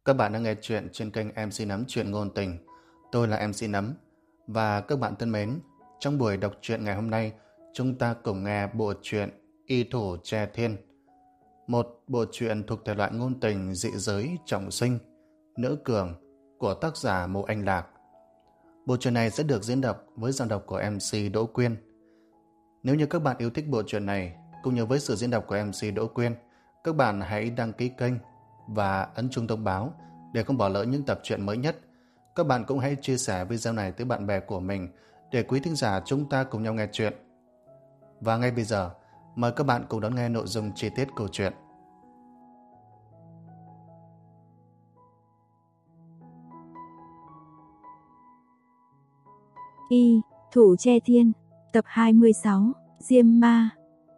Các bạn đang nghe chuyện trên kênh MC Nấm Chuyện Ngôn Tình. Tôi là MC Nấm. Và các bạn thân mến, trong buổi đọc truyện ngày hôm nay, chúng ta cùng nghe bộ truyện Y Thủ Tre Thiên. Một bộ truyện thuộc thể loại ngôn tình dị giới trọng sinh, nữ cường của tác giả Mộ Anh Lạc. Bộ truyện này sẽ được diễn đọc với giọng đọc của MC Đỗ Quyên. Nếu như các bạn yêu thích bộ truyện này, cũng như với sự diễn đọc của MC Đỗ Quyên, các bạn hãy đăng ký kênh và ấn chuông thông báo để không bỏ lỡ những tập truyện mới nhất. Các bạn cũng hãy chia sẻ video này tới bạn bè của mình để quý thính giả chúng ta cùng nhau nghe chuyện. Và ngay bây giờ, mời các bạn cùng đón nghe nội dung chi tiết câu chuyện. Y Thủ Tre Thiên, tập 26, Diêm Ma.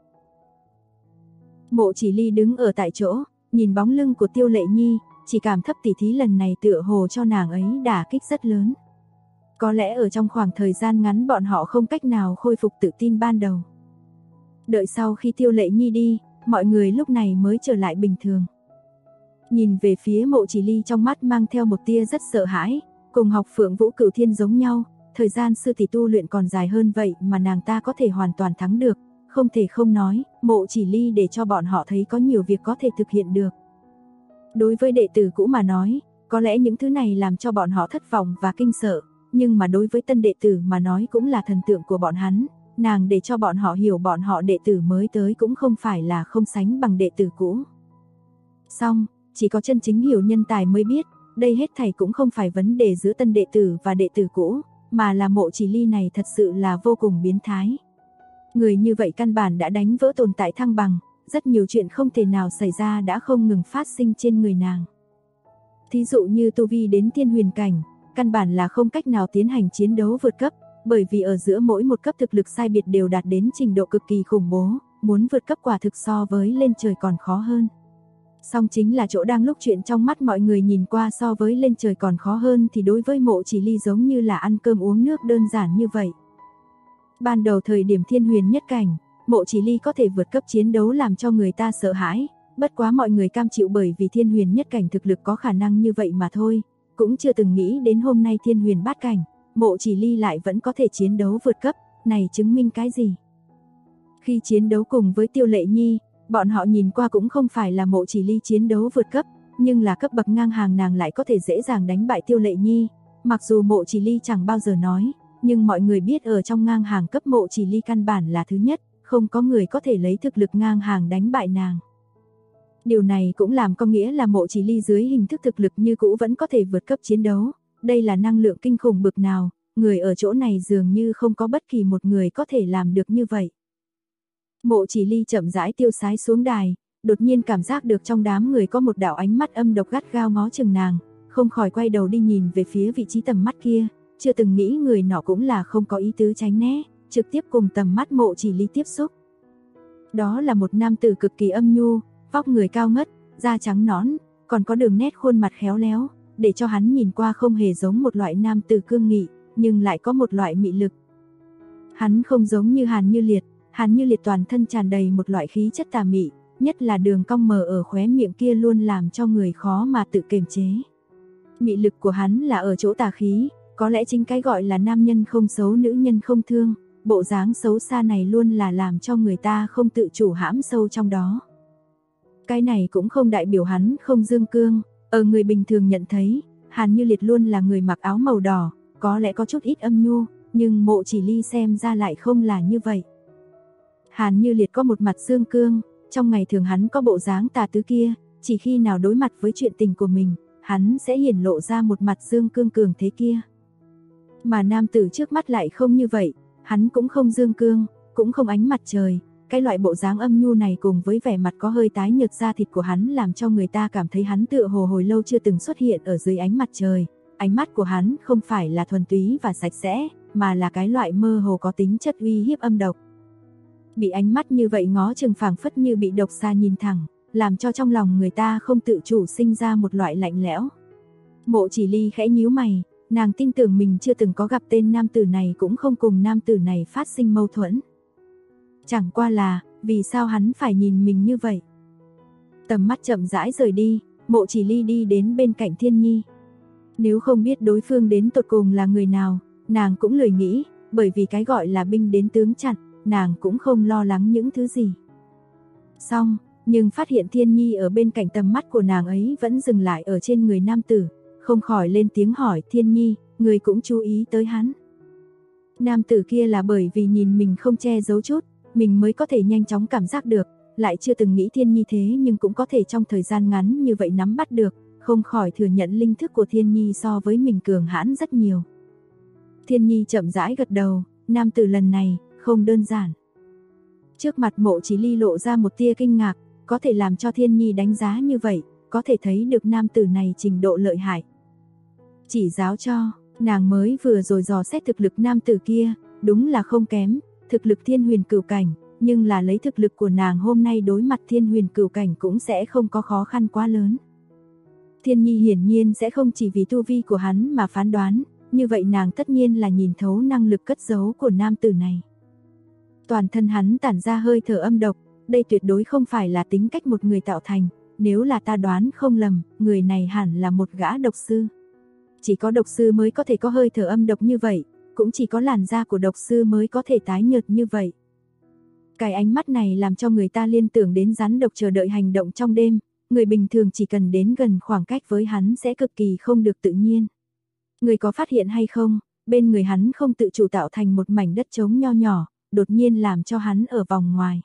Mộ Chỉ Ly đứng ở tại chỗ, nhìn bóng lưng của Tiêu Lệ Nhi, chỉ cảm thấp tỉ thí lần này tựa hồ cho nàng ấy đả kích rất lớn. Có lẽ ở trong khoảng thời gian ngắn bọn họ không cách nào khôi phục tự tin ban đầu. Đợi sau khi Tiêu Lệ Nhi đi, mọi người lúc này mới trở lại bình thường. Nhìn về phía Mộ Chỉ Ly trong mắt mang theo một tia rất sợ hãi, cùng học Phượng Vũ Cửu Thiên giống nhau, thời gian sư tỷ tu luyện còn dài hơn vậy mà nàng ta có thể hoàn toàn thắng được. Không thể không nói, Mộ Chỉ Ly để cho bọn họ thấy có nhiều việc có thể thực hiện được. Đối với đệ tử cũ mà nói, có lẽ những thứ này làm cho bọn họ thất vọng và kinh sợ, nhưng mà đối với tân đệ tử mà nói cũng là thần tượng của bọn hắn, nàng để cho bọn họ hiểu bọn họ đệ tử mới tới cũng không phải là không sánh bằng đệ tử cũ. Song, chỉ có chân chính hiểu nhân tài mới biết, đây hết thảy cũng không phải vấn đề giữa tân đệ tử và đệ tử cũ, mà là Mộ Chỉ Ly này thật sự là vô cùng biến thái. Người như vậy căn bản đã đánh vỡ tồn tại thăng bằng, rất nhiều chuyện không thể nào xảy ra đã không ngừng phát sinh trên người nàng. Thí dụ như tu vi đến thiên huyền cảnh, căn bản là không cách nào tiến hành chiến đấu vượt cấp, bởi vì ở giữa mỗi một cấp thực lực sai biệt đều đạt đến trình độ cực kỳ khủng bố, muốn vượt cấp quả thực so với lên trời còn khó hơn. Song chính là chỗ đang lúc chuyện trong mắt mọi người nhìn qua so với lên trời còn khó hơn thì đối với Mộ Chỉ Ly giống như là ăn cơm uống nước đơn giản như vậy. Ban đầu thời điểm thiên huyền nhất cảnh, Mộ Chỉ Ly có thể vượt cấp chiến đấu làm cho người ta sợ hãi, bất quá mọi người cam chịu bởi vì thiên huyền nhất cảnh thực lực có khả năng như vậy mà thôi, cũng chưa từng nghĩ đến hôm nay thiên huyền bát cảnh, Mộ Chỉ Ly lại vẫn có thể chiến đấu vượt cấp, này chứng minh cái gì? Khi chiến đấu cùng với Tiêu Lệ Nhi, bọn họ nhìn qua cũng không phải là Mộ Chỉ Ly chiến đấu vượt cấp, nhưng là cấp bậc ngang hàng nàng lại có thể dễ dàng đánh bại Tiêu Lệ Nhi, mặc dù Mộ Chỉ Ly chẳng bao giờ nói, nhưng mọi người biết ở trong ngang hàng cấp Mộ Chỉ Ly căn bản là thứ nhất, không có người có thể lấy thực lực ngang hàng đánh bại nàng. Điều này cũng làm có nghĩa là Mộ Chỉ Ly dưới hình thức thực lực như cũ vẫn có thể vượt cấp chiến đấu, đây là năng lượng kinh khủng bực nào, người ở chỗ này dường như không có bất kỳ một người có thể làm được như vậy. Mộ Chỉ Ly chậm rãi tiêu sái xuống đài, đột nhiên cảm giác được trong đám người có một đạo ánh mắt âm độc gắt gao ngó chừng nàng, không khỏi quay đầu đi nhìn về phía vị trí tầm mắt kia, chưa từng nghĩ người nọ cũng là không có ý tứ tránh né, trực tiếp cùng tầm mắt Mộ Chỉ Ly tiếp xúc. Đó là một nam tử cực kỳ âm nhu, vóc người cao ngất, da trắng nõn, còn có đường nét khuôn mặt khéo léo, để cho hắn nhìn qua không hề giống một loại nam tử cương nghị, nhưng lại có một loại mị lực. Hắn không giống như Hàn Như Liệt toàn thân tràn đầy một loại khí chất tà mị, nhất là đường cong mờ ở khóe miệng kia luôn làm cho người khó mà tự kiềm chế. Mị lực của hắn là ở chỗ tà khí, có lẽ chính cái gọi là nam nhân không xấu nữ nhân không thương, bộ dáng xấu xa này luôn là làm cho người ta không tự chủ hãm sâu trong đó. Cái này cũng không đại biểu hắn không dương cương, ở người bình thường nhận thấy, Hàn Như Liệt luôn là người mặc áo màu đỏ, có lẽ có chút ít âm nhu, nhưng Mộ Chỉ Ly xem ra lại không là như vậy. Hàn Như Liệt có một mặt dương cương, trong ngày thường hắn có bộ dáng tà tứ kia, chỉ khi nào đối mặt với chuyện tình của mình, hắn sẽ hiển lộ ra một mặt dương cương cường thế kia. Mà nam tử trước mắt lại không như vậy, hắn cũng không dương cương, cũng không ánh mặt trời, cái loại bộ dáng âm nhu này cùng với vẻ mặt có hơi tái nhợt da thịt của hắn làm cho người ta cảm thấy hắn tựa hồ hồi lâu chưa từng xuất hiện ở dưới ánh mặt trời, ánh mắt của hắn không phải là thuần túy và sạch sẽ, mà là cái loại mơ hồ có tính chất uy hiếp âm độc. Bị ánh mắt như vậy ngó chừng phảng phất như bị độc xa nhìn thẳng, làm cho trong lòng người ta không tự chủ sinh ra một loại lạnh lẽo. Mộ Chỉ Ly khẽ nhíu mày, nàng tin tưởng mình chưa từng có gặp tên nam tử này cũng không cùng nam tử này phát sinh mâu thuẫn. Chẳng qua là, vì sao hắn phải nhìn mình như vậy? Tầm mắt chậm rãi rời đi, Mộ Chỉ Ly đi đến bên cạnh Thiên Nhi. Nếu không biết đối phương đến tột cùng là người nào, nàng cũng lười nghĩ, bởi vì cái gọi là binh đến tướng chặn, nàng cũng không lo lắng những thứ gì. Xong, nhưng phát hiện Thiên Nhi ở bên cạnh, tầm mắt của nàng ấy vẫn dừng lại ở trên người nam tử, không khỏi lên tiếng hỏi: Thiên Nhi, người cũng chú ý tới hắn? Nam tử kia là bởi vì nhìn mình không che giấu chút, mình mới có thể nhanh chóng cảm giác được, lại chưa từng nghĩ Thiên Nhi thế nhưng cũng có thể trong thời gian ngắn như vậy nắm bắt được, không khỏi thừa nhận linh thức của Thiên Nhi so với mình cường hãn rất nhiều. Thiên Nhi chậm rãi gật đầu, nam tử lần này không đơn giản. Trước mặt Mộ Chỉ Ly lộ ra một tia kinh ngạc, có thể làm cho Thiên Nhi đánh giá như vậy, có thể thấy được nam tử này trình độ lợi hại. Chỉ giáo cho, nàng mới vừa rồi dò xét thực lực nam tử kia, đúng là không kém, thực lực Thiên Huyền Cửu cảnh, nhưng là lấy thực lực của nàng hôm nay đối mặt Thiên Huyền Cửu cảnh cũng sẽ không có khó khăn quá lớn. Thiên Nhi hiển nhiên sẽ không chỉ vì tu vi của hắn mà phán đoán, như vậy nàng tất nhiên là nhìn thấu năng lực cất giấu của nam tử này. Toàn thân hắn tản ra hơi thở âm độc, đây tuyệt đối không phải là tính cách một người tạo thành, nếu là ta đoán không lầm, người này hẳn là một gã độc sư. Chỉ có độc sư mới có thể có hơi thở âm độc như vậy, cũng chỉ có làn da của độc sư mới có thể tái nhợt như vậy. Cái ánh mắt này làm cho người ta liên tưởng đến rắn độc chờ đợi hành động trong đêm, người bình thường chỉ cần đến gần khoảng cách với hắn sẽ cực kỳ không được tự nhiên. Người có phát hiện hay không, bên người hắn không tự chủ tạo thành một mảnh đất trống nho nhỏ, đột nhiên làm cho hắn ở vòng ngoài.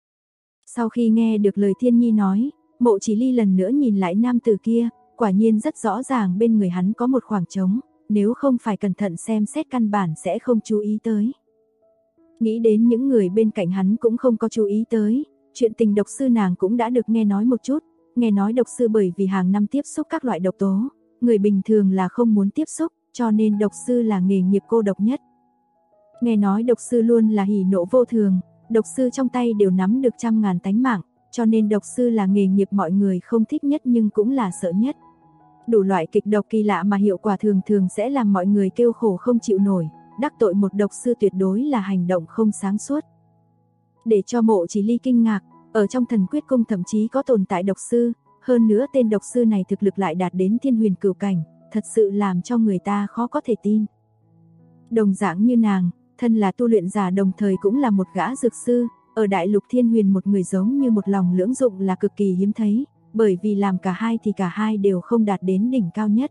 Sau khi nghe được lời Thiên Nhi nói, Mộ Chỉ Ly lần nữa nhìn lại nam tử kia, quả nhiên rất rõ ràng bên người hắn có một khoảng trống, nếu không phải cẩn thận xem xét căn bản sẽ không chú ý tới. Nghĩ đến những người bên cạnh hắn cũng không có chú ý tới, chuyện tình độc sư nàng cũng đã được nghe nói một chút, nghe nói độc sư bởi vì hàng năm tiếp xúc các loại độc tố, người bình thường là không muốn tiếp xúc, cho nên độc sư là nghề nghiệp cô độc nhất. Nghe nói độc sư luôn là hỉ nộ vô thường, độc sư trong tay đều nắm được trăm ngàn tánh mạng, cho nên độc sư là nghề nghiệp mọi người không thích nhất nhưng cũng là sợ nhất. Đủ loại kịch độc kỳ lạ mà hiệu quả thường thường sẽ làm mọi người kêu khổ không chịu nổi, đắc tội một độc sư tuyệt đối là hành động không sáng suốt. Để cho Mộ Chỉ Ly kinh ngạc, ở trong Thần Quyết Cung thậm chí có tồn tại độc sư, hơn nữa tên độc sư này thực lực lại đạt đến Thiên Huyền Cửu cảnh, thật sự làm cho người ta khó có thể tin. Đồng dạng như nàng, thân là tu luyện giả đồng thời cũng là một gã dược sư, ở đại lục Thiên Huyền một người giống như một lòng lưỡng dụng là cực kỳ hiếm thấy, bởi vì làm cả hai thì cả hai đều không đạt đến đỉnh cao nhất.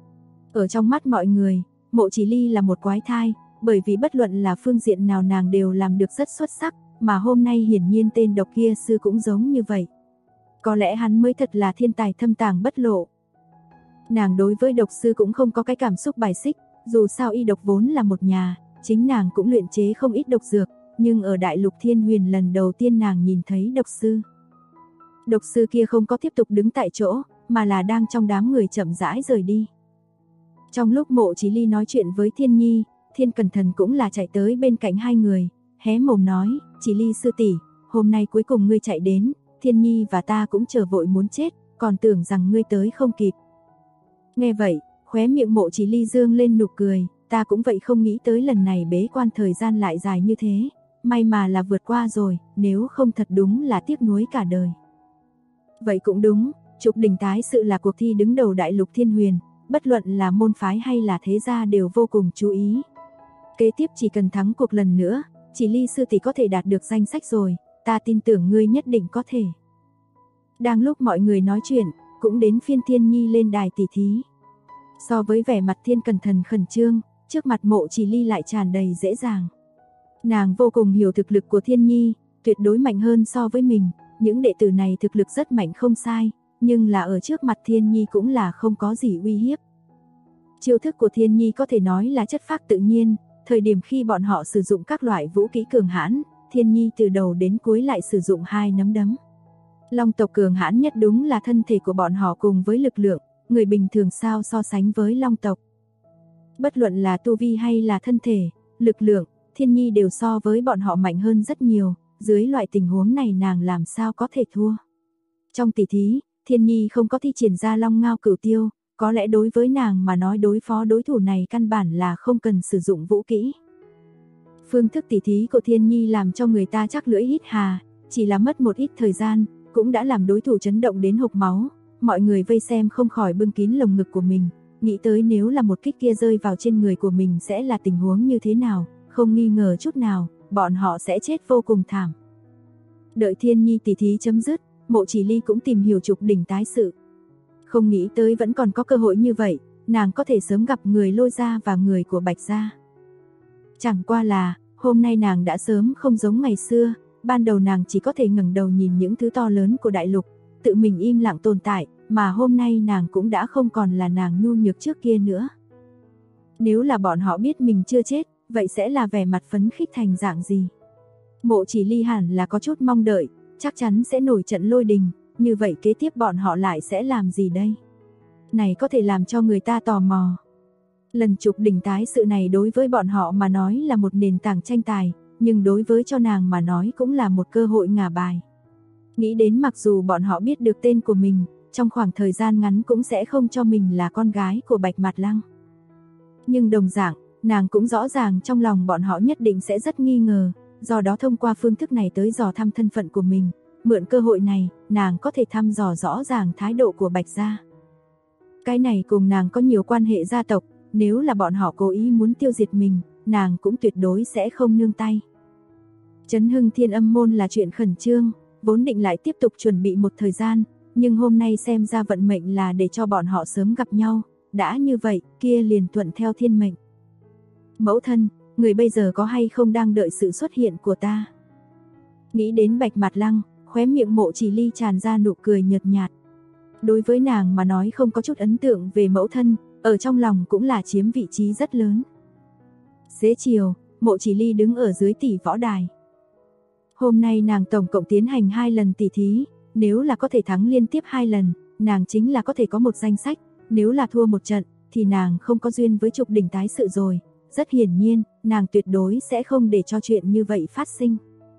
Ở trong mắt mọi người, Mộ Chỉ Ly là một quái thai, bởi vì bất luận là phương diện nào nàng đều làm được rất xuất sắc, mà hôm nay hiển nhiên tên độc kia sư cũng giống như vậy. Có lẽ hắn mới thật là thiên tài thâm tàng bất lộ. Nàng đối với độc sư cũng không có cái cảm xúc bài xích, dù sao y độc vốn là một nhà, chính nàng cũng luyện chế không ít độc dược, nhưng ở đại lục Thiên Huyền lần đầu tiên nàng nhìn thấy độc sư. Độc sư kia không có tiếp tục đứng tại chỗ, mà là đang trong đám người chậm rãi rời đi. Trong lúc Mộ Chỉ Ly nói chuyện với Thiên Nhi, Thiên Cẩn Thần cũng là chạy tới bên cạnh hai người, hé mồm nói: Chỉ Ly sư tỷ, hôm nay cuối cùng ngươi chạy đến, Thiên Nhi và ta cũng chờ vội muốn chết, còn tưởng rằng ngươi tới không kịp. Nghe vậy, khóe miệng Mộ Chỉ Ly dương lên nụ cười, ta cũng vậy không nghĩ tới lần này bế quan thời gian lại dài như thế, may mà là vượt qua rồi, nếu không thật đúng là tiếc nuối cả đời. Vậy cũng đúng, Trục Đỉnh tái sự là cuộc thi đứng đầu đại lục Thiên Huyền, bất luận là môn phái hay là thế gia đều vô cùng chú ý. Kế tiếp chỉ cần thắng cuộc lần nữa, Chỉ Ly sư tỷ có thể đạt được danh sách rồi, ta tin tưởng ngươi nhất định có thể. Đang lúc mọi người nói chuyện, cũng đến phiên Thiên Nhi lên đài tỷ thí. So với vẻ mặt Thiên Cẩn Thần khẩn trương, trước mặt Mộ Chỉ Ly lại tràn đầy dễ dàng. Nàng vô cùng hiểu thực lực của Thiên Nhi, tuyệt đối mạnh hơn so với mình, những đệ tử này thực lực rất mạnh không sai, nhưng là ở trước mặt Thiên Nhi cũng là không có gì uy hiếp. Chiêu thức của Thiên Nhi có thể nói là chất phác tự nhiên, thời điểm khi bọn họ sử dụng các loại vũ khí cường hãn, Thiên Nhi từ đầu đến cuối lại sử dụng hai nắm đấm. Long tộc cường hãn nhất đúng là thân thể của bọn họ cùng với lực lượng, người bình thường sao so sánh với Long tộc. Bất luận là tu vi hay là thân thể, lực lượng, Thiên Nhi đều so với bọn họ mạnh hơn rất nhiều, dưới loại tình huống này nàng làm sao có thể thua. Trong tỷ thí, Thiên Nhi không có thi triển ra Long Ngao Cửu Tiêu, có lẽ đối với nàng mà nói đối phó đối thủ này căn bản là không cần sử dụng vũ kỹ. Phương thức tỷ thí của Thiên Nhi làm cho người ta chắc lưỡi hít hà, chỉ là mất một ít thời gian, cũng đã làm đối thủ chấn động đến hộc máu, mọi người vây xem không khỏi bưng kín lồng ngực của mình, nghĩ tới nếu là một kích kia rơi vào trên người của mình sẽ là tình huống như thế nào, không nghi ngờ chút nào, bọn họ sẽ chết vô cùng thảm. Đợi Thiên Nhi tỷ thí chấm dứt, Mộ Chỉ Ly cũng tìm hiểu Trục Đỉnh tái sự. Không nghĩ tới vẫn còn có cơ hội như vậy, nàng có thể sớm gặp người Lôi gia và người của Bạch gia. Chẳng qua là, hôm nay nàng đã sớm không giống ngày xưa, ban đầu nàng chỉ có thể ngẩng đầu nhìn những thứ to lớn của đại lục, tự mình im lặng tồn tại, mà hôm nay nàng cũng đã không còn là nàng nhu nhược trước kia nữa. Nếu là bọn họ biết mình chưa chết, vậy sẽ là vẻ mặt phấn khích thành dạng gì? Mộ Chỉ Ly hẳn là có chút mong đợi, chắc chắn sẽ nổi trận lôi đình, như vậy kế tiếp bọn họ lại sẽ làm gì đây? Này có thể làm cho người ta tò mò. Lần Trục Đỉnh tái sự này đối với bọn họ mà nói là một nền tảng tranh tài, nhưng đối với cho nàng mà nói cũng là một cơ hội ngả bài. Nghĩ đến mặc dù bọn họ biết được tên của mình, trong khoảng thời gian ngắn cũng sẽ không cho mình là con gái của Bạch Mạt Lăng. Nhưng đồng dạng, nàng cũng rõ ràng trong lòng bọn họ nhất định sẽ rất nghi ngờ, do đó thông qua phương thức này tới dò thăm thân phận của mình, mượn cơ hội này, nàng có thể thăm dò rõ ràng thái độ của Bạch gia. Cái này cùng nàng có nhiều quan hệ gia tộc, nếu là bọn họ cố ý muốn tiêu diệt mình, nàng cũng tuyệt đối sẽ không nương tay. Chấn hưng Thiên Âm môn là chuyện khẩn trương, vốn định lại tiếp tục chuẩn bị một thời gian, nhưng hôm nay xem ra vận mệnh là để cho bọn họ sớm gặp nhau, đã như vậy, kia liền thuận theo thiên mệnh. Mẫu thân, người bây giờ có hay không đang đợi sự xuất hiện của ta? Nghĩ đến Bạch Mạt Lăng, khóe miệng Mộ Chỉ Ly tràn ra nụ cười nhợt nhạt. Đối với nàng mà nói không có chút ấn tượng về mẫu thân, ở trong lòng cũng là chiếm vị trí rất lớn. Xế chiều, Mộ Chỉ Ly đứng ở dưới tỷ võ đài. Hôm nay nàng tổng cộng tiến hành 2 lần tỷ thí, nếu là có thể thắng liên tiếp 2 lần, nàng chính là có thể có một danh sách, nếu là thua một trận, thì nàng không có duyên với Trục Đỉnh tái sự rồi. Rất hiển nhiên, nàng tuyệt đối sẽ không để cho chuyện như vậy phát sinh.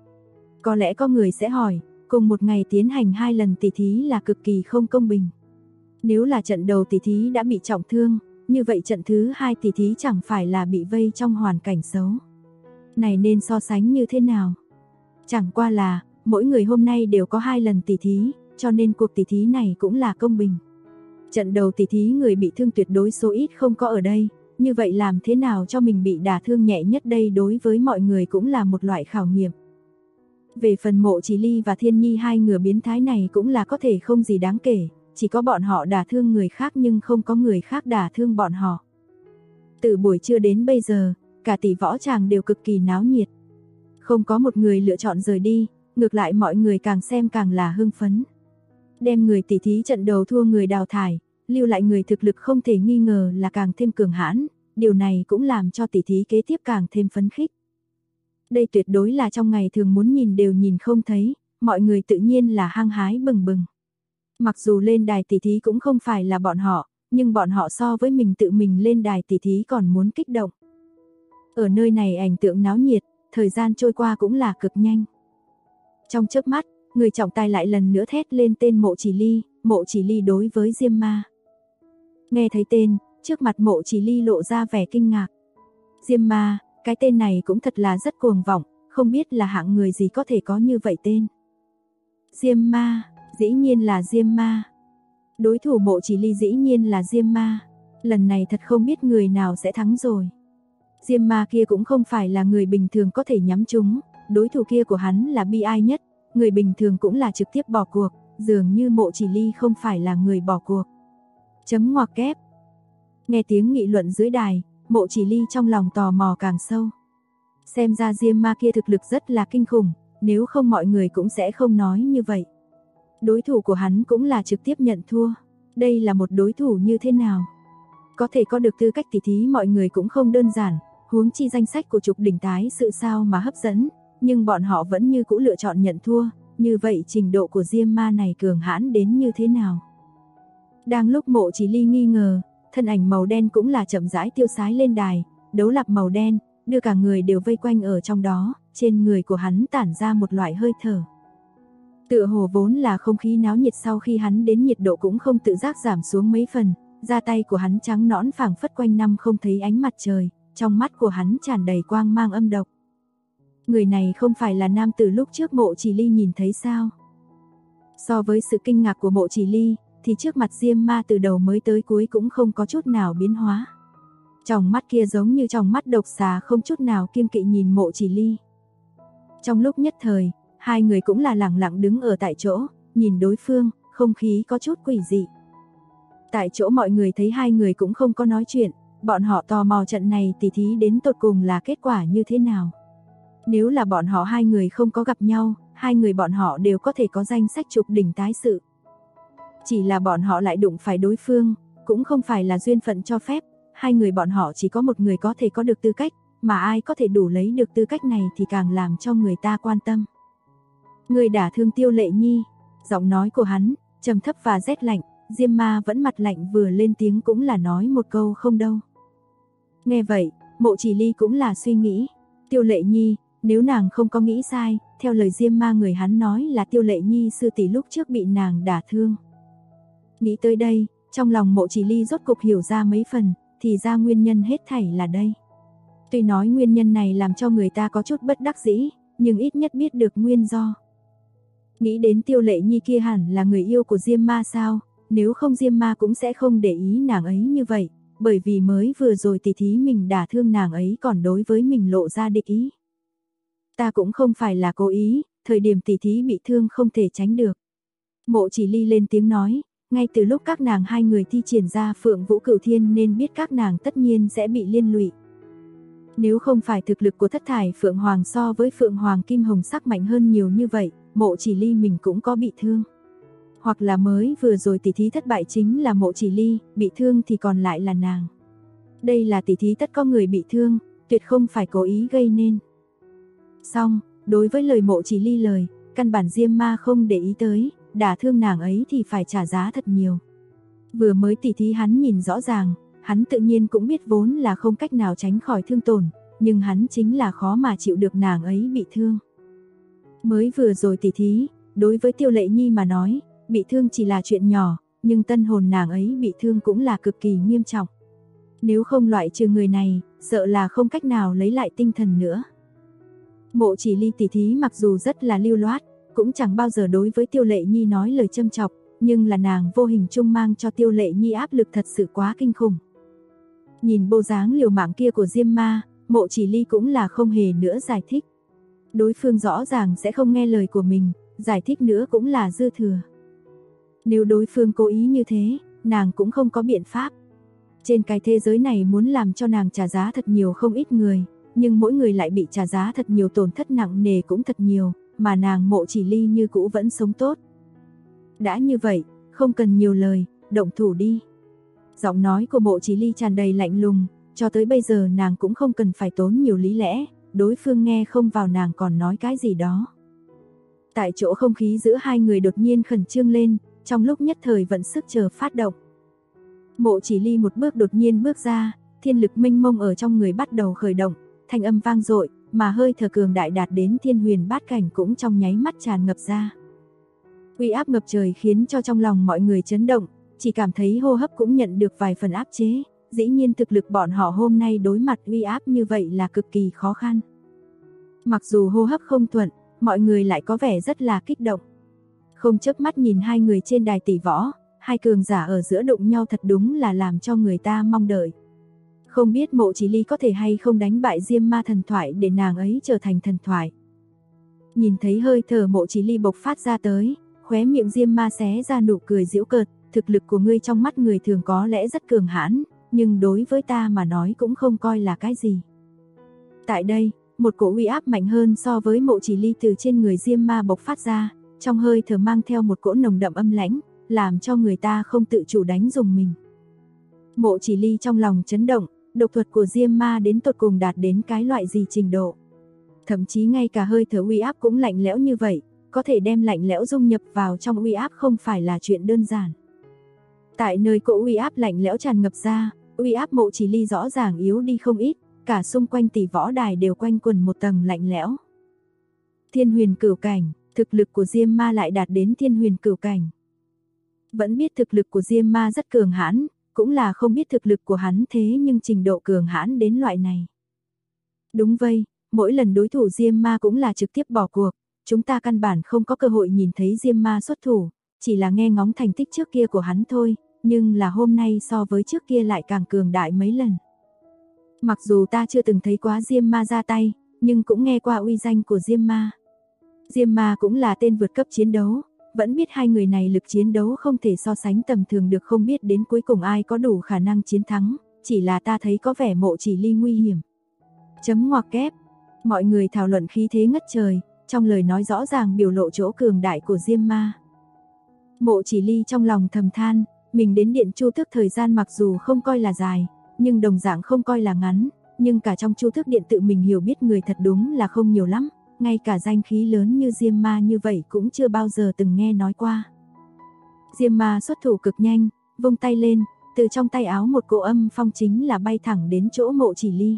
Có lẽ có người sẽ hỏi, cùng một ngày tiến hành 2 lần tỷ thí là cực kỳ không công bình. Nếu là trận đầu tỷ thí đã bị trọng thương, như vậy trận thứ 2 tỷ thí chẳng phải là bị vây trong hoàn cảnh xấu. Này nên so sánh như thế nào? Chẳng qua là, mỗi người hôm nay đều có 2 lần tỷ thí, cho nên cuộc tỷ thí này cũng là công bình. Trận đầu tỷ thí người bị thương tuyệt đối số ít không có ở đây, như vậy làm thế nào cho mình bị đả thương nhẹ nhất đây đối với mọi người cũng là một loại khảo nghiệm. Về phần Mộ Chỉ Ly và Thiên Nhi hai người biến thái này cũng là có thể không gì đáng kể, chỉ có bọn họ đả thương người khác nhưng không có người khác đả thương bọn họ. Từ buổi trưa đến bây giờ, cả tỷ võ tràng đều cực kỳ náo nhiệt. Không có một người lựa chọn rời đi, ngược lại mọi người càng xem càng là hưng phấn. Đem người tỷ thí trận đầu thua người đào thải, lưu lại người thực lực không thể nghi ngờ là càng thêm cường hãn, điều này cũng làm cho tỷ thí kế tiếp càng thêm phấn khích. Đây tuyệt đối là trong ngày thường muốn nhìn đều nhìn không thấy, mọi người tự nhiên là hăng hái bừng bừng. Mặc dù lên đài tỷ thí cũng không phải là bọn họ, nhưng bọn họ so với mình tự mình lên đài tỷ thí còn muốn kích động. Ở nơi này ảnh tượng náo nhiệt, thời gian trôi qua cũng là cực nhanh. Trong chớp mắt, người trọng tài lại lần nữa thét lên tên Mộ Chỉ Ly đối với Diêm Ma. Nghe thấy tên, trước mặt Mộ Chỉ Ly lộ ra vẻ kinh ngạc. Diêm Ma, cái tên này cũng thật là rất cuồng vọng, không biết là hạng người gì có thể có như vậy tên. Diêm Ma, dĩ nhiên là Diêm Ma. Đối thủ Mộ Chỉ Ly dĩ nhiên là Diêm Ma. Lần này thật không biết người nào sẽ thắng rồi. Diêm Ma kia cũng không phải là người bình thường có thể nhắm trúng, đối thủ kia của hắn là bi ai nhất, người bình thường cũng là trực tiếp bỏ cuộc, dường như Mộ Chỉ Ly không phải là người bỏ cuộc. Chấm ngoặc kép. Nghe tiếng nghị luận dưới đài, Mộ Chỉ Ly trong lòng tò mò càng sâu. Xem ra Diêm Ma kia thực lực rất là kinh khủng, nếu không mọi người cũng sẽ không nói như vậy. Đối thủ của hắn cũng là trực tiếp nhận thua. Đây là một đối thủ như thế nào? Có thể có được tư cách tỷ thí mọi người cũng không đơn giản, huống chi danh sách của Trục Đỉnh tái sự sao mà hấp dẫn, nhưng bọn họ vẫn như cũ lựa chọn nhận thua, như vậy trình độ của Diêm Ma này cường hãn đến như thế nào? Đang lúc Mộ Chỉ Ly nghi ngờ, thân ảnh màu đen cũng là chậm rãi tiêu sái lên đài, đấu lạp màu đen, đưa cả người đều vây quanh ở trong đó, trên người của hắn tản ra một loại hơi thở. Tựa hồ vốn là không khí náo nhiệt sau khi hắn đến nhiệt độ cũng không tự giác giảm xuống mấy phần, da tay của hắn trắng nõn phảng phất quanh năm không thấy ánh mặt trời, trong mắt của hắn tràn đầy quang mang âm độc. Người này không phải là nam tử lúc trước Mộ Chỉ Ly nhìn thấy sao? So với sự kinh ngạc của Mộ Chỉ Ly, thì trước mặt Diêm Ma từ đầu mới tới cuối cũng không có chút nào biến hóa. Tròng mắt kia giống như tròng mắt độc xà không chút nào kiêng kỵ nhìn Mộ Chỉ Ly. Trong lúc nhất thời, hai người cũng là lặng lặng đứng ở tại chỗ, nhìn đối phương, không khí có chút quỷ dị. Tại chỗ mọi người thấy hai người cũng không có nói chuyện, bọn họ tò mò trận này tỉ thí đến tột cùng là kết quả như thế nào. Nếu là bọn họ hai người không có gặp nhau, hai người bọn họ đều có thể có danh sách chụp đỉnh tái sự. Chỉ là bọn họ lại đụng phải đối phương, cũng không phải là duyên phận cho phép, hai người bọn họ chỉ có một người có thể có được tư cách, mà ai có thể đủ lấy được tư cách này thì càng làm cho người ta quan tâm. Người đả thương Tiêu Lệ Nhi, giọng nói của hắn, trầm thấp và rét lạnh, Diêm Ma vẫn mặt lạnh vừa lên tiếng cũng là nói một câu không đâu. Nghe vậy, Mộ Chỉ Ly cũng là suy nghĩ, Tiêu Lệ Nhi, nếu nàng không có nghĩ sai, theo lời Diêm Ma người hắn nói là Tiêu Lệ Nhi sư tỷ lúc trước bị nàng đả thương. Nghĩ tới đây, trong lòng Mộ Chỉ Ly rốt cục hiểu ra mấy phần, thì ra nguyên nhân hết thảy là đây. Tuy nói nguyên nhân này làm cho người ta có chút bất đắc dĩ, nhưng ít nhất biết được nguyên do. Nghĩ đến Tiêu Lệ Nhi kia hẳn là người yêu của Diêm Ma sao, nếu không Diêm Ma cũng sẽ không để ý nàng ấy như vậy, bởi vì mới vừa rồi tỉ thí mình đả thương nàng ấy còn đối với mình lộ ra địch ý. Ta cũng không phải là cố ý, thời điểm tỉ thí bị thương không thể tránh được. Mộ Chỉ Ly lên tiếng nói, ngay từ lúc các nàng hai người thi triển ra Phượng Vũ Cửu Thiên nên biết các nàng tất nhiên sẽ bị liên lụy. Nếu không phải thực lực của thất thải Phượng Hoàng so với Phượng Hoàng Kim Hồng sắc mạnh hơn nhiều như vậy, Mộ Chỉ Ly mình cũng có bị thương. Hoặc là mới vừa rồi tỉ thí thất bại chính là Mộ Chỉ Ly, bị thương thì còn lại là nàng. Đây là tỉ thí tất có người bị thương, tuyệt không phải cố ý gây nên. Xong, đối với lời Mộ Chỉ Ly lời, căn bản Diêm Ma không để ý tới, đả thương nàng ấy thì phải trả giá thật nhiều. Vừa mới tỉ thí hắn nhìn rõ ràng, hắn tự nhiên cũng biết vốn là không cách nào tránh khỏi thương tổn, nhưng hắn chính là khó mà chịu được nàng ấy bị thương. Mới vừa rồi tỉ thí, đối với Tiêu Lệ Nhi mà nói, bị thương chỉ là chuyện nhỏ, nhưng tâm hồn nàng ấy bị thương cũng là cực kỳ nghiêm trọng. Nếu không loại trừ người này, sợ là không cách nào lấy lại tinh thần nữa. Mộ Chỉ Ly tỉ thí mặc dù rất là lưu loát, cũng chẳng bao giờ đối với Tiêu Lệ Nhi nói lời châm chọc, nhưng là nàng vô hình chung mang cho Tiêu Lệ Nhi áp lực thật sự quá kinh khủng. Nhìn bộ dáng liều mạng kia của Diêm Ma, Mộ Chỉ Ly cũng là không hề nữa giải thích. Đối phương rõ ràng sẽ không nghe lời của mình, giải thích nữa cũng là dư thừa. Nếu đối phương cố ý như thế, nàng cũng không có biện pháp. Trên cái thế giới này muốn làm cho nàng trả giá thật nhiều không ít người, nhưng mỗi người lại bị trả giá thật nhiều tổn thất nặng nề cũng thật nhiều, mà nàng Mộ Chỉ Ly như cũ vẫn sống tốt. Đã như vậy, không cần nhiều lời, động thủ đi. Giọng nói của Mộ Chỉ Ly tràn đầy lạnh lùng, cho tới bây giờ nàng cũng không cần phải tốn nhiều lý lẽ, đối phương nghe không vào nàng còn nói cái gì đó. Tại chỗ không khí giữa hai người đột nhiên khẩn trương lên, trong lúc nhất thời vận sức chờ phát động. Mộ Chỉ Ly một bước đột nhiên bước ra, thiên lực mênh mông ở trong người bắt đầu khởi động, thanh âm vang dội, mà hơi thở cường đại đạt đến thiên huyền bát cảnh cũng trong nháy mắt tràn ngập ra. Uy áp ngập trời khiến cho trong lòng mọi người chấn động, chỉ cảm thấy hô hấp cũng nhận được vài phần áp chế, dĩ nhiên thực lực bọn họ hôm nay đối mặt uy áp như vậy là cực kỳ khó khăn. Mặc dù hô hấp không thuận, mọi người lại có vẻ rất là kích động. Không chớp mắt nhìn hai người trên đài tỷ võ, hai cường giả ở giữa đụng nhau thật đúng là làm cho người ta mong đợi. Không biết Mộ Chỉ Ly có thể hay không đánh bại Diêm Ma thần thoại để nàng ấy trở thành thần thoại. Nhìn thấy hơi thở Mộ Chỉ Ly bộc phát ra tới, khóe miệng Diêm Ma xé ra nụ cười giễu cợt, thực lực của ngươi trong mắt người thường có lẽ rất cường hãn, nhưng đối với ta mà nói cũng không coi là cái gì. Tại đây, một cổ uy áp mạnh hơn so với Mộ Chỉ Ly từ trên người Diêm Ma bộc phát ra, trong hơi thở mang theo một cỗ nồng đậm âm lãnh, làm cho người ta không tự chủ đánh dùng mình. Mộ Chỉ Ly trong lòng chấn động, độc thuật của Diêm Ma đến tột cùng đạt đến cái loại gì trình độ. Thậm chí ngay cả hơi thở uy áp cũng lạnh lẽo như vậy, có thể đem lạnh lẽo dung nhập vào trong uy áp không phải là chuyện đơn giản. Tại nơi cỗ uy áp lạnh lẽo tràn ngập ra, uy áp Mộ Chỉ Ly rõ ràng yếu đi không ít, cả xung quanh tỷ võ đài đều quanh quẩn một tầng lạnh lẽo. Thiên huyền cửu cảnh, thực lực của Diêm Ma lại đạt đến thiên huyền cửu cảnh. Vẫn biết thực lực của Diêm Ma rất cường hãn, cũng là không biết thực lực của hắn thế nhưng trình độ cường hãn đến loại này. Đúng vậy, mỗi lần đối thủ Diêm Ma cũng là trực tiếp bỏ cuộc, chúng ta căn bản không có cơ hội nhìn thấy Diêm Ma xuất thủ, chỉ là nghe ngóng thành tích trước kia của hắn thôi, nhưng là hôm nay so với trước kia lại càng cường đại mấy lần. Mặc dù ta chưa từng thấy quá Diêm Ma ra tay, nhưng cũng nghe qua uy danh của Diêm Ma. Diêm Ma cũng là tên vượt cấp chiến đấu, vẫn biết hai người này lực chiến đấu không thể so sánh tầm thường được, không biết đến cuối cùng ai có đủ khả năng chiến thắng, chỉ là ta thấy có vẻ Mộ Chỉ Ly nguy hiểm. Chấm ngoặc kép, mọi người thảo luận khí thế ngất trời, trong lời nói rõ ràng biểu lộ chỗ cường đại của Diêm Ma. Mộ Chỉ Ly trong lòng thầm than, mình đến Điện Chu Thức thời gian mặc dù không coi là dài, nhưng đồng dạng không coi là ngắn, nhưng cả trong Chu Thức Điện tự mình hiểu biết người thật đúng là không nhiều lắm, ngay cả danh khí lớn như Diêm Ma như vậy cũng chưa bao giờ từng nghe nói qua. Diêm Ma xuất thủ cực nhanh, vung tay lên, từ trong tay áo một cỗ âm phong chính là bay thẳng đến chỗ Mộ Chỉ Ly.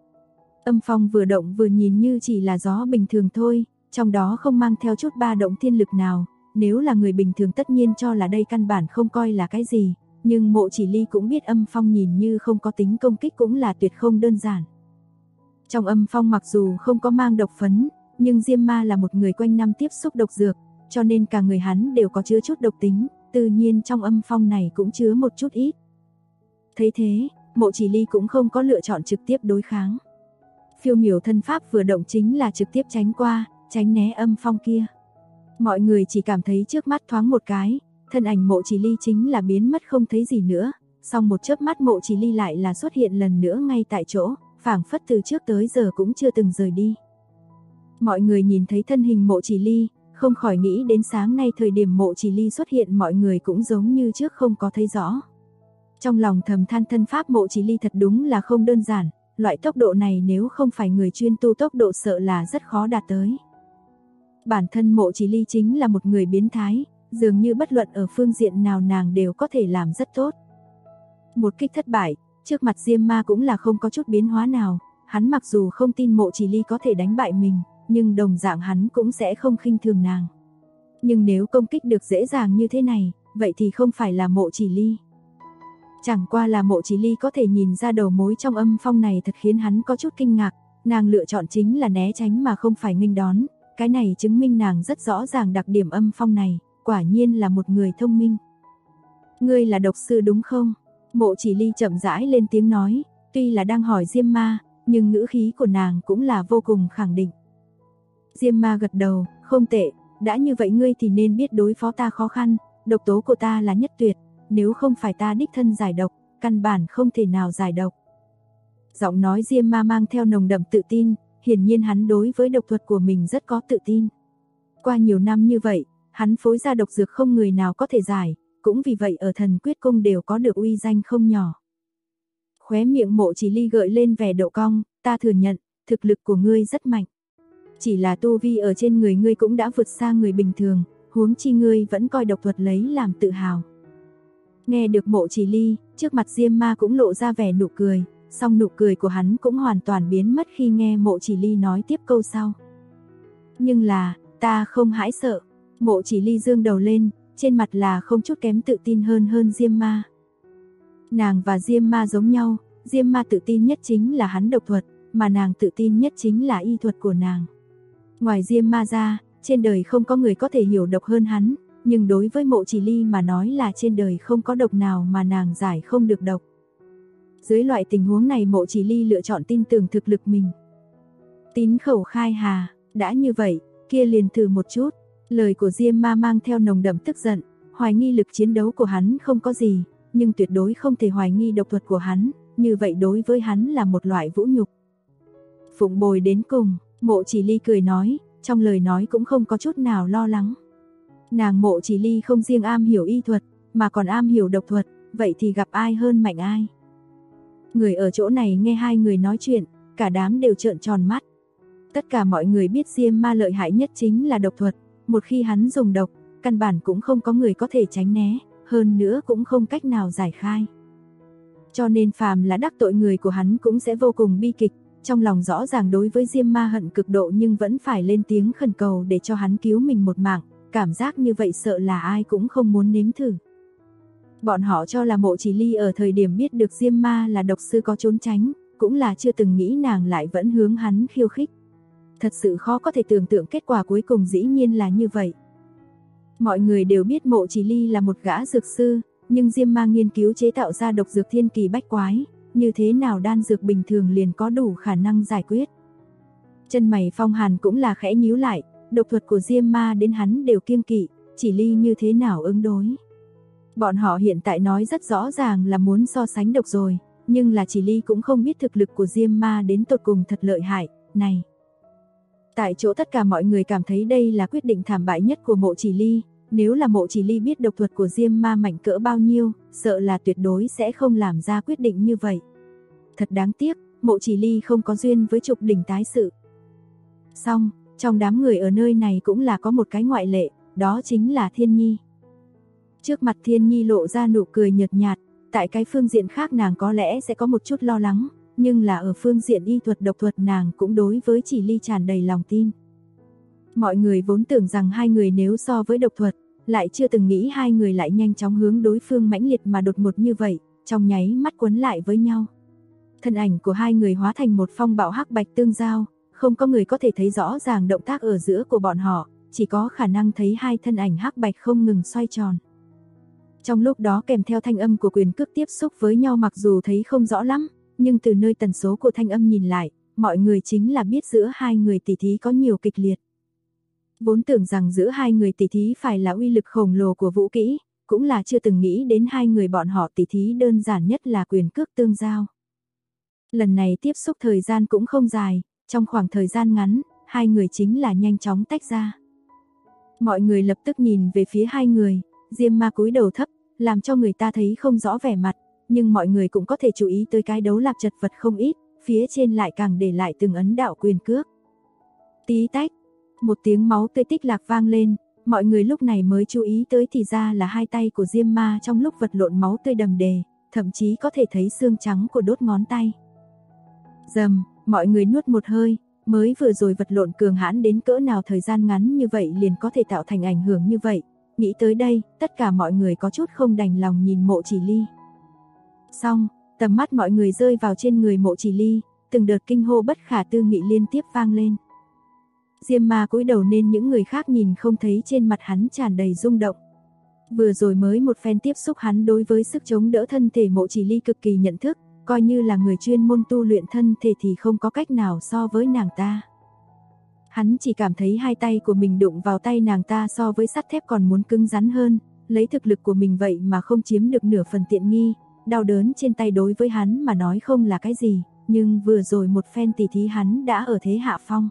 Âm phong vừa động vừa nhìn như chỉ là gió bình thường thôi, trong đó không mang theo chút ba động thiên lực nào, nếu là người bình thường tất nhiên cho là đây căn bản không coi là cái gì, nhưng Mộ Chỉ Ly cũng biết âm phong nhìn như không có tính công kích cũng là tuyệt không đơn giản. Trong âm phong mặc dù không có mang độc phấn, nhưng Diêm Ma là một người quanh năm tiếp xúc độc dược, cho nên cả người hắn đều có chứa chút độc tính, tự nhiên trong âm phong này cũng chứa một chút ít. Thấy thế, Mộ Chỉ Ly cũng không có lựa chọn trực tiếp đối kháng. Phiêu miểu thân pháp vừa động chính là trực tiếp tránh qua, tránh né âm phong kia. Mọi người chỉ cảm thấy trước mắt thoáng một cái, thân ảnh Mộ Chỉ Ly chính là biến mất không thấy gì nữa, xong một chớp mắt Mộ Chỉ Ly lại là xuất hiện lần nữa ngay tại chỗ, phảng phất từ trước tới giờ cũng chưa từng rời đi. Mọi người nhìn thấy thân hình Mộ Chỉ Ly, không khỏi nghĩ đến sáng nay thời điểm Mộ Chỉ Ly xuất hiện mọi người cũng giống như trước không có thấy rõ. Trong lòng thầm than thân pháp Mộ Chỉ Ly thật đúng là không đơn giản, loại tốc độ này nếu không phải người chuyên tu tốc độ sợ là rất khó đạt tới. Bản thân Mộ Chỉ Ly chính là một người biến thái, dường như bất luận ở phương diện nào nàng đều có thể làm rất tốt. Một kích thất bại, trước mặt Diêm Ma cũng là không có chút biến hóa nào, hắn mặc dù không tin Mộ Chỉ Ly có thể đánh bại mình, nhưng đồng dạng hắn cũng sẽ không khinh thường nàng. Nhưng nếu công kích được dễ dàng như thế này, vậy thì không phải là Mộ Chỉ Ly. Chẳng qua là Mộ Chỉ Ly có thể nhìn ra đầu mối trong âm phong này thật khiến hắn có chút kinh ngạc, nàng lựa chọn chính là né tránh mà không phải nghênh đón, cái này chứng minh nàng rất rõ ràng đặc điểm âm phong này, quả nhiên là một người thông minh. Ngươi là độc sư đúng không? Mộ Chỉ Ly chậm rãi lên tiếng nói, tuy là đang hỏi Diêm Ma, nhưng ngữ khí của nàng cũng là vô cùng khẳng định. Diêm Ma gật đầu, không tệ, đã như vậy ngươi thì nên biết đối phó ta khó khăn, độc tố của ta là nhất tuyệt, nếu không phải ta đích thân giải độc, căn bản không thể nào giải độc. Giọng nói Diêm Ma mang theo nồng đậm tự tin, hiển nhiên hắn đối với độc thuật của mình rất có tự tin. Qua nhiều năm như vậy, hắn phối ra độc dược không người nào có thể giải, cũng vì vậy ở Thần Quyết Cung đều có được uy danh không nhỏ. Khóe miệng Mộ Chỉ Ly gợi lên vẻ độ cong, ta thừa nhận, thực lực của ngươi rất mạnh. Chỉ là tu vi ở trên người ngươi cũng đã vượt xa người bình thường, huống chi ngươi vẫn coi độc thuật lấy làm tự hào. Nghe được Mộ Chỉ Ly, trước mặt Diêm Ma cũng lộ ra vẻ nụ cười, song nụ cười của hắn cũng hoàn toàn biến mất khi nghe Mộ Chỉ Ly nói tiếp câu sau. Nhưng là, ta không hãi sợ. Mộ Chỉ Ly dương đầu lên, trên mặt là không chút kém tự tin hơn Diêm Ma. Nàng và Diêm Ma giống nhau, Diêm Ma tự tin nhất chính là hắn độc thuật, mà nàng tự tin nhất chính là y thuật của nàng. Ngoài Diêm Ma ra, trên đời không có người có thể hiểu độc hơn hắn, nhưng đối với Mộ Chỉ Ly mà nói là trên đời không có độc nào mà nàng giải không được độc. Dưới loại tình huống này Mộ Chỉ Ly lựa chọn tin tưởng thực lực mình. Tín khẩu khai hà, đã như vậy, kia liền thử một chút. Lời của Diêm Ma mang theo nồng đậm tức giận, hoài nghi lực chiến đấu của hắn không có gì, nhưng tuyệt đối không thể hoài nghi độc thuật của hắn, như vậy đối với hắn là một loại vũ nhục. Phụng bồi đến cùng, Mộ Chỉ Ly cười nói, trong lời nói cũng không có chút nào lo lắng. Nàng Mộ Chỉ Ly không riêng am hiểu y thuật, mà còn am hiểu độc thuật, vậy thì gặp ai hơn mạnh ai. Người ở chỗ này nghe hai người nói chuyện, cả đám đều trợn tròn mắt. Tất cả mọi người biết Diêm Ma lợi hại nhất chính là độc thuật, một khi hắn dùng độc, căn bản cũng không có người có thể tránh né, hơn nữa cũng không cách nào giải khai. Cho nên phàm là đắc tội người của hắn cũng sẽ vô cùng bi kịch, trong lòng rõ ràng đối với Diêm Ma hận cực độ nhưng vẫn phải lên tiếng khẩn cầu để cho hắn cứu mình một mạng, cảm giác như vậy sợ là ai cũng không muốn nếm thử. Bọn họ cho là Mộ Chỉ Ly ở thời điểm biết được Diêm Ma là độc sư có trốn tránh, cũng là chưa từng nghĩ nàng lại vẫn hướng hắn khiêu khích. Thật sự khó có thể tưởng tượng kết quả cuối cùng dĩ nhiên là như vậy. Mọi người đều biết Mộ Chỉ Ly là một gã dược sư, nhưng Diêm Ma nghiên cứu chế tạo ra độc dược thiên kỳ bách quái, như thế nào đan dược bình thường liền có đủ khả năng giải quyết. Chân mày Phong Hàn cũng là khẽ nhíu lại, độc thuật của Diêm Ma đến hắn đều kiêng kỵ, Chỉ Ly như thế nào ứng đối. Bọn họ hiện tại nói rất rõ ràng là muốn so sánh độc rồi, nhưng là Chỉ Ly cũng không biết thực lực của Diêm Ma đến tột cùng thật lợi hại, này. Tại chỗ tất cả mọi người cảm thấy đây là quyết định thảm bại nhất của Mộ Chỉ Ly, nếu là Mộ Chỉ Ly biết độc thuật của Diêm Ma mạnh cỡ bao nhiêu, sợ là tuyệt đối sẽ không làm ra quyết định như vậy. Thật đáng tiếc, Mộ Chỉ Ly không có duyên với Trục Đỉnh tái sự. Xong, trong đám người ở nơi này cũng là có một cái ngoại lệ, đó chính là Thiên Nhi. Trước mặt Thiên Nhi lộ ra nụ cười nhợt nhạt, tại cái phương diện khác nàng có lẽ sẽ có một chút lo lắng, nhưng là ở phương diện y thuật độc thuật nàng cũng đối với Chỉ Ly tràn đầy lòng tin. Mọi người vốn tưởng rằng hai người nếu so với độc thuật, lại chưa từng nghĩ hai người lại nhanh chóng hướng đối phương mãnh liệt mà đột ngột như vậy, trong nháy mắt quấn lại với nhau. Thân ảnh của hai người hóa thành một phong bạo hắc bạch tương giao, không có người có thể thấy rõ ràng động tác ở giữa của bọn họ, chỉ có khả năng thấy hai thân ảnh hắc bạch không ngừng xoay tròn. Trong lúc đó kèm theo thanh âm của quyền cước tiếp xúc với nhau, mặc dù thấy không rõ lắm, nhưng từ nơi tần số của thanh âm nhìn lại, mọi người chính là biết giữa hai người tỷ thí có nhiều kịch liệt. Vốn tưởng rằng giữa hai người tỷ thí phải là uy lực khổng lồ của vũ kỹ, cũng là chưa từng nghĩ đến hai người bọn họ tỷ thí đơn giản nhất là quyền cước tương giao. Lần này tiếp xúc thời gian cũng không dài, trong khoảng thời gian ngắn, hai người chính là nhanh chóng tách ra. Mọi người lập tức nhìn về phía hai người, Diêm Ma cúi đầu thấp, làm cho người ta thấy không rõ vẻ mặt, nhưng mọi người cũng có thể chú ý tới cái đấu lạp chật vật không ít, phía trên lại càng để lại từng ấn đạo quyền cước. Tí tách, một tiếng máu tươi tích lạc vang lên, mọi người lúc này mới chú ý tới thì ra là hai tay của Diêm Ma trong lúc vật lộn máu tươi đầm đìa, thậm chí có thể thấy xương trắng của đốt ngón tay. Rầm, mọi người nuốt một hơi, mới vừa rồi vật lộn cường hãn đến cỡ nào thời gian ngắn như vậy liền có thể tạo thành ảnh hưởng như vậy. Nghĩ tới đây, tất cả mọi người có chút không đành lòng nhìn Mộ Chỉ Ly. Xong, tầm mắt mọi người rơi vào trên người Mộ Chỉ Ly, từng đợt kinh hô bất khả tư nghị liên tiếp vang lên. Diêm Ma cúi đầu nên những người khác nhìn không thấy trên mặt hắn tràn đầy rung động. Vừa rồi mới một phen tiếp xúc, hắn đối với sức chống đỡ thân thể Mộ Chỉ Ly cực kỳ nhận thức, coi như là người chuyên môn tu luyện thân thể thì không có cách nào so với nàng ta. Hắn chỉ cảm thấy hai tay của mình đụng vào tay nàng ta so với sắt thép còn muốn cứng rắn hơn, lấy thực lực của mình vậy mà không chiếm được nửa phần tiện nghi, đau đớn trên tay đối với hắn mà nói không là cái gì, nhưng vừa rồi một phen tỉ thí hắn đã ở thế hạ phong.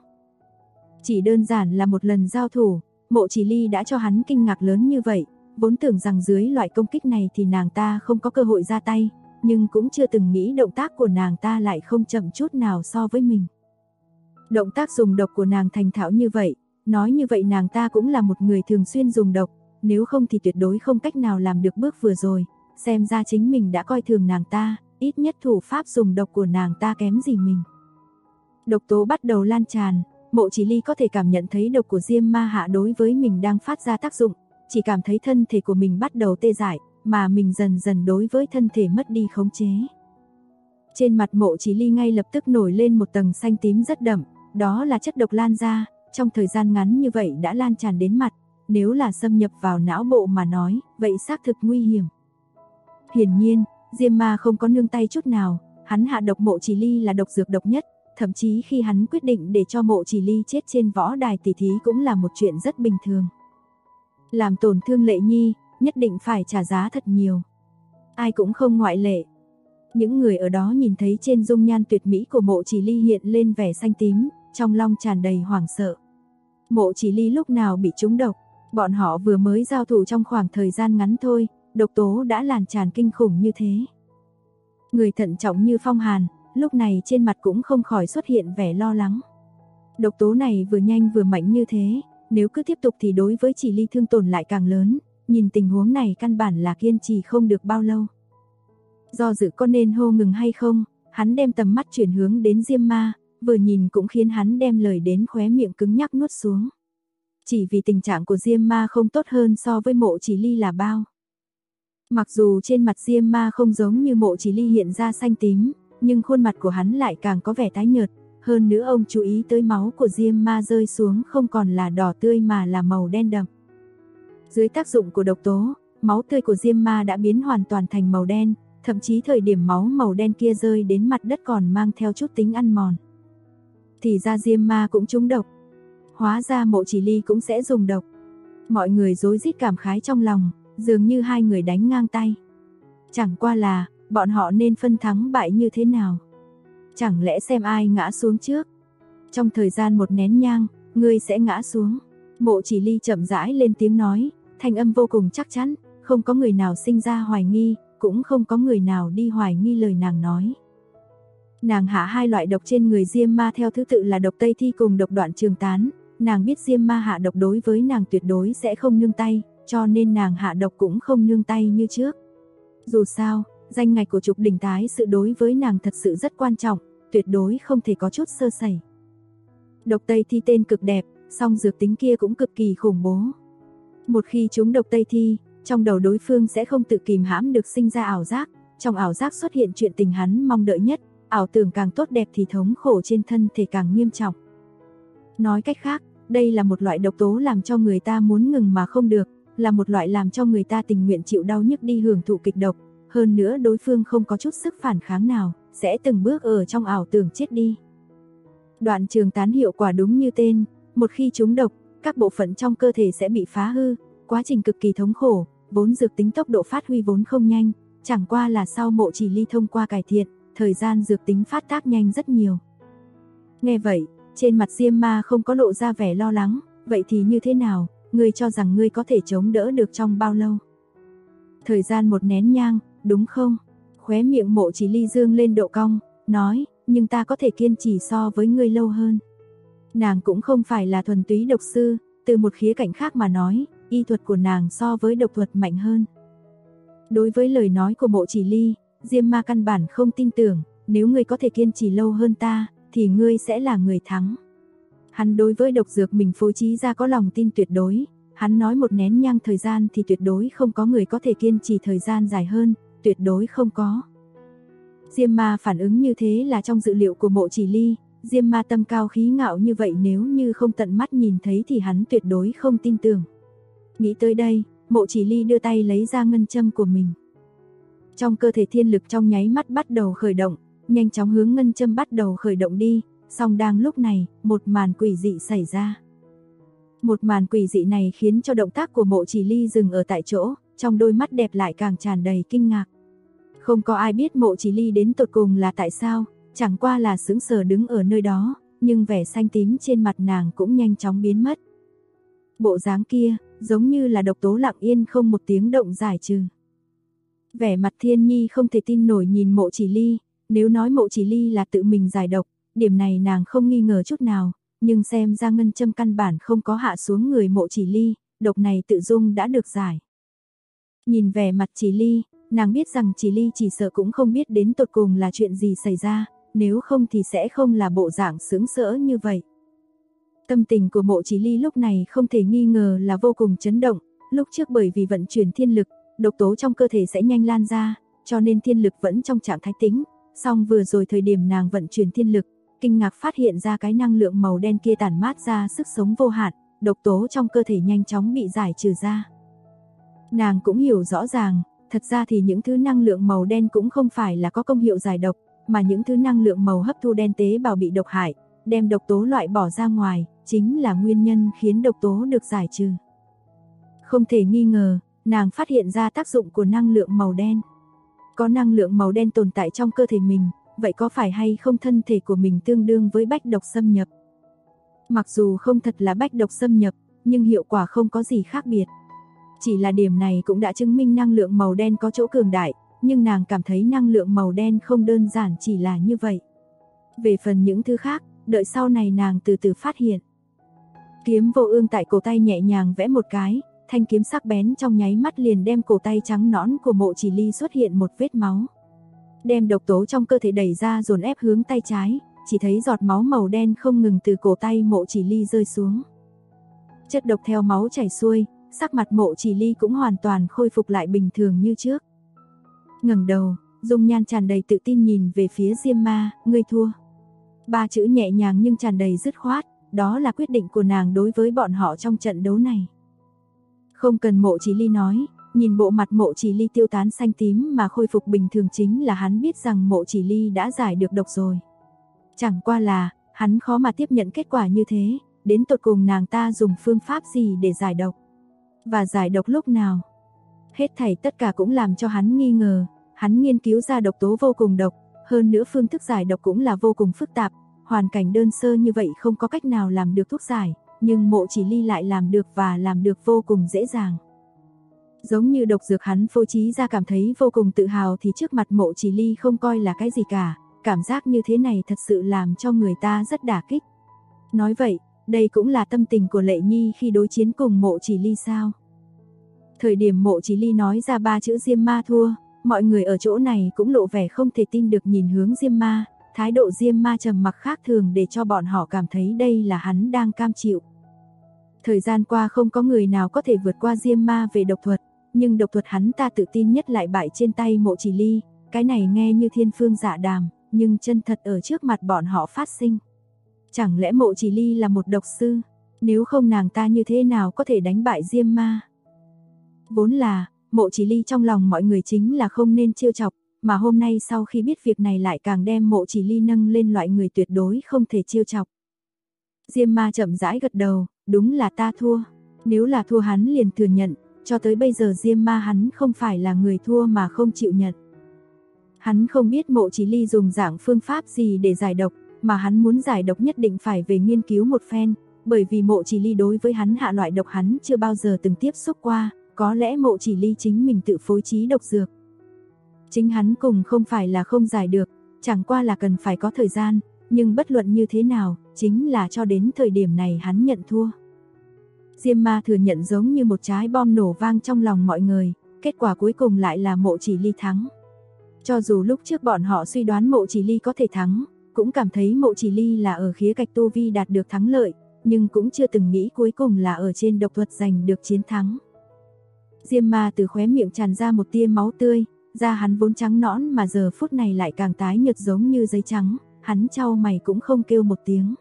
Chỉ đơn giản là một lần giao thủ, Mộ Chỉ Ly đã cho hắn kinh ngạc lớn như vậy, vốn tưởng rằng dưới loại công kích này thì nàng ta không có cơ hội ra tay, nhưng cũng chưa từng nghĩ động tác của nàng ta lại không chậm chút nào so với mình. Động tác dùng độc của nàng thành thạo như vậy, nói như vậy nàng ta cũng là một người thường xuyên dùng độc, nếu không thì tuyệt đối không cách nào làm được bước vừa rồi, xem ra chính mình đã coi thường nàng ta, ít nhất thủ pháp dùng độc của nàng ta kém gì mình. Độc tố bắt đầu lan tràn, Mộ Chỉ Ly có thể cảm nhận thấy độc của Diêm Ma hạ đối với mình đang phát ra tác dụng, chỉ cảm thấy thân thể của mình bắt đầu tê dại, mà mình dần dần đối với thân thể mất đi khống chế. Trên mặt Mộ Chỉ Ly ngay lập tức nổi lên một tầng xanh tím rất đậm, đó là chất độc lan ra, trong thời gian ngắn như vậy đã lan tràn đến mặt, nếu là xâm nhập vào não bộ mà nói, vậy xác thực nguy hiểm. Hiển nhiên, Diêm Ma không có nương tay chút nào, hắn hạ độc Mộ Chỉ Ly là độc dược độc nhất, thậm chí khi hắn quyết định để cho Mộ Chỉ Ly chết trên võ đài tỉ thí cũng là một chuyện rất bình thường. Làm tổn thương Lệ Nhi, nhất định phải trả giá thật nhiều. Ai cũng không ngoại lệ. Những người ở đó nhìn thấy trên dung nhan tuyệt mỹ của Mộ Chỉ Ly hiện lên vẻ xanh tím, trong lòng tràn đầy hoảng sợ. Mộ Chỉ Ly lúc nào bị trúng độc, bọn họ vừa mới giao thủ trong khoảng thời gian ngắn thôi, độc tố đã lan tràn kinh khủng như thế. Người thận trọng như Phong Hàn, lúc này trên mặt cũng không khỏi xuất hiện vẻ lo lắng. Độc tố này vừa nhanh vừa mạnh như thế, nếu cứ tiếp tục thì đối với Chỉ Ly thương tổn lại càng lớn, nhìn tình huống này căn bản là kiên trì không được bao lâu. Do dự có nên hô ngừng hay không, hắn đem tầm mắt chuyển hướng đến Diêm Ma, vừa nhìn cũng khiến hắn đem lời đến khóe miệng cứng nhắc nuốt xuống. Chỉ vì tình trạng của Diêm Ma không tốt hơn so với Mộ Chỉ Ly là bao. Mặc dù trên mặt Diêm Ma không giống như Mộ Chỉ Ly hiện ra xanh tím, nhưng khuôn mặt của hắn lại càng có vẻ tái nhợt, hơn nữa ông chú ý tới máu của Diêm Ma rơi xuống không còn là đỏ tươi mà là màu đen đậm. Dưới tác dụng của độc tố, máu tươi của Diêm Ma đã biến hoàn toàn thành màu đen, thậm chí thời điểm máu màu đen kia rơi đến mặt đất còn mang theo chút tính ăn mòn. Thì ra Diêm Ma cũng trúng độc. Hóa ra Mộ Chỉ Ly cũng sẽ dùng độc. Mọi người rối rít cảm khái trong lòng, dường như hai người đánh ngang tay. Chẳng qua là, bọn họ nên phân thắng bại như thế nào? Chẳng lẽ xem ai ngã xuống trước? Trong thời gian một nén nhang, ngươi sẽ ngã xuống. Mộ Chỉ Ly chậm rãi lên tiếng nói, thanh âm vô cùng chắc chắn, không có người nào sinh ra hoài nghi, cũng không có người nào đi hoài nghi lời nàng nói. Nàng hạ hai loại độc trên người Diêm Ma theo thứ tự là độc Tây Thi cùng độc Đoạn Trường Tán. Nàng biết Diêm Ma hạ độc đối với nàng tuyệt đối sẽ không nương tay, cho nên nàng hạ độc cũng không nương tay như trước. Dù sao, danh ngạch của Trục Đỉnh tái sự đối với nàng thật sự rất quan trọng, tuyệt đối không thể có chút sơ sẩy. Độc Tây Thi tên cực đẹp, song dược tính kia cũng cực kỳ khủng bố. Một khi trúng độc Tây Thi, trong đầu đối phương sẽ không tự kìm hãm được sinh ra ảo giác, trong ảo giác xuất hiện chuyện tình hắn mong đợi nhất, ảo tưởng càng tốt đẹp thì thống khổ trên thân thể càng nghiêm trọng. Nói cách khác, đây là một loại độc tố làm cho người ta muốn ngừng mà không được, là một loại làm cho người ta tình nguyện chịu đau nhức đi hưởng thụ kịch độc, hơn nữa đối phương không có chút sức phản kháng nào, sẽ từng bước ở trong ảo tưởng chết đi. Đoạn Trường Tán hiệu quả đúng như tên, một khi trúng độc, các bộ phận trong cơ thể sẽ bị phá hư, quá trình cực kỳ thống khổ, vốn dược tính tốc độ phát huy vốn không nhanh, chẳng qua là sau Mộ Chỉ Ly thông qua cải thiện, thời gian dược tính phát tác nhanh rất nhiều. Nghe vậy, trên mặt Diêm Ma không có lộ ra vẻ lo lắng, vậy thì như thế nào, ngươi cho rằng ngươi có thể chống đỡ được trong bao lâu? Thời gian một nén nhang, đúng không? Khóe miệng Mộ Chỉ Ly dương lên độ cong, nói, nhưng ta có thể kiên trì so với ngươi lâu hơn. Nàng cũng không phải là thuần túy độc sư, từ một khía cạnh khác mà nói, y thuật của nàng so với độc thuật mạnh hơn. Đối với lời nói của Mộ Chỉ Ly, Diêm Ma căn bản không tin tưởng, nếu ngươi có thể kiên trì lâu hơn ta, thì ngươi sẽ là người thắng. Hắn đối với độc dược mình phối trí ra có lòng tin tuyệt đối, hắn nói một nén nhang thời gian thì tuyệt đối không có người có thể kiên trì thời gian dài hơn, tuyệt đối không có. Diêm Ma phản ứng như thế là trong dự liệu của Mộ Chỉ Ly, Diêm Ma tâm cao khí ngạo như vậy nếu như không tận mắt nhìn thấy thì hắn tuyệt đối không tin tưởng. Nghĩ tới đây, Mộ Chỉ Ly đưa tay lấy ra ngân châm của mình. Trong cơ thể thiên lực trong nháy mắt bắt đầu khởi động, nhanh chóng hướng ngân châm bắt đầu khởi động đi, song đang lúc này, một màn quỷ dị xảy ra. Một màn quỷ dị này khiến cho động tác của Mộ Chỉ Ly dừng ở tại chỗ, trong đôi mắt đẹp lại càng tràn đầy kinh ngạc. Không có ai biết Mộ Chỉ Ly đến tột cùng là tại sao, chẳng qua là sững sờ đứng ở nơi đó, nhưng vẻ xanh tím trên mặt nàng cũng nhanh chóng biến mất. Bộ dáng kia, giống như là độc tố lặng yên không một tiếng động giải trừ. Vẻ mặt Thiên Nhi không thể tin nổi nhìn Mộ Chỉ Ly, nếu nói Mộ Chỉ Ly là tự mình giải độc, điểm này nàng không nghi ngờ chút nào, nhưng xem ra ngân châm căn bản không có hạ xuống người Mộ Chỉ Ly, độc này tự dung đã được giải. Nhìn vẻ mặt Chỉ Ly, nàng biết rằng Chỉ Ly chỉ sợ cũng không biết đến tột cùng là chuyện gì xảy ra, nếu không thì sẽ không là bộ dạng sướng sỡ như vậy. Tâm tình của Mộ Chỉ Ly lúc này không thể nghi ngờ là vô cùng chấn động, lúc trước bởi vì vận chuyển thiên lực, độc tố trong cơ thể sẽ nhanh lan ra, cho nên thiên lực vẫn trong trạng thái tĩnh, song vừa rồi thời điểm nàng vận chuyển thiên lực, kinh ngạc phát hiện ra cái năng lượng màu đen kia tản mát ra sức sống vô hạn, độc tố trong cơ thể nhanh chóng bị giải trừ ra. Nàng cũng hiểu rõ ràng, thật ra thì những thứ năng lượng màu đen cũng không phải là có công hiệu giải độc, mà những thứ năng lượng màu hấp thu đen tế bào bị độc hại, đem độc tố loại bỏ ra ngoài, chính là nguyên nhân khiến độc tố được giải trừ. Không thể nghi ngờ, nàng phát hiện ra tác dụng của năng lượng màu đen. Có năng lượng màu đen tồn tại trong cơ thể mình, vậy có phải hay không thân thể của mình tương đương với bách độc xâm nhập? Mặc dù không thật là bách độc xâm nhập, nhưng hiệu quả không có gì khác biệt. Chỉ là điểm này cũng đã chứng minh năng lượng màu đen có chỗ cường đại, nhưng nàng cảm thấy năng lượng màu đen không đơn giản chỉ là như vậy. Về phần những thứ khác, đợi sau này nàng từ từ phát hiện. Kiếm vô ương tại cổ tay nhẹ nhàng vẽ một cái, thanh kiếm sắc bén trong nháy mắt liền đem cổ tay trắng nõn của Mộ Chỉ Ly xuất hiện một vết máu. Đem độc tố trong cơ thể đẩy ra dồn ép hướng tay trái, chỉ thấy giọt máu màu đen không ngừng từ cổ tay Mộ Chỉ Ly rơi xuống. Chất độc theo máu chảy xuôi, sắc mặt Mộ Chỉ Ly cũng hoàn toàn khôi phục lại bình thường như trước. Ngẩng đầu, dung nhan tràn đầy tự tin nhìn về phía Diêm Ma, ngươi thua. Ba chữ nhẹ nhàng nhưng tràn đầy dứt khoát, đó là quyết định của nàng đối với bọn họ trong trận đấu này. Không cần Mộ Chỉ Ly nói, nhìn bộ mặt Mộ Chỉ Ly tiêu tán xanh tím mà khôi phục bình thường chính là hắn biết rằng Mộ Chỉ Ly đã giải được độc rồi. Chẳng qua là, hắn khó mà tiếp nhận kết quả như thế, đến tột cùng nàng ta dùng phương pháp gì để giải độc. Và giải độc lúc nào? Hết thảy tất cả cũng làm cho hắn nghi ngờ, hắn nghiên cứu ra độc tố vô cùng độc, hơn nữa phương thức giải độc cũng là vô cùng phức tạp, hoàn cảnh đơn sơ như vậy không có cách nào làm được thuốc giải, nhưng Mộ Chỉ Ly lại làm được và làm được vô cùng dễ dàng. Giống như độc dược hắn phối trí ra cảm thấy vô cùng tự hào thì trước mặt Mộ Chỉ Ly không coi là cái gì cả, cảm giác như thế này thật sự làm cho người ta rất đả kích. Nói vậy, đây cũng là tâm tình của Lệ Nhi khi đối chiến cùng Mộ Chỉ Ly sao? Thời điểm Mộ Chỉ Ly nói ra 3 chữ Diêm Ma thua, mọi người ở chỗ này cũng lộ vẻ không thể tin được nhìn hướng Diêm Ma, thái độ Diêm Ma trầm mặc khác thường để cho bọn họ cảm thấy đây là hắn đang cam chịu. Thời gian qua không có người nào có thể vượt qua Diêm Ma về độc thuật, nhưng độc thuật hắn ta tự tin nhất lại bại trên tay Mộ Chỉ Ly, cái này nghe như thiên phương dạ đàm, nhưng chân thật ở trước mặt bọn họ phát sinh. Chẳng lẽ Mộ Chỉ Ly là một độc sư, nếu không nàng ta như thế nào có thể đánh bại Diêm Ma? Vốn là, Mộ Chỉ Ly trong lòng mọi người chính là không nên trêu chọc, mà hôm nay sau khi biết việc này lại càng đem Mộ Chỉ Ly nâng lên loại người tuyệt đối không thể trêu chọc. Diêm Ma chậm rãi gật đầu, đúng là ta thua. Nếu là thua hắn liền thừa nhận, cho tới bây giờ Diêm Ma hắn không phải là người thua mà không chịu nhận. Hắn không biết Mộ Chỉ Ly dùng dạng phương pháp gì để giải độc, mà hắn muốn giải độc nhất định phải về nghiên cứu một phen, bởi vì Mộ Chỉ Ly đối với hắn hạ loại độc hắn chưa bao giờ từng tiếp xúc qua, có lẽ Mộ Chỉ Ly chính mình tự phối trí độc dược. Chính hắn cùng không phải là không giải được, chẳng qua là cần phải có thời gian, nhưng bất luận như thế nào, chính là cho đến thời điểm này hắn nhận thua. Diêm Ma thừa nhận giống như một trái bom nổ vang trong lòng mọi người, kết quả cuối cùng lại là Mộ Chỉ Ly thắng. Cho dù lúc trước bọn họ suy đoán Mộ Chỉ Ly có thể thắng, cũng cảm thấy Mộ Chỉ Ly là ở khía cạnh tu vi đạt được thắng lợi, nhưng cũng chưa từng nghĩ cuối cùng là ở trên độc thuật giành được chiến thắng. Diêm Ma từ khóe miệng tràn ra một tia máu tươi, da hắn vốn trắng nõn mà giờ phút này lại càng tái nhợt giống như giấy trắng, hắn chau mày cũng không kêu một tiếng.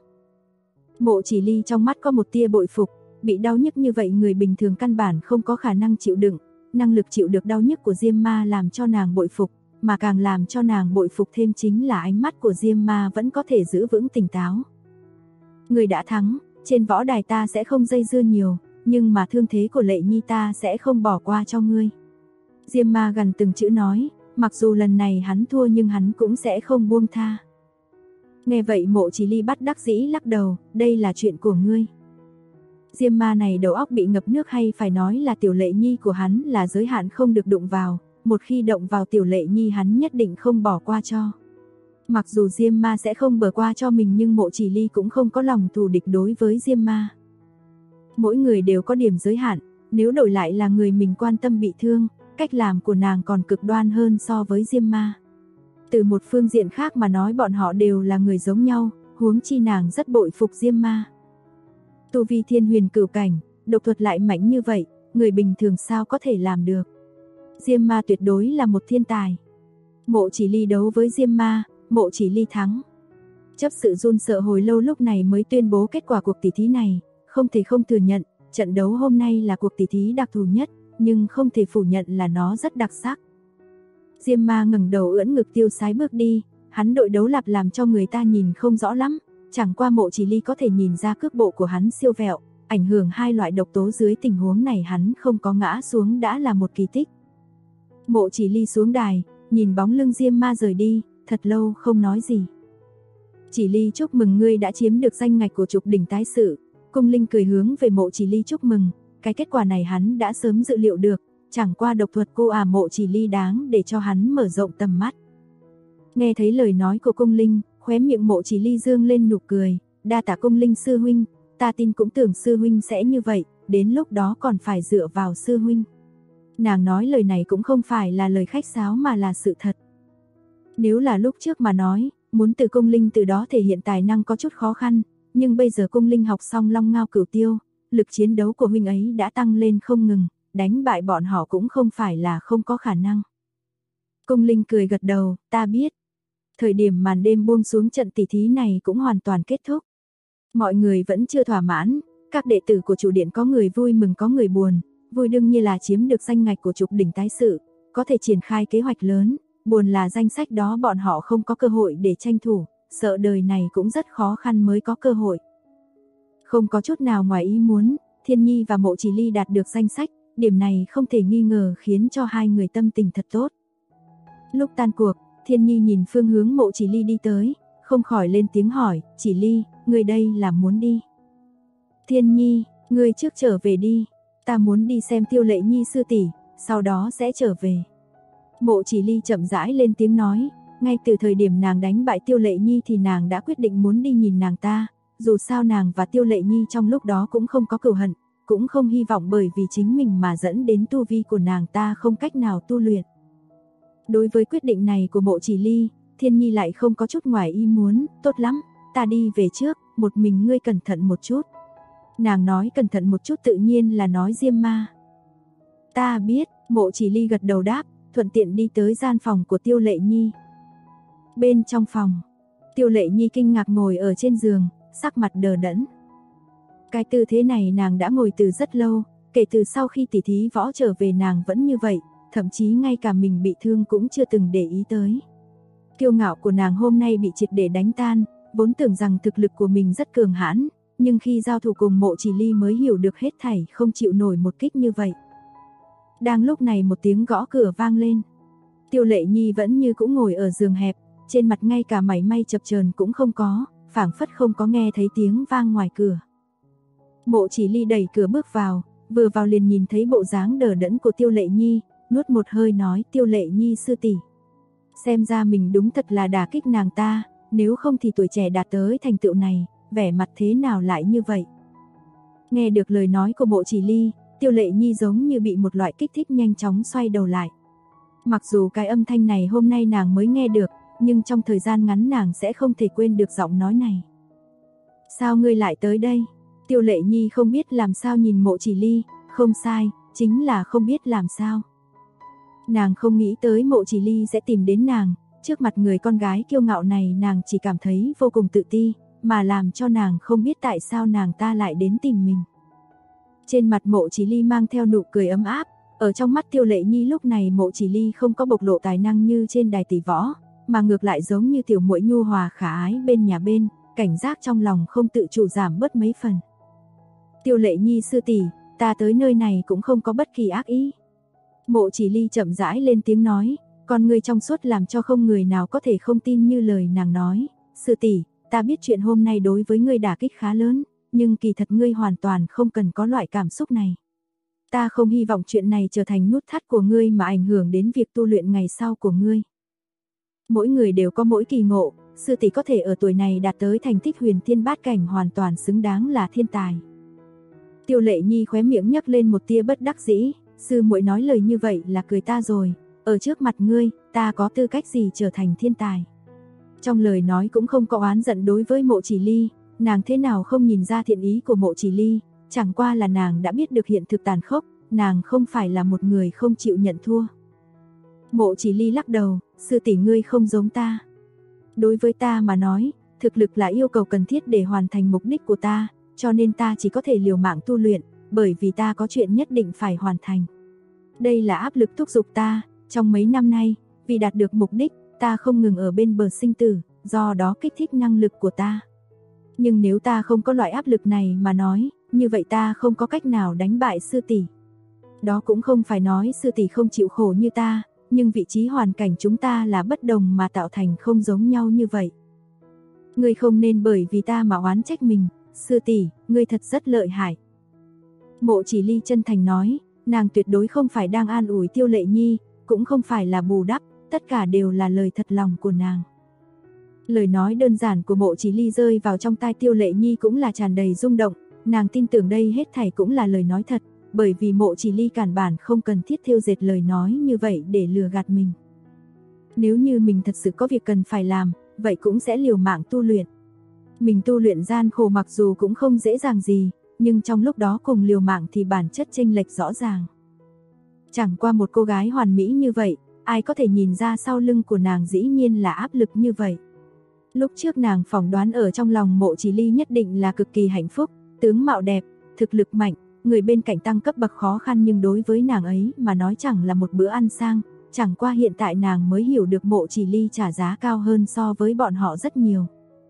Mộ Chỉ Ly trong mắt có một tia bội phục, bị đau nhức như vậy người bình thường căn bản không có khả năng chịu đựng, năng lực chịu được đau nhức của Diêm Ma làm cho nàng bội phục, mà càng làm cho nàng bội phục thêm chính là ánh mắt của Diêm Ma vẫn có thể giữ vững tỉnh táo. Người đã thắng, trên võ đài ta sẽ không dây dưa nhiều, nhưng mà thương thế của Lệ Nhi ta sẽ không bỏ qua cho ngươi. Diêm Ma gần từng chữ nói, mặc dù lần này hắn thua nhưng hắn cũng sẽ không buông tha. Nghe vậy Mộ Chỉ Ly bắt đắc dĩ lắc đầu, đây là chuyện của ngươi. Diêm Ma này đầu óc bị ngập nước hay phải nói là tiểu Lệ Nhi của hắn là giới hạn không được đụng vào, một khi động vào tiểu Lệ Nhi hắn nhất định không bỏ qua cho. Mặc dù Diêm Ma sẽ không bỏ qua cho mình nhưng Mộ Chỉ Ly cũng không có lòng thù địch đối với Diêm Ma. Mỗi người đều có điểm giới hạn, nếu đổi lại là người mình quan tâm bị thương, cách làm của nàng còn cực đoan hơn so với Diêm Ma. Từ một phương diện khác mà nói bọn họ đều là người giống nhau, huống chi nàng rất bội phục Diêm Ma. Tu vi thiên huyền cửu cảnh, độc thuật lại mạnh như vậy, người bình thường sao có thể làm được. Diêm Ma tuyệt đối là một thiên tài. Mộ Chỉ Ly đấu với Diêm Ma, Mộ Chỉ Ly thắng. Chấp sự run sợ hồi lâu lúc này mới tuyên bố kết quả cuộc tỷ thí này, không thể không thừa nhận, trận đấu hôm nay là cuộc tỷ thí đặc thù nhất, nhưng không thể phủ nhận là nó rất đặc sắc. Diêm Ma ngẩng đầu ưỡn ngực tiêu sái bước đi, hắn đội đấu lặp làm cho người ta nhìn không rõ lắm, chẳng qua Mộ Chỉ Ly có thể nhìn ra cước bộ của hắn siêu vẹo, ảnh hưởng hai loại độc tố dưới tình huống này hắn không có ngã xuống đã là một kỳ tích. Mộ Chỉ Ly xuống đài, nhìn bóng lưng Diêm Ma rời đi, thật lâu không nói gì. Chỉ Ly chúc mừng ngươi đã chiếm được danh ngạch của trục đỉnh tái sự. Cung Linh cười hướng về Mộ Chỉ Ly chúc mừng, cái kết quả này hắn đã sớm dự liệu được, chẳng qua độc thuật cô Mộ Chỉ Ly đáng để cho hắn mở rộng tầm mắt. Nghe thấy lời nói của Cung Linh, khóe miệng Mộ Chỉ Ly dương lên nụ cười, đa tạ Cung Linh sư huynh, ta tin cũng tưởng sư huynh sẽ như vậy, đến lúc đó còn phải dựa vào sư huynh. Nàng nói lời này cũng không phải là lời khách sáo mà là sự thật. Nếu là lúc trước mà nói, muốn từ Cung Linh từ đó thể hiện tài năng có chút khó khăn, nhưng bây giờ Cung Linh học xong Long Ngao Cửu Tiêu, lực chiến đấu của huynh ấy đã tăng lên không ngừng, đánh bại bọn họ cũng không phải là không có khả năng. Cung Linh cười gật đầu, ta biết. Thời điểm màn đêm buông xuống trận tỷ thí này cũng hoàn toàn kết thúc. Mọi người vẫn chưa thỏa mãn, các đệ tử của chủ điện có người vui mừng có người buồn, vui đương nhiên là chiếm được danh ngạch của Trục Đỉnh Tái Sự, có thể triển khai kế hoạch lớn, buồn là danh sách đó bọn họ không có cơ hội để tranh thủ, sợ đời này cũng rất khó khăn mới có cơ hội. Không có chút nào ngoài ý muốn, Thiên Nhi và Mộ Chỉ Ly đạt được danh sách, điểm này không thể nghi ngờ khiến cho hai người tâm tình thật tốt. Lúc tan cuộc, Thiên Nhi nhìn phương hướng Mộ Chỉ Ly đi tới, không khỏi lên tiếng hỏi, Chỉ Ly, người đây là muốn đi? Thiên Nhi, người trước trở về đi, ta muốn đi xem Tiêu Lệ Nhi sư tỷ, sau đó sẽ trở về. Mộ Chỉ Ly chậm rãi lên tiếng nói, ngay từ thời điểm nàng đánh bại Tiêu Lệ Nhi thì nàng đã quyết định muốn đi nhìn nàng ta, dù sao nàng và Tiêu Lệ Nhi trong lúc đó cũng không có cừu hận, cũng không hy vọng bởi vì chính mình mà dẫn đến tu vi của nàng ta không cách nào tu luyện. Đối với quyết định này của Mộ Chỉ Ly, Thiên Nhi lại không có chút ngoài ý muốn, tốt lắm, ta đi về trước, một mình ngươi cẩn thận một chút. Nàng nói cẩn thận một chút tự nhiên là nói Diêm Ma. Ta biết, Mộ Chỉ Ly gật đầu đáp, thuận tiện đi tới gian phòng của Tiêu Lệ Nhi. Bên trong phòng, Tiêu Lệ Nhi kinh ngạc ngồi ở trên giường, sắc mặt đờ đẫn. Cái tư thế này nàng đã ngồi từ rất lâu, kể từ sau khi tỷ thí võ trở về nàng vẫn như vậy, thậm chí ngay cả mình bị thương cũng chưa từng để ý tới. Kiêu ngạo của nàng hôm nay bị triệt để đánh tan, vốn tưởng rằng thực lực của mình rất cường hãn, nhưng khi giao thủ cùng Mộ Chỉ Ly mới hiểu được hết thảy không chịu nổi một kích như vậy. Đang lúc này một tiếng gõ cửa vang lên. Tiêu Lệ Nhi vẫn như cũ ngồi ở giường hẹp, trên mặt ngay cả mảy may chập chờn cũng không có, phảng phất không có nghe thấy tiếng vang ngoài cửa. Mộ Chỉ Ly đẩy cửa bước vào, vừa vào liền nhìn thấy bộ dáng đờ đẫn của Tiêu Lệ Nhi, nuốt một hơi nói, Tiêu Lệ Nhi sư tỷ, xem ra mình đúng thật là đả kích nàng ta, nếu không thì tuổi trẻ đạt tới thành tựu này, vẻ mặt thế nào lại như vậy. Nghe được lời nói của Mộ Chỉ Ly, Tiêu Lệ Nhi giống như bị một loại kích thích nhanh chóng xoay đầu lại. Mặc dù cái âm thanh này hôm nay nàng mới nghe được, nhưng trong thời gian ngắn nàng sẽ không thể quên được giọng nói này. Sao ngươi lại tới đây? Tiêu Lệ Nhi không biết làm sao nhìn Mộ Chỉ Ly, không sai, chính là không biết làm sao. Nàng không nghĩ tới Mộ Chỉ Ly sẽ tìm đến nàng, trước mặt người con gái kiêu ngạo này nàng chỉ cảm thấy vô cùng tự ti, mà làm cho nàng không biết tại sao nàng ta lại đến tìm mình. Trên mặt Mộ Chỉ Ly mang theo nụ cười ấm áp, ở trong mắt Tiêu Lệ Nhi lúc này Mộ Chỉ Ly không có bộc lộ tài năng như trên đài tỷ võ, mà ngược lại giống như tiểu muội nhu hòa khả ái bên nhà bên, cảnh giác trong lòng không tự chủ giảm bớt mấy phần. Tiêu Lệ Nhi sư tỷ, ta tới nơi này cũng không có bất kỳ ác ý. Mộ Chỉ Ly chậm rãi lên tiếng nói, con người trong suốt làm cho không người nào có thể không tin như lời nàng nói. Sư tỷ, ta biết chuyện hôm nay đối với ngươi đả kích khá lớn, nhưng kỳ thật ngươi hoàn toàn không cần có loại cảm xúc này. Ta không hy vọng chuyện này trở thành nút thắt của ngươi mà ảnh hưởng đến việc tu luyện ngày sau của ngươi. Mỗi người đều có mỗi kỳ ngộ, sư tỷ có thể ở tuổi này đạt tới thành tích huyền thiên bát cảnh hoàn toàn xứng đáng là thiên tài. Tiêu Lệ Nhi khóe miệng nhấc lên một tia bất đắc dĩ, sư muội nói lời như vậy là cười ta rồi, ở trước mặt ngươi, ta có tư cách gì trở thành thiên tài. Trong lời nói cũng không có oán giận đối với Mộ Chỉ Ly, nàng thế nào không nhìn ra thiện ý của Mộ Chỉ Ly, chẳng qua là nàng đã biết được hiện thực tàn khốc, nàng không phải là một người không chịu nhận thua. Mộ Chỉ Ly lắc đầu, sư tỷ ngươi không giống ta. Đối với ta mà nói, thực lực là yêu cầu cần thiết để hoàn thành mục đích của ta, cho nên ta chỉ có thể liều mạng tu luyện, bởi vì ta có chuyện nhất định phải hoàn thành. Đây là áp lực thúc giục ta, trong mấy năm nay, vì đạt được mục đích, ta không ngừng ở bên bờ sinh tử, do đó kích thích năng lực của ta. Nhưng nếu ta không có loại áp lực này mà nói, như vậy ta không có cách nào đánh bại sư tỷ. Đó cũng không phải nói sư tỷ không chịu khổ như ta, nhưng vị trí hoàn cảnh chúng ta là bất đồng mà tạo thành không giống nhau như vậy. Ngươi không nên bởi vì ta mà oán trách mình, sư tỷ, ngươi thật rất lợi hại. Mộ Chỉ Ly chân thành nói, nàng tuyệt đối không phải đang an ủi Tiêu Lệ Nhi, cũng không phải là bù đắp, tất cả đều là lời thật lòng của nàng. Lời nói đơn giản của Mộ Chỉ Ly rơi vào trong tai Tiêu Lệ Nhi cũng là tràn đầy rung động, nàng tin tưởng đây hết thảy cũng là lời nói thật, bởi vì Mộ Chỉ Ly cản bản không cần thiết thêu dệt lời nói như vậy để lừa gạt mình. Nếu như mình thật sự có việc cần phải làm, vậy cũng sẽ liều mạng tu luyện. Mình tu luyện gian khổ mặc dù cũng không dễ dàng gì, nhưng trong lúc đó cùng liều mạng thì bản chất chênh lệch rõ ràng. Chẳng qua một cô gái hoàn mỹ như vậy, ai có thể nhìn ra sau lưng của nàng dĩ nhiên là áp lực như vậy. Lúc trước nàng phỏng đoán ở trong lòng Mộ Chỉ Ly nhất định là cực kỳ hạnh phúc, tướng mạo đẹp, thực lực mạnh, người bên cạnh tăng cấp bậc khó khăn nhưng đối với nàng ấy mà nói chẳng là một bữa ăn sang, chẳng qua hiện tại nàng mới hiểu được Mộ Chỉ Ly trả giá cao hơn so với bọn họ rất nhiều.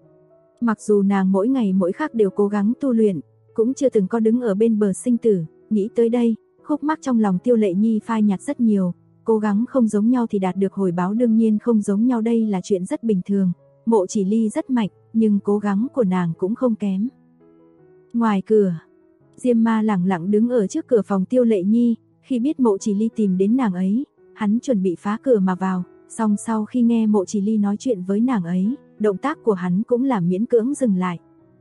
Mặc dù nàng mỗi ngày mỗi khắc đều cố gắng tu luyện, cũng chưa từng có đứng ở bên bờ sinh tử, nghĩ tới đây, khúc mắc trong lòng Tiêu Lệ Nhi phai nhạt rất nhiều, cố gắng không giống nhau thì đạt được hồi báo đương nhiên không giống nhau đây là chuyện rất bình thường, Mộ Chỉ Ly rất mạnh, nhưng cố gắng của nàng cũng không kém. Ngoài cửa, Diêm Ma lẳng lặng đứng ở trước cửa phòng Tiêu Lệ Nhi, khi biết Mộ Chỉ Ly tìm đến nàng ấy, hắn chuẩn bị phá cửa mà vào, song sau khi nghe Mộ Chỉ Ly nói chuyện với nàng ấy, động tác của hắn cũng là miễn cưỡng dừng lại.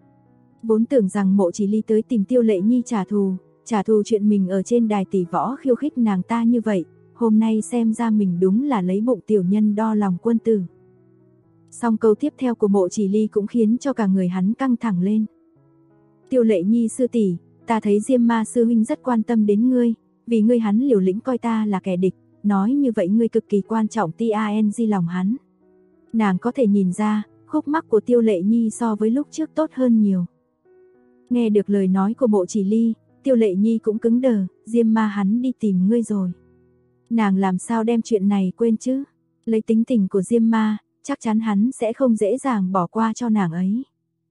Vốn tưởng rằng Mộ Chỉ Ly tới tìm Tiêu Lệ Nhi trả thù chuyện mình ở trên đài tỷ võ khiêu khích nàng ta như vậy, hôm nay xem ra mình đúng là lấy bụng tiểu nhân đo lòng quân tử. Song câu tiếp theo của Mộ Chỉ Ly cũng khiến cho cả người hắn căng thẳng lên. Tiêu Lệ Nhi sư tỷ, ta thấy Diêm Ma sư huynh rất quan tâm đến ngươi, vì ngươi hắn liều lĩnh coi ta là kẻ địch, nói như vậy ngươi cực kỳ quan trọng TANG lòng hắn. Nàng có thể nhìn ra, khúc mắc của Tiêu Lệ Nhi so với lúc trước tốt hơn nhiều. Nghe được lời nói của Mộ Chỉ Ly, Tiêu Lệ Nhi cũng cứng đờ, Diêm Ma hắn đi tìm ngươi rồi. Nàng làm sao đem chuyện này quên chứ? Lấy tính tình của Diêm Ma, chắc chắn hắn sẽ không dễ dàng bỏ qua cho nàng ấy.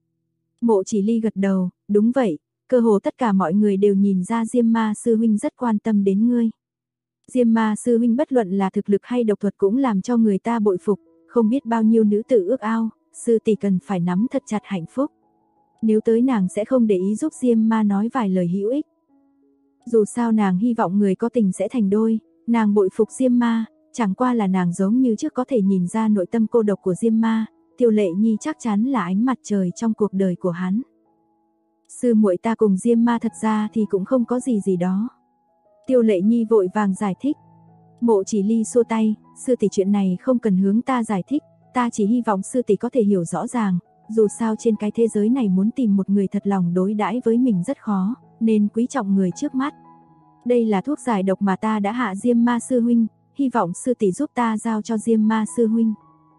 Mộ Chỉ Ly gật đầu, đúng vậy, cơ hồ tất cả mọi người đều nhìn ra Diêm Ma sư huynh rất quan tâm đến ngươi. Diêm Ma sư huynh bất luận là thực lực hay độc thuật cũng làm cho người ta bội phục, không biết bao nhiêu nữ tử ước ao, sư tỷ cần phải nắm thật chặt hạnh phúc. Nếu tới nàng sẽ không để ý giúp Diêm Ma nói vài lời hữu ích. Dù sao nàng hy vọng người có tình sẽ thành đôi, nàng bội phục Diêm Ma, chẳng qua là nàng giống như trước có thể nhìn ra nội tâm cô độc của Diêm Ma, Tiêu Lệ Nhi chắc chắn là ánh mặt trời trong cuộc đời của hắn. Sư muội ta cùng Diêm Ma thật ra thì cũng không có gì đó. Tiêu Lệ Nhi vội vàng giải thích. Mộ Chỉ Ly xua tay, sư tỷ chuyện này không cần hướng ta giải thích, ta chỉ hy vọng sư tỷ có thể hiểu rõ ràng, dù sao trên cái thế giới này muốn tìm một người thật lòng đối đãi với mình rất khó, nên quý trọng người trước mắt. Đây là thuốc giải độc mà ta đã hạ Diêm Ma sư huynh, hy vọng sư tỷ giúp ta giao cho Diêm Ma sư huynh.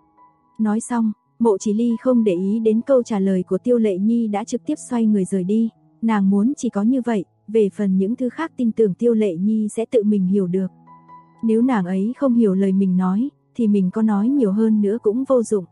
Nói xong, Mộ Chỉ Ly không để ý đến câu trả lời của Tiêu Lệ Nhi đã trực tiếp xoay người rời đi, nàng muốn chỉ có như vậy, về phần những thứ khác tin tưởng Tiêu Lệ Nhi sẽ tự mình hiểu được. Nếu nàng ấy không hiểu lời mình nói, thì mình có nói nhiều hơn nữa cũng vô dụng.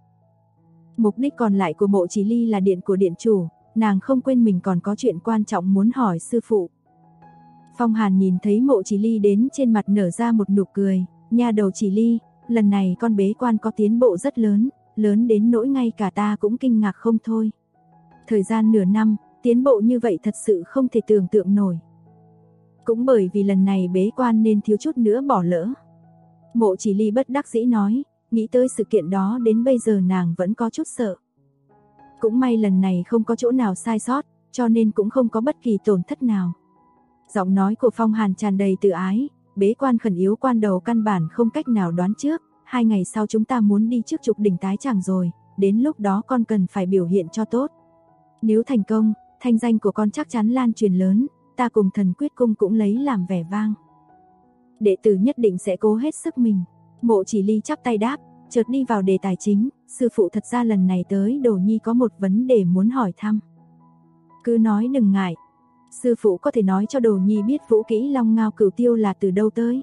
Mục đích còn lại của Mộ Chỉ Ly là điện của điện chủ, nàng không quên mình còn có chuyện quan trọng muốn hỏi sư phụ. Phong Hàn nhìn thấy Mộ Chỉ Ly đến trên mặt nở ra một nụ cười, nha đầu Chỉ Ly, lần này con bế quan có tiến bộ rất lớn, lớn đến nỗi ngay cả ta cũng kinh ngạc không thôi. Thời gian nửa năm, tiến bộ như vậy thật sự không thể tưởng tượng nổi. Cũng bởi vì lần này bế quan nên thiếu chút nữa bỏ lỡ. Mộ Chỉ Ly bất đắc dĩ nói, nghĩ tới sự kiện đó đến bây giờ nàng vẫn có chút sợ. Cũng may lần này không có chỗ nào sai sót, cho nên cũng không có bất kỳ tổn thất nào. Giọng nói của Phong Hàn tràn đầy tự ái, bế quan khẩn yếu quan đầu căn bản không cách nào đoán trước, 2 ngày sau chúng ta muốn đi trước trục đỉnh Tái Tràng rồi, đến lúc đó con cần phải biểu hiện cho tốt. Nếu thành công, thanh danh của con chắc chắn lan truyền lớn, ta cùng Thần Quyết Cung cũng lấy làm vẻ vang. Đệ tử nhất định sẽ cố hết sức mình. Mộ Chỉ Ly chắp tay đáp, chợt đi vào đề tài chính, sư phụ thật ra lần này tới Đồ Nhi có một vấn đề muốn hỏi thăm. Cứ nói đừng ngại. Sư phụ có thể nói cho Đồ Nhi biết vũ kỹ Long Ngao Cửu Tiêu là từ đâu tới?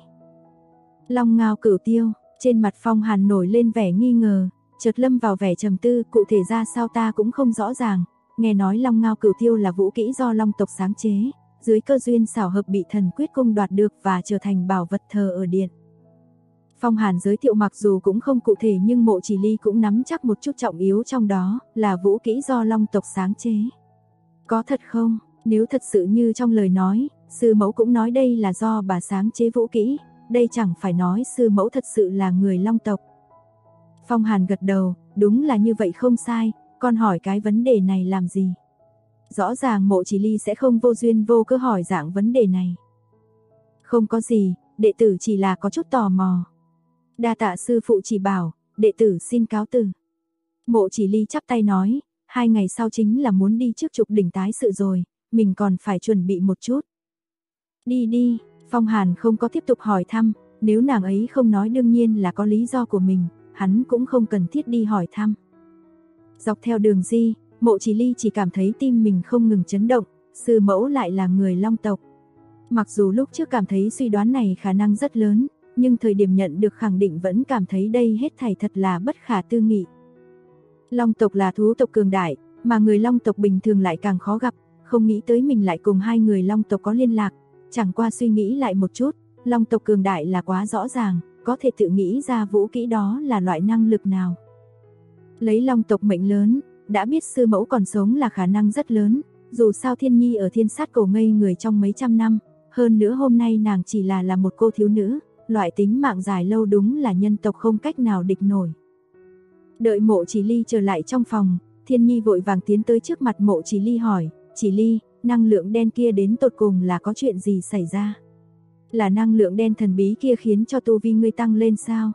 Long Ngao Cửu Tiêu, trên mặt Phong Hàn nổi lên vẻ nghi ngờ, chợt lâm vào vẻ trầm tư, cụ thể ra sao ta cũng không rõ ràng, nghe nói Long Ngao Cửu Tiêu là vũ kỹ do Long tộc sáng chế, dưới cơ duyên xảo hợp bị Thần Quyết Cung đoạt được và trở thành bảo vật thờ ở điện. Phong Hàn giới thiệu mặc dù cũng không cụ thể nhưng Mộ Chỉ Ly cũng nắm chắc một chút trọng yếu trong đó, là vũ kỹ do Long tộc sáng chế. Có thật không? Nếu thật sự như trong lời nói, sư mẫu cũng nói đây là do bà sáng chế vũ kỹ, đây chẳng phải nói sư mẫu thật sự là người Long tộc. Phong Hàn gật đầu, đúng là như vậy không sai, con hỏi cái vấn đề này làm gì? Rõ ràng Mộ Chỉ Ly sẽ không vô duyên vô cớ hỏi dạng vấn đề này. Không có gì, đệ tử chỉ là có chút tò mò. Đa tạ sư phụ chỉ bảo, đệ tử xin cáo từ. Mộ Chỉ Ly chắp tay nói, 2 ngày sau chính là muốn đi trước trục đỉnh tái sự rồi, mình còn phải chuẩn bị một chút. Đi đi, Phong Hàn không có tiếp tục hỏi thăm, nếu nàng ấy không nói đương nhiên là có lý do của mình, hắn cũng không cần thiết đi hỏi thăm. Dọc theo đường đi, Mộ Chỉ Ly chỉ cảm thấy tim mình không ngừng chấn động, sư mẫu lại là người Long tộc, Mặc dù lúc trước cảm thấy suy đoán này khả năng rất lớn, nhưng thời điểm nhận được khẳng định vẫn cảm thấy đây hết thảy thật là bất khả tư nghị. Long tộc là thú tộc cường đại, mà người Long tộc bình thường lại càng khó gặp, không nghĩ tới mình lại cùng hai người Long tộc có liên lạc, chẳng qua suy nghĩ lại một chút, Long tộc cường đại là quá rõ ràng, có thể tự nghĩ ra vũ kỹ đó là loại năng lực nào. Lấy Long tộc mệnh lớn, đã biết sư mẫu còn sống là khả năng rất lớn, dù sao Thiên Nhi ở Thiên Sát Cổ ngây người trong mấy trăm năm, hơn nữa hôm nay nàng chỉ là một cô thiếu nữ, loại tính mạng dài lâu đúng là nhân tộc không cách nào địch nổi. Đợi Mộ Chỉ Ly trở lại trong phòng, Thiên Nhi vội vàng tiến tới trước mặt Mộ Chỉ Ly hỏi, Chỉ Ly, năng lượng đen kia đến tột cùng là có chuyện gì xảy ra? Là năng lượng đen thần bí kia khiến cho tu vi ngươi tăng lên sao?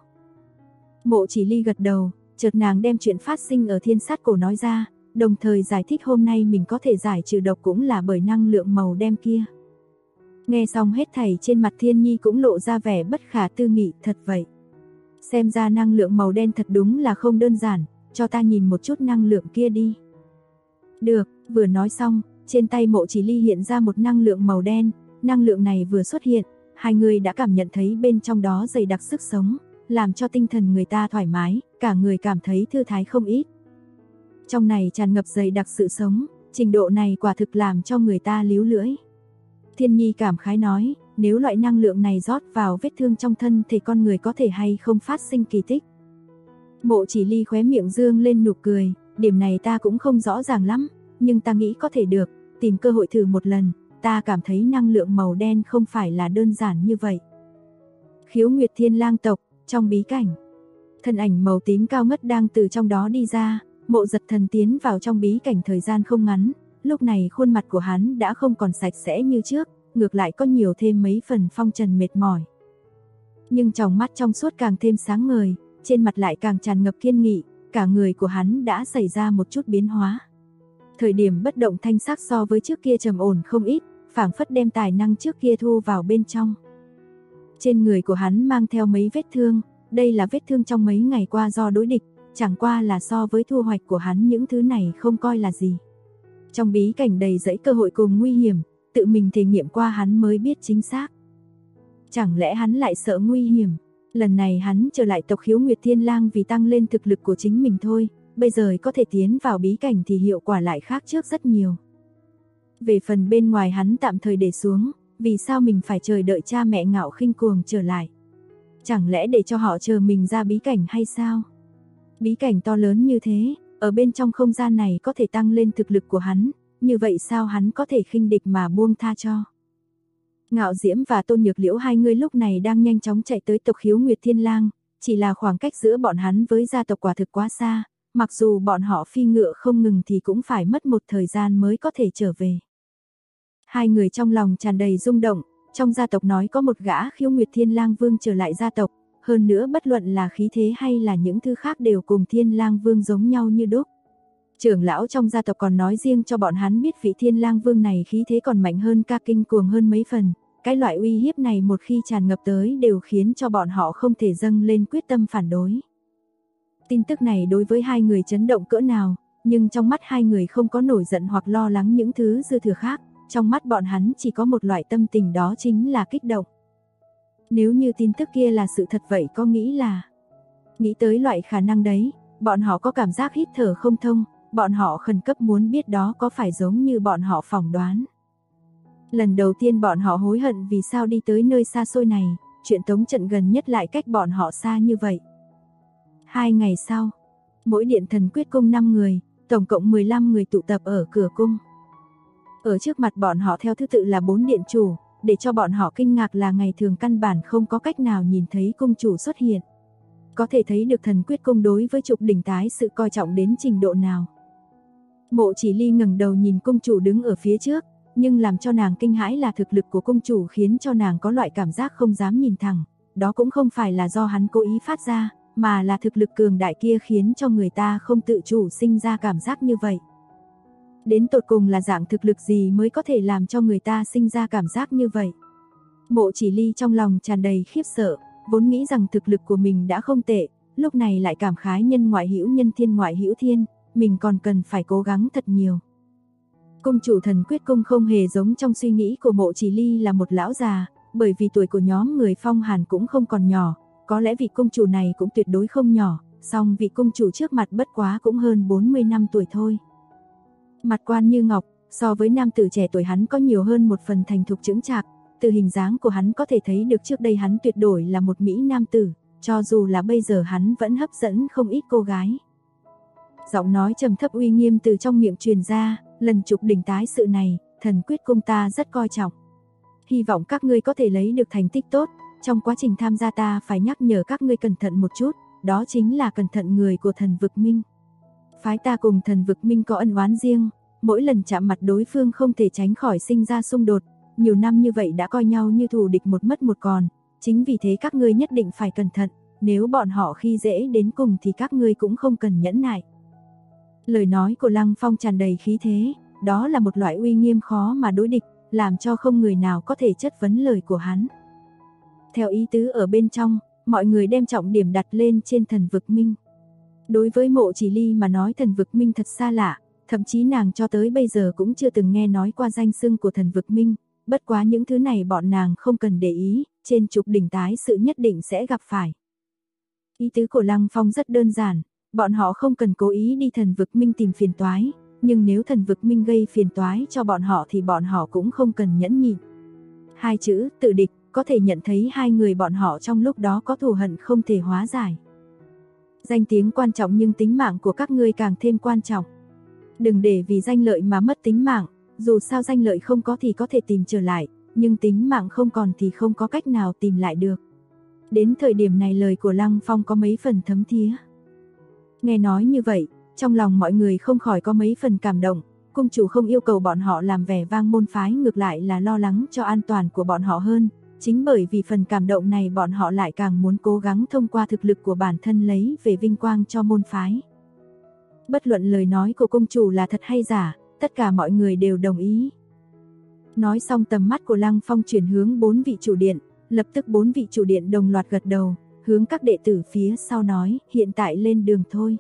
Mộ Chỉ Ly gật đầu, chợt nàng đem chuyện phát sinh ở Thiên Sát Cổ nói ra, đồng thời giải thích hôm nay mình có thể giải trừ độc cũng là bởi năng lượng màu đen kia. Nghe xong hết thảy trên mặt Thiên Nhi cũng lộ ra vẻ bất khả tư nghị, thật vậy. Xem ra năng lượng màu đen thật đúng là không đơn giản, cho ta nhìn một chút năng lượng kia đi. Được, vừa nói xong, trên tay Mộ Chỉ Ly hiện ra một năng lượng màu đen, năng lượng này vừa xuất hiện, hai người đã cảm nhận thấy bên trong đó dày đặc sức sống, làm cho tinh thần người ta thoải mái, cả người cảm thấy thư thái không ít. Trong này tràn ngập dày đặc sự sống, trình độ này quả thực làm cho người ta líu lưỡi. Thiên Nhi cảm khái nói, nếu loại năng lượng này rót vào vết thương trong thân thể con người có thể hay không phát sinh kỳ tích. Mộ Chỉ Ly khóe miệng dương lên nụ cười, điểm này ta cũng không rõ ràng lắm, nhưng ta nghĩ có thể được, tìm cơ hội thử một lần, ta cảm thấy năng lượng màu đen không phải là đơn giản như vậy. Khiếu Nguyệt Thiên Lang tộc, trong bí cảnh, thân ảnh màu tím cao ngất đang từ trong đó đi ra, Mộ Giật Thần tiến vào trong bí cảnh thời gian không ngắn, lúc này khuôn mặt của hắn đã không còn sạch sẽ như trước, ngược lại có nhiều thêm mấy phần phong trần mệt mỏi. Nhưng tròng mắt trong suốt càng thêm sáng ngời, trên mặt lại càng tràn ngập kiên nghị, cả người của hắn đã xảy ra một chút biến hóa. Thời điểm bất động thanh sắc so với trước kia trầm ổn không ít, phảng phất đem tài năng trước kia thu vào bên trong. Trên người của hắn mang theo mấy vết thương, đây là vết thương trong mấy ngày qua do đối địch, chẳng qua là so với thu hoạch của hắn những thứ này không coi là gì. Trong bí cảnh đầy dẫy cơ hội cùng nguy hiểm, tự mình thể nghiệm qua hắn mới biết chính xác. Chẳng lẽ hắn lại sợ nguy hiểm? Lần này hắn trở lại tộc Khiếu Nguyệt Thiên Lang vì tăng lên thực lực của chính mình thôi, bây giờ có thể tiến vào bí cảnh thì hiệu quả lại khác trước rất nhiều. Về phần bên ngoài hắn tạm thời để xuống, vì sao mình phải chờ đợi cha mẹ ngạo khinh cuồng trở lại? Chẳng lẽ để cho họ chờ mình ra bí cảnh hay sao? Bí cảnh to lớn như thế, ở bên trong không gian này có thể tăng lên thực lực của hắn, như vậy sao hắn có thể khinh địch mà buông tha cho? Ngạo Diễm và Tôn Nhược Liễu hai người lúc này đang nhanh chóng chạy tới tộc Khiếu Nguyệt Thiên Lang, chỉ là khoảng cách giữa bọn hắn với gia tộc quả thực quá xa, mặc dù bọn họ phi ngựa không ngừng thì cũng phải mất một thời gian mới có thể trở về. Hai người trong lòng tràn đầy rung động, trong gia tộc nói có một gã Khiếu Nguyệt Thiên Lang Vương trở lại gia tộc, hơn nữa bất luận là khí thế hay là những thứ khác đều cùng Thiên Lang Vương giống nhau như đúc. Trưởng lão trong gia tộc còn nói riêng cho bọn hắn biết vị Thiên Lang Vương này khí thế còn mạnh hơn ca kinh cuồng hơn mấy phần, cái loại uy hiếp này một khi tràn ngập tới đều khiến cho bọn họ không thể dâng lên quyết tâm phản đối. Tin tức này đối với hai người chấn động cỡ nào, nhưng trong mắt hai người không có nổi giận hoặc lo lắng những thứ dư thừa khác, trong mắt bọn hắn chỉ có một loại tâm tình đó chính là kích động. Nếu như tin tức kia là sự thật vậy có nghĩ tới loại khả năng đấy, bọn họ có cảm giác hít thở không thông, bọn họ khẩn cấp muốn biết đó có phải giống như bọn họ phỏng đoán. Lần đầu tiên bọn họ hối hận vì sao đi tới nơi xa xôi này, chuyện tống trận gần nhất lại cách bọn họ xa như vậy. 2 ngày sau, mỗi điện thần quyết cung 5 người, tổng cộng 15 người tụ tập ở cửa cung. Ở trước mặt bọn họ theo thứ tự là 4 điện chủ, để cho bọn họ kinh ngạc là ngày thường căn bản không có cách nào nhìn thấy cung chủ xuất hiện. Có thể thấy được thần quyết cung đối với Trục Đỉnh Tái sự coi trọng đến trình độ nào. Mộ Chỉ Ly ngẩng đầu nhìn cung chủ đứng ở phía trước, nhưng làm cho nàng kinh hãi là thực lực của cung chủ khiến cho nàng có loại cảm giác không dám nhìn thẳng. Đó cũng không phải là do hắn cố ý phát ra, mà là thực lực cường đại kia khiến cho người ta không tự chủ sinh ra cảm giác như vậy. Đến tột cùng là dạng thực lực gì mới có thể làm cho người ta sinh ra cảm giác như vậy? Mộ Chỉ Ly trong lòng tràn đầy khiếp sợ, vốn nghĩ rằng thực lực của mình đã không tệ, lúc này lại cảm khái nhân ngoại hữu nhân thiên ngoại hữu thiên, mình còn cần phải cố gắng thật nhiều. Cung chủ Thần Quyết Cung không hề giống trong suy nghĩ của Mộ Chỉ Ly là một lão già, bởi vì tuổi của nhóm người Phong Hàn cũng không còn nhỏ, có lẽ vị cung chủ này cũng tuyệt đối không nhỏ, song vị cung chủ trước mặt bất quá cũng hơn 40 năm tuổi thôi. Mặt quan như ngọc, so với nam tử trẻ tuổi hắn có nhiều hơn một phần thành thục chững chạc, từ hình dáng của hắn có thể thấy được trước đây hắn tuyệt đối là một mỹ nam tử, cho dù là bây giờ hắn vẫn hấp dẫn không ít cô gái. Giọng nói trầm thấp uy nghiêm từ trong miệng truyền ra, lần trục đỉnh tái sự này, Thần Quyết Cung ta rất coi trọng. Hy vọng các ngươi có thể lấy được thành tích tốt, trong quá trình tham gia ta phải nhắc nhở các ngươi cẩn thận một chút, đó chính là cẩn thận người của Thần Vực Minh. Phái ta cùng Thần Vực Minh có ân oán riêng, mỗi lần chạm mặt đối phương không thể tránh khỏi sinh ra xung đột, nhiều năm như vậy đã coi nhau như thù địch một mất một còn, chính vì thế các ngươi nhất định phải cẩn thận, nếu bọn họ khi dễ đến cùng thì các ngươi cũng không cần nhẫn nại. Lời nói của Lăng Phong tràn đầy khí thế, đó là một loại uy nghiêm khó mà đối địch, làm cho không người nào có thể chất vấn lời của hắn. Theo ý tứ ở bên trong, mọi người đem trọng điểm đặt lên trên Thần Vực Minh. Đối với Mộ Chỉ Ly mà nói Thần Vực Minh thật xa lạ, thậm chí nàng cho tới bây giờ cũng chưa từng nghe nói qua danh xưng của Thần Vực Minh, bất quá những thứ này bọn nàng không cần để ý, trên trục đỉnh tái sự nhất định sẽ gặp phải. Ý tứ của Lăng Phong rất đơn giản, bọn họ không cần cố ý đi Thần Vực Minh tìm phiền toái, nhưng nếu Thần Vực Minh gây phiền toái cho bọn họ thì bọn họ cũng không cần nhẫn nhịn. Hai chữ tự địch có thể nhận thấy hai người bọn họ trong lúc đó có thù hận không thể hóa giải. Danh tiếng quan trọng nhưng tính mạng của các ngươi càng thêm quan trọng. Đừng để vì danh lợi mà mất tính mạng, dù sao danh lợi không có thì có thể tìm trở lại, nhưng tính mạng không còn thì không có cách nào tìm lại được. Đến thời điểm này lời của Lăng Phong có mấy phần thấm thía. Nghe nói như vậy, trong lòng mọi người không khỏi có mấy phần cảm động, cung chủ không yêu cầu bọn họ làm vẻ vang môn phái, ngược lại là lo lắng cho an toàn của bọn họ hơn, chính bởi vì phần cảm động này bọn họ lại càng muốn cố gắng thông qua thực lực của bản thân lấy về vinh quang cho môn phái. Bất luận lời nói của cung chủ là thật hay giả, tất cả mọi người đều đồng ý. Nói xong tầm mắt của Lăng Phong chuyển hướng 4 vị chủ điện, lập tức 4 vị chủ điện đồng loạt gật đầu, hướng các đệ tử phía sau nói, hiện tại lên đường thôi.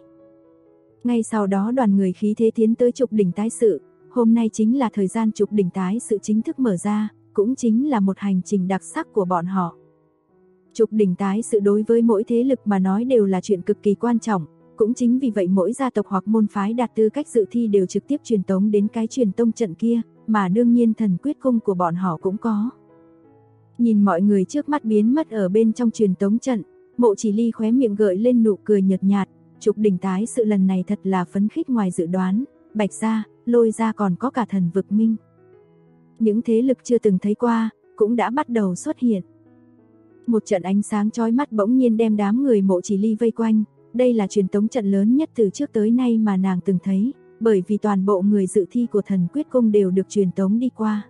Ngay sau đó đoàn người khí thế tiến tới trục đỉnh tái sự, hôm nay chính là thời gian trục đỉnh tái sự chính thức mở ra, cũng chính là một hành trình đặc sắc của bọn họ. Trục đỉnh tái sự đối với mỗi thế lực mà nói đều là chuyện cực kỳ quan trọng, cũng chính vì vậy mỗi gia tộc hoặc môn phái đạt tư cách dự thi đều trực tiếp truyền tống đến cái truyền tông trận kia, mà đương nhiên Thần Quyết Cung của bọn họ cũng có. Nhìn mọi người trước mắt biến mất ở bên trong truyền tống trận, Mộ Chỉ Ly khóe miệng gợi lên nụ cười nhợt nhạt, trục đỉnh tái sự lần này thật là phấn khích ngoài dự đoán, Bạch gia, Lôi gia còn có cả Thần Vực Minh. Những thế lực chưa từng thấy qua, cũng đã bắt đầu xuất hiện. Một trận ánh sáng chói mắt bỗng nhiên đem đám người Mộ Chỉ Ly vây quanh, đây là truyền tống trận lớn nhất từ trước tới nay mà nàng từng thấy, bởi vì toàn bộ người dự thi của Thần Quyết Cung đều được truyền tống đi qua.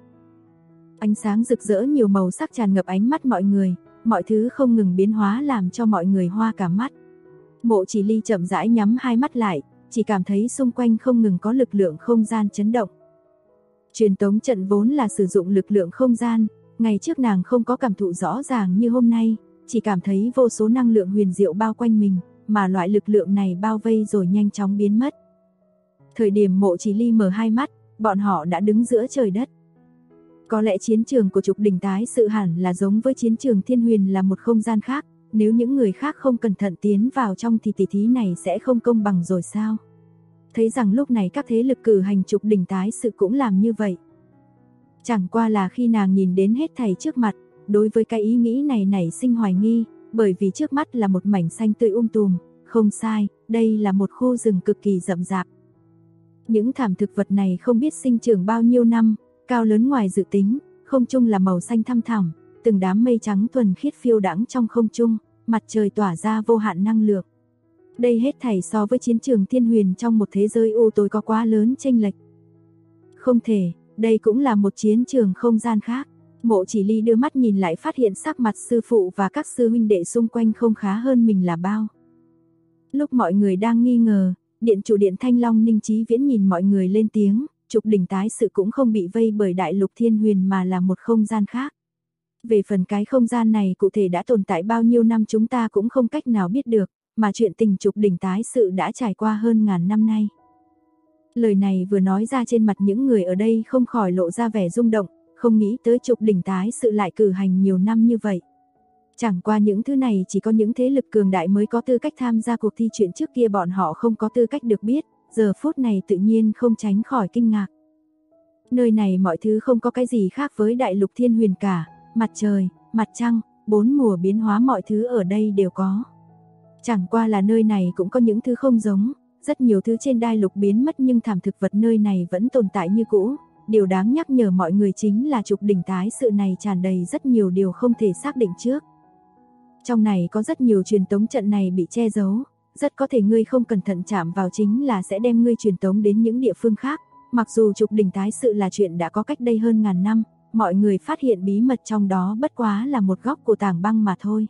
Ánh sáng rực rỡ nhiều màu sắc tràn ngập ánh mắt mọi thứ không ngừng biến hóa làm cho mọi người hoa cả mắt. Mộ Chỉ Ly chậm rãi nhắm hai mắt lại, chỉ cảm thấy xung quanh không ngừng có lực lượng không gian chấn động. Truyền tống trận vốn là sử dụng lực lượng không gian, ngày trước nàng không có cảm thụ rõ ràng như hôm nay, chỉ cảm thấy vô số năng lượng huyền diệu bao quanh mình, mà loại lực lượng này bao vây rồi nhanh chóng biến mất. Thời điểm Mộ Chỉ Ly mở hai mắt, bọn họ đã đứng giữa trời đất. Có lẽ chiến trường của trục đỉnh tái sự hẳn là giống với chiến trường Thiên Huyền là một không gian khác, nếu những người khác không cẩn thận tiến vào trong thì tỷ thí này sẽ không công bằng rồi sao? Thấy rằng lúc này các thế lực cử hành trục đỉnh tái sự cũng làm như vậy. Chẳng qua là khi nàng nhìn đến hết thảy trước mặt, đối với cái ý nghĩ này nảy sinh hoài nghi, bởi vì trước mắt là một mảnh xanh tươi tùm, không sai, đây là một khu rừng cực kỳ rậm rạp. Những thảm thực vật này không biết sinh trưởng bao nhiêu năm, cao lớn ngoài dự tính, không trung là màu xanh thăm thẳm, từng đám mây trắng thuần khiết phiêu đãng trong không trung, mặt trời tỏa ra vô hạn năng lượng. Đây hết thảy so với chiến trường Thiên Huyền trong một thế giới u tối có quá lớn chênh lệch. Không thể, đây cũng là một chiến trường không gian khác. Mộ Chỉ Ly đưa mắt nhìn lại phát hiện sắc mặt sư phụ và các sư huynh đệ xung quanh không khá hơn mình là bao. Lúc mọi người đang nghi ngờ, điện chủ điện Thanh Long Ninh Chí Viễn nhìn mọi người lên tiếng, trục đỉnh tái sự cũng không bị vây bởi đại lục Thiên Huyền mà là một không gian khác. Về phần cái không gian này cụ thể đã tồn tại bao nhiêu năm chúng ta cũng không cách nào biết được, mà chuyện tình trục đỉnh tái sự đã trải qua hơn ngàn năm nay. Lời này vừa nói ra trên mặt những người ở đây không khỏi lộ ra vẻ rung động, không nghĩ tới Trục Đỉnh tái sự lại cử hành nhiều năm như vậy. Chẳng qua những thứ này chỉ có những thế lực cường đại mới có tư cách tham gia cuộc thi, chuyện trước kia bọn họ không có tư cách được biết, giờ phút này tự nhiên không tránh khỏi kinh ngạc. Nơi này mọi thứ không có cái gì khác với đại lục Thiên Huyền cả, mặt trời, mặt trăng, 4 mùa biến hóa mọi thứ ở đây đều có. Chẳng qua là nơi này cũng có những thứ không giống, rất nhiều thứ trên đại lục biến mất nhưng thảm thực vật nơi này vẫn tồn tại như cũ. Điều đáng nhắc nhở mọi người chính là Trục Đỉnh tái sự này tràn đầy rất nhiều điều không thể xác định trước. Trong này có rất nhiều truyền tống trận này bị che giấu, rất có thể ngươi không cẩn thận chạm vào chính là sẽ đem ngươi truyền tống đến những địa phương khác. Mặc dù Trục Đỉnh tái sự là chuyện đã có cách đây hơn ngàn năm, mọi người phát hiện bí mật trong đó bất quá là một góc của tảng băng mà thôi.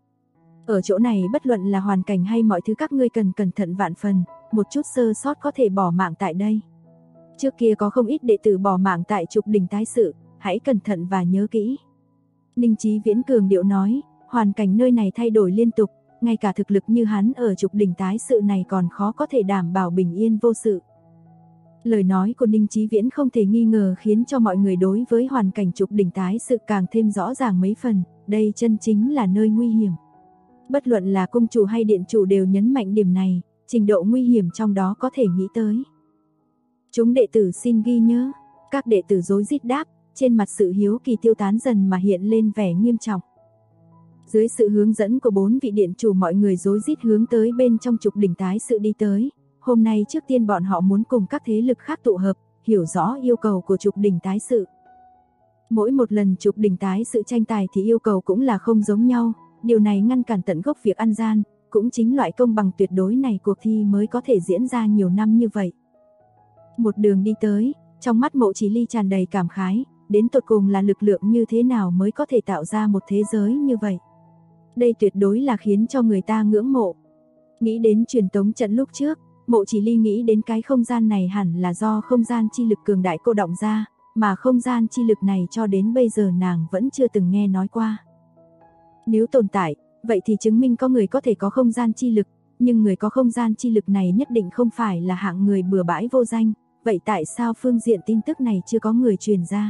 Ở chỗ này bất luận là hoàn cảnh hay mọi thứ các ngươi cần cẩn thận vạn phần, một chút sơ sót có thể bỏ mạng tại đây. Trước kia có không ít đệ tử bỏ mạng tại Trục Đỉnh tái sự, hãy cẩn thận và nhớ kỹ. Ninh Chí Viễn cường điệu nói, hoàn cảnh nơi này thay đổi liên tục, ngay cả thực lực như hắn ở Trục Đỉnh tái sự này còn khó có thể đảm bảo bình yên vô sự. Lời nói của Ninh Chí Viễn không thể nghi ngờ khiến cho mọi người đối với hoàn cảnh Trục Đỉnh tái sự càng thêm rõ ràng mấy phần, đây chân chính là nơi nguy hiểm. Bất luận là cung chủ hay điện chủ đều nhấn mạnh điểm này, trình độ nguy hiểm trong đó có thể nghĩ tới. Chúng đệ tử xin ghi nhớ, các đệ tử rối rít đáp, trên mặt sự hiếu kỳ tiêu tán dần mà hiện lên vẻ nghiêm trọng. Dưới sự hướng dẫn của 4 vị điện chủ mọi người rối rít hướng tới bên trong Trục Đỉnh tái sự đi tới. Hôm nay trước tiên bọn họ muốn cùng các thế lực khác tụ hợp, hiểu rõ yêu cầu của Trục Đỉnh tái sự. Mỗi một lần Trục Đỉnh tái sự tranh tài thì yêu cầu cũng là không giống nhau, điều này ngăn cản tận gốc việc ăn gian, cũng chính loại công bằng tuyệt đối này cuộc thi mới có thể diễn ra nhiều năm như vậy. Một đường đi tới, trong mắt Mộ Chỉ Ly tràn đầy cảm khái, đến tột cùng là lực lượng như thế nào mới có thể tạo ra một thế giới như vậy. Đây tuyệt đối là khiến cho người ta ngưỡng mộ. Nghĩ đến truyền tống trận lúc trước, Mộ Chỉ Ly nghĩ đến cái không gian này hẳn là do không gian chi lực cường đại cô động ra, mà không gian chi lực này cho đến bây giờ nàng vẫn chưa từng nghe nói qua. Nếu tồn tại, vậy thì chứng minh có người có thể có không gian chi lực, nhưng người có không gian chi lực này nhất định không phải là hạng người bừa bãi vô danh, vậy tại sao phương diện tin tức này chưa có người truyền ra?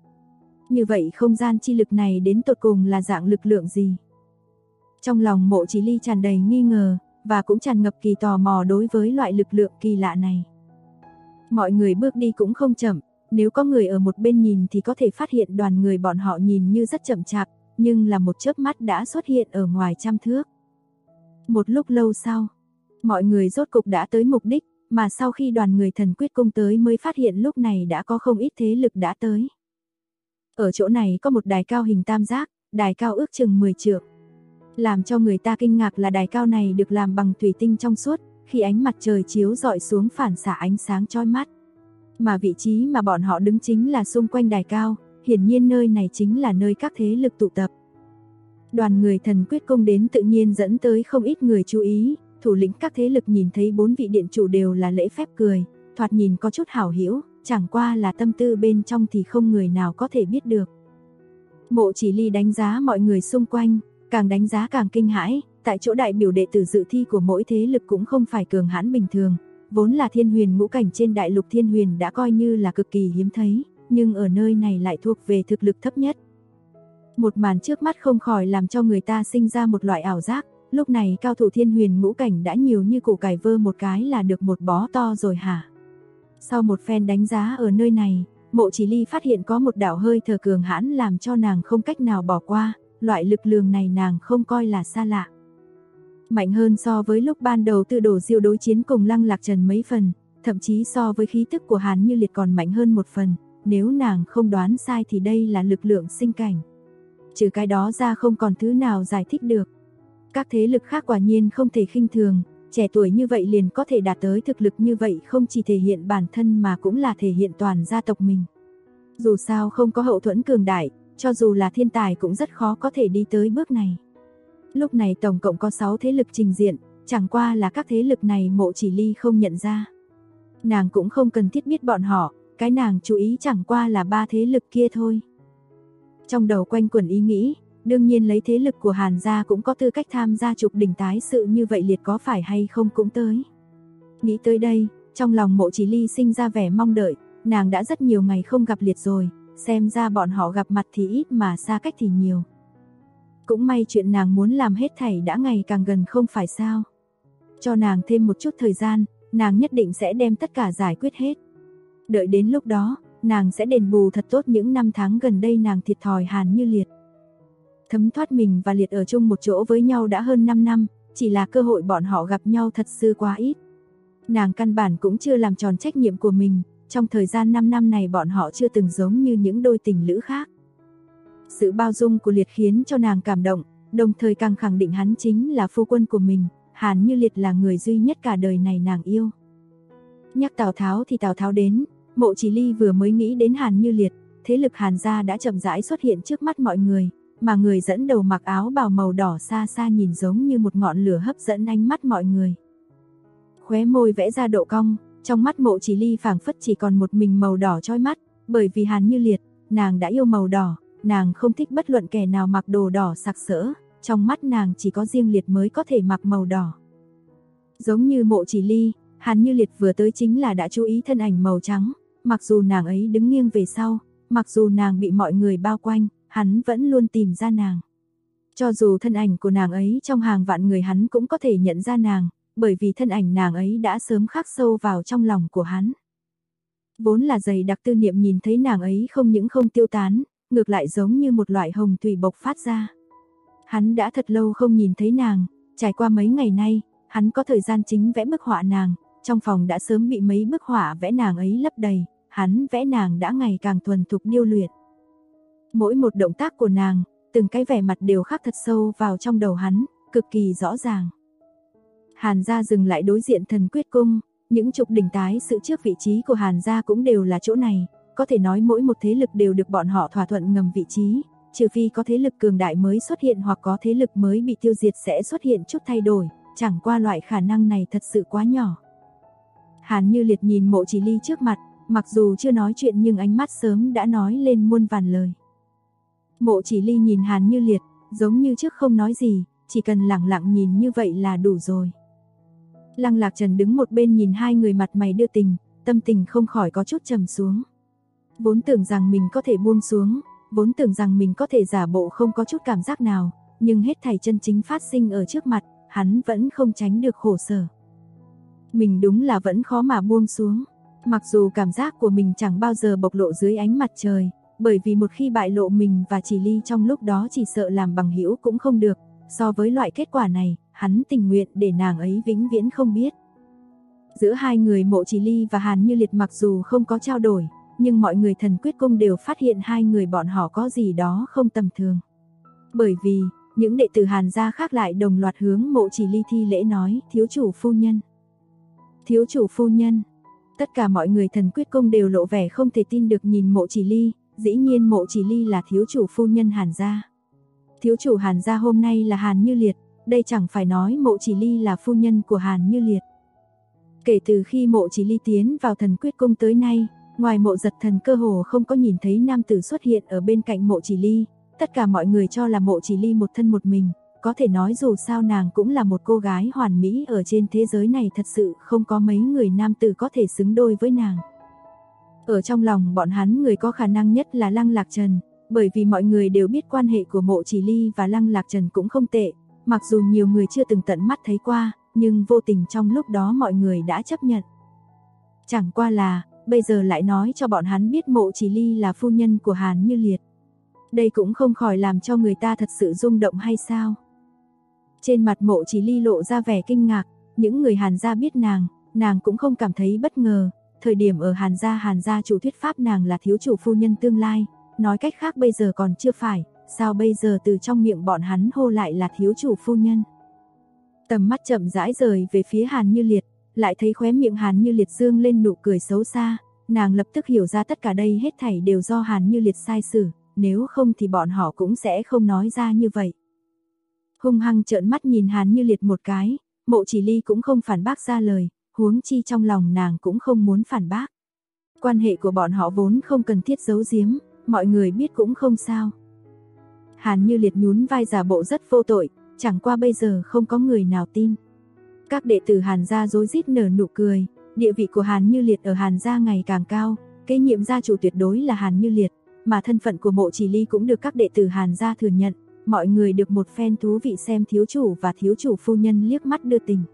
Như vậy không gian chi lực này đến tột cùng là dạng lực lượng gì? Trong lòng Mộ Chỉ Ly tràn đầy nghi ngờ, và cũng tràn ngập kỳ tò mò đối với loại lực lượng kỳ lạ này. Mọi người bước đi cũng không chậm, nếu có người ở một bên nhìn thì có thể phát hiện đoàn người bọn họ nhìn như rất chậm chạp, nhưng là một chớp mắt đã xuất hiện ở ngoài trăm thước. Một lúc lâu sau, mọi người rốt cục đã tới mục đích, mà sau khi đoàn người Thần Quyết Cung tới mới phát hiện lúc này đã có không ít thế lực đã tới. Ở chỗ này có một đài cao hình tam giác, đài cao ước chừng 10 trượng. Làm cho người ta kinh ngạc là đài cao này được làm bằng thủy tinh trong suốt, khi ánh mặt trời chiếu rọi xuống phản xạ ánh sáng chói mắt. Mà vị trí mà bọn họ đứng chính là xung quanh đài cao, hiển nhiên nơi này chính là nơi các thế lực tụ tập. Đoàn người Thần Quyết Cung đến tự nhiên dẫn tới không ít người chú ý, thủ lĩnh các thế lực nhìn thấy 4 vị điện chủ đều là lễ phép cười, thoạt nhìn có chút hảo hữu, chẳng qua là tâm tư bên trong thì không người nào có thể biết được. Mộ Chỉ Ly đánh giá mọi người xung quanh, càng đánh giá càng kinh hãi, tại chỗ đại biểu đệ tử dự thi của mỗi thế lực cũng không phải cường hãn bình thường, vốn là thiên huyền ngũ cảnh trên đại lục thiên huyền đã coi như là cực kỳ hiếm thấy, nhưng ở nơi này lại thuộc về thực lực thấp nhất. Một màn trước mắt không khỏi làm cho người ta sinh ra một loại ảo giác, lúc này cao thủ thiên huyền ngũ cảnh đã nhiều như củ cải vơ một cái là được một bó to rồi hả? Sau một phen đánh giá ở nơi này, Mộ Chỉ Ly phát hiện có một đạo hơi thở cường hãn làm cho nàng không cách nào bỏ qua, loại lực lượng này nàng không coi là xa lạ. Mạnh hơn so với lúc ban đầu Tư Đồ Diêu đối chiến cùng Lăng Lạc Trần mấy phần, thậm chí so với khí tức của Hàn Như Liệt còn mạnh hơn một phần, nếu nàng không đoán sai thì đây là lực lượng sinh cảnh. Trừ cái đó ra không còn thứ nào giải thích được. Các thế lực khác quả nhiên không thể khinh thường, trẻ tuổi như vậy liền có thể đạt tới thực lực như vậy không chỉ thể hiện bản thân mà cũng là thể hiện toàn gia tộc mình. Dù sao không có hậu thuẫn cường đại, cho dù là thiên tài cũng rất khó có thể đi tới bước này. Lúc này tổng cộng có 6 thế lực trình diện, chẳng qua là các thế lực này Mộ Chỉ Ly không nhận ra. Nàng cũng không cần thiết biết bọn họ, cái nàng chú ý chẳng qua là 3 thế lực kia thôi. Trong đầu quanh quẩn ý nghĩ, đương nhiên lấy thế lực của Hàn gia cũng có tư cách tham gia Trục Đỉnh tái sự như vậy liệt có phải hay không cũng tới. Nghĩ tới đây, Trong lòng Mộ Chỉ Ly sinh ra vẻ mong đợi, nàng đã rất nhiều ngày không gặp Liệt rồi, xem ra bọn họ gặp mặt thì ít mà xa cách thì nhiều. Cũng may chuyện nàng muốn làm hết thảy đã ngày càng gần không phải sao. Cho nàng thêm một chút thời gian, nàng nhất định sẽ đem tất cả giải quyết hết. Đợi đến lúc đó, nàng sẽ đền bù thật tốt những năm tháng gần đây nàng thiệt thòi Hàn Như Liệt. Thấm thoát mình và Liệt ở chung một chỗ với nhau đã hơn 5 năm, chỉ là cơ hội bọn họ gặp nhau thật sự quá ít. Nàng căn bản cũng chưa làm tròn trách nhiệm của mình, trong thời gian 5 năm này bọn họ chưa từng giống như những đôi tình lữ khác. Sự bao dung của Liệt khiến cho nàng cảm động, đồng thời càng khẳng định hắn chính là phu quân của mình, Hàn Như Liệt là người duy nhất cả đời này nàng yêu. Nhắc Tào Tháo thì Tào Tháo đến, Mộ Chỉ Ly vừa mới nghĩ đến Hàn Như Liệt, thế lực Hàn gia đã chậm rãi xuất hiện trước mắt mọi người, mà người dẫn đầu mặc áo bào màu đỏ xa xa nhìn giống như một ngọn lửa hấp dẫn ánh mắt mọi người. Khóe môi vẽ ra độ cong, trong mắt Mộ Chỉ Ly phảng phất chỉ còn một mình màu đỏ chói mắt, bởi vì Hàn Như Liệt, nàng đã yêu màu đỏ, nàng không thích bất luận kẻ nào mặc đồ đỏ sặc sỡ, trong mắt nàng chỉ có riêng Liệt mới có thể mặc màu đỏ. Giống như Mộ Chỉ Ly, Hàn Như Liệt vừa tới chính là đã chú ý thân ảnh màu trắng, mặc dù nàng ấy đứng nghiêng về sau, mặc dù nàng bị mọi người bao quanh, hắn vẫn luôn tìm ra nàng. Cho dù thân ảnh của nàng ấy trong hàng vạn người hắn cũng có thể nhận ra nàng, bởi vì thân ảnh nàng ấy đã sớm khắc sâu vào trong lòng của hắn. Vốn là dày đặc tư niệm nhìn thấy nàng ấy không những không tiêu tán, ngược lại giống như một loại hồng thủy bộc phát ra. Hắn đã thật lâu không nhìn thấy nàng, trải qua mấy ngày nay, hắn có thời gian chính vẽ bức họa nàng, trong phòng đã sớm bị mấy bức họa vẽ nàng ấy lấp đầy, hắn vẽ nàng đã ngày càng thuần thục điêu luyện. Mỗi một động tác của nàng, từng cái vẻ mặt đều khắc thật sâu vào trong đầu hắn, cực kỳ rõ ràng. Hàn gia dừng lại đối diện Thần Quyết Cung, những trục đỉnh tái sự trước vị trí của Hàn gia cũng đều là chỗ này, có thể nói mỗi một thế lực đều được bọn họ thỏa thuận ngầm vị trí, trừ phi có thế lực cường đại mới xuất hiện hoặc có thế lực mới bị tiêu diệt sẽ xuất hiện chút thay đổi, chẳng qua loại khả năng này thật sự quá nhỏ. Hàn Như Liệt nhìn Mộ Chỉ Ly trước mặt, mặc dù chưa nói chuyện nhưng ánh mắt sớm đã nói lên muôn vàn lời. Mộ Chỉ Ly nhìn Hàn Như Liệt, giống như trước không nói gì, chỉ cần lặng lặng nhìn như vậy là đủ rồi. Lăng Lạc Trần đứng một bên nhìn hai người mặt mày đưa tình, tâm tình không khỏi có chút trầm xuống. Vốn tưởng rằng mình có thể buông xuống, vốn tưởng rằng mình có thể giả bộ không có chút cảm giác nào, nhưng hết thảy chân chính phát sinh ở trước mặt, hắn vẫn không tránh được khổ sở. Mình đúng là vẫn khó mà buông xuống, mặc dù cảm giác của mình chẳng bao giờ bộc lộ dưới ánh mặt trời, bởi vì một khi bại lộ mình và Chỉ Ly trong lúc đó chỉ sợ làm bằng hữu cũng không được, so với loại kết quả này, hắn tình nguyện để nàng ấy vĩnh viễn không biết. Giữa hai người Mộ Chỉ Ly và Hàn Như Liệt mặc dù không có trao đổi, nhưng mọi người Thần Quyết Cung đều phát hiện hai người bọn họ có gì đó không tầm thường. Bởi vì, những đệ tử Hàn gia khác lại đồng loạt hướng Mộ Chỉ Ly thi lễ nói, thiếu chủ phu nhân. Thiếu chủ phu nhân. Tất cả mọi người Thần Quyết Cung đều lộ vẻ không thể tin được nhìn Mộ Chỉ Ly, dĩ nhiên Mộ Chỉ Ly là thiếu chủ phu nhân Hàn gia. Thiếu chủ Hàn gia hôm nay là Hàn Như Liệt, đây chẳng phải nói Mộ Chỉ Ly là phu nhân của Hàn Như Liệt. Kể từ khi Mộ Chỉ Ly tiến vào Thần Quyết Cung tới nay, ngoài Mộ Giật Thần cơ hồ không có nhìn thấy nam tử xuất hiện ở bên cạnh Mộ Chỉ Ly, tất cả mọi người cho là Mộ Chỉ Ly một thân một mình, có thể nói dù sao nàng cũng là một cô gái hoàn mỹ ở trên thế giới này, thật sự không có mấy người nam tử có thể xứng đôi với nàng. Ở trong lòng bọn hắn người có khả năng nhất là Lăng Lạc Trần, bởi vì mọi người đều biết quan hệ của Mộ Chỉ Ly và Lăng Lạc Trần cũng không tệ, mặc dù nhiều người chưa từng tận mắt thấy qua, nhưng vô tình trong lúc đó mọi người đã chấp nhận. Chẳng qua là, bây giờ lại nói cho bọn hắn biết Mộ Chỉ Ly là phu nhân của Hàn Như Liệt. Đây cũng không khỏi làm cho người ta thật sự rung động hay sao? Trên mặt Mộ Chỉ Ly lộ ra vẻ kinh ngạc, những người Hàn gia biết nàng cũng không cảm thấy bất ngờ, thời điểm ở Hàn gia chủ thuyết pháp nàng là thiếu chủ phu nhân tương lai, nói cách khác bây giờ còn chưa phải, sao bây giờ từ trong miệng bọn hắn hô lại là thiếu chủ phu nhân. Tầm mắt chậm rãi rời về phía Hàn Như Liệt, lại thấy khóe miệng Hàn Như Liệt dương lên nụ cười xấu xa, nàng lập tức hiểu ra tất cả đây hết thảy đều do Hàn Như Liệt sai xử, nếu không thì bọn họ cũng sẽ không nói ra như vậy. Hung hăng trợn mắt nhìn Hàn Như Liệt một cái, Mộ Chỉ Ly cũng không phản bác ra lời, huống chi trong lòng nàng cũng không muốn phản bác. Quan hệ của bọn họ vốn không cần thiết giấu giếm, mọi người biết cũng không sao. Hàn Như Liệt nhún vai giả bộ rất vô tội, chẳng qua bây giờ không có người nào tin. Các đệ tử Hàn gia rối rít nở nụ cười, Địa vị của Hàn Như Liệt ở Hàn gia ngày càng cao, kế nhiệm gia chủ tuyệt đối là Hàn Như Liệt, mà thân phận của Mộ Chỉ Ly cũng được các đệ tử Hàn gia thừa nhận, mọi người được một phen thú vị xem thiếu chủ và thiếu chủ phu nhân liếc mắt đưa tình.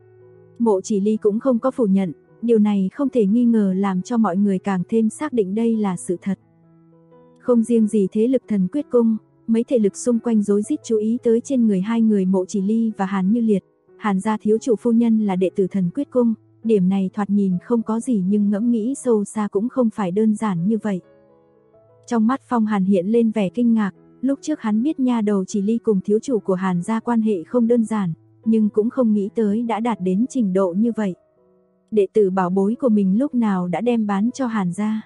Mộ Chỉ Ly cũng không có phủ nhận, điều này không thể nghi ngờ làm cho mọi người càng thêm xác định đây là sự thật. Không riêng gì thế lực Thần Quyết Cung, mấy thể lực xung quanh rối rít chú ý tới trên người hai người Mộ Chỉ Ly và Hàn Như Liệt. Hàn gia thiếu chủ phu nhân là đệ tử Thần Quyết Cung, điểm này thoạt nhìn không có gì nhưng ngẫm nghĩ sâu xa cũng không phải đơn giản như vậy. Trong mắt Phong Hàn hiện lên vẻ kinh ngạc, lúc trước hắn biết nha đầu Chỉ Ly cùng thiếu chủ của Hàn gia quan hệ không đơn giản, nhưng cũng không nghĩ tới đã đạt đến trình độ như vậy. Đệ tử bảo bối của mình lúc nào đã đem bán cho Hàn gia.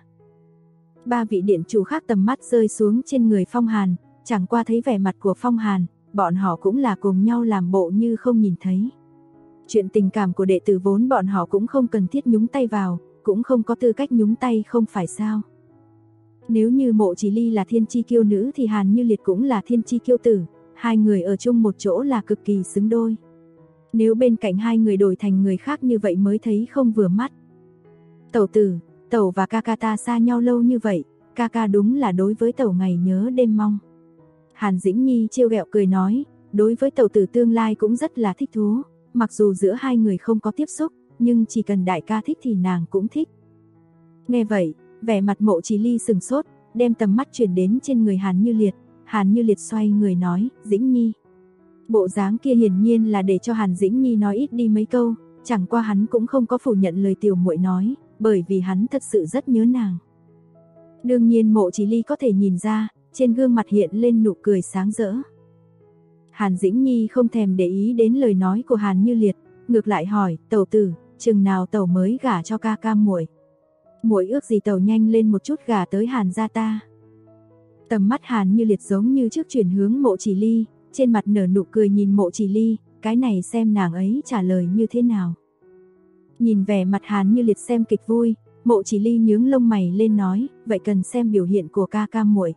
Ba vị điện chủ khác tầm mắt rơi xuống trên người Phong Hàn, chẳng qua thấy vẻ mặt của Phong Hàn, bọn họ cũng là cùng nhau làm bộ như không nhìn thấy. Chuyện tình cảm của đệ tử vốn bọn họ cũng không cần thiết nhúng tay vào, cũng không có tư cách nhúng tay không phải sao. Nếu như Mộ Chỉ Ly là thiên chi kiêu nữ thì Hàn Như Liệt cũng là thiên chi kiêu tử, hai người ở chung một chỗ là cực kỳ xứng đôi. Nếu bên cạnh hai người đổi thành người khác như vậy mới thấy không vừa mắt. Tẩu tử, tẩu và ca ca ta xa nhau lâu như vậy, ca ca đúng là đối với tẩu ngày nhớ đêm mong. Hàn Dĩnh Nhi trêu ghẹo cười nói, đối với tẩu tử tương lai cũng rất là thích thú, mặc dù giữa hai người không có tiếp xúc, nhưng chỉ cần đại ca thích thì nàng cũng thích. Nghe vậy, vẻ mặt Mộ Chỉ Ly sừng sốt, đem tầm mắt chuyển đến trên người Hàn Như Liệt. Hàn Như Liệt xoay người nói, Dĩnh Nhi. Bộ dáng kia hiển nhiên là để cho Hàn Dĩnh Nhi nói ít đi mấy câu, chẳng qua hắn cũng không có phủ nhận lời tiểu muội nói, bởi vì hắn thật sự rất nhớ nàng. Đương nhiên Mộ Chỉ Ly có thể nhìn ra, trên gương mặt hiện lên nụ cười sáng rỡ. Hàn Dĩnh Nhi không thèm để ý đến lời nói của Hàn Như Liệt, ngược lại hỏi, tẩu tử, chừng nào tẩu mới gả cho ca ca muội? Muội ước gì tẩu nhanh lên một chút gả tới Hàn gia ta. Tầm mắt Hàn Như Liệt giống như trước chuyển hướng Mộ Chỉ Ly, trên mặt nở nụ cười nhìn Mộ Chỉ Ly, cái này xem nàng ấy trả lời như thế nào. Nhìn vẻ mặt Hàn Như Liệt xem kịch vui, Mộ Chỉ Ly nhướng lông mày lên nói, vậy cần xem biểu hiện của ca ca muội.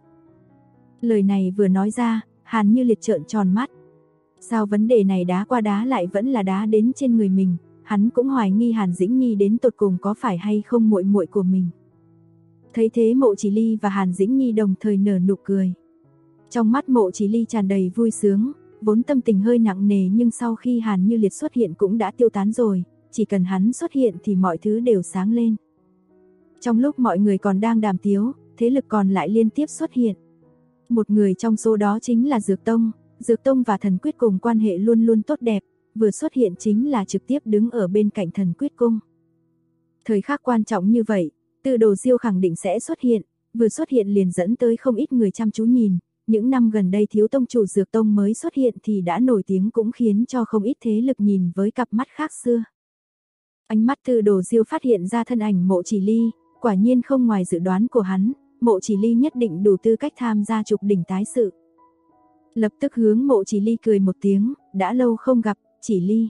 Lời này vừa nói ra, Hàn Như Liệt trợn tròn mắt. Sao vấn đề này đá qua đá lại vẫn là đá đến trên người mình, hắn cũng hoài nghi Hàn Dĩnh Nhi đến tột cùng có phải hay không muội muội của mình. Thấy thế Mộ Chỉ Ly và Hàn Dĩnh Nhi đồng thời nở nụ cười. Trong mắt Mộ Chỉ Ly tràn đầy vui sướng, vốn tâm tình hơi nặng nề nhưng sau khi Hàn Như Liệt xuất hiện cũng đã tiêu tán rồi, chỉ cần hắn xuất hiện thì mọi thứ đều sáng lên. Trong lúc mọi người còn đang đàm tiếu, thế lực còn lại liên tiếp xuất hiện. Một người trong số đó chính là Dược Tông. Dược Tông và Thần Quyết Cung quan hệ luôn luôn tốt đẹp, vừa xuất hiện chính là trực tiếp đứng ở bên cạnh Thần Quyết Cung. Thời khắc quan trọng như vậy, Tư Đồ Diêu khẳng định sẽ xuất hiện, vừa xuất hiện liền dẫn tới không ít người chăm chú nhìn. Những năm gần đây thiếu tông chủ Dược Tông mới xuất hiện thì đã nổi tiếng cũng khiến cho không ít thế lực nhìn với cặp mắt khác xưa. Ánh mắt Tư Đồ Diêu phát hiện ra thân ảnh Mộ Chỉ Ly, quả nhiên không ngoài dự đoán của hắn, Mộ Chỉ Ly nhất định đủ tư cách tham gia trục đỉnh tái sự. Lập tức hướng Mộ Chỉ Ly cười một tiếng, đã lâu không gặp, Chỉ Ly.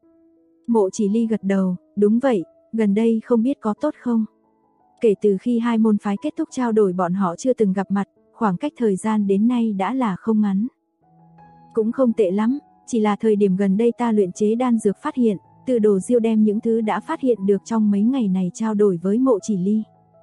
Mộ Chỉ Ly gật đầu, đúng vậy, gần đây không biết có tốt không. Kể từ khi hai môn phái kết thúc trao đổi bọn họ chưa từng gặp mặt, khoảng cách thời gian đến nay đã là không ngắn. Cũng không tệ lắm, chỉ là thời điểm gần đây ta luyện chế đan dược phát hiện, Tư Đồ Diêu đem những thứ đã phát hiện được trong mấy ngày này trao đổi với Mộ Chỉ Ly.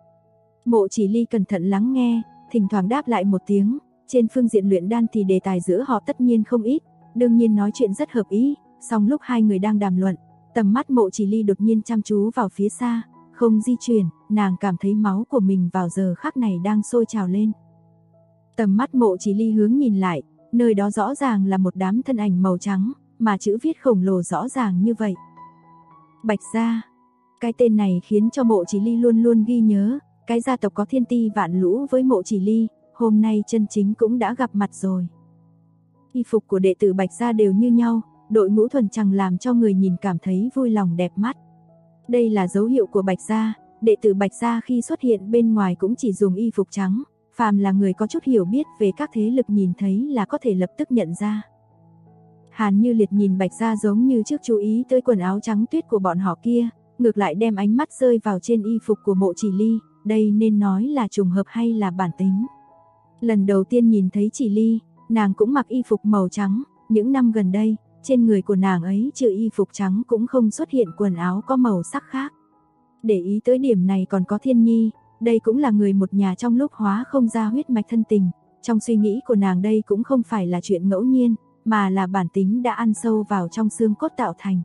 Mộ Chỉ Ly cẩn thận lắng nghe, thỉnh thoảng đáp lại một tiếng, trên phương diện luyện đan thì đề tài giữa họ tất nhiên không ít, đương nhiên nói chuyện rất hợp ý, song lúc hai người đang đàm luận, tầm mắt Mộ Chỉ Ly đột nhiên chăm chú vào phía xa, không di chuyển, nàng cảm thấy máu của mình vào giờ khắc này đang sôi trào lên. Tầm mắt Mộ Chỉ Ly hướng nhìn lại, nơi đó rõ ràng là một đám thân ảnh màu trắng, mà chữ viết khổng lồ rõ ràng như vậy. Bạch gia, cái tên này khiến cho Mộ Chỉ Ly luôn luôn ghi nhớ, cái gia tộc có thiên ti vạn lũ với Mộ Chỉ Ly, hôm nay chân chính cũng đã gặp mặt rồi. Y phục của đệ tử Bạch gia đều như nhau, đội ngũ thuần trắng làm cho người nhìn cảm thấy vui lòng đẹp mắt. Đây là dấu hiệu của Bạch gia, đệ tử Bạch gia khi xuất hiện bên ngoài cũng chỉ dùng y phục trắng, phàm là người có chút hiểu biết về các thế lực nhìn thấy là có thể lập tức nhận ra. Hàn Như Liệt nhìn Bạch gia giống như trước chú ý tới quần áo trắng tuyết của bọn họ kia, ngược lại đem ánh mắt rơi vào trên y phục của Mộ Chỉ Ly, đây nên nói là trùng hợp hay là bản tính. Lần đầu tiên nhìn thấy Chỉ Ly, nàng cũng mặc y phục màu trắng, những năm gần đây, trên người của nàng ấy trừ y phục trắng cũng không xuất hiện quần áo có màu sắc khác. Để ý tới điểm này còn có Thiên Nhi, đây cũng là người một nhà trong lúc hóa không ra huyết mạch thân tình, trong suy nghĩ của nàng đây cũng không phải là chuyện ngẫu nhiên, mà là bản tính đã ăn sâu vào trong xương cốt tạo thành.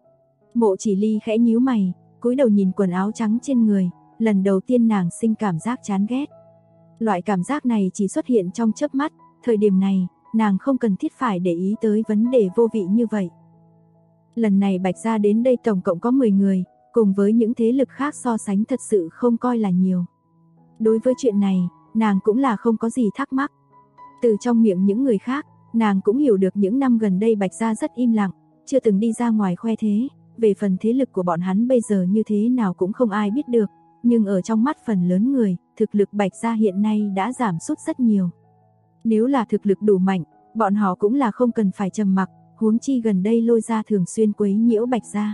Mộ Chỉ Ly khẽ nhíu mày, cúi đầu nhìn quần áo trắng trên người, lần đầu tiên nàng sinh cảm giác chán ghét. Loại cảm giác này chỉ xuất hiện trong chớp mắt, thời điểm này, nàng không cần thiết phải để ý tới vấn đề vô vị như vậy. Lần này Bạch gia đến đây tổng cộng có 10 người, cùng với những thế lực khác so sánh thật sự không coi là nhiều. Đối với chuyện này, nàng cũng là không có gì thắc mắc. Từ trong miệng những người khác, nàng cũng hiểu được những năm gần đây Bạch gia rất im lặng, chưa từng đi ra ngoài khoe thế, về phần thế lực của bọn hắn bây giờ như thế nào cũng không ai biết được, nhưng ở trong mắt phần lớn người, thực lực Bạch gia hiện nay đã giảm sút rất nhiều. Nếu là thực lực đủ mạnh, bọn họ cũng là không cần phải trầm mặc, huống chi gần đây Lôi gia thường xuyên quấy nhiễu Bạch gia.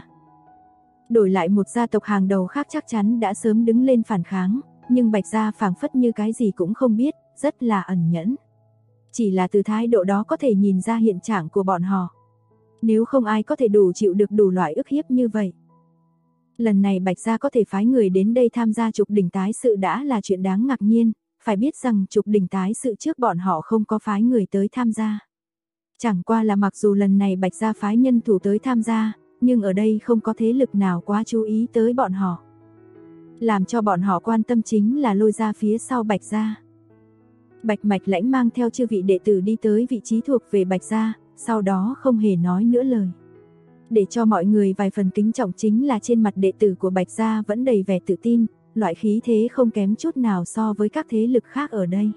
Đổi lại một gia tộc hàng đầu khác chắc chắn đã sớm đứng lên phản kháng, nhưng Bạch gia phảng phất như cái gì cũng không biết, rất là ẩn nhẫn. Chỉ là từ thái độ đó có thể nhìn ra hiện trạng của bọn họ. Nếu không ai có thể đủ chịu được đủ loại ức hiếp như vậy. Lần này Bạch gia có thể phái người đến đây tham gia trục đỉnh tái sự đã là chuyện đáng ngạc nhiên, phải biết rằng trục đỉnh tái sự trước bọn họ không có phái người tới tham gia. Chẳng qua là mặc dù lần này Bạch gia phái nhân thủ tới tham gia, nhưng ở đây không có thế lực nào quá chú ý tới bọn họ. Làm cho bọn họ quan tâm chính là Lôi gia phía sau Bạch gia. Bạch Mạch Lãnh mang theo chư vị đệ tử đi tới vị trí thuộc về Bạch gia, sau đó không hề nói nữa lời. Để cho mọi người vài phần kính trọng chính là trên mặt đệ tử của Bạch gia vẫn đầy vẻ tự tin, loại khí thế không kém chút nào so với các thế lực khác ở đây.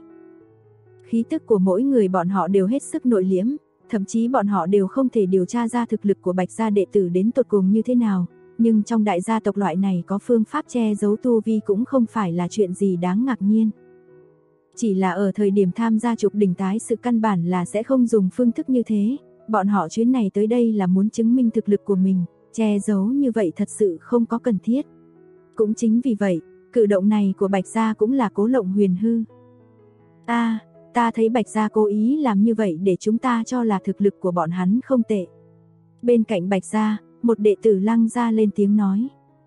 Khí tức của mỗi người bọn họ đều hết sức nội liễm, thậm chí bọn họ đều không thể điều tra ra thực lực của Bạch gia đệ tử đến tột cùng như thế nào, nhưng trong đại gia tộc loại này có phương pháp che giấu tu vi cũng không phải là chuyện gì đáng ngạc nhiên. Chỉ là ở thời điểm tham gia trục đỉnh tái sự căn bản là sẽ không dùng phương thức như thế, bọn họ chuyến này tới đây là muốn chứng minh thực lực của mình, che giấu như vậy thật sự không có cần thiết. Cũng chính vì vậy, cử động này của Bạch gia cũng là cố lộng huyền hư. Ta thấy Bạch gia cố ý làm như vậy để chúng ta cho là thực lực của bọn hắn không tệ. Bên cạnh Bạch gia, một đệ tử Lăng gia lên tiếng nói.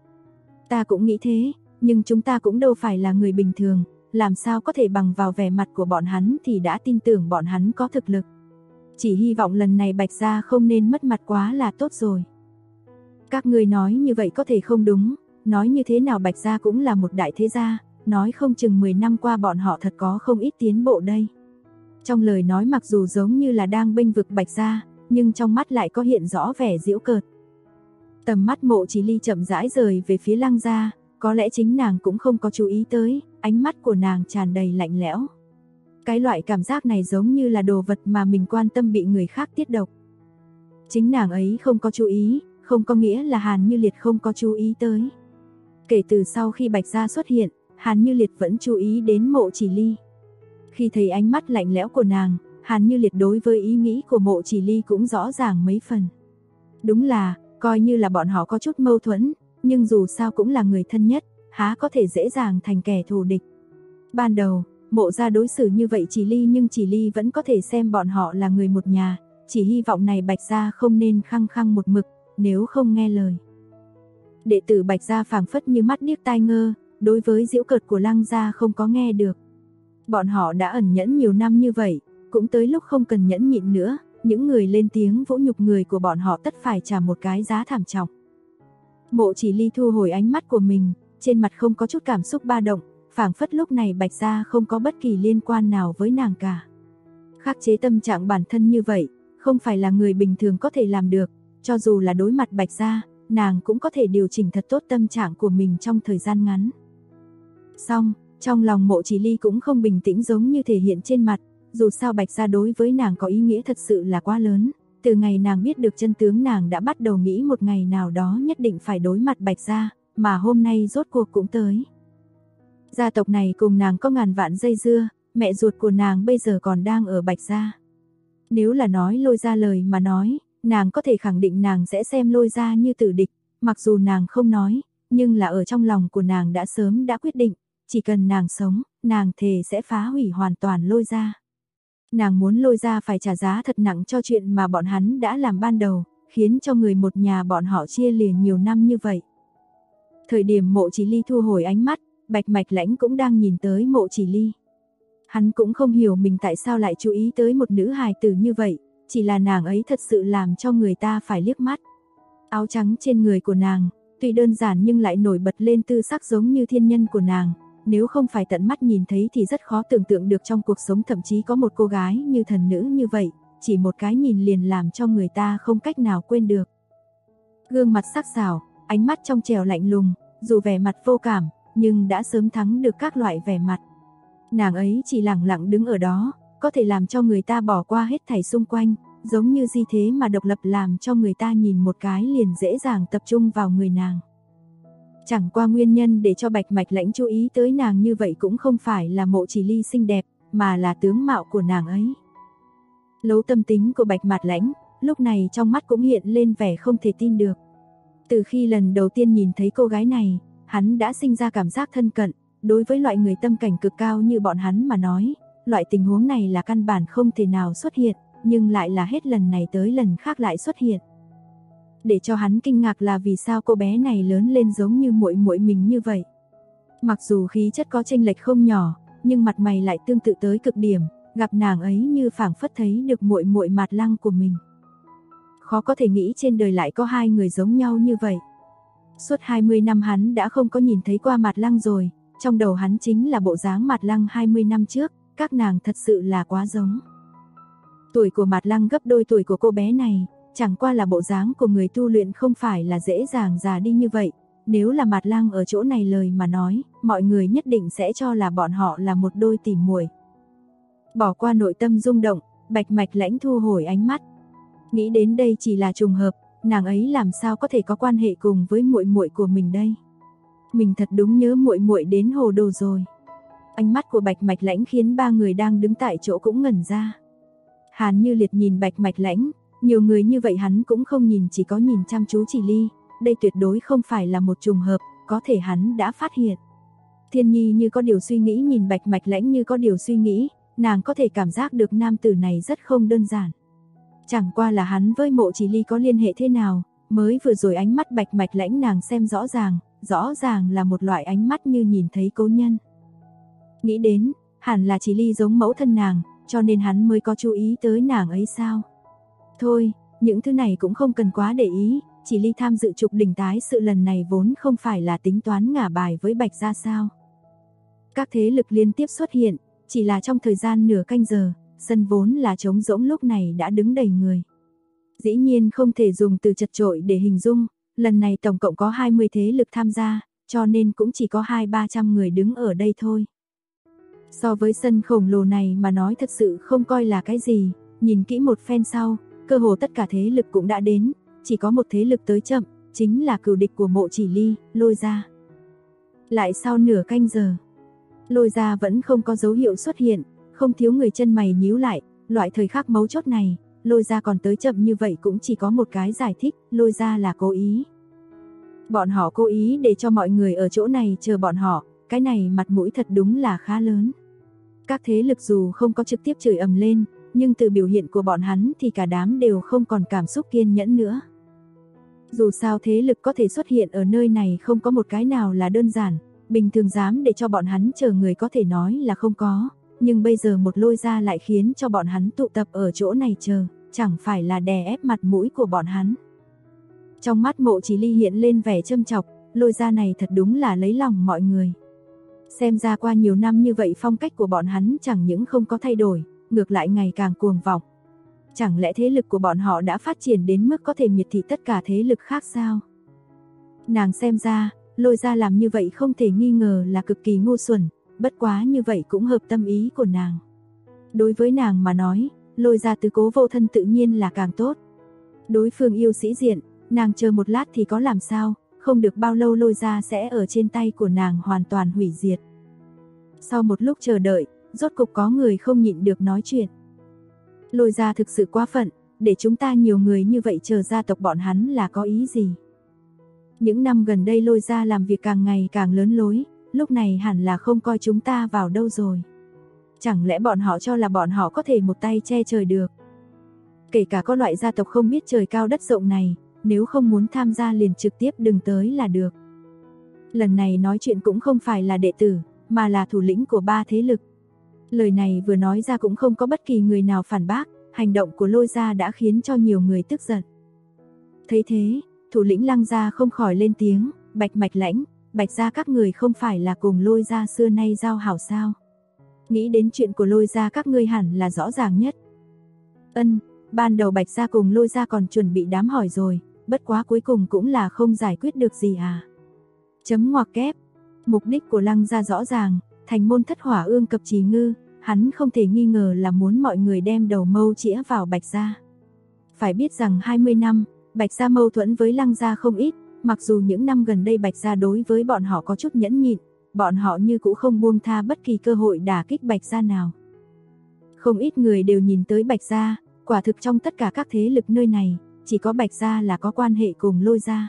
Ta cũng nghĩ thế, nhưng chúng ta cũng đâu phải là người bình thường, làm sao có thể bằng vào vẻ mặt của bọn hắn thì đã tin tưởng bọn hắn có thực lực. Chỉ hy vọng lần này Bạch gia không nên mất mặt quá là tốt rồi. Các người nói như vậy có thể không đúng, nói như thế nào Bạch gia cũng là một đại thế gia, nói không chừng 10 năm qua bọn họ thật có không ít tiến bộ đây. Trong lời nói mặc dù giống như là đang bênh vực Bạch gia, nhưng trong mắt lại có hiện rõ vẻ giễu cợt. Tầm mắt Mộ Chỉ Ly chậm rãi rời về phía Lăng gia, có lẽ chính nàng cũng không có chú ý tới, ánh mắt của nàng tràn đầy lạnh lẽo. Cái loại cảm giác này giống như là đồ vật mà mình quan tâm bị người khác tiết độc. Chính nàng ấy không có chú ý, không có nghĩa là Hàn Như Liệt không có chú ý tới. Kể từ sau khi Bạch gia xuất hiện, Hàn Như Liệt vẫn chú ý đến Mộ Chỉ Ly. Khi thấy ánh mắt lạnh lẽo của nàng, Hàn Như Liệt đối với ý nghĩ của Mộ Chỉ Ly cũng rõ ràng mấy phần. Đúng là, coi như là bọn họ có chút mâu thuẫn, nhưng dù sao cũng là người thân nhất, há có thể dễ dàng thành kẻ thù địch. Ban đầu, Mộ gia đối xử như vậy Chỉ Ly nhưng Chỉ Ly vẫn có thể xem bọn họ là người một nhà, chỉ hy vọng này Bạch gia không nên khăng khăng một mực, nếu không nghe lời. Đệ tử Bạch gia phảng phất như mắt điếc tai ngơ, đối với giễu cợt của Lăng gia không có nghe được. Bọn họ đã ẩn nhẫn nhiều năm như vậy, cũng tới lúc không cần nhẫn nhịn nữa, những người lên tiếng vỗ nhục người của bọn họ tất phải trả một cái giá thảm trọng. Mộ Chỉ Ly thu hồi ánh mắt của mình, trên mặt không có chút cảm xúc ba động, phảng phất lúc này Bạch gia không có bất kỳ liên quan nào với nàng cả. Khắc chế tâm trạng bản thân như vậy, không phải là người bình thường có thể làm được, cho dù là đối mặt Bạch gia, nàng cũng có thể điều chỉnh thật tốt tâm trạng của mình trong thời gian ngắn. Song, trong lòng Mộ Chỉ Ly cũng không bình tĩnh giống như thể hiện trên mặt, dù sao Bạch gia đối với nàng có ý nghĩa thật sự là quá lớn, từ ngày nàng biết được chân tướng nàng đã bắt đầu nghĩ một ngày nào đó nhất định phải đối mặt Bạch gia, mà hôm nay rốt cuộc cũng tới. Gia tộc này cùng nàng có ngàn vạn dây dưa, mẹ ruột của nàng bây giờ còn đang ở Bạch gia. Nếu là nói Lôi gia lời mà nói, nàng có thể khẳng định nàng sẽ xem Lôi gia như tử địch, mặc dù nàng không nói, nhưng là ở trong lòng của nàng đã sớm đã quyết định, chỉ cần nàng sống, nàng thề sẽ phá hủy hoàn toàn Lôi gia. Nàng muốn Lôi gia phải trả giá thật nặng cho chuyện mà bọn hắn đã làm ban đầu, khiến cho người một nhà bọn họ chia lìa nhiều năm như vậy. Thời điểm Mộ Chỉ Ly thu hồi ánh mắt, Bạch Mạch Lãnh cũng đang nhìn tới Mộ Chỉ Ly. Hắn cũng không hiểu mình tại sao lại chú ý tới một nữ hài tử như vậy, chỉ là nàng ấy thật sự làm cho người ta phải liếc mắt. Áo trắng trên người của nàng, tuy đơn giản nhưng lại nổi bật lên tư sắc giống như thiên nhân của nàng, nếu không phải tận mắt nhìn thấy thì rất khó tưởng tượng được trong cuộc sống thậm chí có một cô gái như thần nữ như vậy, chỉ một cái nhìn liền làm cho người ta không cách nào quên được. Gương mặt sắc sảo, ánh mắt trong trẻo lạnh lùng, dù vẻ mặt vô cảm, nhưng đã sớm thắng được các loại vẻ mặt. Nàng ấy chỉ lặng lặng đứng ở đó, có thể làm cho người ta bỏ qua hết thảy xung quanh, giống như di thế mà độc lập làm cho người ta nhìn một cái liền dễ dàng tập trung vào người nàng. Chẳng qua nguyên nhân để cho Bạch Mạch Lãnh chú ý tới nàng như vậy cũng không phải là Mộ Chỉ Ly xinh đẹp, mà là tướng mạo của nàng ấy. Lấu tâm tính của Bạch Mạch Lãnh, lúc này trong mắt cũng hiện lên vẻ không thể tin được. Từ khi lần đầu tiên nhìn thấy cô gái này, hắn đã sinh ra cảm giác thân cận, đối với loại người tâm cảnh cực cao như bọn hắn mà nói, loại tình huống này là căn bản không thể nào xuất hiện, nhưng lại là hết lần này tới lần khác lại xuất hiện. Để cho hắn kinh ngạc là vì sao cô bé này lớn lên giống như muội muội mình như vậy. Mặc dù khí chất có chênh lệch không nhỏ, nhưng mặt mày lại tương tự tới cực điểm, gặp nàng ấy như phảng phất thấy được muội muội Mạt Lăng của mình. Khó có thể nghĩ trên đời lại có hai người giống nhau như vậy. Suốt 20 năm hắn đã không có nhìn thấy qua Mạt Lăng rồi, trong đầu hắn chính là bộ dáng Mạt Lăng 20 năm trước, các nàng thật sự là quá giống. Tuổi của Mạt Lăng gấp đôi tuổi của cô bé này, chẳng qua là bộ dáng của người tu luyện không phải là dễ dàng già đi như vậy. Nếu là Mạt Lăng ở chỗ này lời mà nói, mọi người nhất định sẽ cho là bọn họ là một đôi tỉ muội. Bỏ qua nội tâm rung động, Bạch Mạch Lãnh thu hồi ánh mắt. Nghĩ đến đây chỉ là trùng hợp, nàng ấy làm sao có thể có quan hệ cùng với muội muội của mình đây? Mình thật đúng nhớ muội muội đến hồ đồ rồi. Ánh mắt của Bạch Mạch Lãnh khiến ba người đang đứng tại chỗ cũng ngẩn ra. Hàn Như Liệt nhìn Bạch Mạch Lãnh, nhiều người như vậy hắn cũng không nhìn, chỉ có nhìn chăm chú Chỉ Ly, đây tuyệt đối không phải là một trùng hợp, có thể hắn đã phát hiện. Thiên Nhi như có điều suy nghĩ nhìn Bạch Mạch Lãnh như có điều suy nghĩ, nàng có thể cảm giác được nam tử này rất không đơn giản. Chẳng qua là hắn với Mộ Chỉ Ly có liên hệ thế nào, mới vừa rồi ánh mắt Bạch Mạch Lãnh nàng xem rõ ràng là một loại ánh mắt như nhìn thấy cố nhân. Nghĩ đến, hẳn là Chỉ Ly giống mẫu thân nàng, cho nên hắn mới có chú ý tới nàng ấy sao. Thôi, những thứ này cũng không cần quá để ý, Chỉ Ly tham dự trục đỉnh tái sự lần này vốn không phải là tính toán ngả bài với Bạch gia sao. Các thế lực liên tiếp xuất hiện, chỉ là trong thời gian nửa canh giờ, sân vốn là trống rỗng lúc này đã đứng đầy người. Dĩ nhiên không thể dùng từ chật chội để hình dung, lần này tổng cộng có 20 thế lực tham gia, cho nên cũng chỉ có 200-300 người đứng ở đây thôi. So với sân khổng lồ này mà nói thật sự không coi là cái gì, nhìn kỹ một phen sau, cơ hồ tất cả thế lực cũng đã đến, chỉ có một thế lực tới chậm, chính là cừu địch của Mộ Chỉ Ly, Lôi gia. Lại sau nửa canh giờ, Lôi gia vẫn không có dấu hiệu xuất hiện, không thiếu người chân mày nhíu lại, loại thời khắc mấu chốt này, Lôi gia còn tới chậm như vậy cũng chỉ có một cái giải thích, Lôi gia là cố ý. Bọn họ cố ý để cho mọi người ở chỗ này chờ bọn họ, cái này mặt mũi thật đúng là khá lớn. Các thế lực dù không có trực tiếp chửi ầm lên, nhưng từ biểu hiện của bọn hắn thì cả đám đều không còn cảm xúc kiên nhẫn nữa. Dù sao thế lực có thể xuất hiện ở nơi này không có một cái nào là đơn giản, bình thường dám để cho bọn hắn chờ người có thể nói là không có, nhưng bây giờ một Lôi gia lại khiến cho bọn hắn tụ tập ở chỗ này chờ, chẳng phải là đè ép mặt mũi của bọn hắn. Trong mắt Mộ Chỉ Ly hiện lên vẻ châm chọc, Lôi gia này thật đúng là lấy lòng mọi người. Xem ra qua nhiều năm như vậy phong cách của bọn hắn chẳng những không có thay đổi, ngược lại ngày càng cuồng vọng. Chẳng lẽ thế lực của bọn họ đã phát triển đến mức có thể miệt thị tất cả thế lực khác sao? Nàng xem ra, Lôi gia làm như vậy không thể nghi ngờ là cực kỳ ngu xuẩn, bất quá như vậy cũng hợp tâm ý của nàng. Đối với nàng mà nói, Lôi gia tứ cố vô thân tự nhiên là càng tốt. Đối phương yêu sĩ diện, nàng chờ một lát thì có làm sao, không được bao lâu Lôi gia sẽ ở trên tay của nàng hoàn toàn hủy diệt. Sau một lúc chờ đợi, rốt cục có người không nhịn được nói chuyện. Lôi gia thực sự quá phận, để chúng ta nhiều người như vậy chờ gia tộc bọn hắn là có ý gì? Những năm gần đây Lôi gia làm việc càng ngày càng lớn lối, lúc này hẳn là không coi chúng ta vào đâu rồi. Chẳng lẽ bọn họ cho là bọn họ có thể một tay che trời được? Kể cả có loại gia tộc không biết trời cao đất rộng này, nếu không muốn tham gia liền trực tiếp đừng tới là được. Lần này nói chuyện cũng không phải là đệ tử, mà là thủ lĩnh của 3 thế lực. Lời này vừa nói ra cũng không có bất kỳ người nào phản bác, hành động của Lôi gia đã khiến cho nhiều người tức giận. Thấy thế, thủ lĩnh Lăng gia không khỏi lên tiếng, Bạch Mạch Lãnh, Bạch gia các người không phải là cùng Lôi gia xưa nay giao hảo sao? Nghĩ đến chuyện của Lôi gia các ngươi hẳn là rõ ràng nhất. Ban đầu Bạch gia cùng Lôi gia còn chuẩn bị đám hỏi rồi, bất quá cuối cùng cũng là không giải quyết được gì à. Chấm ngoặc kép, mục đích của Lăng gia rõ ràng, thành môn thất hỏa ương cập trì ngư, hắn không thể nghi ngờ là muốn mọi người đem đầu mâu chĩa vào Bạch gia. Phải biết rằng 20 năm, Bạch gia mâu thuẫn với Lăng gia không ít, mặc dù những năm gần đây Bạch gia đối với bọn họ có chút nhẫn nhịn, bọn họ như cũng không buông tha bất kỳ cơ hội đả kích Bạch gia nào. Không ít người đều nhìn tới Bạch gia, quả thực trong tất cả các thế lực nơi này, chỉ có Bạch gia là có quan hệ cùng Lôi gia.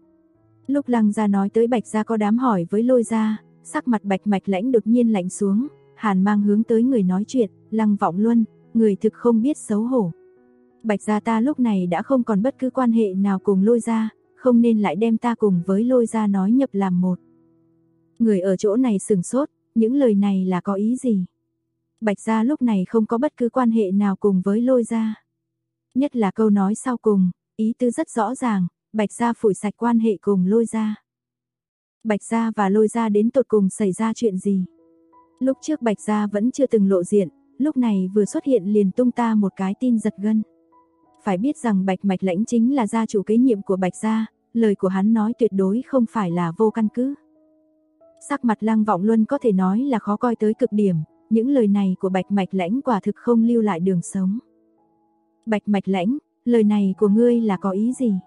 Lúc Lăng gia nói tới Bạch gia có đám hỏi với Lôi gia, sắc mặt Bạch Mạch Lãnh đột nhiên lạnh xuống, hàn mang hướng tới người nói chuyện, Lăng Vọng Luân, người thực không biết xấu hổ. Bạch gia ta lúc này đã không còn bất cứ quan hệ nào cùng Lôi gia, không nên lại đem ta cùng với Lôi gia nói nhập làm một. Người ở chỗ này sửng sốt, những lời này là có ý gì? Bạch gia lúc này không có bất cứ quan hệ nào cùng với Lôi gia. Nhất là câu nói sau cùng, ý tứ rất rõ ràng, Bạch gia phủi sạch quan hệ cùng Lôi gia. Bạch gia và Lôi gia đến tột cùng xảy ra chuyện gì? Lúc trước Bạch gia vẫn chưa từng lộ diện, lúc này vừa xuất hiện liền tung ta một cái tin giật gân. Phải biết rằng Bạch Mạch Lãnh chính là gia chủ kế nhiệm của Bạch gia, lời của hắn nói tuyệt đối không phải là vô căn cứ. Sắc mặt Lăng Vọng Luân có thể nói là khó coi tới cực điểm, những lời này của Bạch Mạch Lãnh quả thực không lưu lại đường sống. Bạch Mạch Lãnh, lời này của ngươi là có ý gì?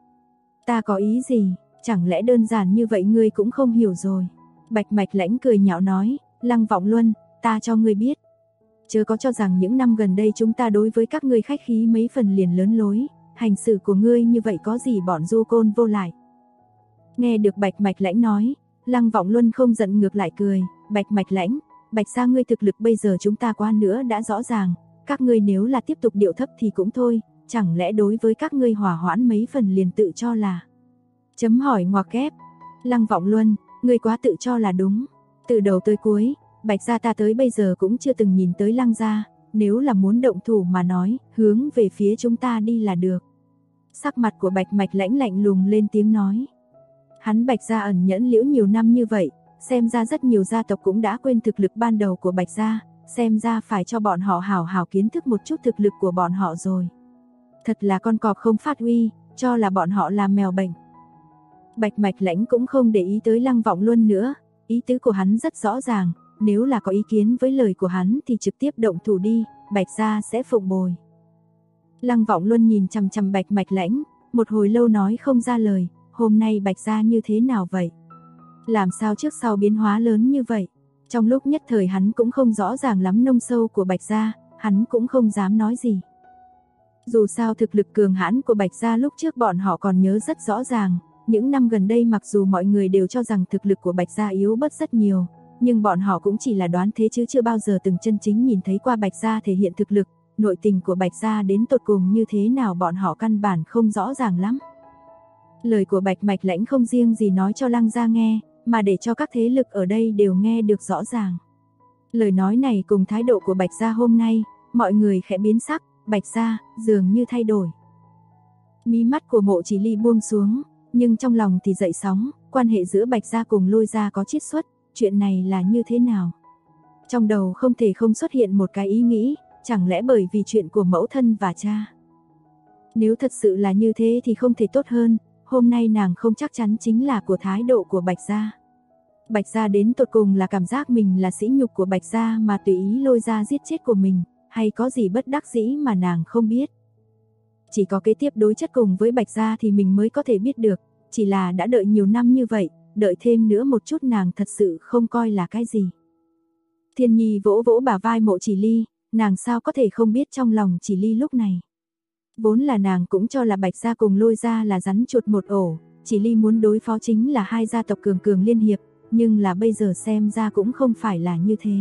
Ta có ý gì, chẳng lẽ đơn giản như vậy ngươi cũng không hiểu rồi. Bạch Mạch Lãnh cười nhạo nói, Lăng Vọng Luân, ta cho ngươi biết. Chớ có cho rằng những năm gần đây chúng ta đối với các ngươi khách khí mấy phần liền lớn lối, hành xử của ngươi như vậy có gì bọn du côn vô lại. Nghe được Bạch Mạch Lãnh nói, Lăng Vọng Luân không giận ngược lại cười, Bạch Mạch Lãnh, Bạch gia ngươi thực lực bây giờ chúng ta qua nữa đã rõ ràng, các ngươi nếu là tiếp tục điệu thấp thì cũng thôi, chẳng lẽ đối với các ngươi hòa hoãn mấy phần liền tự cho là. Chấm hỏi ngoặc kép, Lăng Vọng Luân, ngươi quá tự cho là đúng, từ đầu tới cuối, Bạch gia ta tới bây giờ cũng chưa từng nhìn tới Lăng gia, nếu là muốn động thủ mà nói, hướng về phía chúng ta đi là được. Sắc mặt của Bạch Mạch Lãnh lạnh lùng lên tiếng nói. Hắn Bạch gia ẩn nhẫn liễu nhiều năm như vậy, xem ra rất nhiều gia tộc cũng đã quên thực lực ban đầu của Bạch gia, xem ra phải cho bọn họ hảo hảo kiến thức một chút thực lực của bọn họ rồi. Thật là con cọp không phát uy, cho là bọn họ là mèo bệnh. Bạch Mạch Lãnh cũng không để ý tới Lăng Vọng Luân nữa, ý tứ của hắn rất rõ ràng, nếu là có ý kiến với lời của hắn thì trực tiếp động thủ đi, Bạch gia sẽ phụng bồi. Lăng Vọng Luân nhìn chằm chằm Bạch Mạch Lãnh, một hồi lâu nói không ra lời, hôm nay Bạch gia như thế nào vậy? Làm sao trước sau biến hóa lớn như vậy? Trong lúc nhất thời hắn cũng không rõ ràng lắm nông sâu của Bạch gia, hắn cũng không dám nói gì. Dù sao thực lực cường hãn của Bạch gia lúc trước bọn họ còn nhớ rất rõ ràng, những năm gần đây mặc dù mọi người đều cho rằng thực lực của Bạch gia yếu bớt rất nhiều, nhưng bọn họ cũng chỉ là đoán thế chứ chưa bao giờ từng chân chính nhìn thấy qua Bạch gia thể hiện thực lực, nội tình của Bạch gia đến tột cùng như thế nào bọn họ căn bản không rõ ràng lắm. Lời của Bạch Mạch Lãnh không riêng gì nói cho Lăng gia nghe, mà để cho các thế lực ở đây đều nghe được rõ ràng. Lời nói này cùng thái độ của Bạch gia hôm nay, mọi người khẽ biến sắc, Bạch gia dường như thay đổi. Mí mắt của Mộ Chỉ Ly buông xuống, nhưng trong lòng thì dậy sóng, quan hệ giữa Bạch gia cùng Lôi gia có chiết xuất, chuyện này là như thế nào? Trong đầu không thể không xuất hiện một cái ý nghĩ, chẳng lẽ bởi vì chuyện của mẫu thân và cha? Nếu thật sự là như thế thì không thể tốt hơn, hôm nay nàng không chắc chắn chính là của thái độ của Bạch gia. Bạch gia đến tột cùng là cảm giác mình là sỉ nhục của Bạch gia mà tùy ý Lôi gia giết chết của mình, hay có gì bất đắc dĩ mà nàng không biết. Chỉ có kế tiếp đối chất cùng với Bạch gia thì mình mới có thể biết được, chỉ là đã đợi nhiều năm như vậy, đợi thêm nữa một chút nàng thật sự không coi là cái gì. Thiên Nhi vỗ vỗ bả vai Mộ Chỉ Ly, nàng sao có thể không biết trong lòng Chỉ Ly lúc này. Vốn là nàng cũng cho là Bạch gia cùng Lôi gia là rắn chuột một ổ, Chỉ Ly muốn đối phó chính là hai gia tộc cường cường liên hiệp, nhưng là bây giờ xem ra cũng không phải là như thế.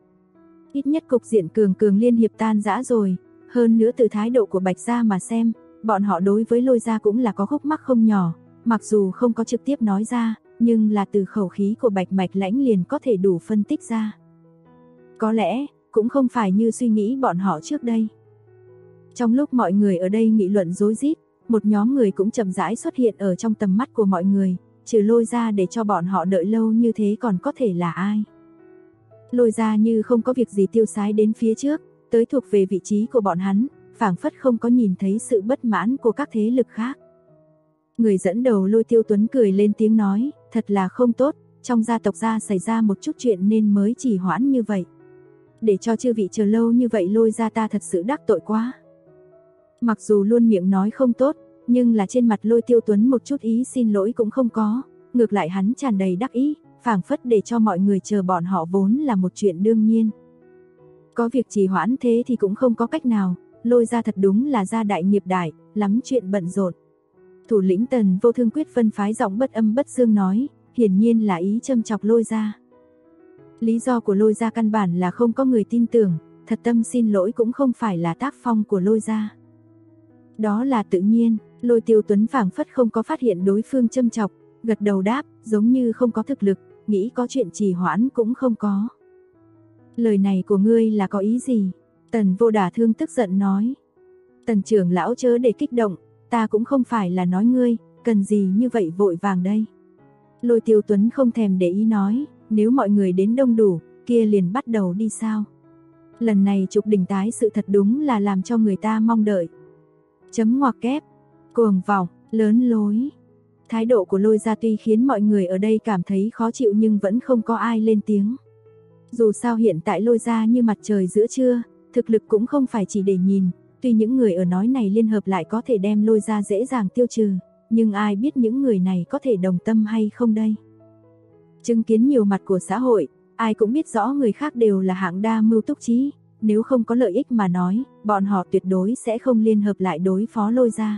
Ít nhất cục diện cường cường liên hiệp tan rã rồi, hơn nữa từ thái độ của Bạch gia mà xem, bọn họ đối với Lôi gia cũng là có khúc mắc không nhỏ, mặc dù không có trực tiếp nói ra, nhưng là từ khẩu khí của Bạch Mạch Lãnh liền có thể đủ phân tích ra. Có lẽ, cũng không phải như suy nghĩ bọn họ trước đây. Trong lúc mọi người ở đây nghị luận rối rít, một nhóm người cũng chậm rãi xuất hiện ở trong tầm mắt của mọi người, trừ Lôi Gia để cho bọn họ đợi lâu như thế còn có thể là ai. Lôi Gia như không có việc gì tiêu sái đến phía trước, tới thuộc về vị trí của bọn hắn, phảng phất không có nhìn thấy sự bất mãn của các thế lực khác. Người dẫn đầu Lôi Tiêu Tuấn cười lên tiếng nói, thật là không tốt, trong gia tộc gia xảy ra một chút chuyện nên mới trì hoãn như vậy. Để cho chư vị chờ lâu như vậy Lôi Gia ta thật sự đắc tội quá. Mặc dù luôn miệng nói không tốt, nhưng là trên mặt Lôi Tiêu Tuấn một chút ý xin lỗi cũng không có, ngược lại hắn tràn đầy đắc ý, phảng phất để cho mọi người chờ bọn họ vốn là một chuyện đương nhiên. Có việc trì hoãn thế thì cũng không có cách nào, Lôi Gia thật đúng là gia đại nghiệp đại, lắm chuyện bận rộn. Thủ lĩnh Tần Vô Thương Quyết phân phái giọng bất âm bất dương nói, hiển nhiên là ý châm chọc Lôi Gia. Lý do của Lôi Gia căn bản là không có người tin tưởng, thật tâm xin lỗi cũng không phải là tác phong của Lôi Gia. Đó là tự nhiên, Lôi Tiêu Tuấn phảng phất không có phát hiện đối phương châm chọc, gật đầu đáp, giống như không có thực lực, nghĩ có chuyện trì hoãn cũng không có. Lời này của ngươi là có ý gì? Tần Vô Đả Thương tức giận nói. Tần trưởng lão chớ để kích động, ta cũng không phải là nói ngươi, cần gì như vậy vội vàng đây. Lôi Tiêu Tuấn không thèm để ý nói, nếu mọi người đến đông đủ, kia liền bắt đầu đi sao. Lần này Trục Đình tái sự thật đúng là làm cho người ta mong đợi. Chấm ngoặc kép, cuồng vọng, lớn lối. Thái độ của Lôi Gia tuy khiến mọi người ở đây cảm thấy khó chịu nhưng vẫn không có ai lên tiếng. Dù sao hiện tại Lôi Gia như mặt trời giữa trưa, thực lực cũng không phải chỉ để nhìn, tuy những người ở nói này liên hợp lại có thể đem Lôi Gia dễ dàng tiêu trừ, nhưng ai biết những người này có thể đồng tâm hay không đây. Chứng kiến nhiều mặt của xã hội, ai cũng biết rõ người khác đều là hạng đa mưu túc trí, nếu không có lợi ích mà nói, bọn họ tuyệt đối sẽ không liên hợp lại đối phó Lôi Gia.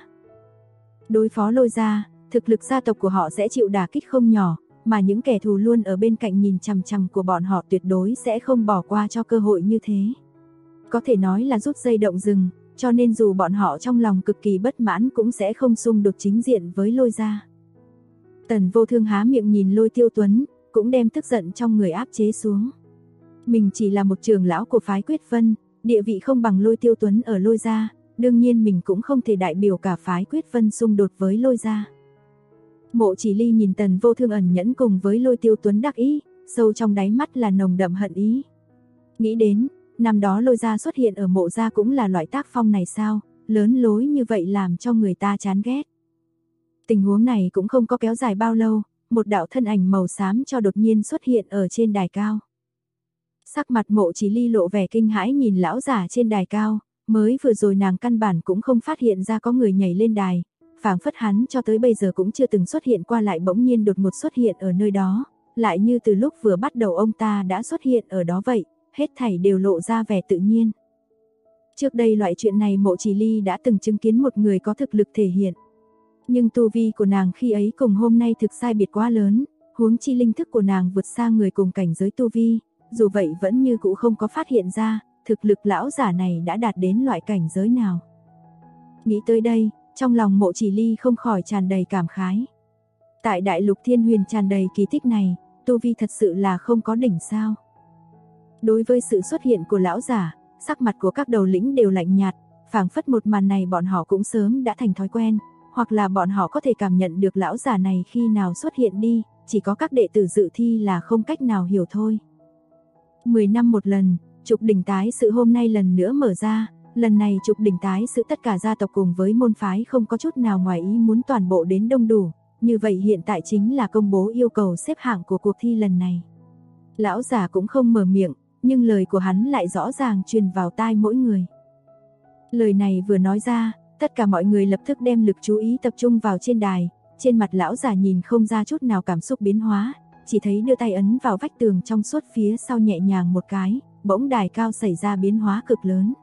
Đối phó Lôi Gia, thực lực gia tộc của họ sẽ chịu đả kích không nhỏ, mà những kẻ thù luôn ở bên cạnh nhìn chằm chằm của bọn họ tuyệt đối sẽ không bỏ qua cho cơ hội như thế. Có thể nói là rút dây động rừng, cho nên dù bọn họ trong lòng cực kỳ bất mãn cũng sẽ không xung đột chính diện với Lôi Gia. Tần Vô Thương há miệng nhìn Lôi Tiêu Tuấn, cũng đem tức giận trong người áp chế xuống. Mình chỉ là một trưởng lão của phái Quyết Vân, địa vị không bằng Lôi Tiêu Tuấn ở Lôi Gia, đương nhiên mình cũng không thể đại biểu cả phái Quyết Vân xung đột với Lôi Gia. Mộ Chỉ Ly nhìn Tần Vô Thương ẩn nhẫn cùng với Lôi Tiêu Tuấn đắc ý, sâu trong đáy mắt là nồng đậm hận ý. Nghĩ đến, năm đó Lôi Gia xuất hiện ở Mộ Gia cũng là loại tác phong này sao, lớn lối như vậy làm cho người ta chán ghét. Tình huống này cũng không có kéo dài bao lâu, một đạo thân ảnh màu xám cho đột nhiên xuất hiện ở trên đài cao. Sắc mặt Mộ Chỉ Ly lộ vẻ kinh hãi nhìn lão giả trên đài cao, mới vừa rồi nàng căn bản cũng không phát hiện ra có người nhảy lên đài, phảng phất hắn cho tới bây giờ cũng chưa từng xuất hiện qua lại bỗng nhiên đột ngột xuất hiện ở nơi đó, lại như từ lúc vừa bắt đầu ông ta đã xuất hiện ở đó vậy, hết thảy đều lộ ra vẻ tự nhiên. Trước đây loại chuyện này Mộ Chỉ Ly đã từng chứng kiến một người có thực lực thể hiện. Nhưng tu vi của nàng khi ấy cùng hôm nay thực sai biệt quá lớn, huống chi linh thức của nàng vượt xa người cùng cảnh giới tu vi, dù vậy vẫn như cũ không có phát hiện ra, thực lực lão giả này đã đạt đến loại cảnh giới nào. Nghĩ tới đây, trong lòng Mộ Chỉ Ly không khỏi tràn đầy cảm khái. Tại đại lục thiên huyền tràn đầy kỳ tích này, tu vi thật sự là không có đỉnh sao. Đối với sự xuất hiện của lão giả, sắc mặt của các đầu lĩnh đều lạnh nhạt, phảng phất một màn này bọn họ cũng sớm đã thành thói quen, hoặc là bọn họ có thể cảm nhận được lão giả này khi nào xuất hiện đi, chỉ có các đệ tử dự thi là không cách nào hiểu thôi. 10 năm một lần, Trục Đình tái sự hôm nay lần nữa mở ra, lần này Trục Đình tái sự tất cả gia tộc cùng với môn phái không có chút nào ngoài ý muốn toàn bộ đến đông đủ, như vậy hiện tại chính là công bố yêu cầu xếp hạng của cuộc thi lần này. Lão giả cũng không mở miệng, nhưng lời của hắn lại rõ ràng truyền vào tai mỗi người. Lời này vừa nói ra, tất cả mọi người lập tức đem lực chú ý tập trung vào trên đài, trên mặt lão giả nhìn không ra chút nào cảm xúc biến hóa, chỉ thấy đưa tay ấn vào vách tường trong suốt phía sau nhẹ nhàng một cái, bỗng đài cao xảy ra biến hóa cực lớn.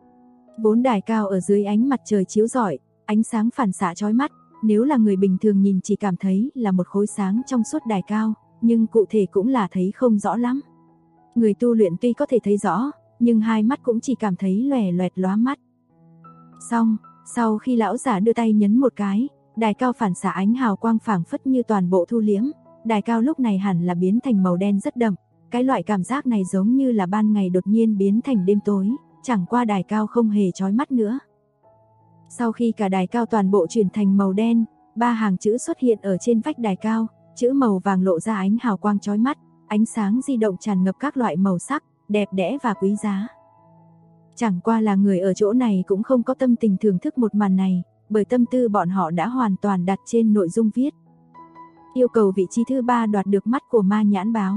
Vốn đài cao ở dưới ánh mặt trời chiếu rọi, ánh sáng phản xạ chói mắt, nếu là người bình thường nhìn chỉ cảm thấy là một khối sáng trong suốt đài cao, nhưng cụ thể cũng là thấy không rõ lắm. Người tu luyện tuy có thể thấy rõ, nhưng hai mắt cũng chỉ cảm thấy lòe loẹt lóa mắt. Xong, sau khi lão giả đưa tay nhấn một cái, đài cao phản xạ ánh hào quang phảng phất như toàn bộ thu liễm, đài cao lúc này hẳn là biến thành màu đen rất đậm, cái loại cảm giác này giống như là ban ngày đột nhiên biến thành đêm tối, chẳng qua đài cao không hề chói mắt nữa. Sau khi cả đài cao toàn bộ chuyển thành màu đen, 3 hàng chữ xuất hiện ở trên vách đài cao, chữ màu vàng lộ ra ánh hào quang chói mắt, ánh sáng di động tràn ngập các loại màu sắc, đẹp đẽ và quý giá. Chẳng qua là người ở chỗ này cũng không có tâm tình thưởng thức một màn này, bởi tâm tư bọn họ đã hoàn toàn đặt trên nội dung viết. Yêu cầu vị trí thứ 3 đoạt được mắt của ma nhãn báo.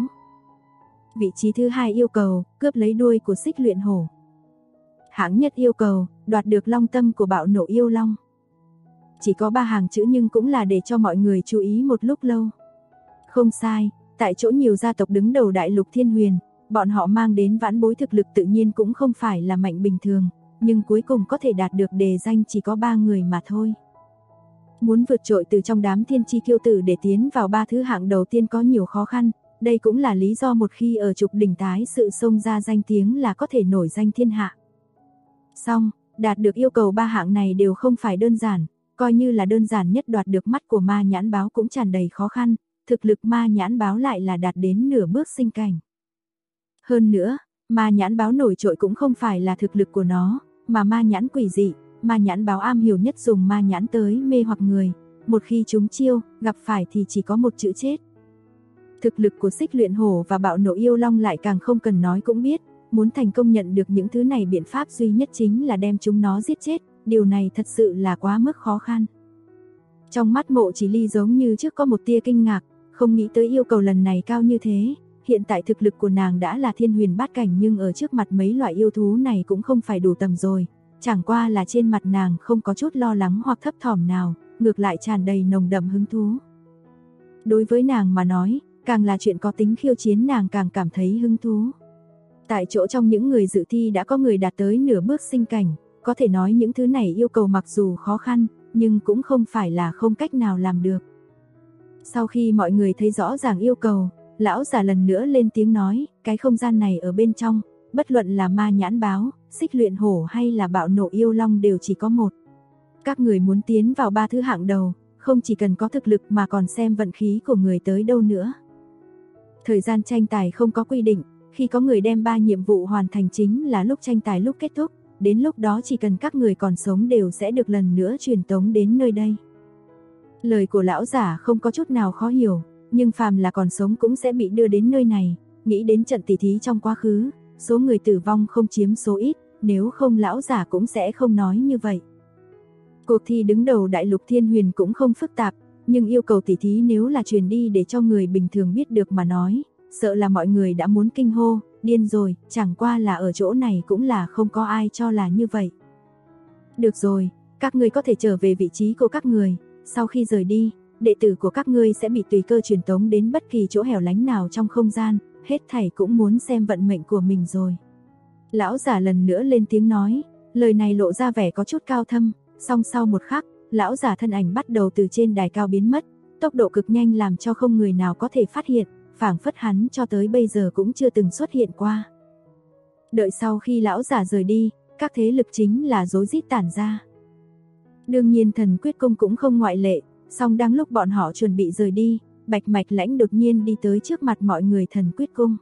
Vị trí thứ 2 yêu cầu cướp lấy đuôi của Xích Luyện Hổ. Hạng nhất yêu cầu đoạt được long tâm của bạo nộ yêu long. Chỉ có 3 hàng chữ nhưng cũng là để cho mọi người chú ý một lúc lâu. Không sai, tại chỗ nhiều gia tộc đứng đầu đại lục Thiên Huyền, bọn họ mang đến vãn bối thực lực tự nhiên cũng không phải là mạnh bình thường, nhưng cuối cùng có thể đạt được đề danh chỉ có 3 người mà thôi. Muốn vượt trội từ trong đám thiên chi kiêu tử để tiến vào 3 thứ hạng đầu tiên có nhiều khó khăn, đây cũng là lý do một khi ở trục đỉnh tái sự xông ra danh tiếng là có thể nổi danh thiên hạ. Xong, đạt được yêu cầu 3 hạng này đều không phải đơn giản, coi như là đơn giản nhất đoạt được mắt của ma nhãn báo cũng tràn đầy khó khăn, thực lực ma nhãn báo lại là đạt đến nửa bước sinh cảnh. Hơn nữa, ma nhãn báo nổi trội cũng không phải là thực lực của nó, mà ma nhãn quỷ dị, ma nhãn báo am hiểu nhất dùng ma nhãn tới mê hoặc người, một khi chúng chiêu, gặp phải thì chỉ có một chữ chết. Thực lực của Xích Luyện Hổ và bạo nộ yêu long lại càng không cần nói cũng biết, muốn thành công nhận được những thứ này biện pháp duy nhất chính là đem chúng nó giết chết, điều này thật sự là quá mức khó khăn. Trong mắt Mộ Chỉ Ly giống như trước có một tia kinh ngạc, không nghĩ tới yêu cầu lần này cao như thế. Hiện tại thực lực của nàng đã là thiên huyền bát cảnh nhưng ở trước mặt mấy loại yêu thú này cũng không phải đủ tầm rồi. Chẳng qua là trên mặt nàng không có chút lo lắng hoặc thấp thỏm nào, ngược lại tràn đầy nồng đậm hứng thú. Đối với nàng mà nói, càng là chuyện có tính khiêu chiến nàng càng cảm thấy hứng thú. Tại chỗ trong những người dự thi đã có người đạt tới nửa bước sinh cảnh, có thể nói những thứ này yêu cầu mặc dù khó khăn, nhưng cũng không phải là không cách nào làm được. Sau khi mọi người thấy rõ ràng yêu cầu, lão già lần nữa lên tiếng nói, cái không gian này ở bên trong, bất luận là ma nhãn báo, Xích Luyện Hổ hay là bạo nộ yêu long đều chỉ có một. Các người muốn tiến vào 3 thứ hạng đầu, không chỉ cần có thực lực mà còn xem vận khí của người tới đâu nữa. Thời gian tranh tài không có quy định, khi có người đem 3 nhiệm vụ hoàn thành chính là lúc tranh tài lúc kết thúc, đến lúc đó chỉ cần các người còn sống đều sẽ được lần nữa truyền tống đến nơi đây. Lời của lão giả không có chút nào khó hiểu, nhưng phàm là còn sống cũng sẽ bị đưa đến nơi này, nghĩ đến trận tỷ thí trong quá khứ, số người tử vong không chiếm số ít, nếu không lão giả cũng sẽ không nói như vậy. Cuộc thi đứng đầu đại lục Thiên Huyền cũng không phức tạp, nhưng yêu cầu tỷ thí nếu là truyền đi để cho người bình thường biết được mà nói, sợ là mọi người đã muốn kinh hô, điên rồi, chẳng qua là ở chỗ này cũng là không có ai cho là như vậy. Được rồi, các ngươi có thể trở về vị trí của các người, sau khi rời đi, đệ tử của các ngươi sẽ bị tùy cơ truyền tống đến bất kỳ chỗ hẻo lánh nào trong không gian, hết thảy cũng muốn xem vận mệnh của mình rồi. Lão giả lần nữa lên tiếng nói, lời này lộ ra vẻ có chút cao thâm, song sau một khắc, lão giả thân ảnh bắt đầu từ trên đài cao biến mất, tốc độ cực nhanh làm cho không người nào có thể phát hiện, phảng phất hắn cho tới bây giờ cũng chưa từng xuất hiện qua. Đợi sau khi lão giả rời đi, các thế lực chính là rối rít tản ra. Đương nhiên Thần Quyết Cung cũng không ngoại lệ, song đang lúc bọn họ chuẩn bị rời đi, Bạch Mạch Lãnh đột nhiên đi tới trước mặt mọi người Thần Quyết Cung.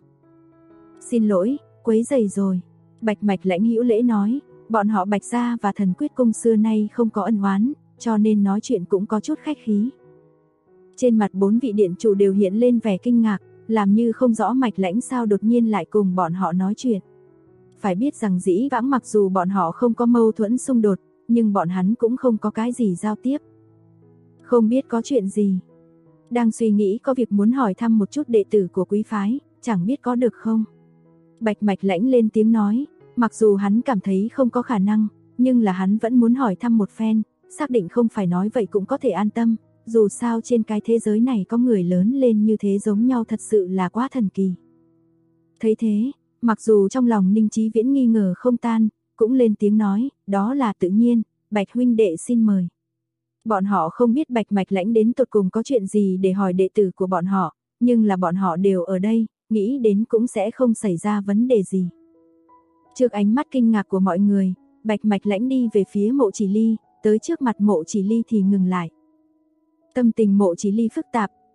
Xin lỗi, quấy rầy rồi. Bạch Mạch Lãnh hữu lễ nói, bọn họ Bạch gia và Thần Quyết Cung xưa nay không có ân oán, cho nên nói chuyện cũng có chút khách khí. Trên mặt 4 vị điện chủ đều hiện lên vẻ kinh ngạc, làm như không rõ Mạch Lãnh sao đột nhiên lại cùng bọn họ nói chuyện. Phải biết rằng dĩ vãng mặc dù bọn họ không có mâu thuẫn xung đột, nhưng bọn hắn cũng không có cái gì giao tiếp. Không biết có chuyện gì. Đang suy nghĩ có việc muốn hỏi thăm một chút đệ tử của quý phái, chẳng biết có được không. Bạch Mạch Lãnh lên tiếng nói, mặc dù hắn cảm thấy không có khả năng, nhưng là hắn vẫn muốn hỏi thăm một phen, xác định không phải nói vậy cũng có thể an tâm, dù sao trên cái thế giới này có người lớn lên như thế giống nhau thật sự là quá thần kỳ. Thấy thế, mặc dù trong lòng Ninh Chí Viễn nghi ngờ không tan, cũng lên tiếng nói, đó là tự nhiên, Bạch huynh đệ xin mời. Bọn họ không biết Bạch Mạch Lãnh đến tột cùng có chuyện gì để hỏi đệ tử của bọn họ, nhưng là bọn họ đều ở đây, nghĩ đến cũng sẽ không xảy ra vấn đề gì. Trước ánh mắt kinh ngạc của mọi người, Bạch Mạch Lãnh đi về phía Mộ Chỉ Ly, tới trước mặt Mộ Chỉ Ly thì ngừng lại. Tâm tình Mộ Chỉ Ly phức tạp,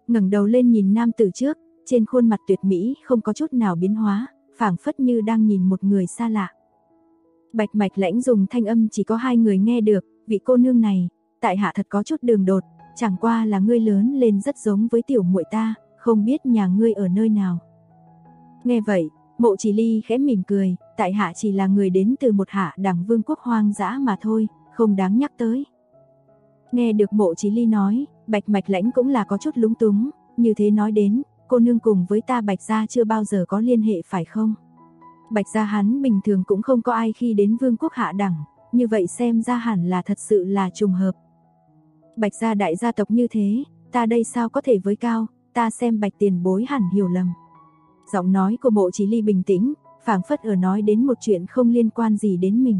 ngẩng đầu lên nhìn nam tử trước, trên khuôn mặt tuyệt mỹ không có chút nào biến hóa, phảng phất như đang nhìn một người xa lạ. Bạch Mạch Lãnh dùng thanh âm chỉ có 2 người nghe được, vị cô nương này, tại hạ thật có chút đường đột, chẳng qua là ngươi lớn lên rất giống với tiểu muội ta, không biết nhà ngươi ở nơi nào. Nghe vậy, Mộ Chỉ Ly khẽ mỉm cười, tại hạ chỉ là người đến từ một hạ đẳng vương quốc hoang dã mà thôi, không đáng nhắc tới. Nghe được Mộ Chỉ Ly nói, Bạch Mạch Lãnh cũng là có chút lúng túng, như thế nói đến, cô nương cùng với ta Bạch gia chưa bao giờ có liên hệ phải không? Bạch gia hắn bình thường cũng không có ai khi đến vương quốc hạ đẳng, như vậy xem ra hẳn là thật sự là trùng hợp. Bạch gia đại gia tộc như thế, ta đây sao có thể với cao, ta xem Bạch tiền bối hẳn hiểu lầm. Giọng nói của Mộ Chỉ Ly bình tĩnh, phảng phất ở nói đến một chuyện không liên quan gì đến mình.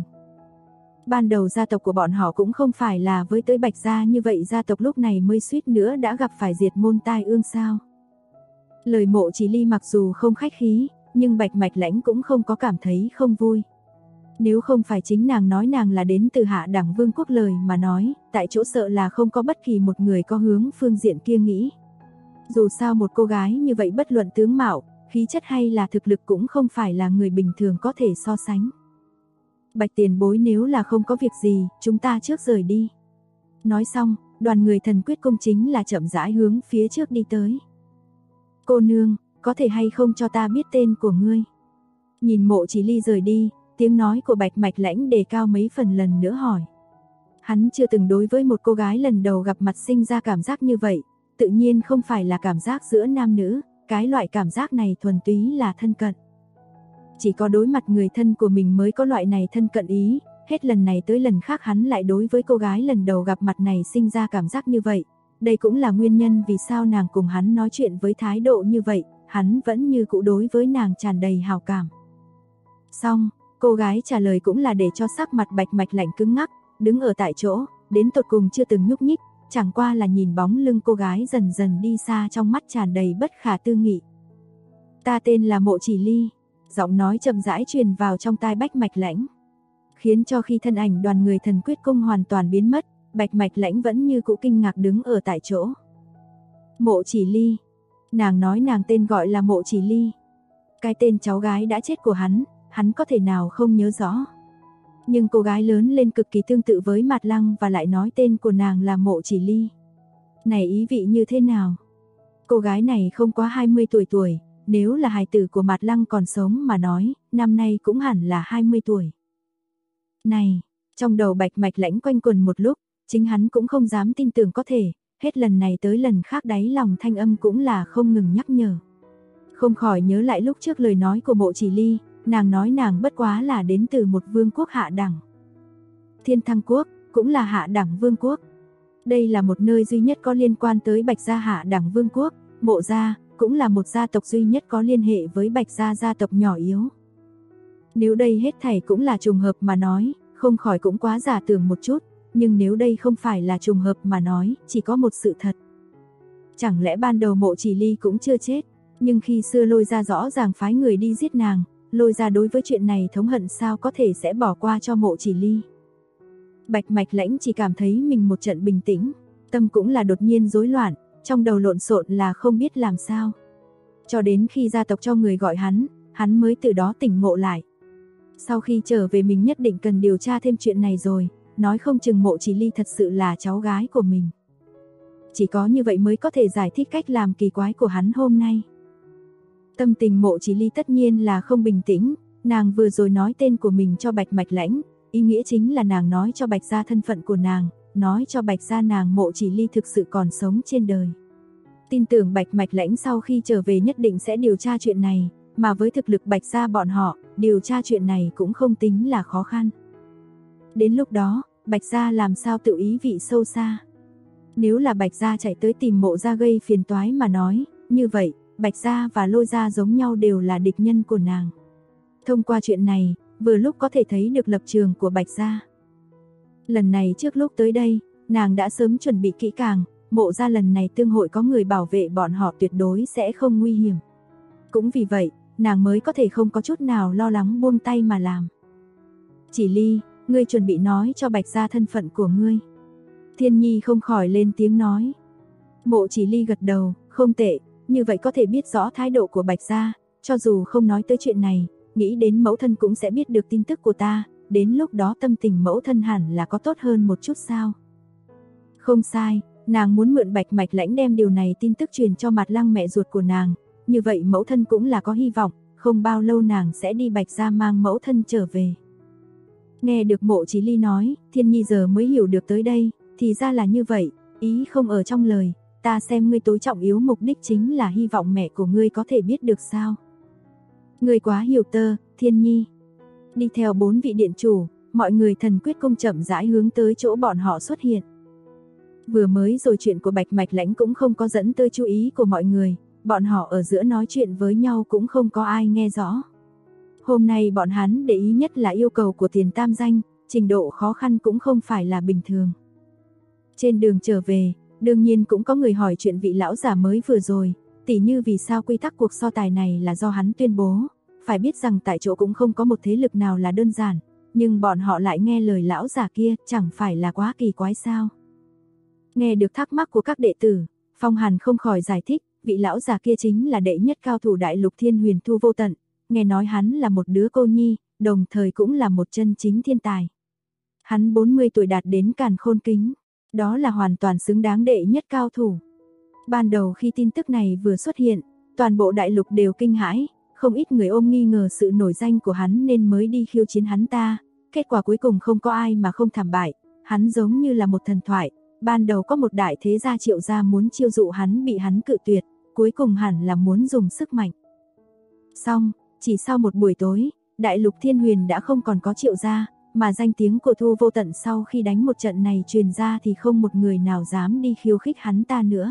Ban đầu gia tộc của bọn họ cũng không phải là với tới Bạch gia, như vậy gia tộc lúc này mới suýt nữa đã gặp phải diệt môn tai ương sao. Lời Mộ Chỉ Ly mặc dù không khách khí, nhưng Bạch Mạch Lãnh cũng không có cảm thấy không vui. Nếu không phải chính nàng nói nàng là đến từ hạ đẳng vương quốc lời mà nói, tại chỗ sợ là không có bất kỳ một người có hướng phương diện kia nghĩ. Dù sao một cô gái như vậy bất luận tướng mạo, khí chất hay là thực lực cũng không phải là người bình thường có thể so sánh. Bạch tiền bối nếu là không có việc gì, chúng ta trước rời đi. Nói xong, đoàn người Thần Quyết Cung chính là chậm rãi hướng phía trước đi tới. Cô nương, có thể hay không cho ta biết tên của ngươi? Nhìn Mộ Chỉ Ly rời đi, tiếng nói của Bạch Mạch Lãnh đề cao mấy phần lần nữa hỏi. Hắn chưa từng đối với một cô gái lần đầu gặp mặt sinh ra cảm giác như vậy, tự nhiên không phải là cảm giác giữa nam nữ, cái loại cảm giác này thuần túy là thân cận. Chỉ có đối mặt người thân của mình mới có loại này thân cận ý, hết lần này tới lần khác hắn lại đối với cô gái lần đầu gặp mặt này sinh ra cảm giác như vậy. Đây cũng là nguyên nhân vì sao nàng cùng hắn nói chuyện với thái độ như vậy, hắn vẫn như cũ đối với nàng tràn đầy hào cảm. Xong, cô gái trả lời cũng là để cho sắc mặt Bạch Mạch Lãnh cứng ngắc, đứng ở tại chỗ, đến tột cùng chưa từng nhúc nhích, chẳng qua là nhìn bóng lưng cô gái dần dần đi xa trong mắt tràn đầy bất khả tư nghị. Ta tên là Mộ Chỉ Ly, giọng nói chậm rãi truyền vào trong tai Bạch Mạch Lãnh, khiến cho khi thân ảnh đoàn người Thần Quyết Cung hoàn toàn biến mất, Bạch Mạch Lãnh vẫn như cũ kinh ngạc đứng ở tại chỗ. Mộ Chỉ Ly, nàng nói nàng tên gọi là Mộ Chỉ Ly. Cái tên cháu gái đã chết của hắn có thể nào không nhớ rõ. Nhưng cô gái lớn lên cực kỳ tương tự với Mạt Lăng và lại nói tên của nàng là Mộ Chỉ Ly. Này ý vị như thế nào? Cô gái này không quá 20 tuổi, nếu là hài tử của Mạt Lăng còn sống mà nói, năm nay cũng hẳn là 20 tuổi. Này, trong đầu Bạch Mạch Lãnh quanh quẩn một lúc, chính hắn cũng không dám tin tưởng có thể, hết lần này tới lần khác đáy lòng thanh âm cũng là không ngừng nhắc nhở. Không khỏi nhớ lại lúc trước lời nói của Mộ Chỉ Ly, nàng nói nàng bất quá là đến từ một vương quốc hạ đẳng. Thiên Thăng Quốc, cũng là hạ đẳng vương quốc. Đây là một nơi duy nhất có liên quan tới Bạch gia hạ đẳng vương quốc, Mộ gia, cũng là một gia tộc duy nhất có liên hệ với Bạch gia gia tộc nhỏ yếu. Nếu đây hết thảy cũng là trùng hợp mà nói, không khỏi cũng quá giả tưởng một chút, nhưng nếu đây không phải là trùng hợp mà nói, chỉ có một sự thật. Chẳng lẽ ban đầu Mộ Chỉ Ly cũng chưa chết, nhưng khi xưa Lôi gia rõ ràng phái người đi giết nàng, Lôi gia đối với chuyện này thống hận sao có thể sẽ bỏ qua cho Mộ Chỉ Ly. Bạch Mạch Lãnh chỉ cảm thấy mình một trận bình tĩnh, tâm cũng là đột nhiên rối loạn, trong đầu lộn xộn là không biết làm sao. Cho đến khi gia tộc cho người gọi hắn mới từ đó tỉnh ngộ lại. Sau khi trở về mình nhất định cần điều tra thêm chuyện này rồi, nói không chừng Mộ Chỉ Ly thật sự là cháu gái của mình. Chỉ có như vậy mới có thể giải thích cách làm kỳ quái của hắn hôm nay. Tâm tình Mộ Chỉ Ly tất nhiên là không bình tĩnh, nàng vừa rồi nói tên của mình cho Bạch Mạch Lãnh, ý nghĩa chính là nàng nói cho Bạch gia thân phận của nàng, nói cho Bạch gia nàng Mộ Chỉ Ly thực sự còn sống trên đời. Tin tưởng Bạch Mạch Lãnh sau khi trở về nhất định sẽ điều tra chuyện này, mà với thực lực Bạch gia bọn họ, điều tra chuyện này cũng không tính là khó khăn. Đến lúc đó, Bạch gia làm sao tự ý vị sâu xa. Nếu là Bạch gia chạy tới tìm Mộ gia gây phiền toái mà nói, như vậy, Bạch gia và Lôi gia giống nhau đều là địch nhân của nàng. Thông qua chuyện này, vừa lúc có thể thấy được lập trường của Bạch gia. Lần này trước lúc tới đây, nàng đã sớm chuẩn bị kỹ càng, Mộ gia lần này tương hội có người bảo vệ bọn họ tuyệt đối sẽ không nguy hiểm. Cũng vì vậy, nàng mới có thể không có chút nào lo lắng buông tay mà làm. Chỉ Ly, ngươi chuẩn bị nói cho Bạch gia thân phận của ngươi. Thiên Nhi không khỏi lên tiếng nói. Mộ Chỉ Ly gật đầu, Không tệ, như vậy có thể biết rõ thái độ của Bạch gia, cho dù không nói tới chuyện này, nghĩ đến mẫu thân cũng sẽ biết được tin tức của ta, đến lúc đó tâm tình mẫu thân hẳn là có tốt hơn một chút sao. Không sai, nàng muốn mượn Bạch Mạch Lãnh đem điều này tin tức truyền cho Mạt Lăng mẹ ruột của nàng, như vậy mẫu thân cũng là có hy vọng, không bao lâu nàng sẽ đi Bạch gia mang mẫu thân trở về. Nghe được Mộ Chí Ly nói, Thiên Nhi giờ mới hiểu được tới đây, thì ra là như vậy, ý không ở trong lời, ta xem ngươi tối trọng yếu mục đích chính là hy vọng mẹ của ngươi có thể biết được sao. Ngươi quá hiểu tơ, Thiên Nhi. Đi theo 4 vị điện chủ, mọi người Thần Quyết Cung chậm rãi hướng tới chỗ bọn họ xuất hiện. Vừa mới rồi chuyện của Bạch Mạch Lãnh cũng không có dẫn tới chú ý của mọi người, bọn họ ở giữa nói chuyện với nhau cũng không có ai nghe rõ. Hôm nay bọn hắn để ý nhất là yêu cầu của Tiền Tam Danh, trình độ khó khăn cũng không phải là bình thường. Trên đường trở về, đương nhiên cũng có người hỏi chuyện vị lão giả mới vừa rồi, tỉ như vì sao quy tắc cuộc so tài này là do hắn tuyên bố, phải biết rằng tại chỗ cũng không có một thế lực nào là đơn giản, nhưng bọn họ lại nghe lời lão giả kia, chẳng phải là quá kỳ quái sao. Nghe được thắc mắc của các đệ tử, Phong Hàn không khỏi giải thích, vị lão giả kia chính là đệ nhất cao thủ đại lục Thiên Huyền Thu Vô Tận, nghe nói hắn là một đứa cô nhi, đồng thời cũng là một chân chính thiên tài. Hắn 40 tuổi đạt đến càn khôn kính, đó là hoàn toàn xứng đáng đệ nhất cao thủ. Ban đầu khi tin tức này vừa xuất hiện, toàn bộ đại lục đều kinh hãi, không ít người ôm nghi ngờ sự nổi danh của hắn nên mới đi khiêu chiến hắn ta, kết quả cuối cùng không có ai mà không thảm bại, hắn giống như là một thần thoại, ban đầu có một đại thế gia Triệu gia muốn chiêu dụ hắn bị hắn cự tuyệt, cuối cùng hẳn là muốn dùng sức mạnh. Xong, chỉ sau một buổi tối, đại lục Thiên Huyền đã không còn có Triệu gia, mà danh tiếng của Thu Vô Tận sau khi đánh một trận này truyền ra thì không một người nào dám đi khiêu khích hắn ta nữa.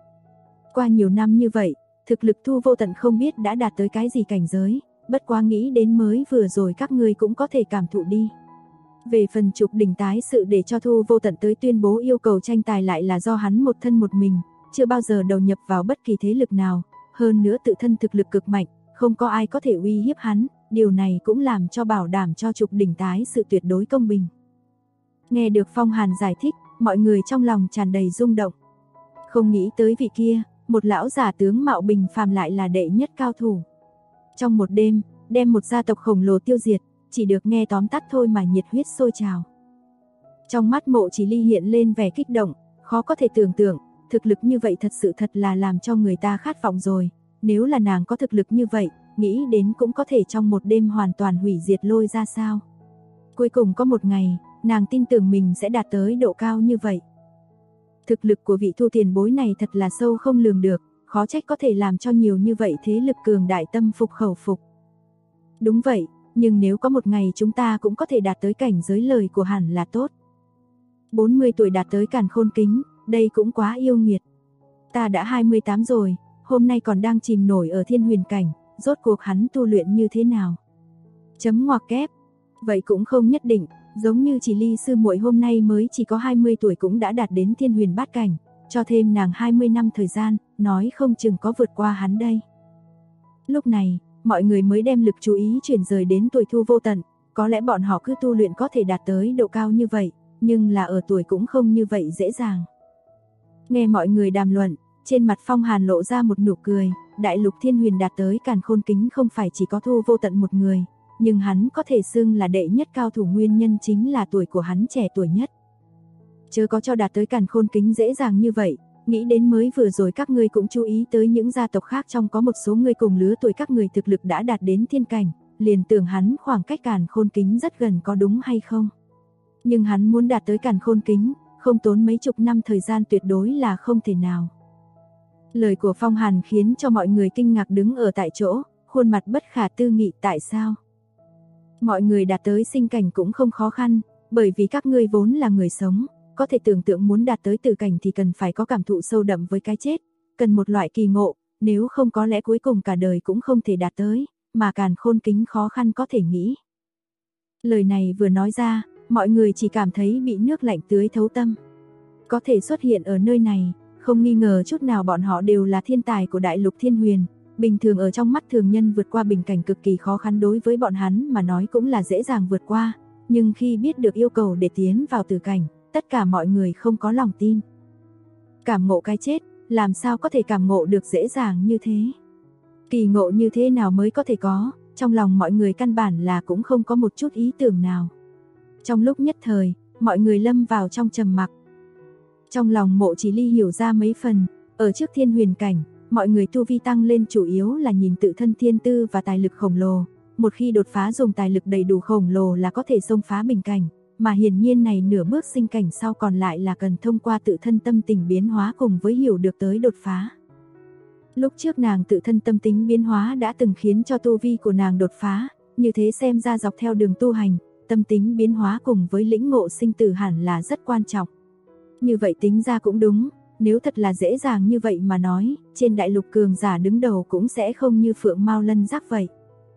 Qua nhiều năm như vậy, thực lực Thu Vô Tận không biết đã đạt tới cái gì cảnh giới, bất quá nghĩ đến mới vừa rồi các ngươi cũng có thể cảm thụ đi. Về phần trục đỉnh tái sự để cho Thu Vô Tận tới tuyên bố yêu cầu tranh tài lại là do hắn một thân một mình, chưa bao giờ đầu nhập vào bất kỳ thế lực nào, hơn nữa tự thân thực lực cực mạnh, không có ai có thể uy hiếp hắn, điều này cũng làm cho bảo đảm cho trục đỉnh tái sự tuyệt đối công bình. Nghe được Phong Hàn giải thích, mọi người trong lòng tràn đầy rung động. Không nghĩ tới vị kia, một lão giả tướng mạo bình phàm lại là đệ nhất cao thủ. Trong một đêm, đem một gia tộc khổng lồ tiêu diệt, chỉ được nghe tóm tắt thôi mà nhiệt huyết sôi trào. Trong mắt Mộ Chí Ly hiện lên vẻ kích động, khó có thể tưởng tượng, thực lực như vậy thật là làm cho người ta khát vọng rồi, nếu là nàng có thực lực như vậy, nghĩ đến cũng có thể trong một đêm hoàn toàn hủy diệt Lôi ra sao. Cuối cùng có một ngày, nàng tin tưởng mình sẽ đạt tới độ cao như vậy. Thực lực của vị Thu tiền bối này thật là sâu không lường được, khó trách có thể làm cho nhiều như vậy thế lực cường đại tâm phục khẩu phục. Đúng vậy, nhưng nếu có một ngày chúng ta cũng có thể đạt tới cảnh giới lời của hẳn là tốt. 40 tuổi đạt tới càn khôn kính, đây cũng quá yêu nghiệt. Ta đã 28 rồi, hôm nay còn đang chìm nổi ở thiên huyền cảnh, rốt cuộc hắn tu luyện như thế nào? Chấm ngoặc kép. Vậy cũng không nhất định, giống như Chỉ Ly sư muội hôm nay mới chỉ có 20 tuổi cũng đã đạt đến thiên huyền bát cảnh, cho thêm nàng 20 năm thời gian, nói không chừng có vượt qua hắn đây. Lúc này, mọi người mới đem lực chú ý chuyển rời đến tuổi Thu Vô Tận, có lẽ bọn họ cứ tu luyện có thể đạt tới độ cao như vậy, nhưng là ở tuổi cũng không như vậy dễ dàng. Nghe mọi người đàm luận, trên mặt Phong Hàn lộ ra một nụ cười, đại lục thiên huyền đạt tới càn khôn kính không phải chỉ có Thu Vô Tận một người, nhưng hắn có thể xưng là đệ nhất cao thủ nguyên nhân chính là tuổi của hắn trẻ tuổi nhất. Chớ có cho đạt tới càn khôn kính dễ dàng như vậy, nghĩ đến mới vừa rồi các ngươi cũng chú ý tới những gia tộc khác trong có một số người cùng lứa tuổi các người thực lực đã đạt đến thiên cảnh, liền tưởng hắn khoảng cách càn khôn kính rất gần có đúng hay không. Nhưng hắn muốn đạt tới càn khôn kính, không tốn mấy chục năm thời gian tuyệt đối là không thể nào. Lời của Phong Hàn khiến cho mọi người kinh ngạc đứng ở tại chỗ, khuôn mặt bất khả tư nghị tại sao. Mọi người đạt tới sinh cảnh cũng không khó khăn, bởi vì các ngươi vốn là người sống, có thể tưởng tượng muốn đạt tới tử cảnh thì cần phải có cảm thụ sâu đậm với cái chết, cần một loại kỳ ngộ, nếu không có lẽ cuối cùng cả đời cũng không thể đạt tới, mà càn khôn kính khó khăn có thể nghĩ. Lời này vừa nói ra, mọi người chỉ cảm thấy bị nước lạnh tưới thấu tâm. Có thể xuất hiện ở nơi này, không nghi ngờ chút nào bọn họ đều là thiên tài của đại lục thiên huyền. Bình thường ở trong mắt thường nhân vượt qua bình cảnh cực kỳ khó khăn đối với bọn hắn mà nói cũng là dễ dàng vượt qua, nhưng khi biết được yêu cầu để tiến vào tử cảnh, tất cả mọi người không có lòng tin. Cảm ngộ cái chết, làm sao có thể cảm ngộ được dễ dàng như thế. Kỳ ngộ như thế nào mới có thể có, trong lòng mọi người căn bản là cũng không có một chút ý tưởng nào. Trong lúc nhất thời, mọi người lâm vào trong trầm mặc. Trong lòng Mộ Chỉ Ly hiểu ra mấy phần, ở trước thiên huyền cảnh, mọi người tu vi tăng lên chủ yếu là nhìn tự thân thiên tư và tài lực khổng lồ. Một khi đột phá dùng tài lực đầy đủ khổng lồ là có thể xông phá bình cảnh, mà hiển nhiên này nửa bước sinh cảnh sau còn lại là cần thông qua tự thân tâm tình biến hóa cùng với hiểu được tới đột phá. Lúc trước nàng tự thân tâm tính biến hóa đã từng khiến cho tu vi của nàng đột phá, như thế xem ra dọc theo đường tu hành, tâm tính biến hóa cùng với lĩnh ngộ sinh tử hẳn là rất quan trọng. Như vậy tính ra cũng đúng, nếu thật là dễ dàng như vậy mà nói, trên đại lục cường giả đứng đầu cũng sẽ không như Phượng Mao Lân Giác vậy.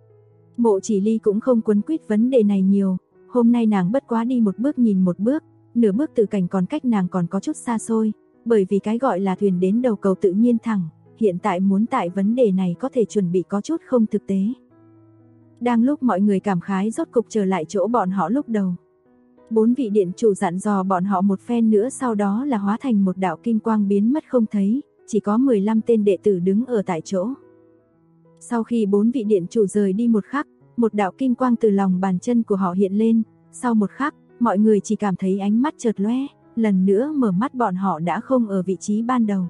Mộ Chỉ Ly cũng không quấn quýt vấn đề này nhiều, hôm nay nàng bất quá đi một bước nhìn một bước, nửa bước từ cảnh còn cách nàng còn có chút xa xôi, bởi vì cái gọi là thuyền đến đầu cầu tự nhiên thẳng, hiện tại muốn tại vấn đề này có thể chuẩn bị có chút không thực tế. Đang lúc mọi người cảm khái rốt cục trở lại chỗ bọn họ lúc đầu. 4 vị điện chủ dặn dò bọn họ một phen nữa sau đó là hóa thành một đạo kim quang biến mất không thấy, chỉ có 15 tên đệ tử đứng ở tại chỗ. Sau khi 4 vị điện chủ rời đi một khắc, một đạo kim quang từ lòng bàn chân của họ hiện lên, sau một khắc, mọi người chỉ cảm thấy ánh mắt chợt lóe, lần nữa mở mắt bọn họ đã không ở vị trí ban đầu.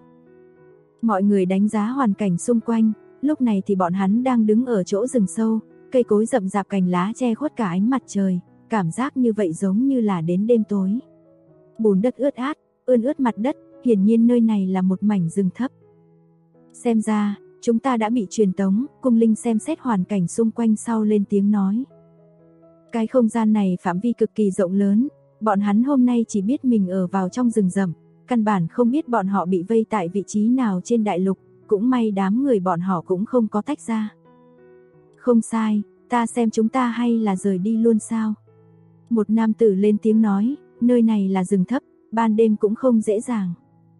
Mọi người đánh giá hoàn cảnh xung quanh, lúc này thì bọn hắn đang đứng ở chỗ rừng sâu, cây cối rậm rạp cành lá che khuất cả ánh mặt trời, cảm giác như vậy giống như là đến đêm tối. Bùn đất ướt át, ươn ướt mặt đất, hiển nhiên nơi này là một mảnh rừng thấp. Xem ra, chúng ta đã bị truyền tống, cung linh xem xét hoàn cảnh xung quanh sau lên tiếng nói. Cái không gian này phạm vi cực kỳ rộng lớn, bọn hắn hôm nay chỉ biết mình ở vào trong rừng rậm, căn bản không biết bọn họ bị vây tại vị trí nào trên đại lục, cũng may đám người bọn họ cũng không có tách ra. Không sai, ta xem chúng ta hay là rời đi luôn sao? Một nam tử lên tiếng nói, nơi này là rừng thấp, ban đêm cũng không dễ dàng.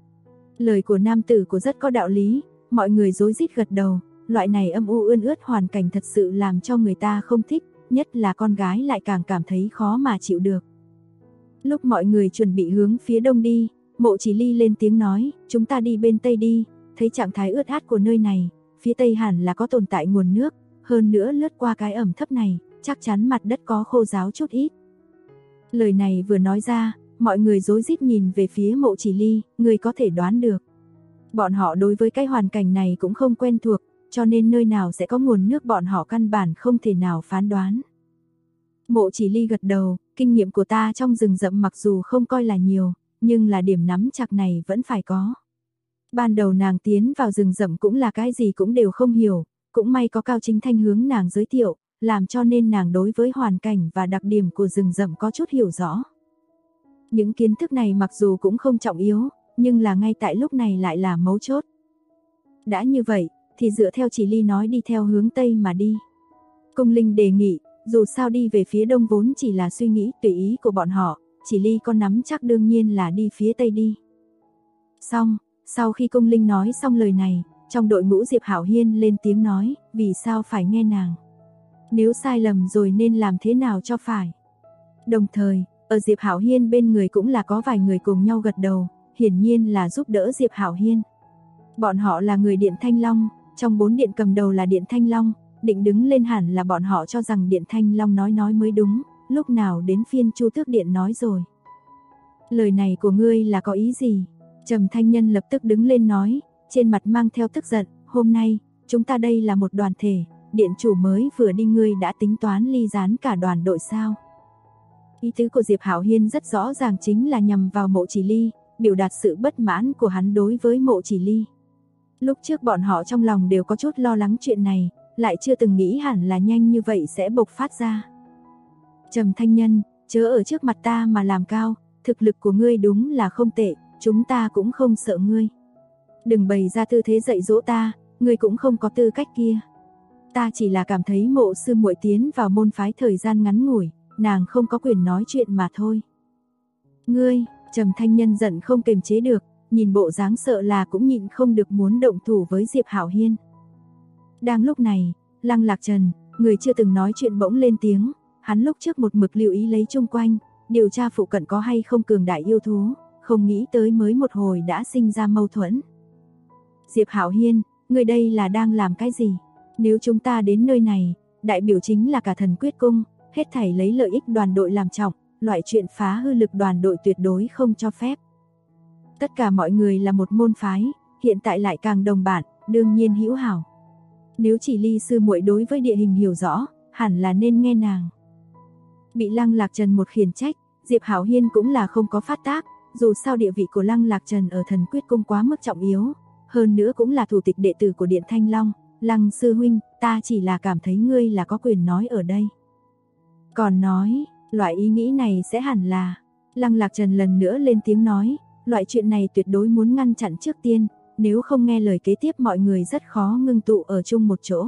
Lời của nam tử của rất có đạo lý, mọi người rối rít gật đầu, loại này âm u ươn ướt hoàn cảnh thật sự làm cho người ta không thích, nhất là con gái lại càng cảm thấy khó mà chịu được. Lúc mọi người chuẩn bị hướng phía đông đi, Mộ Chỉ Ly lên tiếng nói, chúng ta đi bên tây đi, thấy trạng thái ướt át của nơi này, phía tây hẳn là có tồn tại nguồn nước, hơn nữa lướt qua cái ẩm thấp này, chắc chắn mặt đất có khô ráo chút ít. Lời này vừa nói ra, mọi người rối rít nhìn về phía Mộ Chỉ Ly, người có thể đoán được. Bọn họ đối với cái hoàn cảnh này cũng không quen thuộc, cho nên nơi nào sẽ có nguồn nước bọn họ căn bản không thể nào phán đoán. Mộ Chỉ Ly gật đầu, kinh nghiệm của ta trong rừng rậm mặc dù không coi là nhiều, nhưng là điểm nắm chặt này vẫn phải có. Ban đầu nàng tiến vào rừng rậm cũng là cái gì cũng đều không hiểu, cũng may có Cao Chính Thanh hướng nàng giới thiệu, làm cho nên nàng đối với hoàn cảnh và đặc điểm của rừng rậm có chút hiểu rõ. Những kiến thức này mặc dù cũng không trọng yếu, nhưng là ngay tại lúc này lại là mấu chốt. Đã như vậy, thì dựa theo Chỉ Ly nói đi theo hướng Tây mà đi. Cung Linh đề nghị, dù sao đi về phía Đông vốn chỉ là suy nghĩ tùy ý của bọn họ, Chỉ Ly có nắm chắc đương nhiên là đi phía Tây đi. Xong, sau khi Cung Linh nói xong lời này, trong đội ngũ Diệp Hạo Hiên lên tiếng nói, vì sao phải nghe nàng? Nếu sai lầm rồi nên làm thế nào cho phải? Đồng thời, ở Diệp Hạo Hiên bên người cũng là có vài người cùng nhau gật đầu, hiển nhiên là giúp đỡ Diệp Hạo Hiên. Bọn họ là người Điện Thanh Long, trong 4 điện cầm đầu là Điện Thanh Long, định đứng lên hẳn là bọn họ cho rằng Điện Thanh Long nói mới đúng, lúc nào đến phiên Chu Tước Điện nói rồi. Lời này của ngươi là có ý gì? Trầm Thanh Nhân lập tức đứng lên nói, trên mặt mang theo tức giận, hôm nay, chúng ta đây là một đoàn thể, điện chủ mới vừa đi ngươi đã tính toán ly gián cả đoàn đội sao? Ý tứ của Diệp Hạo Hiên rất rõ ràng chính là nhằm vào Mộ Chỉ Ly, biểu đạt sự bất mãn của hắn đối với Mộ Chỉ Ly. Lúc trước bọn họ trong lòng đều có chút lo lắng chuyện này, lại chưa từng nghĩ hẳn là nhanh như vậy sẽ bộc phát ra. Trầm Thanh Nhân, chớ ở trước mặt ta mà làm cao, thực lực của ngươi đúng là không tệ, chúng ta cũng không sợ ngươi. Đừng bày ra tư thế dạy dỗ ta, ngươi cũng không có tư cách kia. Ta chỉ là cảm thấy Mộ sư muội tiến vào môn phái thời gian ngắn ngủi, nàng không có quyền nói chuyện mà thôi. Ngươi, Trầm Thanh Nhân giận không kềm chế được, nhìn bộ dáng sợ là cũng nhịn không được muốn động thủ với Diệp Hạo Hiên. Đang lúc này, Lăng Lạc Trần, người chưa từng nói chuyện bỗng lên tiếng, hắn lúc trước một mực lưu ý lấy chung quanh, điều tra phụ cận có hay không cường đại yêu thú, không nghĩ tới mới một hồi đã sinh ra mâu thuẫn. Diệp Hạo Hiên, người đây là đang làm cái gì? Nếu chúng ta đến nơi này, đại biểu chính là cả Thần Quyết Cung, hết thảy lấy lợi ích đoàn đội làm trọng, loại chuyện phá hư lực đoàn đội tuyệt đối không cho phép. Tất cả mọi người là một môn phái, hiện tại lại càng đồng bản, đương nhiên hữu hảo. Nếu chỉ Ly sư muội đối với địa hình hiểu rõ, hẳn là nên nghe nàng. Bị Lăng Lạc Trần một khiển trách, Diệp Hạo Hiên cũng là không có phát tác, dù sao địa vị của Lăng Lạc Trần ở Thần Quyết Cung quá mức trọng yếu, hơn nữa cũng là thủ tịch đệ tử của Điện Thanh Long. Lăng sư huynh, ta chỉ là cảm thấy ngươi là có quyền nói ở đây. Còn nói, loại ý nghĩ này sẽ hẳn là... Lăng Lạc Trần lần nữa lên tiếng nói, loại chuyện này tuyệt đối muốn ngăn chặn trước tiên, nếu không nghe lời kế tiếp mọi người rất khó ngưng tụ ở chung một chỗ.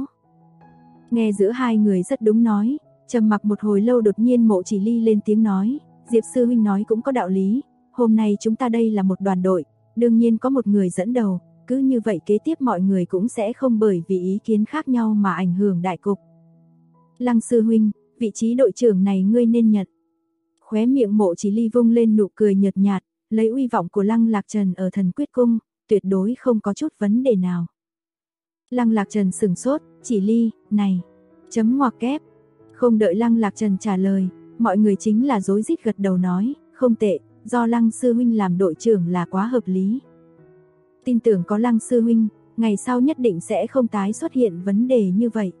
Nghe giữa hai người rất đúng nói, trầm mặc một hồi lâu đột nhiên Mộ Chỉ Ly lên tiếng nói, Diệp sư huynh nói cũng có đạo lý, hôm nay chúng ta đây là một đoàn đội, đương nhiên có một người dẫn đầu, cứ như vậy kế tiếp mọi người cũng sẽ không bởi vì ý kiến khác nhau mà ảnh hưởng đại cục. Lăng sư huynh, vị trí đội trưởng này ngươi nên nhận. Khóe miệng Mộ Chỉ Ly vung lên nụ cười nhợt nhạt, lấy uy vọng của Lăng Lạc Trần ở Thần Quyết Cung, tuyệt đối không có chút vấn đề nào. Lăng Lạc Trần sửng sốt, Chỉ Ly, này, chấm ngoặc kép. Không đợi Lăng Lạc Trần trả lời, mọi người chính là rối rít gật đầu nói, không tệ, do Lăng sư huynh làm đội trưởng là quá hợp lý. Tin tưởng có Lăng sư huynh, ngày sau nhất định sẽ không tái xuất hiện vấn đề như vậy.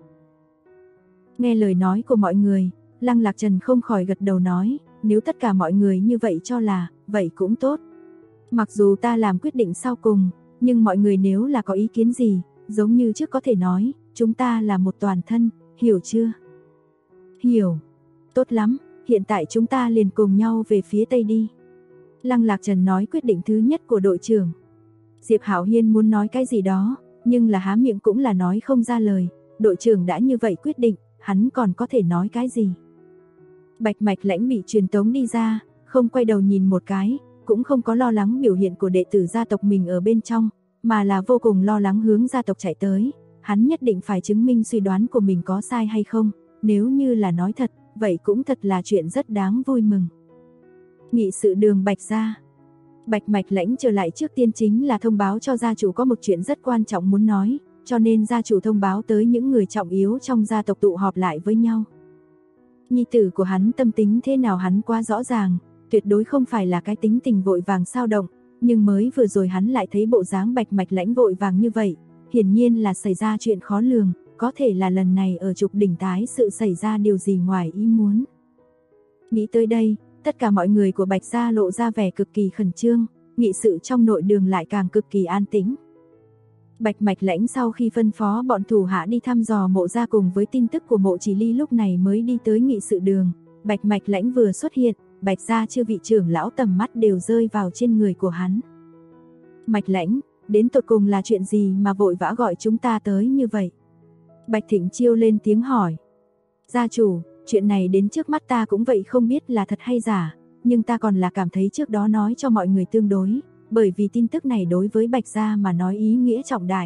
Nghe lời nói của mọi người, Lăng Lạc Trần không khỏi gật đầu nói, nếu tất cả mọi người như vậy cho là, vậy cũng tốt. Mặc dù ta làm quyết định sau cùng, nhưng mọi người nếu là có ý kiến gì, giống như trước có thể nói, chúng ta là một toàn thân, hiểu chưa? Hiểu. Tốt lắm, hiện tại chúng ta liền cùng nhau về phía Tây đi. Lăng Lạc Trần nói quyết định thứ nhất của đội trưởng. Diệp Hạo Hiên muốn nói cái gì đó, nhưng là há miệng cũng là nói không ra lời, đội trưởng đã như vậy quyết định, hắn còn có thể nói cái gì. Bạch Mạch Lãnh bị truyền tống đi ra, không quay đầu nhìn một cái, cũng không có lo lắng biểu hiện của đệ tử gia tộc mình ở bên trong, mà là vô cùng lo lắng hướng gia tộc chạy tới, hắn nhất định phải chứng minh suy đoán của mình có sai hay không, nếu như là nói thật, vậy cũng thật là chuyện rất đáng vui mừng. Nghị sự đường Bạch gia. Bạch Mạch Lãnh trở lại trước tiên chính là thông báo cho gia chủ có một chuyện rất quan trọng muốn nói, cho nên gia chủ thông báo tới những người trọng yếu trong gia tộc tụ họp lại với nhau. Nhi tử của hắn tâm tính thế nào hắn quá rõ ràng, tuyệt đối không phải là cái tính tình vội vàng sao động, nhưng mới vừa rồi hắn lại thấy bộ dáng Bạch Mạch Lãnh vội vàng như vậy, hiển nhiên là xảy ra chuyện khó lường, có thể là lần này ở trục đỉnh tái sự xảy ra điều gì ngoài ý muốn. Nghĩ tới đây, tất cả mọi người của Bạch gia lộ ra vẻ cực kỳ khẩn trương, nghị sự trong nội đường lại càng cực kỳ an tĩnh. Bạch Mạch Lãnh sau khi phân phó bọn thủ hạ đi thăm dò Mộ gia cùng với tin tức của Mộ Chỉ Ly lúc này mới đi tới nghị sự đường. Bạch Mạch Lãnh vừa xuất hiện, Bạch gia chư vị trưởng lão tầm mắt đều rơi vào trên người của hắn. Mạch Lãnh, đến tột cùng là chuyện gì mà vội vã gọi chúng ta tới như vậy? Bạch Thịnh Chiêu lên tiếng hỏi. Gia chủ, chuyện này đến trước mắt ta cũng vậy không biết là thật hay giả, nhưng ta còn là cảm thấy trước đó nói cho mọi người tương đối, bởi vì tin tức này đối với Bạch gia mà nói ý nghĩa trọng đại.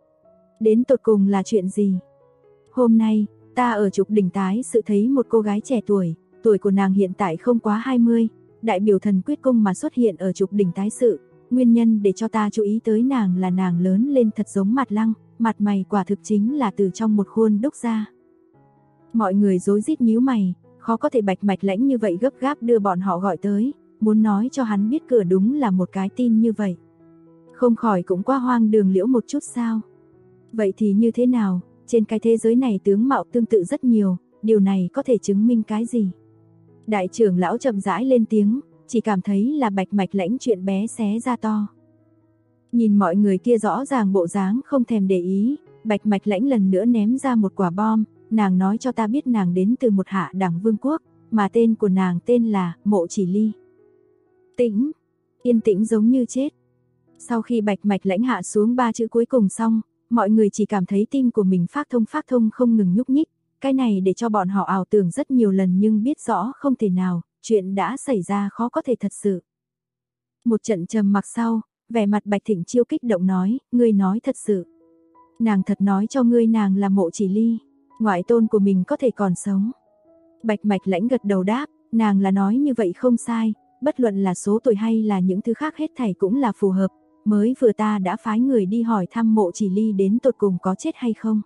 Đến tột cùng là chuyện gì? Hôm nay, ta ở trục đỉnh tái sự thấy một cô gái trẻ tuổi, tuổi của nàng hiện tại không quá 20, đại biểu Thần Quyết Cung mà xuất hiện ở trục đỉnh tái sự, nguyên nhân để cho ta chú ý tới nàng là nàng lớn lên thật giống Mạt Lăng, mặt mày quả thực chính là từ trong một khuôn đúc ra. Mọi người rối rít nhíu mày, khó có thể Bạch Mạch Lãnh như vậy gấp gáp đưa bọn họ gọi tới, muốn nói cho hắn biết cửa đúng là một cái tin như vậy. Không khỏi cũng quá hoang đường liễu một chút sao? Vậy thì như thế nào, trên cái thế giới này tướng mạo tương tự rất nhiều, điều này có thể chứng minh cái gì? Đại trưởng lão chậm rãi lên tiếng, chỉ cảm thấy là Bạch Mạch Lãnh chuyện bé xé ra to. Nhìn mọi người kia rõ ràng bộ dáng không thèm để ý, Bạch Mạch Lãnh lần nữa ném ra một quả bom, nàng nói cho ta biết nàng đến từ một hạ đẳng vương quốc, mà tên của nàng tên là Mộ Chỉ Ly. Tĩnh, yên tĩnh giống như chết. Sau khi Bạch Mạch Lãnh hạ xuống 3 chữ cuối cùng xong, mọi người chỉ cảm thấy tim của mình phát thông không ngừng nhúc nhích, cái này để cho bọn họ ảo tưởng rất nhiều lần nhưng biết rõ không thể nào, chuyện đã xảy ra khó có thể thật sự. Một trận trầm mặc sau, vẻ mặt Bạch Thịnh Chiêu kích động nói, ngươi nói thật sự. Nàng thật nói cho ngươi nàng là Mộ Chỉ Ly, ngoại tôn của mình có thể còn sống. Bạch Mạch Lãnh gật đầu đáp, nàng là nói như vậy không sai, bất luận là số tuổi hay là những thứ khác hết thảy cũng là phù hợp, mới vừa ta đã phái người đi hỏi thăm Mộ Chỉ Ly đến tột cùng có chết hay không.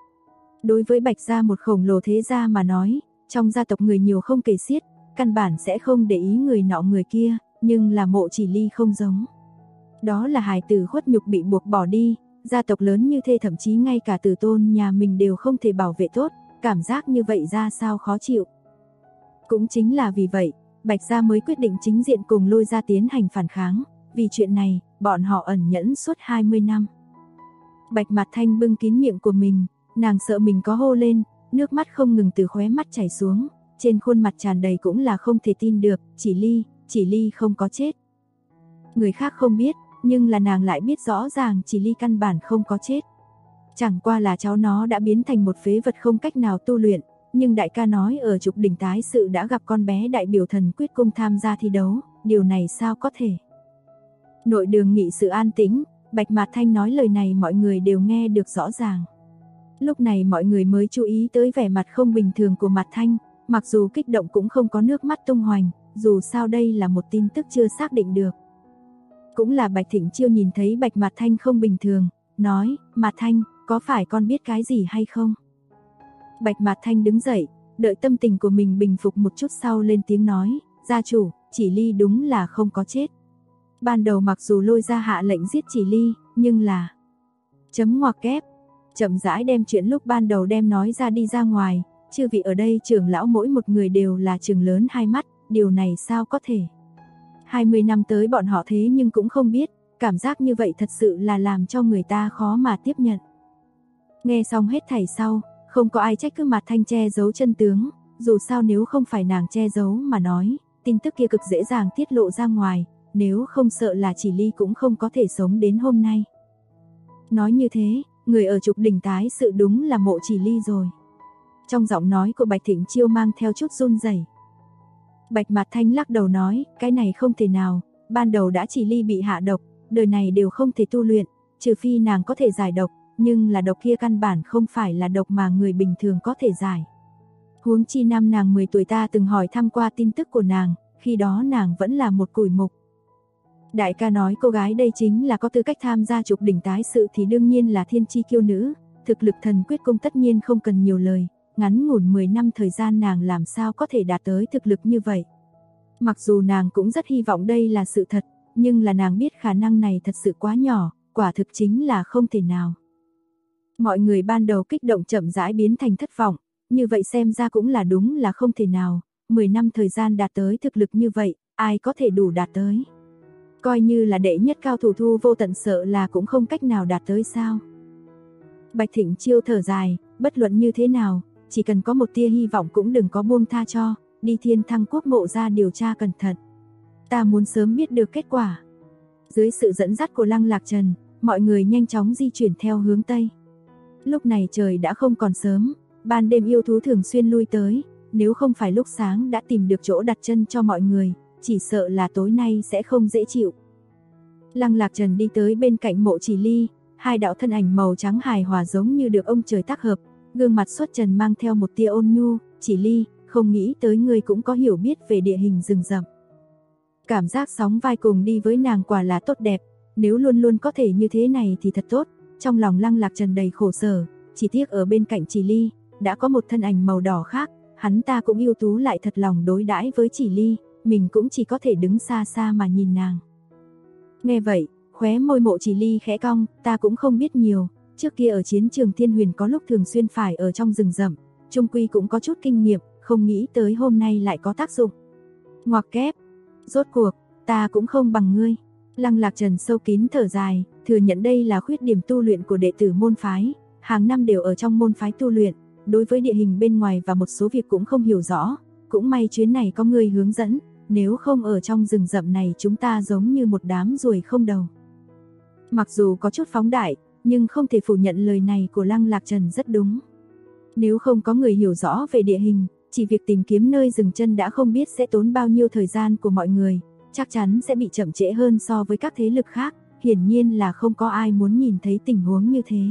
Đối với Bạch gia một khổng lồ thế gia mà nói, trong gia tộc người nhiều không kể xiết, căn bản sẽ không để ý người nọ người kia, nhưng là Mộ Chỉ Ly không giống. Đó là hài tử khuất nhục bị buộc bỏ đi, gia tộc lớn như thế thậm chí ngay cả tử tôn nhà mình đều không thể bảo vệ tốt, cảm giác như vậy ra sao khó chịu. Cũng chính là vì vậy, Bạch gia mới quyết định chính diện cùng Lôi gia tiến hành phản kháng, vì chuyện này, bọn họ ẩn nhẫn suốt 20 năm. Bạch Mạt Thanh bưng kín miệng của mình, nàng sợ mình có hô lên, nước mắt không ngừng từ khóe mắt chảy xuống, trên khuôn mặt tràn đầy cũng là không thể tin được, Chỉ Ly không có chết. Người khác không biết, nhưng là nàng lại biết rõ ràng Chỉ Ly căn bản không có chết. Chẳng qua là cháu nó đã biến thành một phế vật không cách nào tu luyện, nhưng đại ca nói ở Trục Đỉnh tái sự đã gặp con bé đại biểu Thần Quyết Cung tham gia thi đấu, điều này sao có thể. Nội đường nghị sự an tĩnh, Bạch Mạt Thanh nói lời này mọi người đều nghe được rõ ràng. Lúc này mọi người mới chú ý tới vẻ mặt không bình thường của Mạt Thanh, mặc dù kích động cũng không có nước mắt tung hoành, dù sao đây là một tin tức chưa xác định được. Cũng là Bạch Thịnh Chiêu nhìn thấy Bạch Mạt Thanh không bình thường, nói, Mạt Thanh, có phải con biết cái gì hay không? Bạch Mạt Thanh đứng dậy, đợi tâm tình của mình bình phục một chút sau lên tiếng nói, gia chủ, Chỉ Ly đúng là không có chết. Ban đầu mặc dù Lôi gia hạ lệnh giết Chỉ Ly, nhưng là... Chấm ngoặc kép, chậm rãi đem chuyện lúc ban đầu đem nói ra đi ra ngoài, chư vị ở đây trưởng lão mỗi một người đều là trừng lớn hai mắt, điều này sao có thể. 20 năm tới bọn họ thế nhưng cũng không biết, cảm giác như vậy thật sự là làm cho người ta khó mà tiếp nhận. Nghe xong hết thảy sau, không có ai trách cứ Mạt Thanh che giấu chân tướng, dù sao nếu không phải nàng che giấu mà nói, tin tức kia cực dễ dàng tiết lộ ra ngoài, nếu không sợ là Chỉ Ly cũng không có thể sống đến hôm nay. Nói như thế, người ở Trục Đỉnh tái sự đúng là Mộ Chỉ Ly rồi. Trong giọng nói của Bạch Thịnh Chiêu mang theo chút run rẩy. Bạch Mạt Thanh lắc đầu nói, cái này không thể nào, ban đầu đã Chỉ Ly bị hạ độc, đời này đều không thể tu luyện, trừ phi nàng có thể giải độc, nhưng là độc kia căn bản không phải là độc mà người bình thường có thể giải. Huống chi năm nàng 10 tuổi ta từng hỏi thăm qua tin tức của nàng, khi đó nàng vẫn là một củi mục. Đại ca nói cô gái đây chính là có tư cách tham gia Trục Đỉnh tái sự thì đương nhiên là thiên chi kiêu nữ, thực lực Thần Quyết Cung tất nhiên không cần nhiều lời, ngắn ngủn 10 năm thời gian nàng làm sao có thể đạt tới thực lực như vậy. Mặc dù nàng cũng rất hy vọng đây là sự thật, nhưng là nàng biết khả năng này thật sự quá nhỏ, quả thực chính là không thể nào. Mọi người ban đầu kích động chậm rãi biến thành thất vọng, như vậy xem ra cũng là đúng là không thể nào, 10 năm thời gian đạt tới thực lực như vậy, ai có thể đủ đạt tới. Coi như là đệ nhất cao thủ Thu Vô Tận sợ là cũng không cách nào đạt tới sao. Bạch Thịnh Chiêu thở dài, bất luận như thế nào, chỉ cần có một tia hy vọng cũng đừng có buông tha cho, đi Thiên Thăng Quốc Mộ ra điều tra cẩn thận. Ta muốn sớm biết được kết quả. Dưới sự dẫn dắt của Lăng Lạc Trần, mọi người nhanh chóng di chuyển theo hướng Tây. Lúc này trời đã không còn sớm, ban đêm yêu thú thường xuyên lui tới, nếu không phải lúc sáng đã tìm được chỗ đặt chân cho mọi người, chỉ sợ là tối nay sẽ không dễ chịu. Lăng Lạc Trần đi tới bên cạnh Mộ Chỉ Ly, hai đạo thân ảnh màu trắng hài hòa giống như được ông trời tác hợp, gương mặt xuất trần mang theo một tia ôn nhu, Chỉ Ly, không nghĩ tới ngươi cũng có hiểu biết về địa hình rừng rậm. Cảm giác sóng vai cùng đi với nàng quả là tốt đẹp, nếu luôn luôn có thể như thế này thì thật tốt. Trong lòng Lăng Lạc Trần đầy khổ sở, chỉ tiếc ở bên cạnh Chỉ Ly, đã có một thân ảnh màu đỏ khác, hắn ta cũng yêu tú lại thật lòng đối đãi với Chỉ Ly, mình cũng chỉ có thể đứng xa xa mà nhìn nàng. Nghe vậy, khóe môi Mộ Chỉ Ly khẽ cong, ta cũng không biết nhiều, trước kia ở chiến trường Thiên Huyền có lúc thường xuyên phải ở trong rừng rậm, chung quy cũng có chút kinh nghiệm, không nghĩ tới hôm nay lại có tác dụng. Ngoặc kép, rốt cuộc, ta cũng không bằng ngươi. Lăng Lạc Trần sâu kín thở dài, thừa nhận đây là khuyết điểm tu luyện của đệ tử môn phái, hàng năm đều ở trong môn phái tu luyện, đối với địa hình bên ngoài và một số việc cũng không hiểu rõ, cũng may chuyến này có người hướng dẫn, nếu không ở trong rừng rậm này chúng ta giống như một đám ruồi không đầu. Mặc dù có chút phóng đại, nhưng không thể phủ nhận lời này của Lăng Lạc Trần rất đúng. Nếu không có người hiểu rõ về địa hình, chỉ việc tìm kiếm nơi dừng chân đã không biết sẽ tốn bao nhiêu thời gian của mọi người, chắc chắn sẽ bị chậm trễ hơn so với các thế lực khác, hiển nhiên là không có ai muốn nhìn thấy tình huống như thế.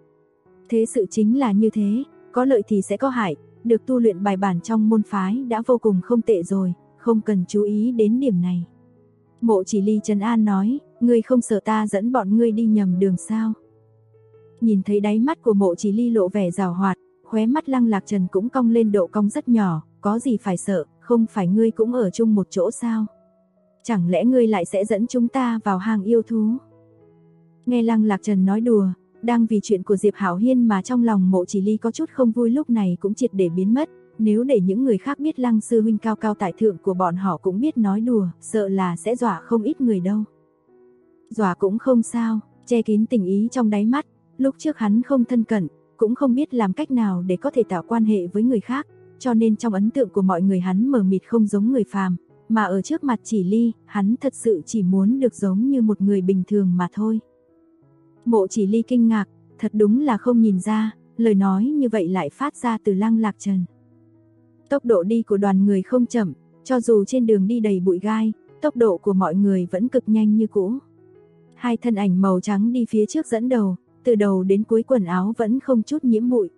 Thế sự chính là như thế, có lợi thì sẽ có hại, được tu luyện bài bản trong môn phái đã vô cùng không tệ rồi, không cần chú ý đến điểm này. Mộ Chỉ Ly trấn an nói, ngươi không sợ ta dẫn bọn ngươi đi nhầm đường sao? Nhìn thấy đáy mắt của Mộ Chỉ Ly lộ vẻ giảo hoạt, khóe mắt Lăng Lạc Trần cũng cong lên độ cong rất nhỏ, có gì phải sợ, không phải ngươi cũng ở chung một chỗ sao? Chẳng lẽ ngươi lại sẽ dẫn chúng ta vào hang yêu thú? Nghe Lăng Lạc Trần nói đùa, đang vì chuyện của Diệp Hạo Hiên mà trong lòng Mộ Chỉ Ly có chút không vui lúc này cũng triệt để biến mất. Nếu để những người khác biết Lăng sư huynh cao cao tại thượng của bọn họ cũng biết nói đùa, sợ là sẽ dọa không ít người đâu. Dọa cũng không sao, che kín tình ý trong đáy mắt, lúc trước hắn không thân cận, cũng không biết làm cách nào để có thể tạo quan hệ với người khác, cho nên trong ấn tượng của mọi người hắn mờ mịt không giống người phàm, mà ở trước mặt Chỉ Ly, hắn thật sự chỉ muốn được giống như một người bình thường mà thôi. Mộ Chỉ Ly kinh ngạc, thật đúng là không nhìn ra, lời nói như vậy lại phát ra từ Lăng Lạc Trần. Tốc độ đi của đoàn người không chậm, cho dù trên đường đi đầy bụi gai, tốc độ của mọi người vẫn cực nhanh như cũ. Hai thân ảnh màu trắng đi phía trước dẫn đầu, từ đầu đến cuối quần áo vẫn không chút nhiễm bụi.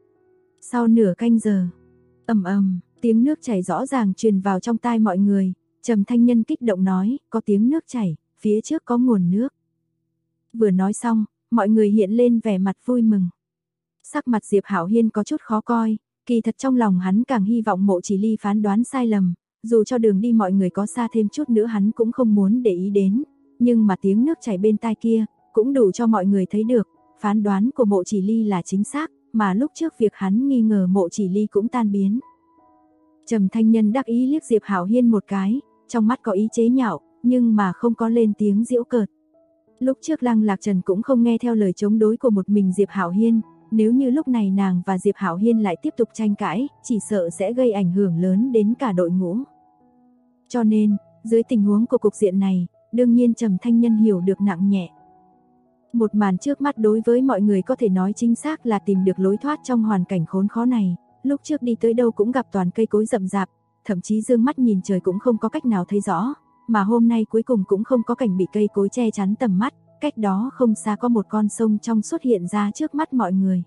Sau nửa canh giờ, ầm ầm, tiếng nước chảy rõ ràng truyền vào trong tai mọi người, Trầm Thanh Nhân kích động nói, có tiếng nước chảy, phía trước có nguồn nước. Vừa nói xong, mọi người hiện lên vẻ mặt vui mừng. Sắc mặt Diệp Hạo Hiên có chút khó coi, kỳ thật trong lòng hắn càng hy vọng Mộ Chỉ Ly phán đoán sai lầm, dù cho đường đi mọi người có xa thêm chút nữa hắn cũng không muốn để ý đến, nhưng mà tiếng nước chảy bên tai kia cũng đủ cho mọi người thấy được, phán đoán của Mộ Chỉ Ly là chính xác, mà lúc trước việc hắn nghi ngờ Mộ Chỉ Ly cũng tan biến. Trầm Thanh Nhân đắc ý liếc Diệp Hạo Hiên một cái, trong mắt có ý chế nhạo, nhưng mà không có lên tiếng giễu cợt. Lúc trước Lăng Lạc Trần cũng không nghe theo lời chống đối của một mình Diệp Hạo Hiên, nếu như lúc này nàng và Diệp Hạo Hiên lại tiếp tục tranh cãi, chỉ sợ sẽ gây ảnh hưởng lớn đến cả đội ngũ. Cho nên, dưới tình huống của cục diện này, đương nhiên Trầm Thanh Nhân hiểu được nặng nhẹ. Một màn trước mắt đối với mọi người có thể nói chính xác là tìm được lối thoát trong hoàn cảnh khốn khó này, lúc trước đi tới đâu cũng gặp toàn cây cối rậm rạp, thậm chí dương mắt nhìn trời cũng không có cách nào thấy rõ, mà hôm nay cuối cùng cũng không có cảnh bị cây cối che chắn tầm mắt, cách đó không xa có một con sông trong xuất hiện ra trước mắt mọi người.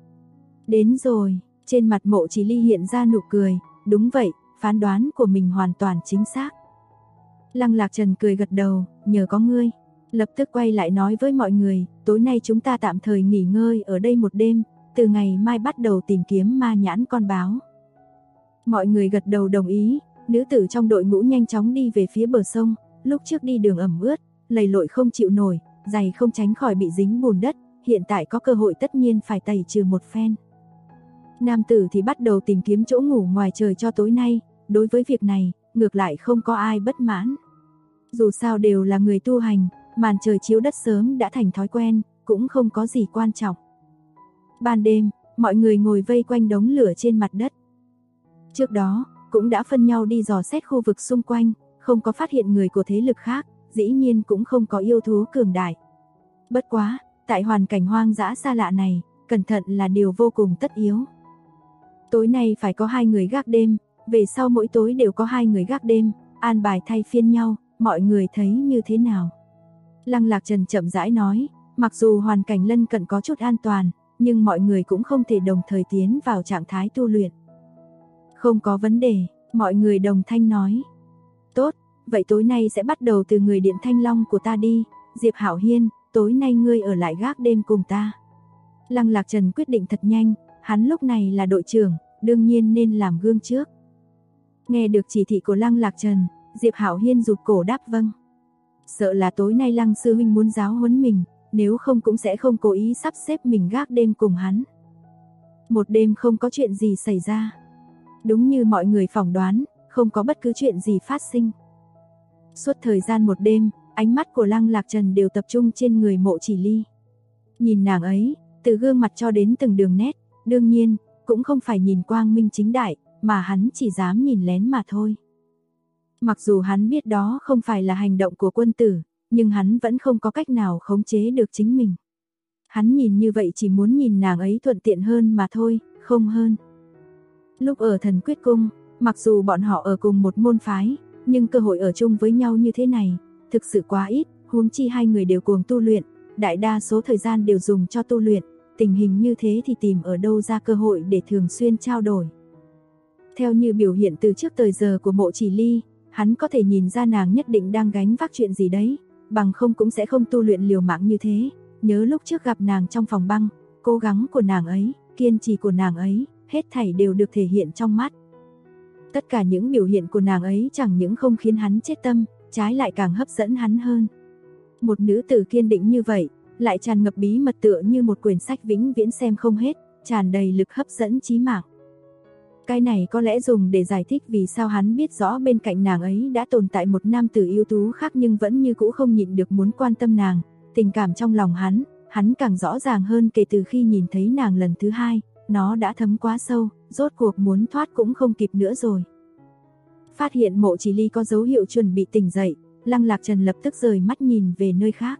Đến rồi, trên mặt Mộ Chỉ Ly hiện ra nụ cười, đúng vậy, phán đoán của mình hoàn toàn chính xác. Lăng Lạc Trần cười gật đầu, nhờ có ngươi. Lập tức quay lại nói với mọi người, tối nay chúng ta tạm thời nghỉ ngơi ở đây một đêm, từ ngày mai bắt đầu tìm kiếm ma nhãn con báo. Mọi người gật đầu đồng ý, nữ tử trong đội ngũ nhanh chóng đi về phía bờ sông, lúc trước đi đường ẩm ướt, lầy lội không chịu nổi, giày không tránh khỏi bị dính bùn đất, hiện tại có cơ hội tất nhiên phải tẩy trừ một phen. Nam tử thì bắt đầu tìm kiếm chỗ ngủ ngoài trời cho tối nay, đối với việc này, ngược lại không có ai bất mãn. Dù sao đều là người tu hành, màn trời chiếu đất sớm đã thành thói quen, cũng không có gì quan trọng. Ban đêm, mọi người ngồi vây quanh đống lửa trên mặt đất. Trước đó, cũng đã phân nhau đi dò xét khu vực xung quanh, không có phát hiện người của thế lực khác, dĩ nhiên cũng không có yêu thú cường đại. Bất quá, tại hoàn cảnh hoang dã xa lạ này, cẩn thận là điều vô cùng tất yếu. Tối nay phải có 2 người gác đêm, về sau mỗi tối đều có 2 người gác đêm, an bài thay phiên nhau, mọi người thấy như thế nào? Lăng Lạc Trần chậm rãi nói, mặc dù hoàn cảnh lân cận có chút an toàn, nhưng mọi người cũng không thể đồng thời tiến vào trạng thái tu luyện. Không có vấn đề, mọi người đồng thanh nói. Tốt, vậy tối nay sẽ bắt đầu từ người điện Thanh Long của ta đi, Diệp Hạo Hiên, tối nay ngươi ở lại gác đêm cùng ta. Lăng Lạc Trần quyết định thật nhanh, hắn lúc này là đội trưởng, đương nhiên nên làm gương trước. Nghe được chỉ thị của Lăng Lạc Trần, Diệp Hạo Hiên rụt cổ đáp vâng. Sợ là tối nay Lăng sư huynh muốn giáo huấn mình, nếu không cũng sẽ không cố ý sắp xếp mình gác đêm cùng hắn. Một đêm không có chuyện gì xảy ra. Đúng như mọi người phỏng đoán, không có bất cứ chuyện gì phát sinh. Suốt thời gian một đêm, ánh mắt của Lăng Lạc Trần đều tập trung trên người Mộ Chỉ Ly. Nhìn nàng ấy, từ gương mặt cho đến từng đường nét, đương nhiên, cũng không phải nhìn quang minh chính đại, mà hắn chỉ dám nhìn lén mà thôi. Mặc dù hắn biết đó không phải là hành động của quân tử, nhưng hắn vẫn không có cách nào khống chế được chính mình. Hắn nhìn như vậy chỉ muốn nhìn nàng ấy thuận tiện hơn mà thôi, không hơn. Lúc ở Thần Quyết Cung, mặc dù bọn họ ở cùng một môn phái, nhưng cơ hội ở chung với nhau như thế này, thực sự quá ít, huống chi 2 người đều cuồng tu luyện, đại đa số thời gian đều dùng cho tu luyện, tình hình như thế thì tìm ở đâu ra cơ hội để thường xuyên trao đổi. Theo như biểu hiện từ trước tới giờ của Mộ Chỉ Ly, Hắn có thể nhìn ra nàng nhất định đang gánh vác chuyện gì đấy, bằng không cũng sẽ không tu luyện liều mạng như thế. Nhớ lúc trước gặp nàng trong phòng băng, cố gắng của nàng ấy, kiên trì của nàng ấy, hết thảy đều được thể hiện trong mắt. Tất cả những biểu hiện của nàng ấy chẳng những không khiến hắn chết tâm, trái lại càng hấp dẫn hắn hơn. Một nữ tử kiên định như vậy, lại tràn ngập bí mật tựa như một quyển sách vĩnh viễn xem không hết, tràn đầy lực hấp dẫn chí mạng. Cái này có lẽ dùng để giải thích vì sao hắn biết rõ bên cạnh nàng ấy đã tồn tại một nam tử ưu tú khác nhưng vẫn như cũ không nhịn được muốn quan tâm nàng. Tình cảm trong lòng hắn càng rõ ràng hơn kể từ khi nhìn thấy nàng lần thứ hai, nó đã thấm quá sâu, rốt cuộc muốn thoát cũng không kịp nữa rồi. Phát hiện Mộ Chỉ Ly có dấu hiệu chuẩn bị tỉnh dậy, Lăng Lạc Trần lập tức rời mắt nhìn về nơi khác.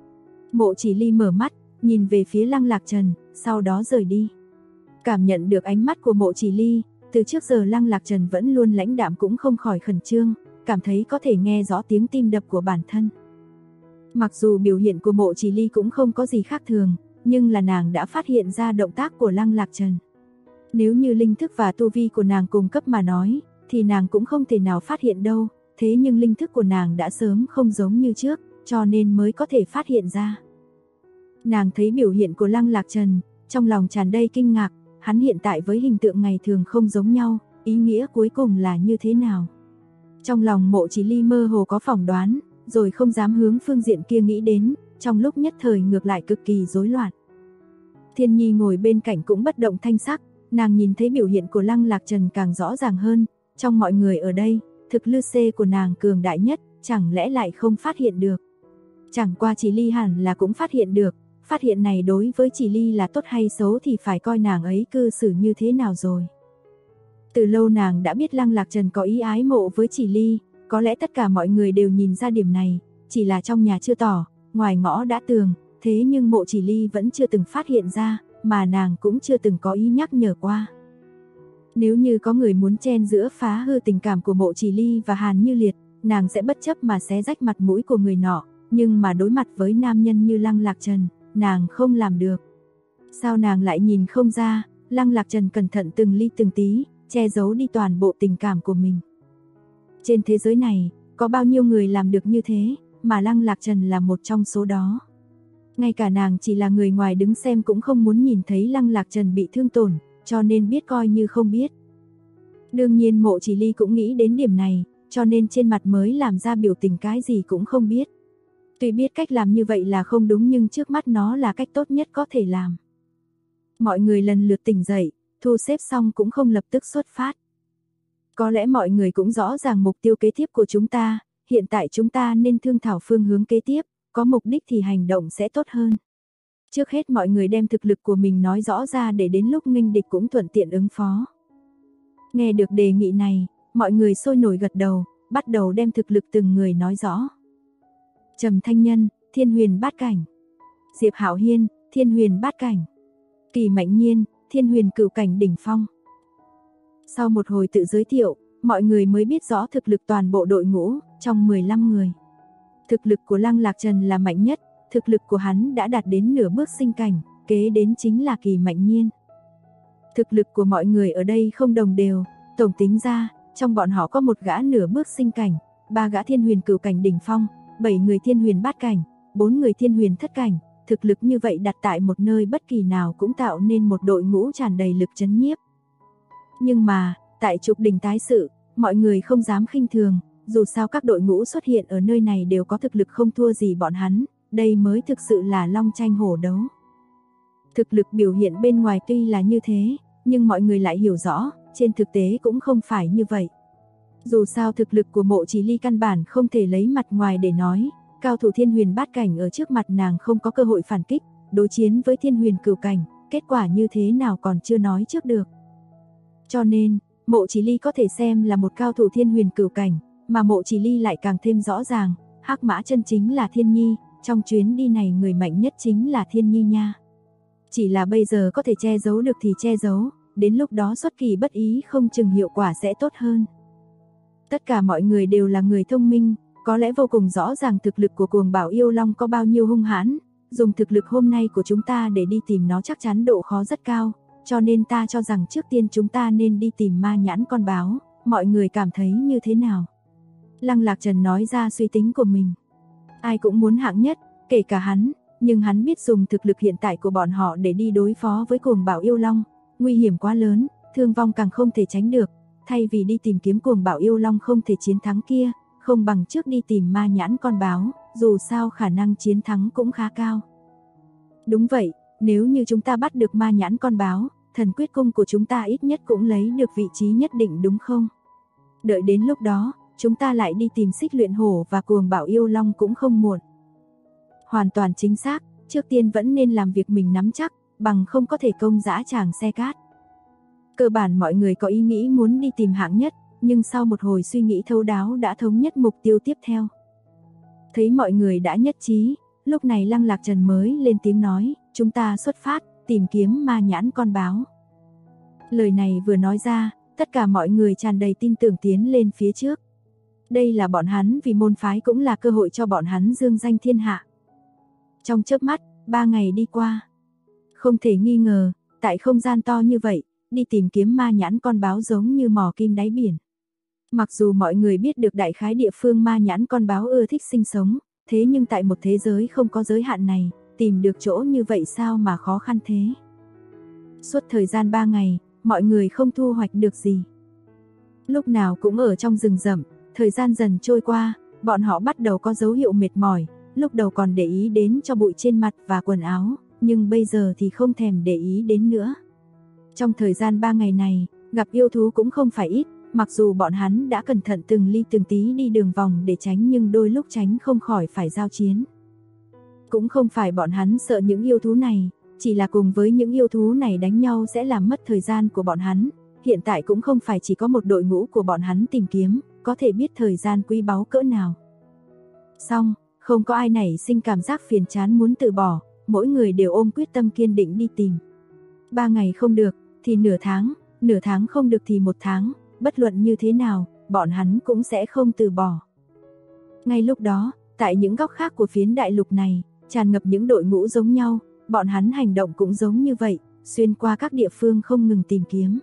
Mộ Chỉ Ly mở mắt, nhìn về phía Lăng Lạc Trần, sau đó rời đi. Cảm nhận được ánh mắt của Mộ Chỉ Ly, từ trước giờ Lăng Lạc Trần vẫn luôn lãnh đạm cũng không khỏi khẩn trương, cảm thấy có thể nghe rõ tiếng tim đập của bản thân. Mặc dù biểu hiện của Mộ Chỉ Ly cũng không có gì khác thường, nhưng là nàng đã phát hiện ra động tác của Lăng Lạc Trần. Nếu như linh thức và tu vi của nàng cùng cấp mà nói, thì nàng cũng không thể nào phát hiện đâu, thế nhưng linh thức của nàng đã sớm không giống như trước, cho nên mới có thể phát hiện ra. Nàng thấy biểu hiện của Lăng Lạc Trần, trong lòng tràn đầy kinh ngạc, hắn hiện tại với hình tượng ngày thường không giống nhau, ý nghĩa cuối cùng là như thế nào? Trong lòng Mộ Chỉ Ly mơ hồ có phỏng đoán, rồi không dám hướng phương diện kia nghĩ đến, trong lúc nhất thời ngược lại cực kỳ rối loạn. Thiên Nhi ngồi bên cạnh cũng bất động thanh sắc, nàng nhìn thấy biểu hiện của Lăng Lạc Trần càng rõ ràng hơn, trong mọi người ở đây, thực lực C của nàng cường đại nhất, chẳng lẽ lại không phát hiện được? Chẳng qua Chỉ Ly hẳn là cũng phát hiện được, phát hiện này đối với Chỉ Ly là tốt hay xấu thì phải coi nàng ấy cư xử như thế nào rồi. Từ lâu nàng đã biết Lăng Lạc Trần có ý ái mộ với Chỉ Ly, có lẽ tất cả mọi người đều nhìn ra điểm này, chỉ là trong nhà chưa tỏ, ngoài ngõ đã tường, thế nhưng Mộ Chỉ Ly vẫn chưa từng phát hiện ra, mà nàng cũng chưa từng có ý nhắc nhở qua. Nếu như có người muốn chen giữa phá hư tình cảm của Mộ Chỉ Ly và Hàn Như Liệt, nàng sẽ bất chấp mà xé rách mặt mũi của người nọ, nhưng mà đối mặt với nam nhân như Lăng Lạc Trần, nàng không làm được. Sao nàng lại nhìn không ra, Lăng Lạc Trần cẩn thận từng ly từng tí, che giấu đi toàn bộ tình cảm của mình. Trên thế giới này, có bao nhiêu người làm được như thế, mà Lăng Lạc Trần là một trong số đó. Ngay cả nàng chỉ là người ngoài đứng xem cũng không muốn nhìn thấy Lăng Lạc Trần bị thương tổn, cho nên biết coi như không biết. Đương nhiên Mộ Chỉ Ly cũng nghĩ đến điểm này, cho nên trên mặt mới làm ra biểu tình cái gì cũng không biết. Tuy biết cách làm như vậy là không đúng nhưng trước mắt nó là cách tốt nhất có thể làm. Mọi người lần lượt tỉnh dậy, thu xếp xong cũng không lập tức xuất phát. Có lẽ mọi người cũng rõ ràng mục tiêu kế tiếp của chúng ta, hiện tại chúng ta nên thương thảo phương hướng kế tiếp, có mục đích thì hành động sẽ tốt hơn. Trước hết mọi người đem thực lực của mình nói rõ ra để đến lúc nghênh địch cũng thuận tiện ứng phó. Nghe được đề nghị này, mọi người sôi nổi gật đầu, bắt đầu đem thực lực từng người nói rõ. Trầm Thanh Nhân, Thiên Huyền Bát Cảnh. Diệp Hạo Hiên, Thiên Huyền Bát Cảnh. Kỳ Mạnh Nhiên, Thiên Huyền Cửu Cảnh đỉnh phong. Sau một hồi tự giới thiệu, mọi người mới biết rõ thực lực toàn bộ đội ngũ, trong 15 người. Thực lực của Lăng Lạc Trần là mạnh nhất, thực lực của hắn đã đạt đến nửa bước sinh cảnh, kế đến chính là Kỳ Mạnh Nhiên. Thực lực của mọi người ở đây không đồng đều, tổng tính ra, trong bọn họ có một gã nửa bước sinh cảnh, 3 gã Thiên Huyền Cửu Cảnh đỉnh phong, 7 người Thiên Huyền Bát Cảnh, 4 người Thiên Huyền Thất Cảnh, thực lực như vậy đặt tại một nơi bất kỳ nào cũng tạo nên một đội ngũ tràn đầy lực chấn nhiếp. Nhưng mà, tại trục đỉnh tái sự, mọi người không dám khinh thường, dù sao các đội ngũ xuất hiện ở nơi này đều có thực lực không thua gì bọn hắn, đây mới thực sự là long tranh hổ đấu. Thực lực biểu hiện bên ngoài tuy là như thế, nhưng mọi người lại hiểu rõ, trên thực tế cũng không phải như vậy. Dù sao thực lực của Mộ Chỉ Ly căn bản không thể lấy mặt ngoài để nói, cao thủ Thiên Huyền Bát Cảnh ở trước mặt nàng không có cơ hội phản kích, đối chiến với Thiên Huyền Cửu Cảnh, kết quả như thế nào còn chưa nói trước được. Cho nên, Mộ Chỉ Ly có thể xem là một cao thủ Thiên Huyền Cửu Cảnh, mà Mộ Chỉ Ly lại càng thêm rõ ràng, Hắc Mã chân chính là Thiên Nhi, trong chuyến đi này người mạnh nhất chính là Thiên Nhi nha. Chỉ là bây giờ có thể che giấu được thì che giấu, đến lúc đó xuất kỳ bất ý không chừng hiệu quả sẽ tốt hơn. Tất cả mọi người đều là người thông minh, có lẽ vô cùng rõ ràng thực lực của Cuồng Bảo Yêu Long có bao nhiêu hung hãn, dùng thực lực hôm nay của chúng ta để đi tìm nó chắc chắn độ khó rất cao, cho nên ta cho rằng trước tiên chúng ta nên đi tìm Ma Nhãn Con Báo, mọi người cảm thấy như thế nào? Lăng Lạc Trần nói ra suy tính của mình. Ai cũng muốn hạng nhất, kể cả hắn, nhưng hắn biết dùng thực lực hiện tại của bọn họ để đi đối phó với cuồng bạo yêu long, nguy hiểm quá lớn, thương vong càng không thể tránh được, thay vì đi tìm kiếm cuồng bạo yêu long không thể chiến thắng kia, không bằng trước đi tìm ma nhãn con báo, dù sao khả năng chiến thắng cũng khá cao. Đúng vậy, nếu như chúng ta bắt được ma nhãn con báo, thần quyết cung của chúng ta ít nhất cũng lấy được vị trí nhất định đúng không? Đợi đến lúc đó, chúng ta lại đi tìm Xích Luyện Hổ và cuồng bạo yêu long cũng không muộn. Hoàn toàn chính xác, trước tiên vẫn nên làm việc mình nắm chắc, bằng không có thể công dã tràng xe cát. Cơ bản mọi người có ý nghĩ muốn đi tìm hạng nhất, nhưng sau một hồi suy nghĩ thấu đáo đã thống nhất mục tiêu tiếp theo. Thấy mọi người đã nhất trí, lúc này Lăng Lạc Trần mới lên tiếng nói, chúng ta xuất phát, tìm kiếm ma nhãn con báo. Lời này vừa nói ra, tất cả mọi người tràn đầy tin tưởng tiến lên phía trước. Đây là bọn hắn vì môn phái cũng là cơ hội cho bọn hắn dương danh thiên hạ. Trong chớp mắt, 3 ngày đi qua. Không thể nghi ngờ, tại không gian to như vậy, đi tìm kiếm ma nhãn con báo giống như mò kim đáy biển. Mặc dù mọi người biết được đại khái địa phương ma nhãn con báo ưa thích sinh sống, thế nhưng tại một thế giới không có giới hạn này, tìm được chỗ như vậy sao mà khó khăn thế. Suốt thời gian 3 ngày, mọi người không thu hoạch được gì. Lúc nào cũng ở trong rừng rậm, thời gian dần trôi qua, bọn họ bắt đầu có dấu hiệu mệt mỏi, lúc đầu còn để ý đến cho bụi trên mặt và quần áo, nhưng bây giờ thì không thèm để ý đến nữa. Trong thời gian 3 ngày này, gặp yêu thú cũng không phải ít, mặc dù bọn hắn đã cẩn thận từng ly từng tí đi đường vòng để tránh nhưng đôi lúc tránh không khỏi phải giao chiến. Cũng không phải bọn hắn sợ những yêu thú này, chỉ là cùng với những yêu thú này đánh nhau sẽ làm mất thời gian của bọn hắn. Hiện tại cũng không phải chỉ có một đội ngũ của bọn hắn tìm kiếm, có thể biết thời gian quý báu cỡ nào. Xong, không có ai nảy sinh cảm giác phiền chán muốn từ bỏ, mỗi người đều ôm quyết tâm kiên định đi tìm. 3 ngày không được, thì nửa tháng không được thì 1 tháng, bất luận như thế nào, bọn hắn cũng sẽ không từ bỏ. Ngay lúc đó, tại những góc khác của phiến đại lục này, tràn ngập những đội ngũ giống nhau, bọn hắn hành động cũng giống như vậy, xuyên qua các địa phương không ngừng tìm kiếm.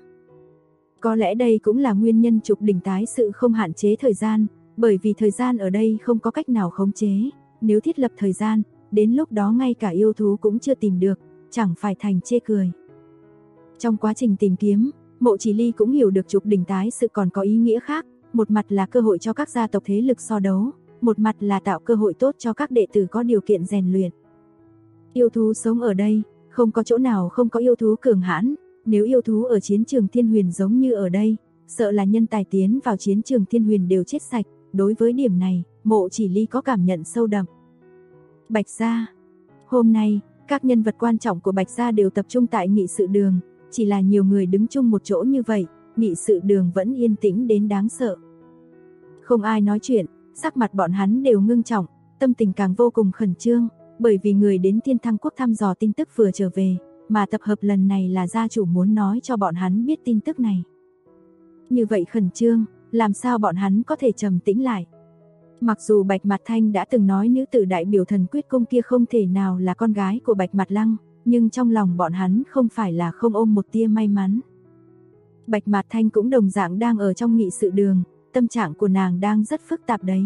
Có lẽ đây cũng là nguyên nhân trục đỉnh tái sự không hạn chế thời gian, bởi vì thời gian ở đây không có cách nào khống chế, nếu thiết lập thời gian, đến lúc đó ngay cả yêu thú cũng chưa tìm được, chẳng phải thành chê cười. Trong quá trình tìm kiếm, Mộ Chỉ Ly cũng hiểu được trục đỉnh tái sự còn có ý nghĩa khác, một mặt là cơ hội cho các gia tộc thế lực so đấu, một mặt là tạo cơ hội tốt cho các đệ tử có điều kiện rèn luyện. Yêu thú sống ở đây, không có chỗ nào không có yêu thú cường hãn, nếu yêu thú ở chiến trường Thiên Huyền giống như ở đây, sợ là nhân tài tiến vào chiến trường Thiên Huyền đều chết sạch, đối với điểm này, Mộ Chỉ Ly có cảm nhận sâu đậm. Bạch Gia. Hôm nay, các nhân vật quan trọng của Bạch Gia đều tập trung tại nghị sự đường, chỉ là nhiều người đứng chung một chỗ như vậy, nghị sự đường vẫn yên tĩnh đến đáng sợ. Không ai nói chuyện, sắc mặt bọn hắn đều ngưng trọng, tâm tình càng vô cùng khẩn trương, bởi vì người đến Thiên Thăng Quốc thăm dò tin tức vừa trở về, mà tập hợp lần này là gia chủ muốn nói cho bọn hắn biết tin tức này. Như vậy khẩn trương, làm sao bọn hắn có thể trầm tĩnh lại? Mặc dù Bạch Mạt Thanh đã từng nói nữ tử đại biểu thần quyết cung kia không thể nào là con gái của Bạch Mạt Lăng, nhưng trong lòng bọn hắn không phải là không ôm một tia may mắn. Bạch Mạt Thanh cũng đồng dạng đang ở trong nghị sự đường, tâm trạng của nàng đang rất phức tạp đấy.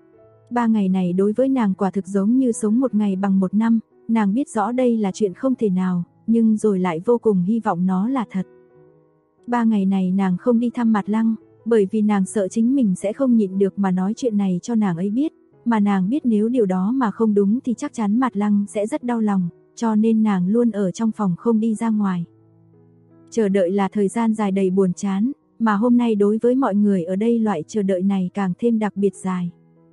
3 ngày này đối với nàng quả thực giống như sống một ngày bằng một năm, nàng biết rõ đây là chuyện không thể nào, nhưng rồi lại vô cùng hy vọng nó là thật. 3 ngày này nàng không đi thăm Mạt Lăng, bởi vì nàng sợ chính mình sẽ không nhịn được mà nói chuyện này cho nàng ấy biết, mà nàng biết nếu điều đó mà không đúng thì chắc chắn Mạt Lăng sẽ rất đau lòng, cho nên nàng luôn ở trong phòng không đi ra ngoài. Chờ đợi là thời gian dài đầy buồn chán, mà hôm nay đối với mọi người ở đây loại chờ đợi này càng thêm đặc biệt dài.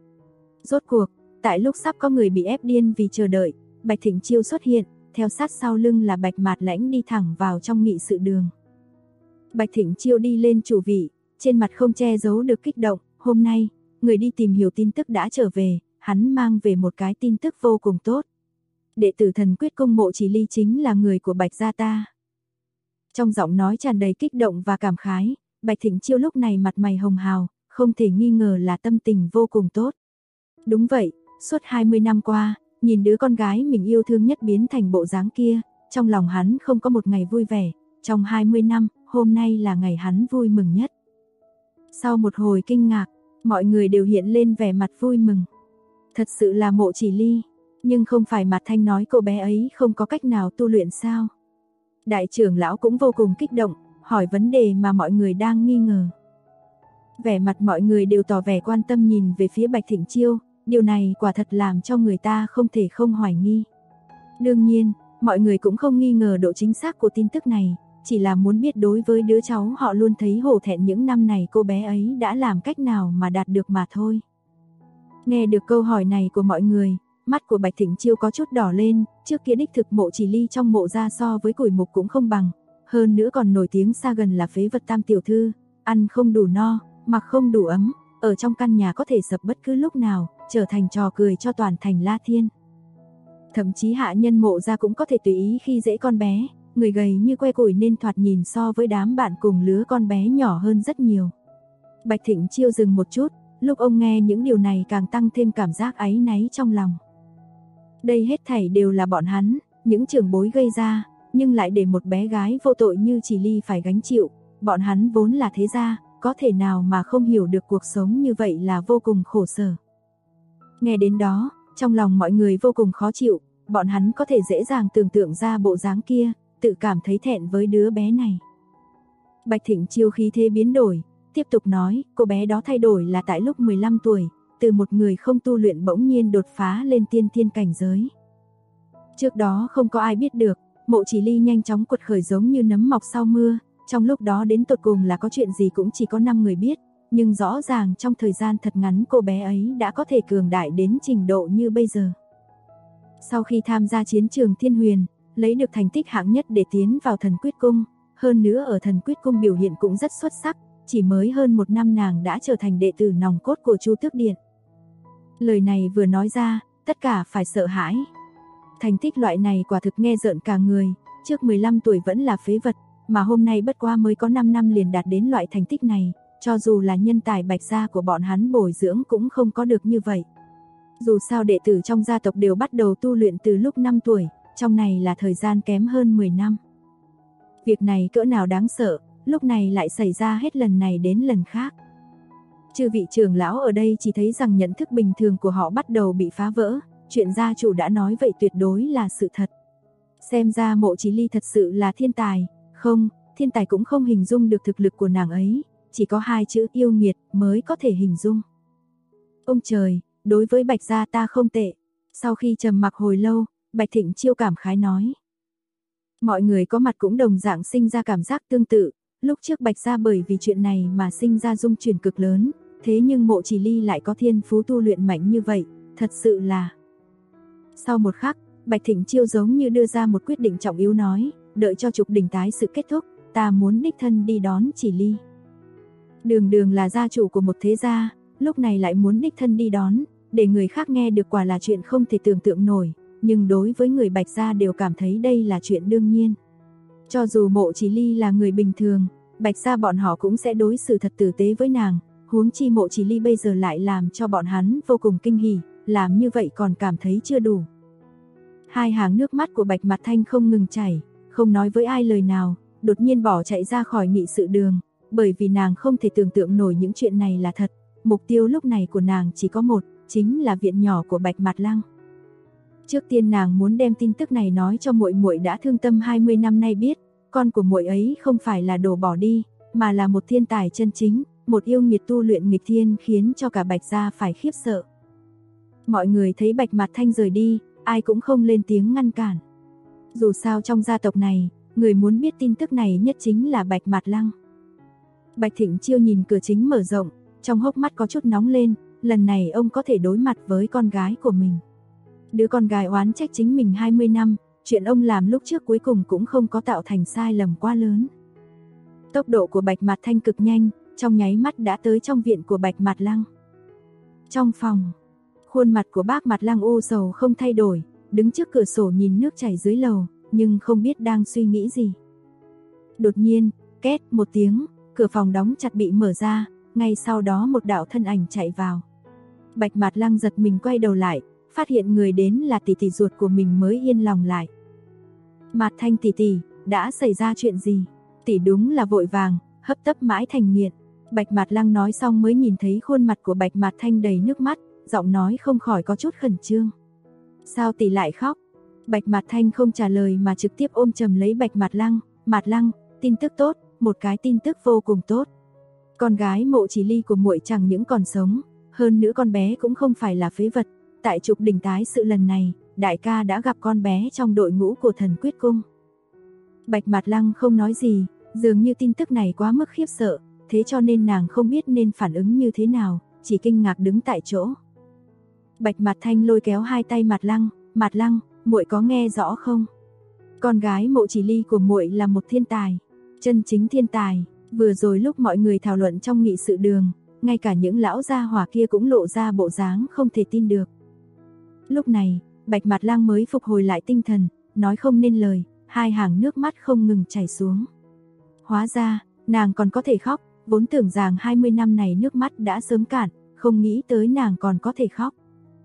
Rốt cuộc, tại lúc sắp có người bị ép điên vì chờ đợi, Bạch Thịnh Chiêu xuất hiện, theo sát sau lưng là Bạch Mạt Lãnh đi thẳng vào trong nghị sự đường. Bạch Thịnh Chiêu đi lên chủ vị, trên mặt không che giấu được kích động, hôm nay, người đi tìm hiểu tin tức đã trở về, hắn mang về một cái tin tức vô cùng tốt. Đệ tử thần quyết cung Mộ Chỉ Ly chính là người của Bạch gia ta. Trong giọng nói tràn đầy kích động và cảm khái, Bạch Thịnh Chiêu lúc này mặt mày hồng hào, không thể nghi ngờ là tâm tình vô cùng tốt. Đúng vậy, suốt 20 năm qua, nhìn đứa con gái mình yêu thương nhất biến thành bộ dáng kia, trong lòng hắn không có một ngày vui vẻ, trong 20 năm, hôm nay là ngày hắn vui mừng nhất. Sau một hồi kinh ngạc, Mọi người đều hiện lên vẻ mặt vui mừng. Thật sự là Mộ Chỉ Ly, nhưng không phải Mạt Thanh nói cô bé ấy không có cách nào tu luyện sao? Đại trưởng lão cũng vô cùng kích động, hỏi vấn đề mà mọi người đang nghi ngờ. Vẻ mặt mọi người đều tỏ vẻ quan tâm nhìn về phía Bạch Thịnh Chiêu, điều này quả thật làm cho người ta không thể không hoài nghi. Đương nhiên, mọi người cũng không nghi ngờ độ chính xác của tin tức này, chỉ là muốn biết đối với đứa cháu họ luôn thấy hổ thẹn những năm này cô bé ấy đã làm cách nào mà đạt được mà thôi. Nghe được câu hỏi này của mọi người, mắt của Bạch Thịnh Chiêu có chút đỏ lên, trước kia đích thực Mộ Chỉ Ly trong mộ gia so với Củi Mục cũng không bằng, hơn nữa còn nổi tiếng xa gần là phế vật tam tiểu thư, ăn không đủ no, mặc không đủ ấm, ở trong căn nhà có thể sập bất cứ lúc nào, trở thành trò cười cho toàn thành La Thiên. Thậm chí hạ nhân mộ gia cũng có thể tùy ý khi dễ con bé, người gầy như que củi nên thoạt nhìn so với đám bạn cùng lứa con bé nhỏ hơn rất nhiều. Bạch Thịnh Chiêu dừng một chút, lúc ông nghe những điều này càng tăng thêm cảm giác áy náy trong lòng. Đây hết thảy đều là bọn hắn, những trưởng bối gây ra, nhưng lại để một bé gái vô tội như Chỉ Ly phải gánh chịu, bọn hắn vốn là thế gia, có thể nào mà không hiểu được cuộc sống như vậy là vô cùng khổ sở. Nghe đến đó, trong lòng mọi người vô cùng khó chịu, bọn hắn có thể dễ dàng tưởng tượng ra bộ dáng kia, tự cảm thấy thẹn với đứa bé này. Bạch Thịnh Chiêu khí thế biến đổi, tiếp tục nói, cô bé đó thay đổi là tại lúc 15 tuổi, từ một người không tu luyện bỗng nhiên đột phá lên tiên thiên cảnh giới. Trước đó không có ai biết được, Mộ Chỉ Ly nhanh chóng quật khởi giống như nấm mọc sau mưa, trong lúc đó đến tột cùng là có chuyện gì cũng chỉ có 5 người biết, nhưng rõ ràng trong thời gian thật ngắn cô bé ấy đã có thể cường đại đến trình độ như bây giờ. Sau khi tham gia chiến trường Thiên Huyền, lấy được thành tích hạng nhất để tiến vào Thần Quyết Cung, hơn nữa ở Thần Quyết Cung biểu hiện cũng rất xuất sắc, chỉ mới hơn 1 năm nàng đã trở thành đệ tử nòng cốt của Chu Tước Điện. Lời này vừa nói ra, tất cả phải sợ hãi. Thành tích loại này quả thực nghe rợn cả người, trước 15 tuổi vẫn là phế vật, mà hôm nay bất qua mới có 5 năm liền đạt đến loại thành tích này, cho dù là nhân tài Bạch gia của bọn hắn bồi dưỡng cũng không có được như vậy. Dù sao đệ tử trong gia tộc đều bắt đầu tu luyện từ lúc 5 tuổi, trong này là thời gian kém hơn 10 năm. Việc này cỡ nào đáng sợ, lúc này lại xảy ra hết lần này đến lần khác. Chư vị trưởng lão ở đây chỉ thấy rằng nhận thức bình thường của họ bắt đầu bị phá vỡ, chuyện gia chủ đã nói vậy tuyệt đối là sự thật. Xem ra Mộ Chỉ Ly thật sự là thiên tài, không, thiên tài cũng không hình dung được thực lực của nàng ấy, chỉ có 2 chữ yêu nghiệt mới có thể hình dung. Ông trời, đối với Bạch gia ta không tệ. Sau khi trầm mặc hồi lâu, Bạch Thịnh Chiêu cảm khái nói. Mọi người có mặt cũng đồng dạng sinh ra cảm giác tương tự, lúc trước Bạch gia bởi vì chuyện này mà sinh ra dung chuyển cực lớn, thế nhưng Mộ Chỉ Ly lại có thiên phú tu luyện mạnh như vậy, thật sự là. Sau một khắc, Bạch Thịnh Chiêu giống như đưa ra một quyết định trọng yếu nói, đợi cho trục đỉnh tái sự kết thúc, ta muốn đích thân đi đón Chỉ Ly. Đường Đường là gia chủ của một thế gia, lúc này lại muốn đích thân đi đón, để người khác nghe được quả là chuyện không thể tưởng tượng nổi, nhưng đối với người Bạch gia đều cảm thấy đây là chuyện đương nhiên. Cho dù Mộ Chỉ Ly là người bình thường, Bạch gia bọn họ cũng sẽ đối xử thật tử tế với nàng, huống chi Mộ Chỉ Ly bây giờ lại làm cho bọn hắn vô cùng kinh hỉ, làm như vậy còn cảm thấy chưa đủ. Hai hàng nước mắt của Bạch Mạt Thanh không ngừng chảy, không nói với ai lời nào, đột nhiên bỏ chạy ra khỏi nghị sự đường, bởi vì nàng không thể tưởng tượng nổi những chuyện này là thật, mục tiêu lúc này của nàng chỉ có một, chính là viện nhỏ của Bạch Mạt Lăng. Trước tiên nàng muốn đem tin tức này nói cho muội muội đã thương tâm 20 năm nay biết, con của muội ấy không phải là đồ bỏ đi, mà là một thiên tài chân chính, một yêu nghiệt tu luyện nghịch thiên khiến cho cả Bạch gia phải khiếp sợ. Mọi người thấy Bạch Mạt Thanh rời đi, ai cũng không lên tiếng ngăn cản. Dù sao trong gia tộc này, người muốn biết tin tức này nhất chính là Bạch Mạt Lăng. Bạch Thịnh Chiêu nhìn cửa chính mở rộng, trong hốc mắt có chút nóng lên, lần này ông có thể đối mặt với con gái của mình. Đứa con gái oán trách chính mình 20 năm, chuyện ông làm lúc trước cuối cùng cũng không có tạo thành sai lầm quá lớn. Tốc độ của Bạch Mạt Thanh cực nhanh, trong nháy mắt đã tới trong viện của Bạch Mạt Lăng. Trong phòng, khuôn mặt của bác Mạt Lăng u sầu không thay đổi, đứng trước cửa sổ nhìn nước chảy dưới lầu, nhưng không biết đang suy nghĩ gì. Đột nhiên, két một tiếng, cửa phòng đóng chặt bị mở ra, ngay sau đó một đạo thân ảnh chạy vào. Bạch Mạt Lăng giật mình quay đầu lại, phát hiện người đến là tỷ tỷ ruột của mình mới yên lòng lại. Mạt Thanh tỷ tỷ, đã xảy ra chuyện gì? Tỷ đúng là vội vàng, hấp tấp mãi thành nghiện. Bạch Mạt Lăng nói xong mới nhìn thấy khuôn mặt của Bạch Mạt Thanh đầy nước mắt, giọng nói không khỏi có chút khẩn trương. Sao tỷ lại khóc? Bạch Mạt Thanh không trả lời mà trực tiếp ôm chầm lấy Bạch Mạt Lăng. Mạt Lăng, tin tức tốt, một cái tin tức vô cùng tốt. Con gái Mộ Chỉ Ly của muội chẳng những còn sống, hơn nữa con bé cũng không phải là phế vật. Tại trục đỉnh tái sự lần này, đại ca đã gặp con bé trong đội ngũ của Thần Quyết Cung. Bạch Mạt Lăng không nói gì, dường như tin tức này quá mức khiếp sợ, thế cho nên nàng không biết nên phản ứng như thế nào, chỉ kinh ngạc đứng tại chỗ. Bạch Mạt Thanh lôi kéo hai tay Mạt Lăng, muội có nghe rõ không? Con gái Mộ Chỉ Ly của muội là một thiên tài, chân chính thiên tài. Vừa rồi lúc mọi người thảo luận trong nghị sự đường, ngay cả những lão gia hỏa kia cũng lộ ra bộ dáng không thể tin được. Lúc này, Bạch Mạt Lăng mới phục hồi lại tinh thần, nói không nên lời, hai hàng nước mắt không ngừng chảy xuống. Hóa ra, nàng còn có thể khóc, vốn tưởng rằng 20 năm này nước mắt đã sớm cạn, không nghĩ tới nàng còn có thể khóc.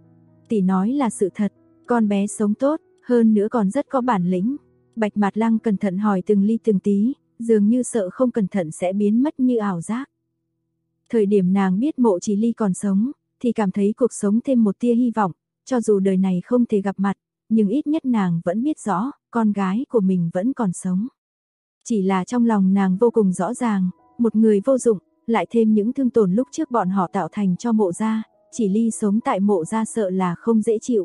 Tỷ nói là sự thật, con bé sống tốt, hơn nữa còn rất có bản lĩnh. Bạch Mạt Lăng cẩn thận hỏi từng ly từng tí, dường như sợ không cẩn thận sẽ biến mất như ảo giác. Thời điểm nàng biết Mộ Chỉ Ly còn sống, thì cảm thấy cuộc sống thêm một tia hy vọng, cho dù đời này không thể gặp mặt, nhưng ít nhất nàng vẫn biết rõ, con gái của mình vẫn còn sống. Chỉ là trong lòng nàng vô cùng rõ ràng, một người vô dụng, lại thêm những thương tổn lúc trước bọn họ tạo thành cho Mộ gia, Chỉ Ly sống tại Mộ gia sợ là không dễ chịu.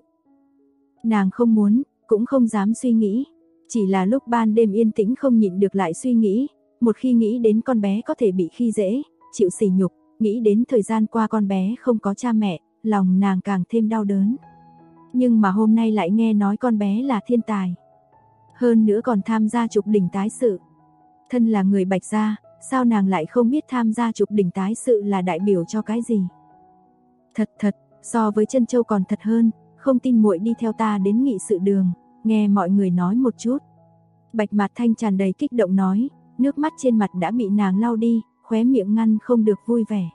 Nàng không muốn, cũng không dám suy nghĩ, chỉ là lúc ban đêm yên tĩnh không nhịn được lại suy nghĩ, một khi nghĩ đến con bé có thể bị khi dễ, chịu sỉ nhục, nghĩ đến thời gian qua con bé không có cha mẹ, lòng nàng càng thêm đau đớn. Nhưng mà hôm nay lại nghe nói con bé là thiên tài, hơn nữa còn tham gia trục đỉnh tái sự. Thân là người Bạch gia, sao nàng lại không biết tham gia trục đỉnh tái sự là đại biểu cho cái gì? Thật, so với Trân Châu còn thật hơn, không tin muội đi theo ta đến nghị sự đường, nghe mọi người nói một chút. Bạch Mạt Thanh tràn đầy kích động nói, nước mắt trên mặt đã bị nàng lau đi, khóe miệng ngăn không được vui vẻ.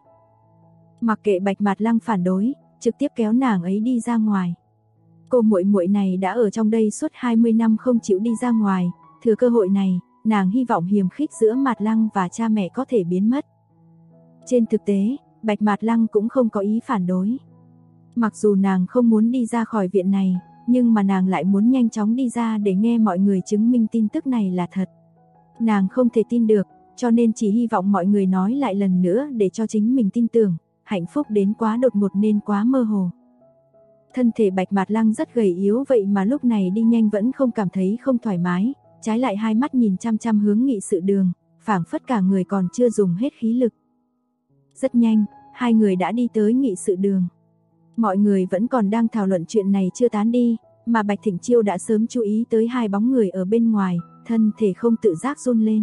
Mặc kệ Bạch Mạt Lăng phản đối, trực tiếp kéo nàng ấy đi ra ngoài. Cô muội muội này đã ở trong đây suốt 20 năm không chịu đi ra ngoài, thừa cơ hội này, nàng hy vọng hiềm khích giữa Mạt Lăng và cha mẹ có thể biến mất. Trên thực tế, Bạch Mạt Lăng cũng không có ý phản đối. Mặc dù nàng không muốn đi ra khỏi viện này, nhưng mà nàng lại muốn nhanh chóng đi ra để nghe mọi người chứng minh tin tức này là thật. Nàng không thể tin được, cho nên chỉ hy vọng mọi người nói lại lần nữa để cho chính mình tin tưởng, hạnh phúc đến quá đột ngột nên quá mơ hồ. Thân thể Bạch Mạt Lăng rất gầy yếu vậy mà lúc này đi nhanh vẫn không cảm thấy không thoải mái, trái lại hai mắt nhìn chăm chăm hướng nghị sự đường, phảng phất cả người còn chưa dùng hết khí lực. Rất nhanh, hai người đã đi tới nghị sự đường. Mọi người vẫn còn đang thảo luận chuyện này chưa tán đi, mà Bạch Thịnh Chiêu đã sớm chú ý tới hai bóng người ở bên ngoài, thân thể không tự giác run lên.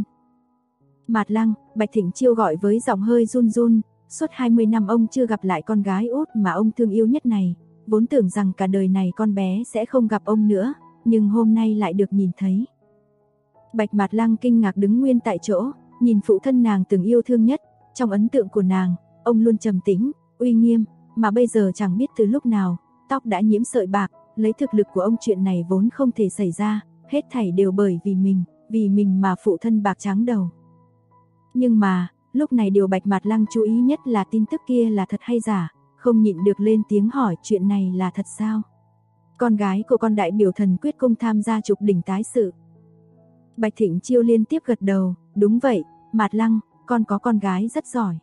Mạt Lăng, Bạch Thịnh Chiêu gọi với giọng hơi run run, suốt 20 năm ông chưa gặp lại con gái út mà ông thương yêu nhất này, vốn tưởng rằng cả đời này con bé sẽ không gặp ông nữa, nhưng hôm nay lại được nhìn thấy. Bạch Mạt Lăng kinh ngạc đứng nguyên tại chỗ, nhìn phụ thân nàng từng yêu thương nhất, trong ấn tượng của nàng, ông luôn trầm tĩnh, uy nghiêm, mà bây giờ chẳng biết từ lúc nào, tóc đã nhiễm sợi bạc, lấy thực lực của ông chuyện này vốn không thể xảy ra, hết thảy đều bởi vì mình mà phụ thân bạc trắng đầu. Nhưng mà, lúc này điều Bạch Mạt Lăng chú ý nhất là tin tức kia là thật hay giả, không nhịn được lên tiếng hỏi chuyện này là thật sao? Con gái của con đại biểu Thần Quyết Cung tham gia trục đỉnh tái sự. Bạch Thịnh Chiêu liên tiếp gật đầu, đúng vậy, Mạt Lăng, con có con gái rất giỏi.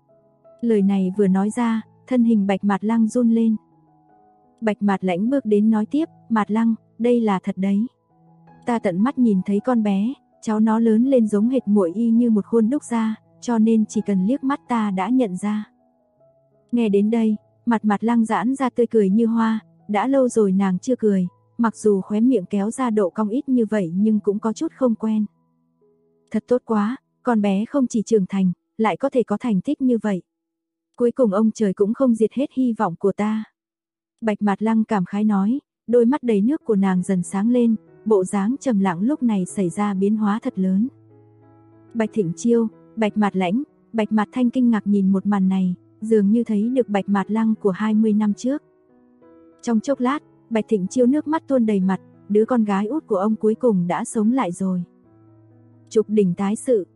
Lời này vừa nói ra, thân hình Bạch Mạt Lăng run lên. Bạch Mạt Lãnh bước đến nói tiếp, Mạt Lăng, đây là thật đấy. Ta tận mắt nhìn thấy con bé, cháu nó lớn lên giống hệt muội y như một khuôn đúc ra, cho nên chỉ cần liếc mắt ta đã nhận ra. Nghe đến đây, mặt Mạt Lăng giãn ra tươi cười như hoa, đã lâu rồi nàng chưa cười, mặc dù khóe miệng kéo ra độ cong ít như vậy nhưng cũng có chút không quen. Thật tốt quá, con bé không chỉ trưởng thành, lại có thể có thành tích như vậy. Cuối cùng ông trời cũng không diệt hết hy vọng của ta. Bạch Mạt Lăng cảm khái nói, đôi mắt đầy nước của nàng dần sáng lên, bộ dáng trầm lặng lúc này xảy ra biến hóa thật lớn. Bạch Thịnh Chiêu, Bạch Mạt Lãnh, Bạch Mạt Thanh kinh ngạc nhìn một màn này, dường như thấy được Bạch Mạt Lăng của 20 năm trước. Trong chốc lát, Bạch Thịnh Chiêu nước mắt tuôn đầy mặt, đứa con gái út của ông cuối cùng đã sống lại rồi. Trục đỉnh tái sự.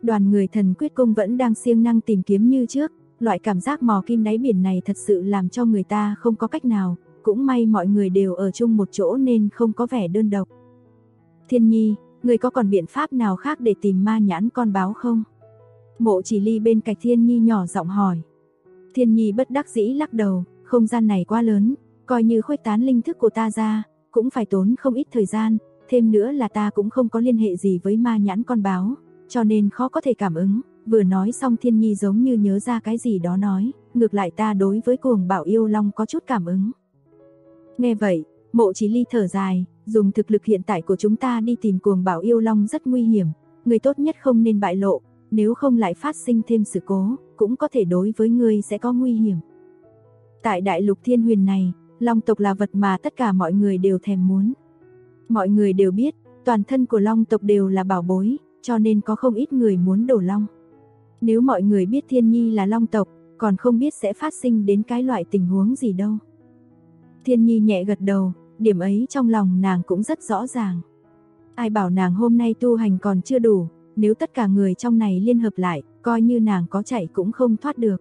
Đoàn người Thần Quyết Cung vẫn đang siêng năng tìm kiếm như trước, loại cảm giác mò kim đáy biển này thật sự làm cho người ta không có cách nào, cũng may mọi người đều ở chung một chỗ nên không có vẻ đơn độc. Thiên Nhi, người có còn biện pháp nào khác để tìm ma nhãn con báo không? Mộ Chỉ Ly bên cạnh Thiên Nhi nhỏ giọng hỏi. Thiên Nhi bất đắc dĩ lắc đầu, không gian này quá lớn, coi như khuếch tán linh thức của ta ra, cũng phải tốn không ít thời gian, thêm nữa là ta cũng không có liên hệ gì với ma nhãn con báo, cho nên khó có thể cảm ứng. Vừa nói xong Thiên Nhi giống như nhớ ra cái gì đó nói, ngược lại ta đối với Cuồng Bảo Yêu Long có chút cảm ứng. Nghe vậy, Mộ Chỉ Ly thở dài, dùng thực lực hiện tại của chúng ta đi tìm Cuồng Bảo Yêu Long rất nguy hiểm, người tốt nhất không nên bại lộ, nếu không lại phát sinh thêm sự cố, cũng có thể đối với ngươi sẽ có nguy hiểm. Tại đại lục Thiên Huyền này, Long tộc là vật mà tất cả mọi người đều thèm muốn. Mọi người đều biết, toàn thân của Long tộc đều là bảo bối, cho nên có không ít người muốn đổ Long. Nếu mọi người biết Thiên Nhi là Long tộc, còn không biết sẽ phát sinh đến cái loại tình huống gì đâu. Thiên Nhi nhẹ gật đầu, điểm ấy trong lòng nàng cũng rất rõ ràng. Ai bảo nàng hôm nay tu hành còn chưa đủ, nếu tất cả người trong này liên hợp lại, coi như nàng có chạy cũng không thoát được.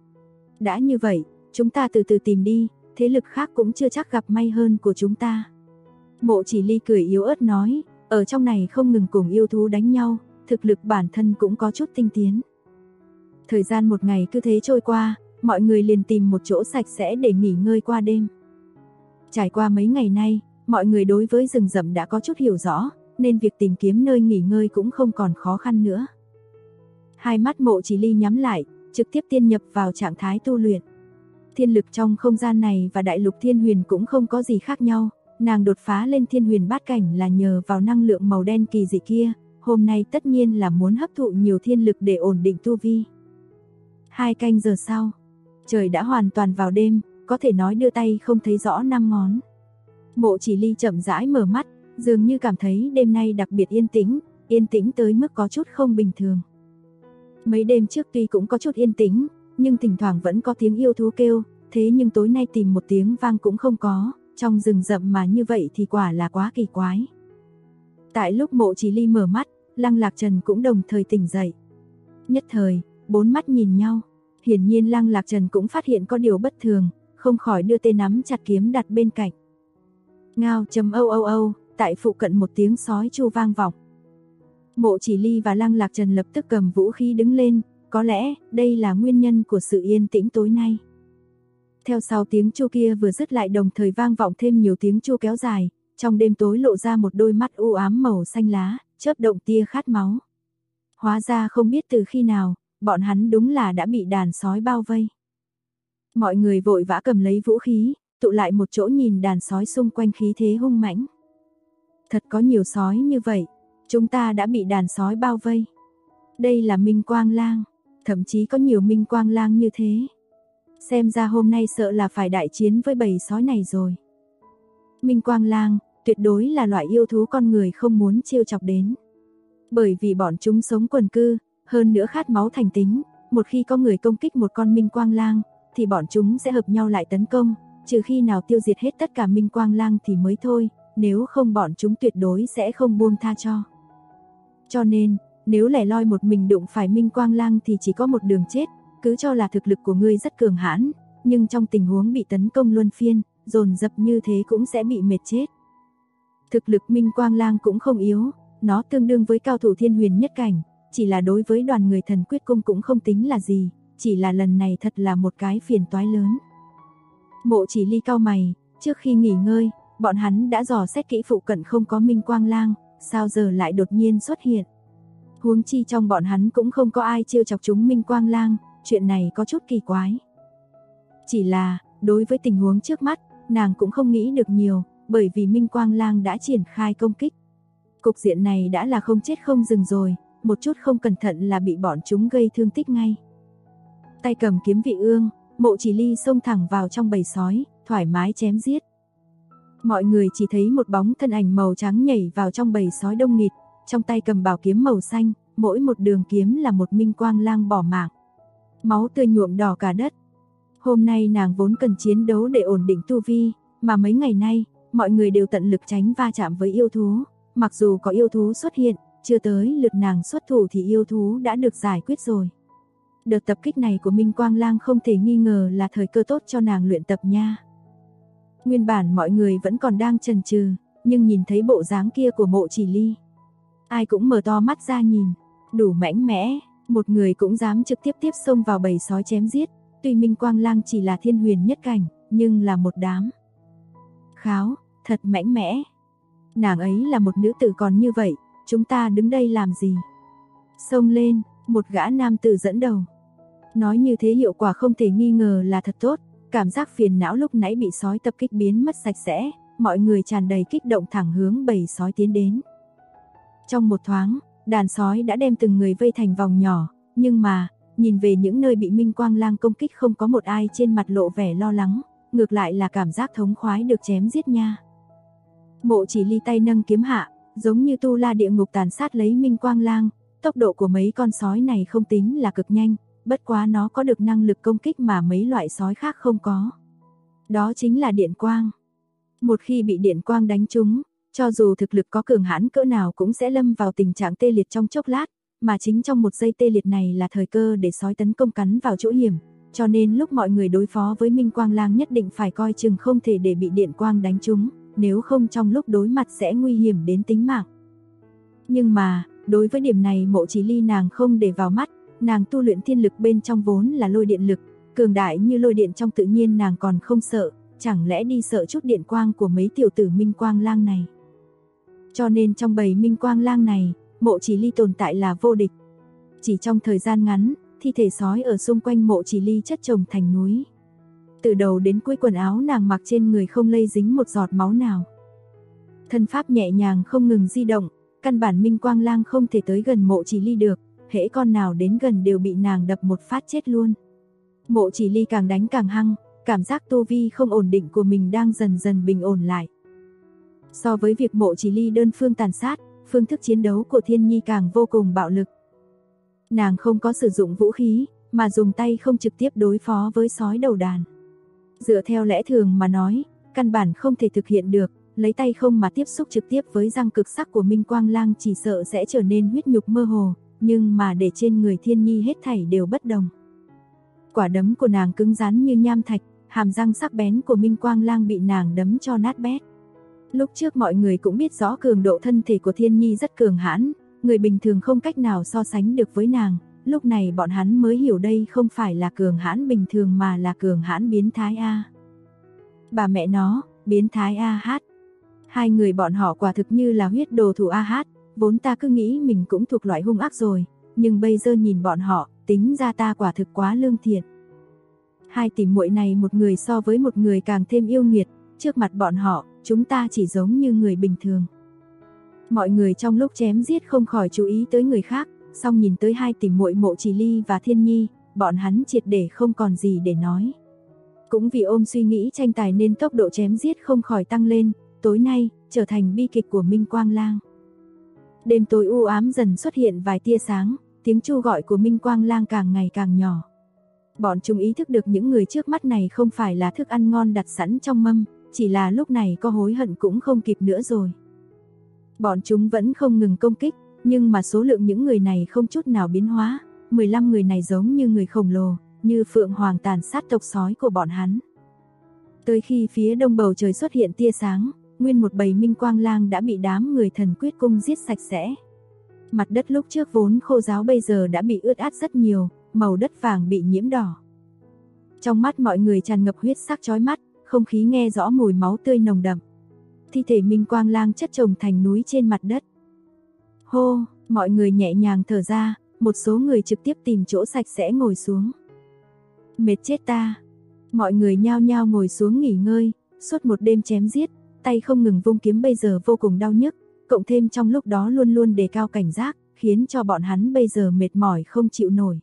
Đã như vậy, chúng ta từ từ tìm đi, thế lực khác cũng chưa chắc gặp may hơn của chúng ta. Mộ Chỉ Ly cười yếu ớt nói, ở trong này không ngừng cùng yêu thú đánh nhau, thực lực bản thân cũng có chút tinh tiến. Thời gian một ngày cứ thế trôi qua, mọi người liền tìm một chỗ sạch sẽ để nghỉ ngơi qua đêm. Trải qua mấy ngày nay, mọi người đối với rừng rậm đã có chút hiểu rõ, nên việc tìm kiếm nơi nghỉ ngơi cũng không còn khó khăn nữa. Hai mắt Mộ Chỉ Ly nhắm lại, trực tiếp tiên nhập vào trạng thái tu luyện. Thiên lực trong không gian này và đại lục Thiên Huyền cũng không có gì khác nhau, nàng đột phá lên Thiên Huyền bát cảnh là nhờ vào năng lượng màu đen kỳ dị kia, hôm nay tất nhiên là muốn hấp thụ nhiều thiên lực để ổn định tu vi. 2 canh giờ sau, trời đã hoàn toàn vào đêm, có thể nói đưa tay không thấy rõ năm ngón. Mộ Chỉ Ly chậm rãi mở mắt, dường như cảm thấy đêm nay đặc biệt yên tĩnh tới mức có chút không bình thường. Mấy đêm trước tuy cũng có chút yên tĩnh, nhưng thỉnh thoảng vẫn có tiếng yêu thú kêu, thế nhưng tối nay tìm một tiếng vang cũng không có, trong rừng rậm mà như vậy thì quả là quá kỳ quái. Tại lúc Mộ Chỉ Ly mở mắt, Lăng Lạc Trần cũng đồng thời tỉnh dậy. Nhất thời, 4 mắt nhìn nhau, hiển nhiên Lăng Lạc Trần cũng phát hiện có điều bất thường, không khỏi đưa tay nắm chặt kiếm đặt bên cạnh. Ngao chấm âu âu âu, tại phụ cận một tiếng sói tru vang vọng. Mộ Chỉ Ly và Lăng Lạc Trần lập tức cầm vũ khí đứng lên, có lẽ đây là nguyên nhân của sự yên tĩnh tối nay. Theo sau tiếng chu kia vừa dứt lại đồng thời vang vọng thêm nhiều tiếng chu kéo dài, trong đêm tối lộ ra một đôi mắt u ám màu xanh lá, chớp động tia khát máu. Hóa ra không biết từ khi nào, bọn hắn đúng là đã bị đàn sói bao vây. Mọi người vội vã cầm lấy vũ khí, tụ lại một chỗ nhìn đàn sói xung quanh khí thế hung mãnh. Thật có nhiều sói như vậy, chúng ta đã bị đàn sói bao vây. Đây là Minh Quang Lang, thậm chí có nhiều Minh Quang Lang như thế. Xem ra hôm nay sợ là phải đại chiến với bầy sói này rồi. Minh Quang Lang, tuyệt đối là loại yêu thú con người không muốn trêu chọc đến. Bởi vì bọn chúng sống quần cư, hơn nữa khát máu thành tính, một khi có người công kích một con Minh Quang Lang, thì bọn chúng sẽ hợp nhau lại tấn công, trừ khi nào tiêu diệt hết tất cả Minh Quang Lang thì mới thôi, nếu không bọn chúng tuyệt đối sẽ không buông tha cho. Cho nên, nếu lẻ loi một mình đụng phải Minh Quang Lang thì chỉ có một đường chết, cứ cho là thực lực của ngươi rất cường hãn, nhưng trong tình huống bị tấn công luân phiên, dồn dập như thế cũng sẽ bị mệt chết. Thực lực Minh Quang Lang cũng không yếu, nó tương đương với cao thủ Thiên Huyền nhất cảnh, chỉ là đối với đoàn người Thần Quyết Cung cũng không tính là gì, chỉ là lần này thật là một cái phiền toái lớn. Mộ Chỉ Ly cau mày, trước khi nghỉ ngơi, bọn hắn đã dò xét kỹ phụ cận không có Minh Quang Lang, sao giờ lại đột nhiên xuất hiện. Huống chi trong bọn hắn cũng không có ai trêu chọc chúng Minh Quang Lang, chuyện này có chút kỳ quái. Chỉ là, đối với tình huống trước mắt, nàng cũng không nghĩ được nhiều, bởi vì Minh Quang Lang đã triển khai công kích. Cục diện này đã là không chết không dừng rồi, một chút không cẩn thận là bị bọn chúng gây thương tích ngay. Tay cầm kiếm vị ương, Mộ Chỉ Ly xông thẳng vào trong bầy sói, thoải mái chém giết. Mọi người chỉ thấy một bóng thân ảnh màu trắng nhảy vào trong bầy sói đông nghịt, trong tay cầm bảo kiếm màu xanh, mỗi một đường kiếm là một Minh Quang Lang bỏ mạng. Máu tươi nhuộm đỏ cả đất. Hôm nay nàng vốn cần chiến đấu để ổn định tu vi, mà mấy ngày nay, mọi người đều tận lực tránh va chạm với yêu thú. Mặc dù có yêu thú xuất hiện, chưa tới lượt nàng xuất thủ thì yêu thú đã được giải quyết rồi. Đợt tập kích này của Minh Quang Lang không thể nghi ngờ là thời cơ tốt cho nàng luyện tập nha. Nguyên bản mọi người vẫn còn đang chần chừ, nhưng nhìn thấy bộ dáng kia của Mộ Chỉ Ly, ai cũng mở to mắt ra nhìn, đủ mạnh mẽ, một người cũng dám trực tiếp xông vào bầy sói chém giết, tuy Minh Quang Lang chỉ là thiên huyền nhất cảnh, nhưng là một đám kháo, thật mạnh mẽ. Nàng ấy là một nữ tử còn như vậy, chúng ta đứng đây làm gì? Xông lên, một gã nam tử dẫn đầu. Nói như thế hiệu quả không thể nghi ngờ là thật tốt, cảm giác phiền não lúc nãy bị sói tập kích biến mất sạch sẽ, mọi người tràn đầy kích động thẳng hướng bầy sói tiến đến. Trong một thoáng, đàn sói đã đem từng người vây thành vòng nhỏ, nhưng mà, nhìn về những nơi bị Minh Quang Lang công kích không có một ai trên mặt lộ vẻ lo lắng, ngược lại là cảm giác thống khoái được chém giết nha. Mộ Chỉ Ly tay nâng kiếm hạ, giống như tu la địa ngục tàn sát lấy Minh Quang Lang, tốc độ của mấy con sói này không tính là cực nhanh, bất quá nó có được năng lực công kích mà mấy loại sói khác không có. Đó chính là điện quang. Một khi bị điện quang đánh trúng, cho dù thực lực có cường hãn cỡ nào cũng sẽ lâm vào tình trạng tê liệt trong chốc lát, mà chính trong một giây tê liệt này là thời cơ để sói tấn công cắn vào chỗ hiểm, cho nên lúc mọi người đối phó với Minh Quang Lang nhất định phải coi chừng không thể để bị điện quang đánh trúng, nếu không trong lúc đối mặt sẽ nguy hiểm đến tính mạng. Nhưng mà, đối với điểm này Mộ Chỉ Ly nàng không để vào mắt, nàng tu luyện thiên lực bên trong vốn là lôi điện lực, cường đại như lôi điện trong tự nhiên nàng còn không sợ, chẳng lẽ đi sợ chút điện quang của mấy tiểu tử Minh Quang Lang này. Cho nên trong bầy Minh Quang Lang này, Mộ Chỉ Ly tồn tại là vô địch. Chỉ trong thời gian ngắn, thi thể sói ở xung quanh Mộ Chỉ Ly chất chồng thành núi. Từ đầu đến cuối quần áo nàng mặc trên người không lây dính một giọt máu nào. Thân pháp nhẹ nhàng không ngừng di động, căn bản Minh Quang Lang không thể tới gần Mộ Chỉ Ly được, hễ con nào đến gần đều bị nàng đập một phát chết luôn. Mộ Chỉ Ly càng đánh càng hăng, cảm giác tu vi không ổn định của mình đang dần dần bình ổn lại. So với việc Mộ Chỉ Ly đơn phương tàn sát, phương thức chiến đấu của Thiên Nhi càng vô cùng bạo lực. Nàng không có sử dụng vũ khí, mà dùng tay không trực tiếp đối phó với sói đầu đàn. Dựa theo lẽ thường mà nói, căn bản không thể thực hiện được, lấy tay không mà tiếp xúc trực tiếp với răng cực sắc của Minh Quang Lang chỉ sợ sẽ trở nên huyết nhục mơ hồ, nhưng mà để trên người Thiên Nhi hết thảy đều bất đồng. Quả đấm của nàng cứng rắn như nham thạch, hàm răng sắc bén của Minh Quang Lang bị nàng đấm cho nát bét. Lúc trước mọi người cũng biết rõ cường độ thân thể của Thiên Nhi rất cường hãn, người bình thường không cách nào so sánh được với nàng, lúc này bọn hắn mới hiểu đây không phải là cường hãn bình thường mà là cường hãn biến thái a. Bà mẹ nó, biến thái a hát. Hai người bọn họ quả thực như là huyết đồ thủ a hát, vốn ta cứ nghĩ mình cũng thuộc loại hung ác rồi, nhưng bây giờ nhìn bọn họ, tính ra ta quả thực quá lương thiện. Hai tỷ muội này một người so với một người càng thêm yêu nghiệt, trước mặt bọn họ, chúng ta chỉ giống như người bình thường. Mọi người trong lúc chém giết không khỏi chú ý tới người khác, song nhìn tới hai tỷ muội Mộ Chỉ Ly và Thiên Nhi, bọn hắn triệt để không còn gì để nói. Cũng vì ôm suy nghĩ tranh tài nên tốc độ chém giết không khỏi tăng lên, tối nay, trở thành bi kịch của Minh Quang Lang. Đêm tối u ám dần xuất hiện vài tia sáng, tiếng chu gọi của Minh Quang Lang càng ngày càng nhỏ. Bọn chúng ý thức được những người trước mắt này không phải là thức ăn ngon đặt sẵn trong mâm, chỉ là lúc này có hối hận cũng không kịp nữa rồi. Bọn chúng vẫn không ngừng công kích, nhưng mà số lượng những người này không chút nào biến hóa, 15 người này giống như người khổng lồ, như phượng hoàng tàn sát tộc sói của bọn hắn. Tới khi phía đông bầu trời xuất hiện tia sáng, nguyên một bầy Minh Quang Lang đã bị đám người Thần Quyết Cung giết sạch sẽ. Mặt đất lúc trước vốn khô ráo bây giờ đã bị ướt át rất nhiều, màu đất vàng bị nhiễm đỏ. Trong mắt mọi người tràn ngập huyết sắc chói mắt, không khí nghe rõ mùi máu tươi nồng đậm. Thi thể Minh Quang Lang chất chồng thành núi trên mặt đất. Hô, mọi người nhẹ nhàng thở ra, một số người trực tiếp tìm chỗ sạch sẽ ngồi xuống. Mệt chết ta. Mọi người nhao nhao ngồi xuống nghỉ ngơi, suốt một đêm chém giết, tay không ngừng vung kiếm bây giờ vô cùng đau nhức, cộng thêm trong lúc đó luôn luôn đề cao cảnh giác, khiến cho bọn hắn bây giờ mệt mỏi không chịu nổi.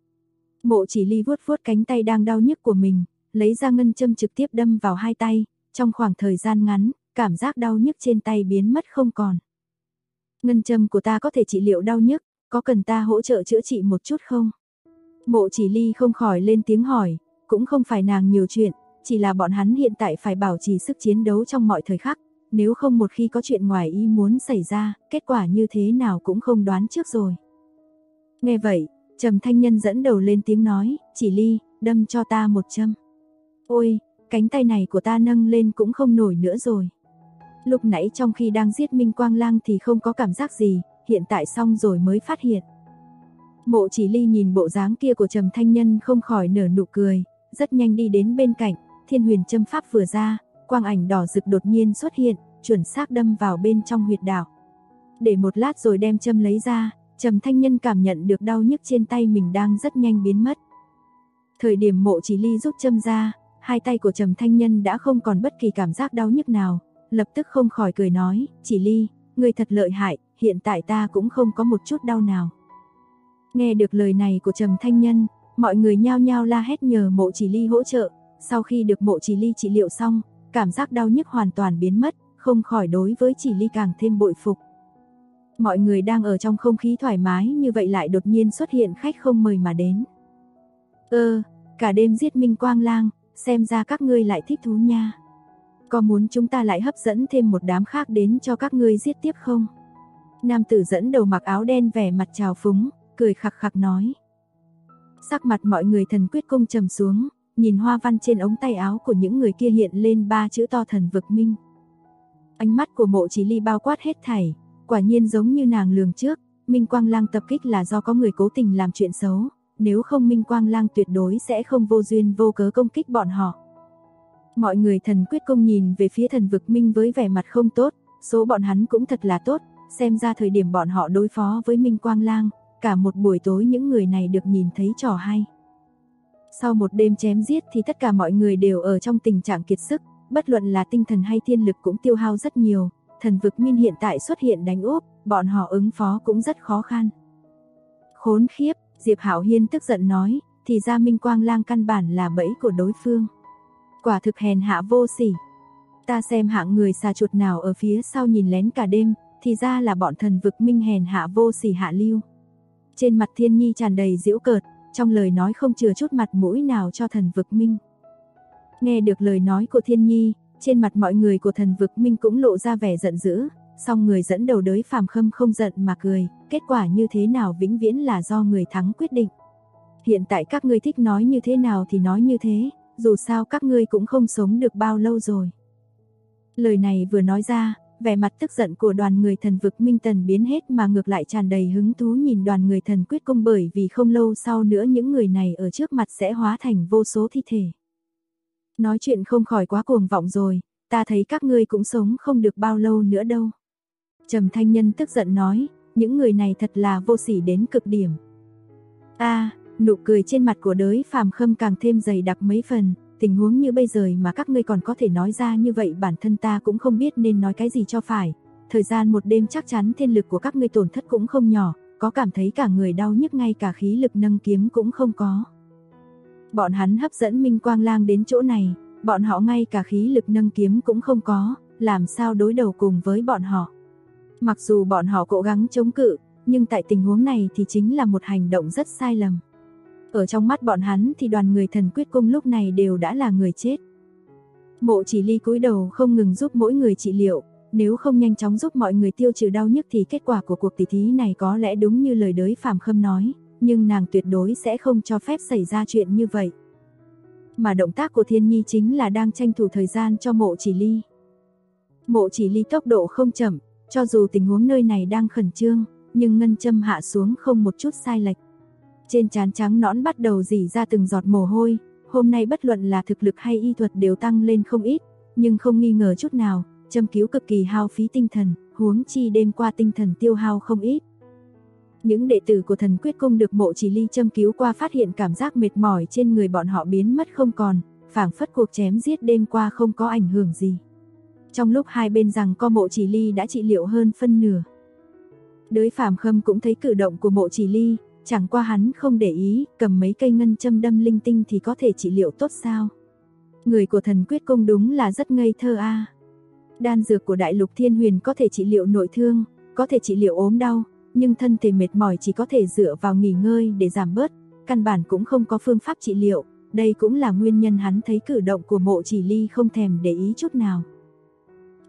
Mộ Chỉ Ly vuốt vuốt cánh tay đang đau nhức của mình, lấy ra ngân châm trực tiếp đâm vào hai tay, trong khoảng thời gian ngắn, cảm giác đau nhức trên tay biến mất không còn. Ngân châm của ta có thể trị liệu đau nhức, có cần ta hỗ trợ chữa trị một chút không? Mộ Chỉ Ly không khỏi lên tiếng hỏi, cũng không phải nàng nhiều chuyện, chỉ là bọn hắn hiện tại phải bảo trì sức chiến đấu trong mọi thời khắc, nếu không một khi có chuyện ngoài ý muốn xảy ra, kết quả như thế nào cũng không đoán trước rồi. Nghe vậy, Trầm Thanh Nhân dẫn đầu lên tiếng nói, "Chỉ Ly, đâm cho ta một châm." "Ôi, cánh tay này của ta nâng lên cũng không nổi nữa rồi." Lúc nãy trong khi đang giết Minh Quang Lang thì không có cảm giác gì, hiện tại xong rồi mới phát hiện. Mộ Chỉ Ly nhìn bộ dáng kia của Trầm Thanh Nhân không khỏi nở nụ cười, rất nhanh đi đến bên cạnh, Thiên Huyền châm pháp vừa ra, quang ảnh đỏ rực đột nhiên xuất hiện, chuẩn xác đâm vào bên trong huyệt đạo. Để một lát rồi đem châm lấy ra, Trầm Thanh Nhân cảm nhận được đau nhức trên tay mình đang rất nhanh biến mất. Thời điểm Mộ Chỉ Ly rút châm ra, hai tay của Trầm Thanh Nhân đã không còn bất kỳ cảm giác đau nhức nào, lập tức không khỏi cười nói, "Chỉ Ly, ngươi thật lợi hại, hiện tại ta cũng không có một chút đau nào." Nghe được lời này của Trầm Thanh Nhân, mọi người nhao nhao la hét nhờ Mộ Chỉ Ly hỗ trợ. Sau khi được Mộ Chỉ Ly trị liệu xong, cảm giác đau nhức hoàn toàn biến mất, không khỏi đối với Chỉ Ly càng thêm bội phục. Mọi người đang ở trong không khí thoải mái như vậy lại đột nhiên xuất hiện khách không mời mà đến. Cả đêm giết Minh Quang Lang, xem ra các ngươi lại thích thú nha. Có muốn chúng ta lại hấp dẫn thêm một đám khác đến cho các ngươi giết tiếp không?" Nam tử dẫn đầu mặc áo đen vẻ mặt trào phúng, cười khặc khặc nói. Sắc mặt mọi người Thần Quyết Cung trầm xuống, nhìn hoa văn trên ống tay áo của những người kia hiện lên 3 chữ to Thần Vực Minh. Ánh mắt của Mộ Chỉ Ly bao quát hết thảy, quả nhiên giống như nàng lường trước, Minh Quang Lang tập kích là do có người cố tình làm chuyện xấu, nếu không Minh Quang Lang tuyệt đối sẽ không vô duyên vô cớ công kích bọn họ. Mọi người Thần Quyết Cung nhìn về phía Thần Vực Minh với vẻ mặt không tốt, số bọn hắn cũng thật là tốt, xem ra thời điểm bọn họ đối phó với Minh Quang Lang, cả một buổi tối những người này được nhìn thấy trò hay. Sau một đêm chém giết thì tất cả mọi người đều ở trong tình trạng kiệt sức, bất luận là tinh thần hay thiên lực cũng tiêu hao rất nhiều, Thần Vực Minh hiện tại xuất hiện đánh úp, bọn họ ứng phó cũng rất khó khăn. Khốn khiếp, Diệp Hạo Hiên tức giận nói, thì ra Minh Quang Lang căn bản là bẫy của đối phương. Quả thực hèn hạ vô sỉ. Ta xem hạng người xà chuột nào ở phía sau nhìn lén cả đêm, thì ra là bọn Thần Vực Minh hèn hạ vô sỉ hạ lưu. Trên mặt Thiên Nhi tràn đầy giễu cợt, trong lời nói không chừa chút mặt mũi nào cho Thần Vực Minh. Nghe được lời nói của Thiên Nhi, trên mặt mọi người của Thần Vực Minh cũng lộ ra vẻ giận dữ, song người dẫn đầu đới Phàm Khâm không giận mà cười, kết quả như thế nào vĩnh viễn là do người thắng quyết định. Hiện tại các ngươi thích nói như thế nào thì nói như thế, dù sao các ngươi cũng không sống được bao lâu rồi. Lời này vừa nói ra, vẻ mặt tức giận của đoàn người Thần Vực Minh tần biến hết mà ngược lại tràn đầy hứng thú nhìn đoàn người Thần Quyết Cung, bởi vì không lâu sau nữa những người này ở trước mặt sẽ hóa thành vô số thi thể. Nói chuyện không khỏi quá cuồng vọng rồi, ta thấy các ngươi cũng sống không được bao lâu nữa đâu. Trầm Thanh Nhân tức giận nói, những người này thật là vô sỉ đến cực điểm. Nụ cười trên mặt của đới Phàm Khâm càng thêm dày đặc mấy phần, tình huống như bây giờ mà các ngươi còn có thể nói ra như vậy, bản thân ta cũng không biết nên nói cái gì cho phải. Thời gian một đêm chắc chắn thiên lực của các ngươi tổn thất cũng không nhỏ, có cảm thấy cả người đau nhức ngay cả khí lực nâng kiếm cũng không có. Bọn hắn hấp dẫn Minh Quang Lang đến chỗ này, bọn họ ngay cả khí lực nâng kiếm cũng không có, làm sao đối đầu cùng với bọn họ. Mặc dù bọn họ cố gắng chống cự, nhưng tại tình huống này thì chính là một hành động rất sai lầm. Ở trong mắt bọn hắn thì đoàn người Thần Quyết Cung lúc này đều đã là người chết. Mộ Chỉ Ly cúi đầu không ngừng giúp mỗi người trị liệu, nếu không nhanh chóng giúp mọi người tiêu trừ đau nhức thì kết quả của cuộc tỷ thí này có lẽ đúng như lời đới Phàm Khâm nói, nhưng nàng tuyệt đối sẽ không cho phép xảy ra chuyện như vậy. Mà động tác của Thiên Nhi chính là đang tranh thủ thời gian cho Mộ Chỉ Ly. Mộ Chỉ Ly tốc độ không chậm, cho dù tình huống nơi này đang khẩn trương, nhưng ngân châm hạ xuống không một chút sai lệch. Trên trán trắng nõn bắt đầu rỉ ra từng giọt mồ hôi, hôm nay bất luận là thực lực hay y thuật đều tăng lên không ít, nhưng không nghi ngờ chút nào, châm cứu cực kỳ hao phí tinh thần, huống chi đêm qua tinh thần tiêu hao không ít. Những đệ tử của Thần Quyết Cung được Mộ Chỉ Ly châm cứu qua phát hiện cảm giác mệt mỏi trên người bọn họ biến mất không còn, phảng phất cuộc chém giết đêm qua không có ảnh hưởng gì. Trong lúc hai bên giằng co, Mộ Chỉ Ly đã trị liệu hơn phân nửa. Đới Phàm Khâm cũng thấy cử động của Mộ Chỉ Ly, chẳng qua hắn không để ý, cầm mấy cây ngân châm đâm linh tinh thì có thể trị liệu tốt sao? Người của Thần Quyết Cung đúng là rất ngây thơ a. Đan dược của Đại Lục Thiên Huyền có thể trị liệu nội thương, có thể trị liệu ốm đau, nhưng thân thể mệt mỏi chỉ có thể dựa vào nghỉ ngơi để giảm bớt, căn bản cũng không có phương pháp trị liệu, đây cũng là nguyên nhân hắn thấy cử động của Mộ Chỉ Ly không thèm để ý chút nào.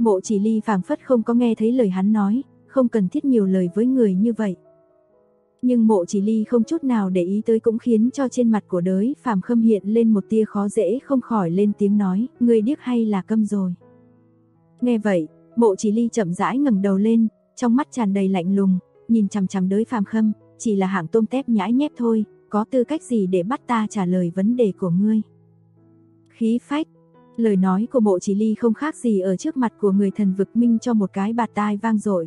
Mộ Chỉ Ly phảng phất không có nghe thấy lời hắn nói, không cần thiết nhiều lời với người như vậy. Nhưng Mộ Chỉ Ly không chút nào để ý tới cũng khiến cho trên mặt của Đới Phàm Khâm hiện lên một tia khó dễ, không khỏi lên tiếng nói, ngươi điếc hay là câm rồi. Nghe vậy, Mộ Chỉ Ly chậm rãi ngẩng đầu lên, trong mắt tràn đầy lạnh lùng, nhìn chằm chằm Đới Phàm Khâm, chỉ là hạng tôm tép nhãi nhép thôi, có tư cách gì để bắt ta trả lời vấn đề của ngươi. Khí phách. Lời nói của Mộ Chỉ Ly không khác gì ở trước mặt của người Thần Vực Minh cho một cái bạt tai vang dội.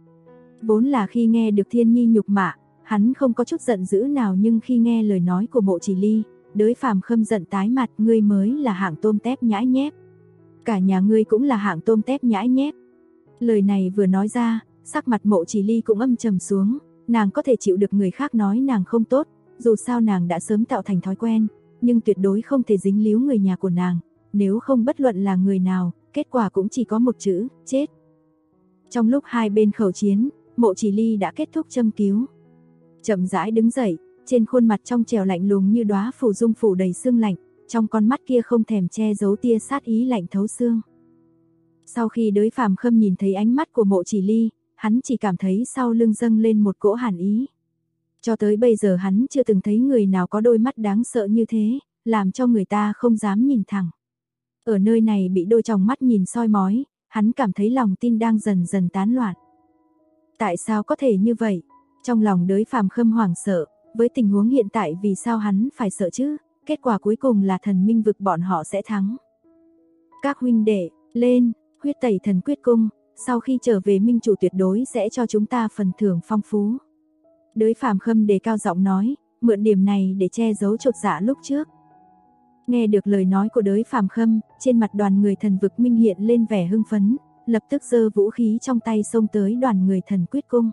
Vốn là khi nghe được Thiên Nhi nhục mạ, hắn không có chút giận dữ nào, nhưng khi nghe lời nói của Mộ Chỉ Ly, Đới Phàm Khâm giận tái mặt, ngươi mới là hạng tôm tép nhãi nhép. Cả nhà ngươi cũng là hạng tôm tép nhãi nhép. Lời này vừa nói ra, sắc mặt Mộ Chỉ Ly cũng âm trầm xuống, nàng có thể chịu được người khác nói nàng không tốt, dù sao nàng đã sớm tạo thành thói quen, nhưng tuyệt đối không thể dính líu người nhà của nàng, nếu không bất luận là người nào, kết quả cũng chỉ có một chữ, chết. Trong lúc hai bên khẩu chiến, Mộ Chỉ Ly đã kết thúc châm cứu. Chậm rãi đứng dậy, trên khuôn mặt trong trẻo lạnh lùng như đóa phù dung phủ đầy sương lạnh, trong con mắt kia không thèm che giấu tia sát ý lạnh thấu xương. Sau khi Đới Phàm Khâm nhìn thấy ánh mắt của Mộ Chỉ Ly, hắn chỉ cảm thấy sau lưng dâng lên một cỗ hàn ý. Cho tới bây giờ hắn chưa từng thấy người nào có đôi mắt đáng sợ như thế, làm cho người ta không dám nhìn thẳng. Ở nơi này bị đôi tròng mắt nhìn soi mói, hắn cảm thấy lòng tin đang dần dần tán loạn. Tại sao có thể như vậy? Trong lòng Đới Phàm Khâm hoảng sợ, với tình huống hiện tại vì sao hắn phải sợ chứ? Kết quả cuối cùng là Thần Minh vực bọn họ sẽ thắng. Các huynh đệ, lên, huyết tẩy thần quyết cung, sau khi trở về Minh chủ tuyệt đối sẽ cho chúng ta phần thưởng phong phú. Đới Phàm Khâm đề cao giọng nói, mượn điểm này để che giấu chột dạ lúc trước. Nghe được lời nói của Đới Phàm Khâm, trên mặt đoàn người Thần Vực Minh hiện lên vẻ hưng phấn, lập tức giơ vũ khí trong tay xông tới đoàn người Thần Quyết Cung.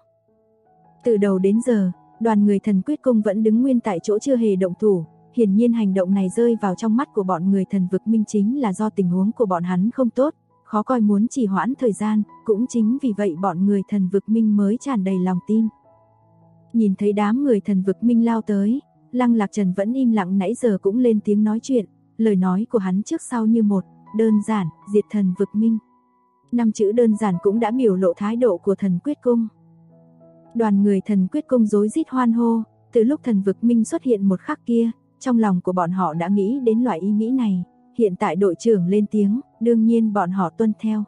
Từ đầu đến giờ, đoàn người Thần Quyết Cung vẫn đứng nguyên tại chỗ chưa hề động thủ, hiển nhiên hành động này rơi vào trong mắt của bọn người Thần Vực Minh chính là do tình huống của bọn hắn không tốt, khó coi muốn trì hoãn thời gian, cũng chính vì vậy bọn người Thần Vực Minh mới tràn đầy lòng tin. Nhìn thấy đám người Thần Vực Minh lao tới, Lăng Lạc Trần vẫn im lặng nãy giờ cũng lên tiếng nói chuyện, lời nói của hắn trước sau như một, đơn giản, diệt Thần Vực Minh. 5 chữ đơn giản cũng đã biểu lộ thái độ của Thần Quyết Cung. Đoàn người Thần Quyết Cung rối rít hoan hô, từ lúc Thần Vực Minh xuất hiện một khắc kia, trong lòng của bọn họ đã nghĩ đến loại ý nghĩ này, hiện tại đội trưởng lên tiếng, đương nhiên bọn họ tuân theo.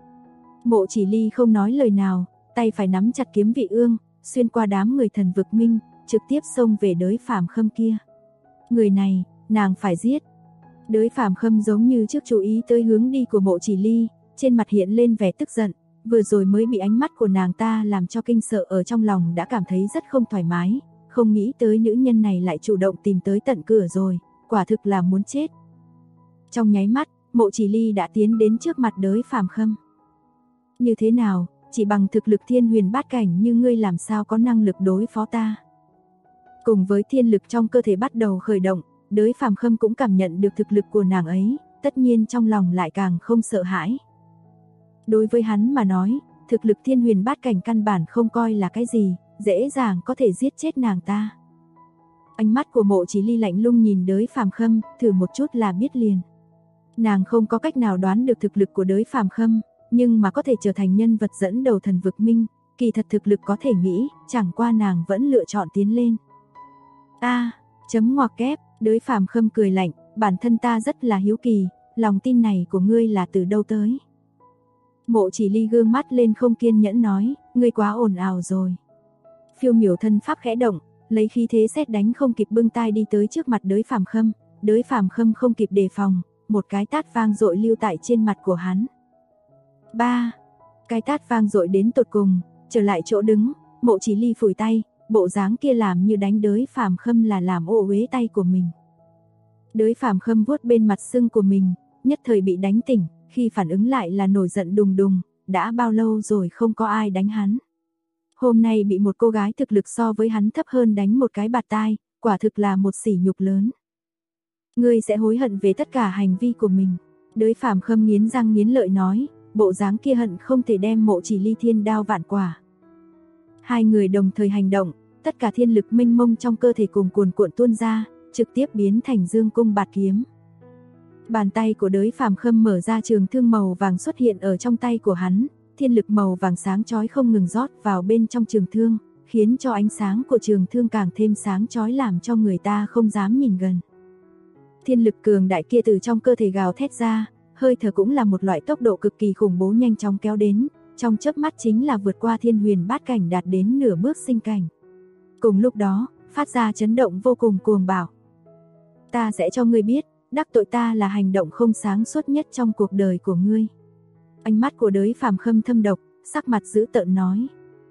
Mộ Chỉ Ly không nói lời nào, tay phải nắm chặt kiếm vị ương, xuyên qua đám người Thần Vực Minh, trực tiếp xông về Đới Phàm Khâm kia. Người này, nàng phải giết. Đới Phàm Khâm giống như trước chú ý tới hướng đi của Mộ Chỉ Ly, trên mặt hiện lên vẻ tức giận, vừa rồi mới bị ánh mắt của nàng ta làm cho kinh sợ, ở trong lòng đã cảm thấy rất không thoải mái, không nghĩ tới nữ nhân này lại chủ động tìm tới tận cửa rồi, quả thực là muốn chết. Trong nháy mắt, Mộ Chỉ Ly đã tiến đến trước mặt Đới Phàm Khâm. Như thế nào, chỉ bằng thực lực thiên huyền bát cảnh như ngươi làm sao có năng lực đối phó ta? Cùng với thiên lực trong cơ thể bắt đầu khởi động, Đới Phàm Khâm cũng cảm nhận được thực lực của nàng ấy, tất nhiên trong lòng lại càng không sợ hãi. Đối với hắn mà nói, thực lực thiên huyền bát cảnh căn bản không coi là cái gì, dễ dàng có thể giết chết nàng ta. Ánh mắt của Mộ Chỉ Ly lạnh lùng nhìn Đới Phàm Khâm, thử một chút là biết liền. Nàng không có cách nào đoán được thực lực của Đới Phàm Khâm, nhưng mà có thể trở thành nhân vật dẫn đầu Thần Vực Minh, kỳ thật thực lực có thể nghĩ, chẳng qua nàng vẫn lựa chọn tiến lên. Chấm ngoặc kép, Đới Phàm Khâm cười lạnh, bản thân ta rất là hiếu kỳ, lòng tin này của ngươi là từ đâu tới? Mộ Chỉ Ly gương mắt lên không kiên nhẫn nói, ngươi quá ồn ào rồi. Phiêu miểu thân pháp khẽ động, lấy khí thế sét đánh không kịp bưng tai đi tới trước mặt Đới Phàm Khâm, Đới Phàm Khâm không kịp đề phòng, một cái tát vang dội lưu tại trên mặt của hắn. Cái tát vang dội đến tột cùng, trở lại chỗ đứng, Mộ Chỉ Ly phủi tay, bộ dáng kia làm như đánh Đới Phàm Khâm là làm ô uế tay của mình. Đới Phàm Khâm vuốt bên mặt sưng của mình, nhất thời bị đánh tỉnh, khi phản ứng lại là nổi giận đùng đùng, đã bao lâu rồi không có ai đánh hắn. Hôm nay bị một cô gái thực lực so với hắn thấp hơn đánh một cái bạt tai, quả thực là một sỉ nhục lớn. Ngươi sẽ hối hận về tất cả hành vi của mình. Đới Phàm Khâm nghiến răng nghiến lợi nói, bộ dáng kia hận không thể đem Mộ Chỉ Ly thiên đao vạn quả. Hai người đồng thời hành động, tất cả thiên lực mênh mông trong cơ thể cùng cuồn cuộn tuôn ra, trực tiếp biến thành dương cung bạt kiếm. Bàn tay của Đới Phàm Khâm mở ra, trường thương màu vàng xuất hiện ở trong tay của hắn, thiên lực màu vàng sáng chói không ngừng rót vào bên trong trường thương, khiến cho ánh sáng của trường thương càng thêm sáng chói, làm cho người ta không dám nhìn gần. Thiên lực cường đại kia từ trong cơ thể gào thét ra, hơi thở cũng là một loại tốc độ cực kỳ khủng bố, nhanh chóng kéo đến, trong chớp mắt chính là vượt qua thiên huyền bát cảnh, đạt đến nửa bước sinh cảnh. Cùng lúc đó, phát ra chấn động vô cùng cuồng bạo. Ta sẽ cho ngươi biết, đắc tội ta là hành động không sáng suốt nhất trong cuộc đời của ngươi. Ánh mắt của Đới Phàm Khâm thâm độc, sắc mặt dữ tợn nói.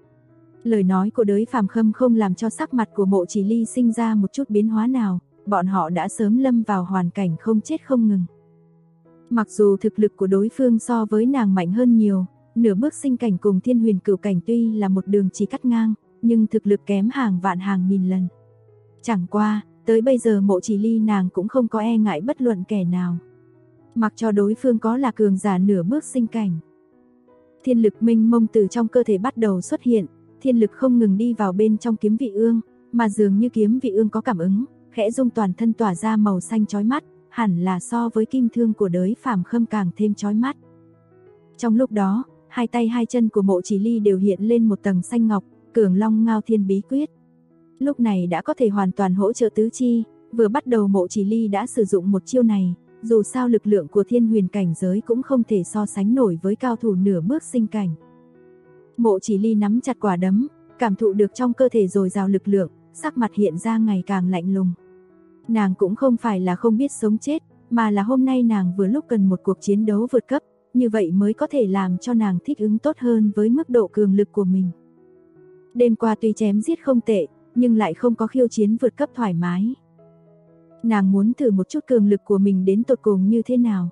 Lời nói của Đới Phàm Khâm không làm cho sắc mặt của Mộ Chỉ Ly sinh ra một chút biến hóa nào, bọn họ đã sớm lâm vào hoàn cảnh không chết không ngừng. Mặc dù thực lực của đối phương so với nàng mạnh hơn nhiều, nửa bước sinh cảnh cùng thiên huyền cửu cảnh tuy là một đường chỉ cắt ngang, nhưng thực lực kém hàng vạn hàng nghìn lần. Chẳng qua, tới bây giờ Mộ Chỉ Ly nàng cũng không có e ngại bất luận kẻ nào. Mặc cho đối phương có là cường giả nửa bước sinh cảnh. Thiên lực mênh mông từ trong cơ thể bắt đầu xuất hiện, thiên lực không ngừng đi vào bên trong kiếm vị ương, mà dường như kiếm vị ương có cảm ứng, khẽ rung, toàn thân tỏa ra màu xanh chói mắt, hẳn là so với kim thương của Đới Phàm Khâm càng thêm chói mắt. Trong lúc đó, hai tay hai chân của Mộ Chỉ Ly đều hiện lên một tầng xanh ngọc, Cường Long Ngao Thiên Bí Quyết. Lúc này đã có thể hoàn toàn hỗ trợ tứ chi, vừa bắt đầu Mộ Chỉ Ly đã sử dụng một chiêu này, dù sao lực lượng của thiên huyền cảnh giới cũng không thể so sánh nổi với cao thủ nửa bước sinh cảnh. Mộ Chỉ Ly nắm chặt quả đấm, cảm thụ được trong cơ thể dồi dào lực lượng, sắc mặt hiện ra ngày càng lạnh lùng. Nàng cũng không phải là không biết sống chết, mà là hôm nay nàng vừa lúc cần một cuộc chiến đấu vượt cấp, như vậy mới có thể làm cho nàng thích ứng tốt hơn với mức độ cường lực của mình. Đêm qua tuy chém giết không tệ, nhưng lại không có khiêu chiến vượt cấp thoải mái. Nàng muốn thử một chút cường lực của mình đến tột cùng như thế nào.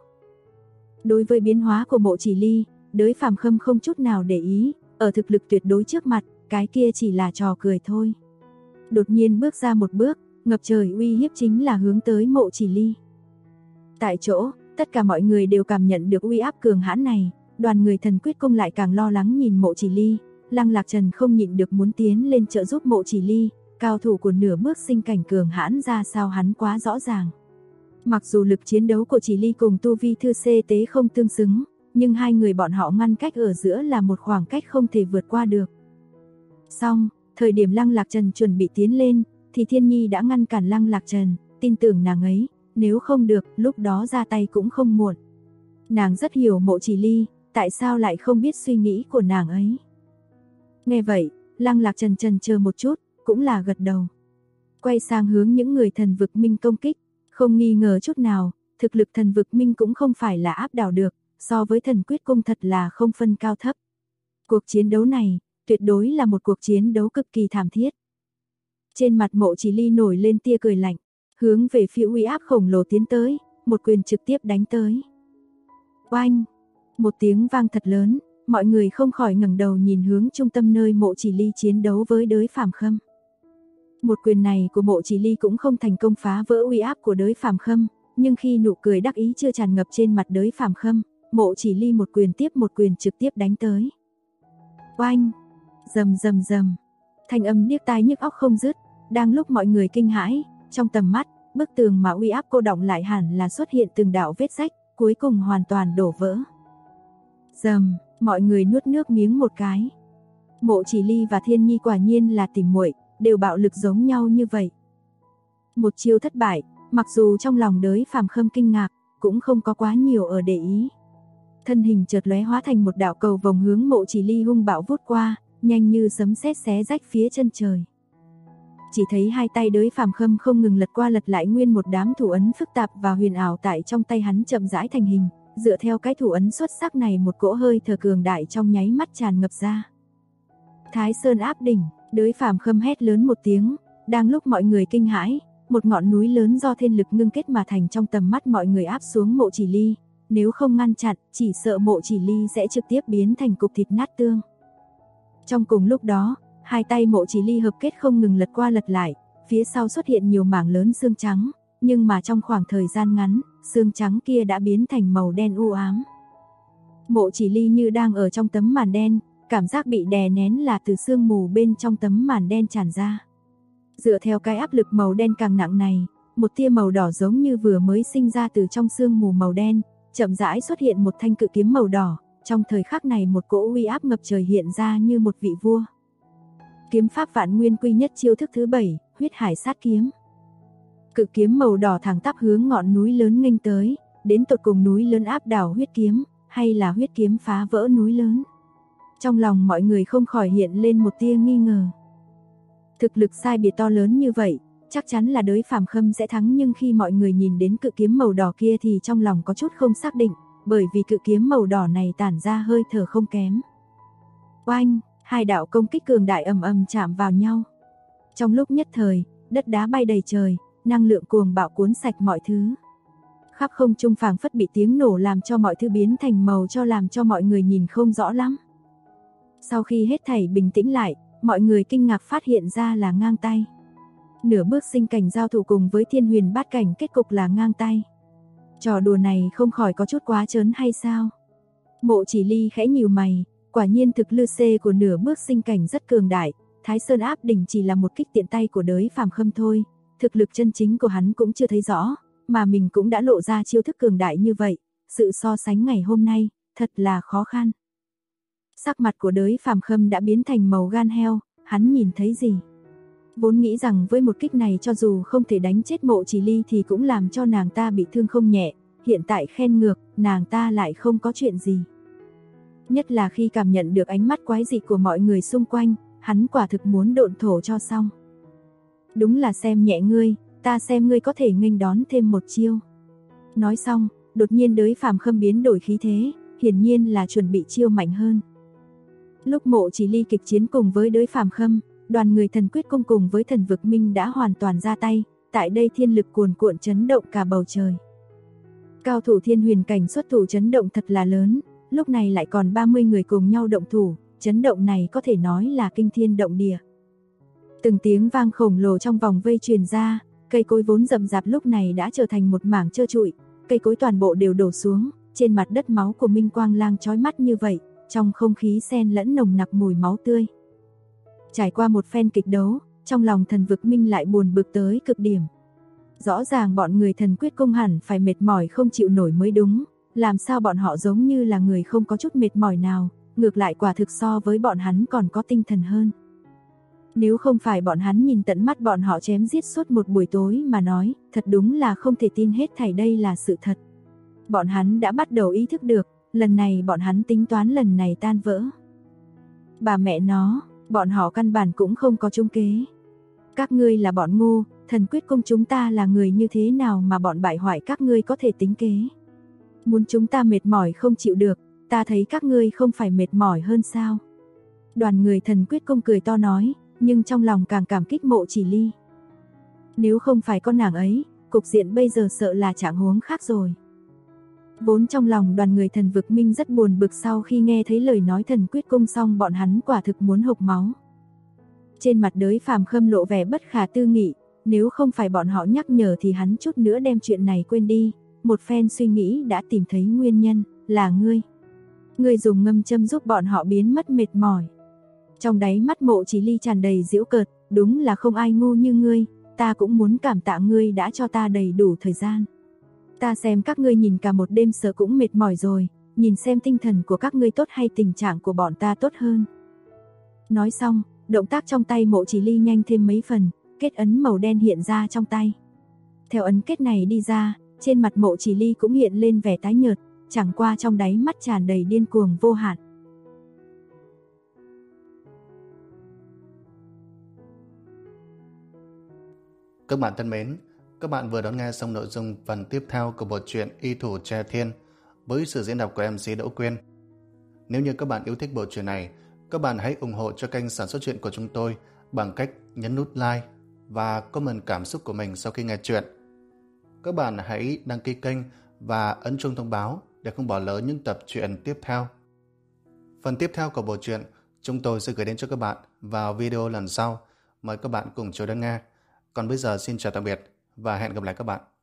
Đối với biến hóa của Mộ Chỉ Ly, Đới Phàm Khâm không chút nào để ý, ở thực lực tuyệt đối trước mặt, cái kia chỉ là trò cười thôi. Đột nhiên bước ra một bước, ngập trời uy hiếp chính là hướng tới Mộ Chỉ Ly. Tại chỗ, tất cả mọi người đều cảm nhận được uy áp cường hãn này, đoàn người Thần Quyết Cung lại càng lo lắng nhìn Mộ Chỉ Ly, Lăng Lạc Trần không nhịn được muốn tiến lên trợ giúp Mộ Chỉ Ly, cao thủ của nửa bước sinh cảnh cường hãn ra sao hắn quá rõ ràng. Mặc dù lực chiến đấu của Chỉ Ly cùng tu vi thư xê tế không tương xứng, nhưng hai người bọn họ ngăn cách ở giữa là một khoảng cách không thể vượt qua được. Xong, thời điểm Lăng Lạc Trần chuẩn bị tiến lên, thì Thiên Nhi đã ngăn cản Lăng Lạc Trần, tin tưởng nàng ấy, nếu không được, lúc đó ra tay cũng không muộn. Nàng rất hiểu Mộ Chỉ Ly, tại sao lại không biết suy nghĩ của nàng ấy. Nghe vậy, Lăng Lạc Trần chần chờ một chút, cũng là gật đầu. Quay sang hướng những người Thần Vực Minh công kích, không nghi ngờ chút nào, thực lực Thần Vực Minh cũng không phải là áp đảo được, so với Thần Quyết Cung thật là không phân cao thấp. Cuộc chiến đấu này, tuyệt đối là một cuộc chiến đấu cực kỳ thảm thiết. Trên mặt Mộ Chỉ Ly nổi lên tia cười lạnh, hướng về phía uy áp khổng lồ tiến tới, một quyền trực tiếp đánh tới. Oanh! Một tiếng vang thật lớn, mọi người không khỏi ngẩng đầu nhìn hướng trung tâm nơi Mộ Chỉ Ly chiến đấu với Đới Phàm Khâm. Một quyền này của Mộ Chỉ Ly cũng không thành công phá vỡ uy áp của Đới Phàm Khâm, nhưng khi nụ cười đắc ý chưa tràn ngập trên mặt Đới Phàm Khâm, Mộ Chỉ Ly một quyền tiếp một quyền trực tiếp đánh tới. Oanh! Rầm rầm rầm. Thanh âm điếc tai nhức óc không dứt, đang lúc mọi người kinh hãi, trong tầm mắt, bức tường mà uy áp cô đọng lại hẳn là xuất hiện từng đạo vết rách, cuối cùng hoàn toàn đổ vỡ. Rầm, mọi người nuốt nước miếng một cái. Mộ Chỉ Ly và Thiên Nhi quả nhiên là tỉ muội, đều bạo lực giống nhau như vậy. Một chiêu thất bại, mặc dù trong lòng Đới Phàm Khâm kinh ngạc, cũng không có quá nhiều ở để ý. Thân hình chợt lóe hóa thành một đạo cầu vồng hướng Mộ Chỉ Ly hung bạo vút qua, nhanh như sấm sét xé rách phía chân trời. Chỉ thấy hai tay Đới Phàm Khâm không ngừng lật qua lật lại, nguyên một đám thủ ấn phức tạp và huyền ảo tại trong tay hắn chậm rãi thành hình, dựa theo cái thủ ấn xuất sắc này, một cỗ hơi thở cường đại trong nháy mắt tràn ngập ra. Thái Sơn áp đỉnh, Đới Phàm Khâm hét lớn một tiếng, đang lúc mọi người kinh hãi, một ngọn núi lớn do thiên lực ngưng kết mà thành trong tầm mắt mọi người áp xuống Mộ Chỉ Ly, nếu không ngăn chặn, chỉ sợ Mộ Chỉ Ly sẽ trực tiếp biến thành cục thịt nát tương. Trong cùng lúc đó, hai tay Mộ Chỉ Ly hợp kết không ngừng lật qua lật lại, phía sau xuất hiện nhiều mảng lớn xương trắng, nhưng mà trong khoảng thời gian ngắn, xương trắng kia đã biến thành màu đen u ám. Mộ Chỉ Ly như đang ở trong tấm màn đen, cảm giác bị đè nén là từ sương mù bên trong tấm màn đen tràn ra. Dựa theo cái áp lực màu đen càng nặng này, một tia màu đỏ giống như vừa mới sinh ra từ trong sương mù màu đen, chậm rãi xuất hiện một thanh cự kiếm màu đỏ, trong thời khắc này một cỗ uy áp ngập trời hiện ra như một vị vua. Kiếm pháp Vạn Nguyên Quy Nhất chiêu thức thứ 7, Huyết Hải Sát Kiếm. Cự kiếm màu đỏ thẳng tắp hướng ngọn núi lớn nghênh tới, đến tột cùng núi lớn áp đảo huyết kiếm, hay là huyết kiếm phá vỡ núi lớn. Trong lòng mọi người không khỏi hiện lên một tia nghi ngờ. Thực lực sai biệt to lớn như vậy, chắc chắn là Đới Phàm Khâm sẽ thắng, nhưng khi mọi người nhìn đến cự kiếm màu đỏ kia thì trong lòng có chút không xác định, bởi vì cự kiếm màu đỏ này tản ra hơi thở không kém. Oanh, hai đạo công kích cường đại ầm ầm chạm vào nhau. Trong lúc nhất thời, đất đá bay đầy trời, năng lượng cuồng bạo cuốn sạch mọi thứ. Khắp không trung phảng phất bị tiếng nổ làm cho mọi thứ biến thành màu cho, làm cho mọi người nhìn không rõ lắm. Sau khi hết thảy bình tĩnh lại, mọi người kinh ngạc phát hiện ra là ngang tay. Nửa bước sinh cảnh giao thủ cùng với thiên huyền bát cảnh, kết cục là ngang tay. Trò đùa này không khỏi có chút quá trớn hay sao? Mộ Chỉ Ly khẽ nhíu mày, quả nhiên thực lực của nửa bước sinh cảnh rất cường đại, Thái Sơn áp đỉnh chỉ là một kích tiện tay của Đới Phàm Khâm thôi, thực lực chân chính của hắn cũng chưa thấy rõ, mà mình cũng đã lộ ra chiêu thức cường đại như vậy, sự so sánh ngày hôm nay thật là khó khăn. Sắc mặt của Đới Phàm Khâm đã biến thành màu gan heo, hắn nhìn thấy gì? Vốn nghĩ rằng với một kích này cho dù không thể đánh chết Mộ Chỉ Ly thì cũng làm cho nàng ta bị thương không nhẹ, hiện tại khen ngược, nàng ta lại không có chuyện gì. Nhất là khi cảm nhận được ánh mắt quái dị của mọi người xung quanh, hắn quả thực muốn độn thổ cho xong. Đúng là xem nhẹ ngươi, ta xem ngươi có thể nghênh đón thêm một chiêu. Nói xong, đột nhiên Đới Phàm Khâm biến đổi khí thế, hiển nhiên là chuẩn bị chiêu mạnh hơn. Lúc Mộ Chỉ Ly kịch chiến cùng với Đới Phàm Khâm, đoàn người Thần Quyết Cung cùng với Thần Vực Minh đã hoàn toàn ra tay, tại đây thiên lực cuồn cuộn chấn động cả bầu trời. Cao thủ thiên huyền cảnh xuất thủ chấn động thật là lớn, lúc này lại còn 30 người cùng nhau động thủ, chấn động này có thể nói là kinh thiên động địa. Từng tiếng vang khổng lồ trong vòng vây truyền ra, cây cối vốn rậm rạp lúc này đã trở thành một mảng trơ trụi, cây cối toàn bộ đều đổ xuống, trên mặt đất máu của Minh Quang Lang chói mắt như vậy, trong không khí xen lẫn nồng nặc mùi máu tươi. Trải qua một phen kịch đấu, trong lòng Thần Vực Minh lại buồn bực tới cực điểm. Rõ ràng bọn người Thần Quyết Cung hẳn phải mệt mỏi không chịu nổi mới đúng, làm sao bọn họ giống như là người không có chút mệt mỏi nào, ngược lại quả thực so với bọn hắn còn có tinh thần hơn. Nếu không phải bọn hắn nhìn tận mắt bọn họ chém giết suốt một buổi tối mà nói, thật đúng là không thể tin hết thảy đây là sự thật. Bọn hắn đã bắt đầu ý thức được, lần này bọn hắn tính toán lần này tan vỡ. Bà mẹ nó, bọn họ căn bản cũng không có trúng kế. Các ngươi là bọn ngu, Thần Quyết Cung chúng ta là người như thế nào mà bọn bại hoại các ngươi có thể tính kế. Muốn chúng ta mệt mỏi không chịu được, ta thấy các ngươi không phải mệt mỏi hơn sao. Đoàn người Thần Quyết Cung cười to nói, nhưng trong lòng càng cảm kích Mộ Chỉ Ly. Nếu không phải con nàng ấy, cục diện bây giờ sợ là trạng huống khác rồi. Vốn trong lòng đoàn người Thần Vực Minh rất buồn bực sau khi nghe thấy lời nói Thần Quyết Cung xong bọn hắn quả thực muốn hộc máu. Trên mặt Đới Phàm Khâm lộ vẻ bất khả tư nghị, nếu không phải bọn họ nhắc nhở thì hắn chút nữa đem chuyện này quên đi, một phen suy nghĩ đã tìm thấy nguyên nhân, là ngươi. Ngươi dùng ngâm châm giúp bọn họ biến mất mệt mỏi. Trong đáy mắt Mộ Chỉ Ly tràn đầy giễu cợt, đúng là không ai ngu như ngươi, ta cũng muốn cảm tạ ngươi đã cho ta đầy đủ thời gian. Ta xem các ngươi nhìn cả một đêm sợ cũng mệt mỏi rồi, nhìn xem tinh thần của các ngươi tốt hay tình trạng của bọn ta tốt hơn. Nói xong, động tác trong tay Mộ Chỉ Ly nhanh thêm mấy phần, kết ấn màu đen hiện ra trong tay. Theo ấn kết này đi ra, trên mặt Mộ Chỉ Ly cũng hiện lên vẻ tái nhợt, chẳng qua trong đáy mắt tràn đầy điên cuồng vô hạn. Các bạn thân mến, các bạn vừa đón nghe xong nội dung phần tiếp theo của bộ truyện Y Thủ Tre Thiên với sự diễn đọc của MC Đỗ Quyên. Nếu như các bạn yêu thích bộ truyện này, các bạn hãy ủng hộ cho kênh sản xuất truyện của chúng tôi bằng cách nhấn nút like và comment cảm xúc của mình sau khi nghe truyện. Các bạn hãy đăng ký kênh và ấn chuông thông báo để không bỏ lỡ những tập truyện tiếp theo. Phần tiếp theo của bộ truyện chúng tôi sẽ gửi đến cho các bạn vào video lần sau. Mời các bạn cùng chờ đón nghe. Còn bây giờ xin chào tạm biệt và hẹn gặp lại các bạn.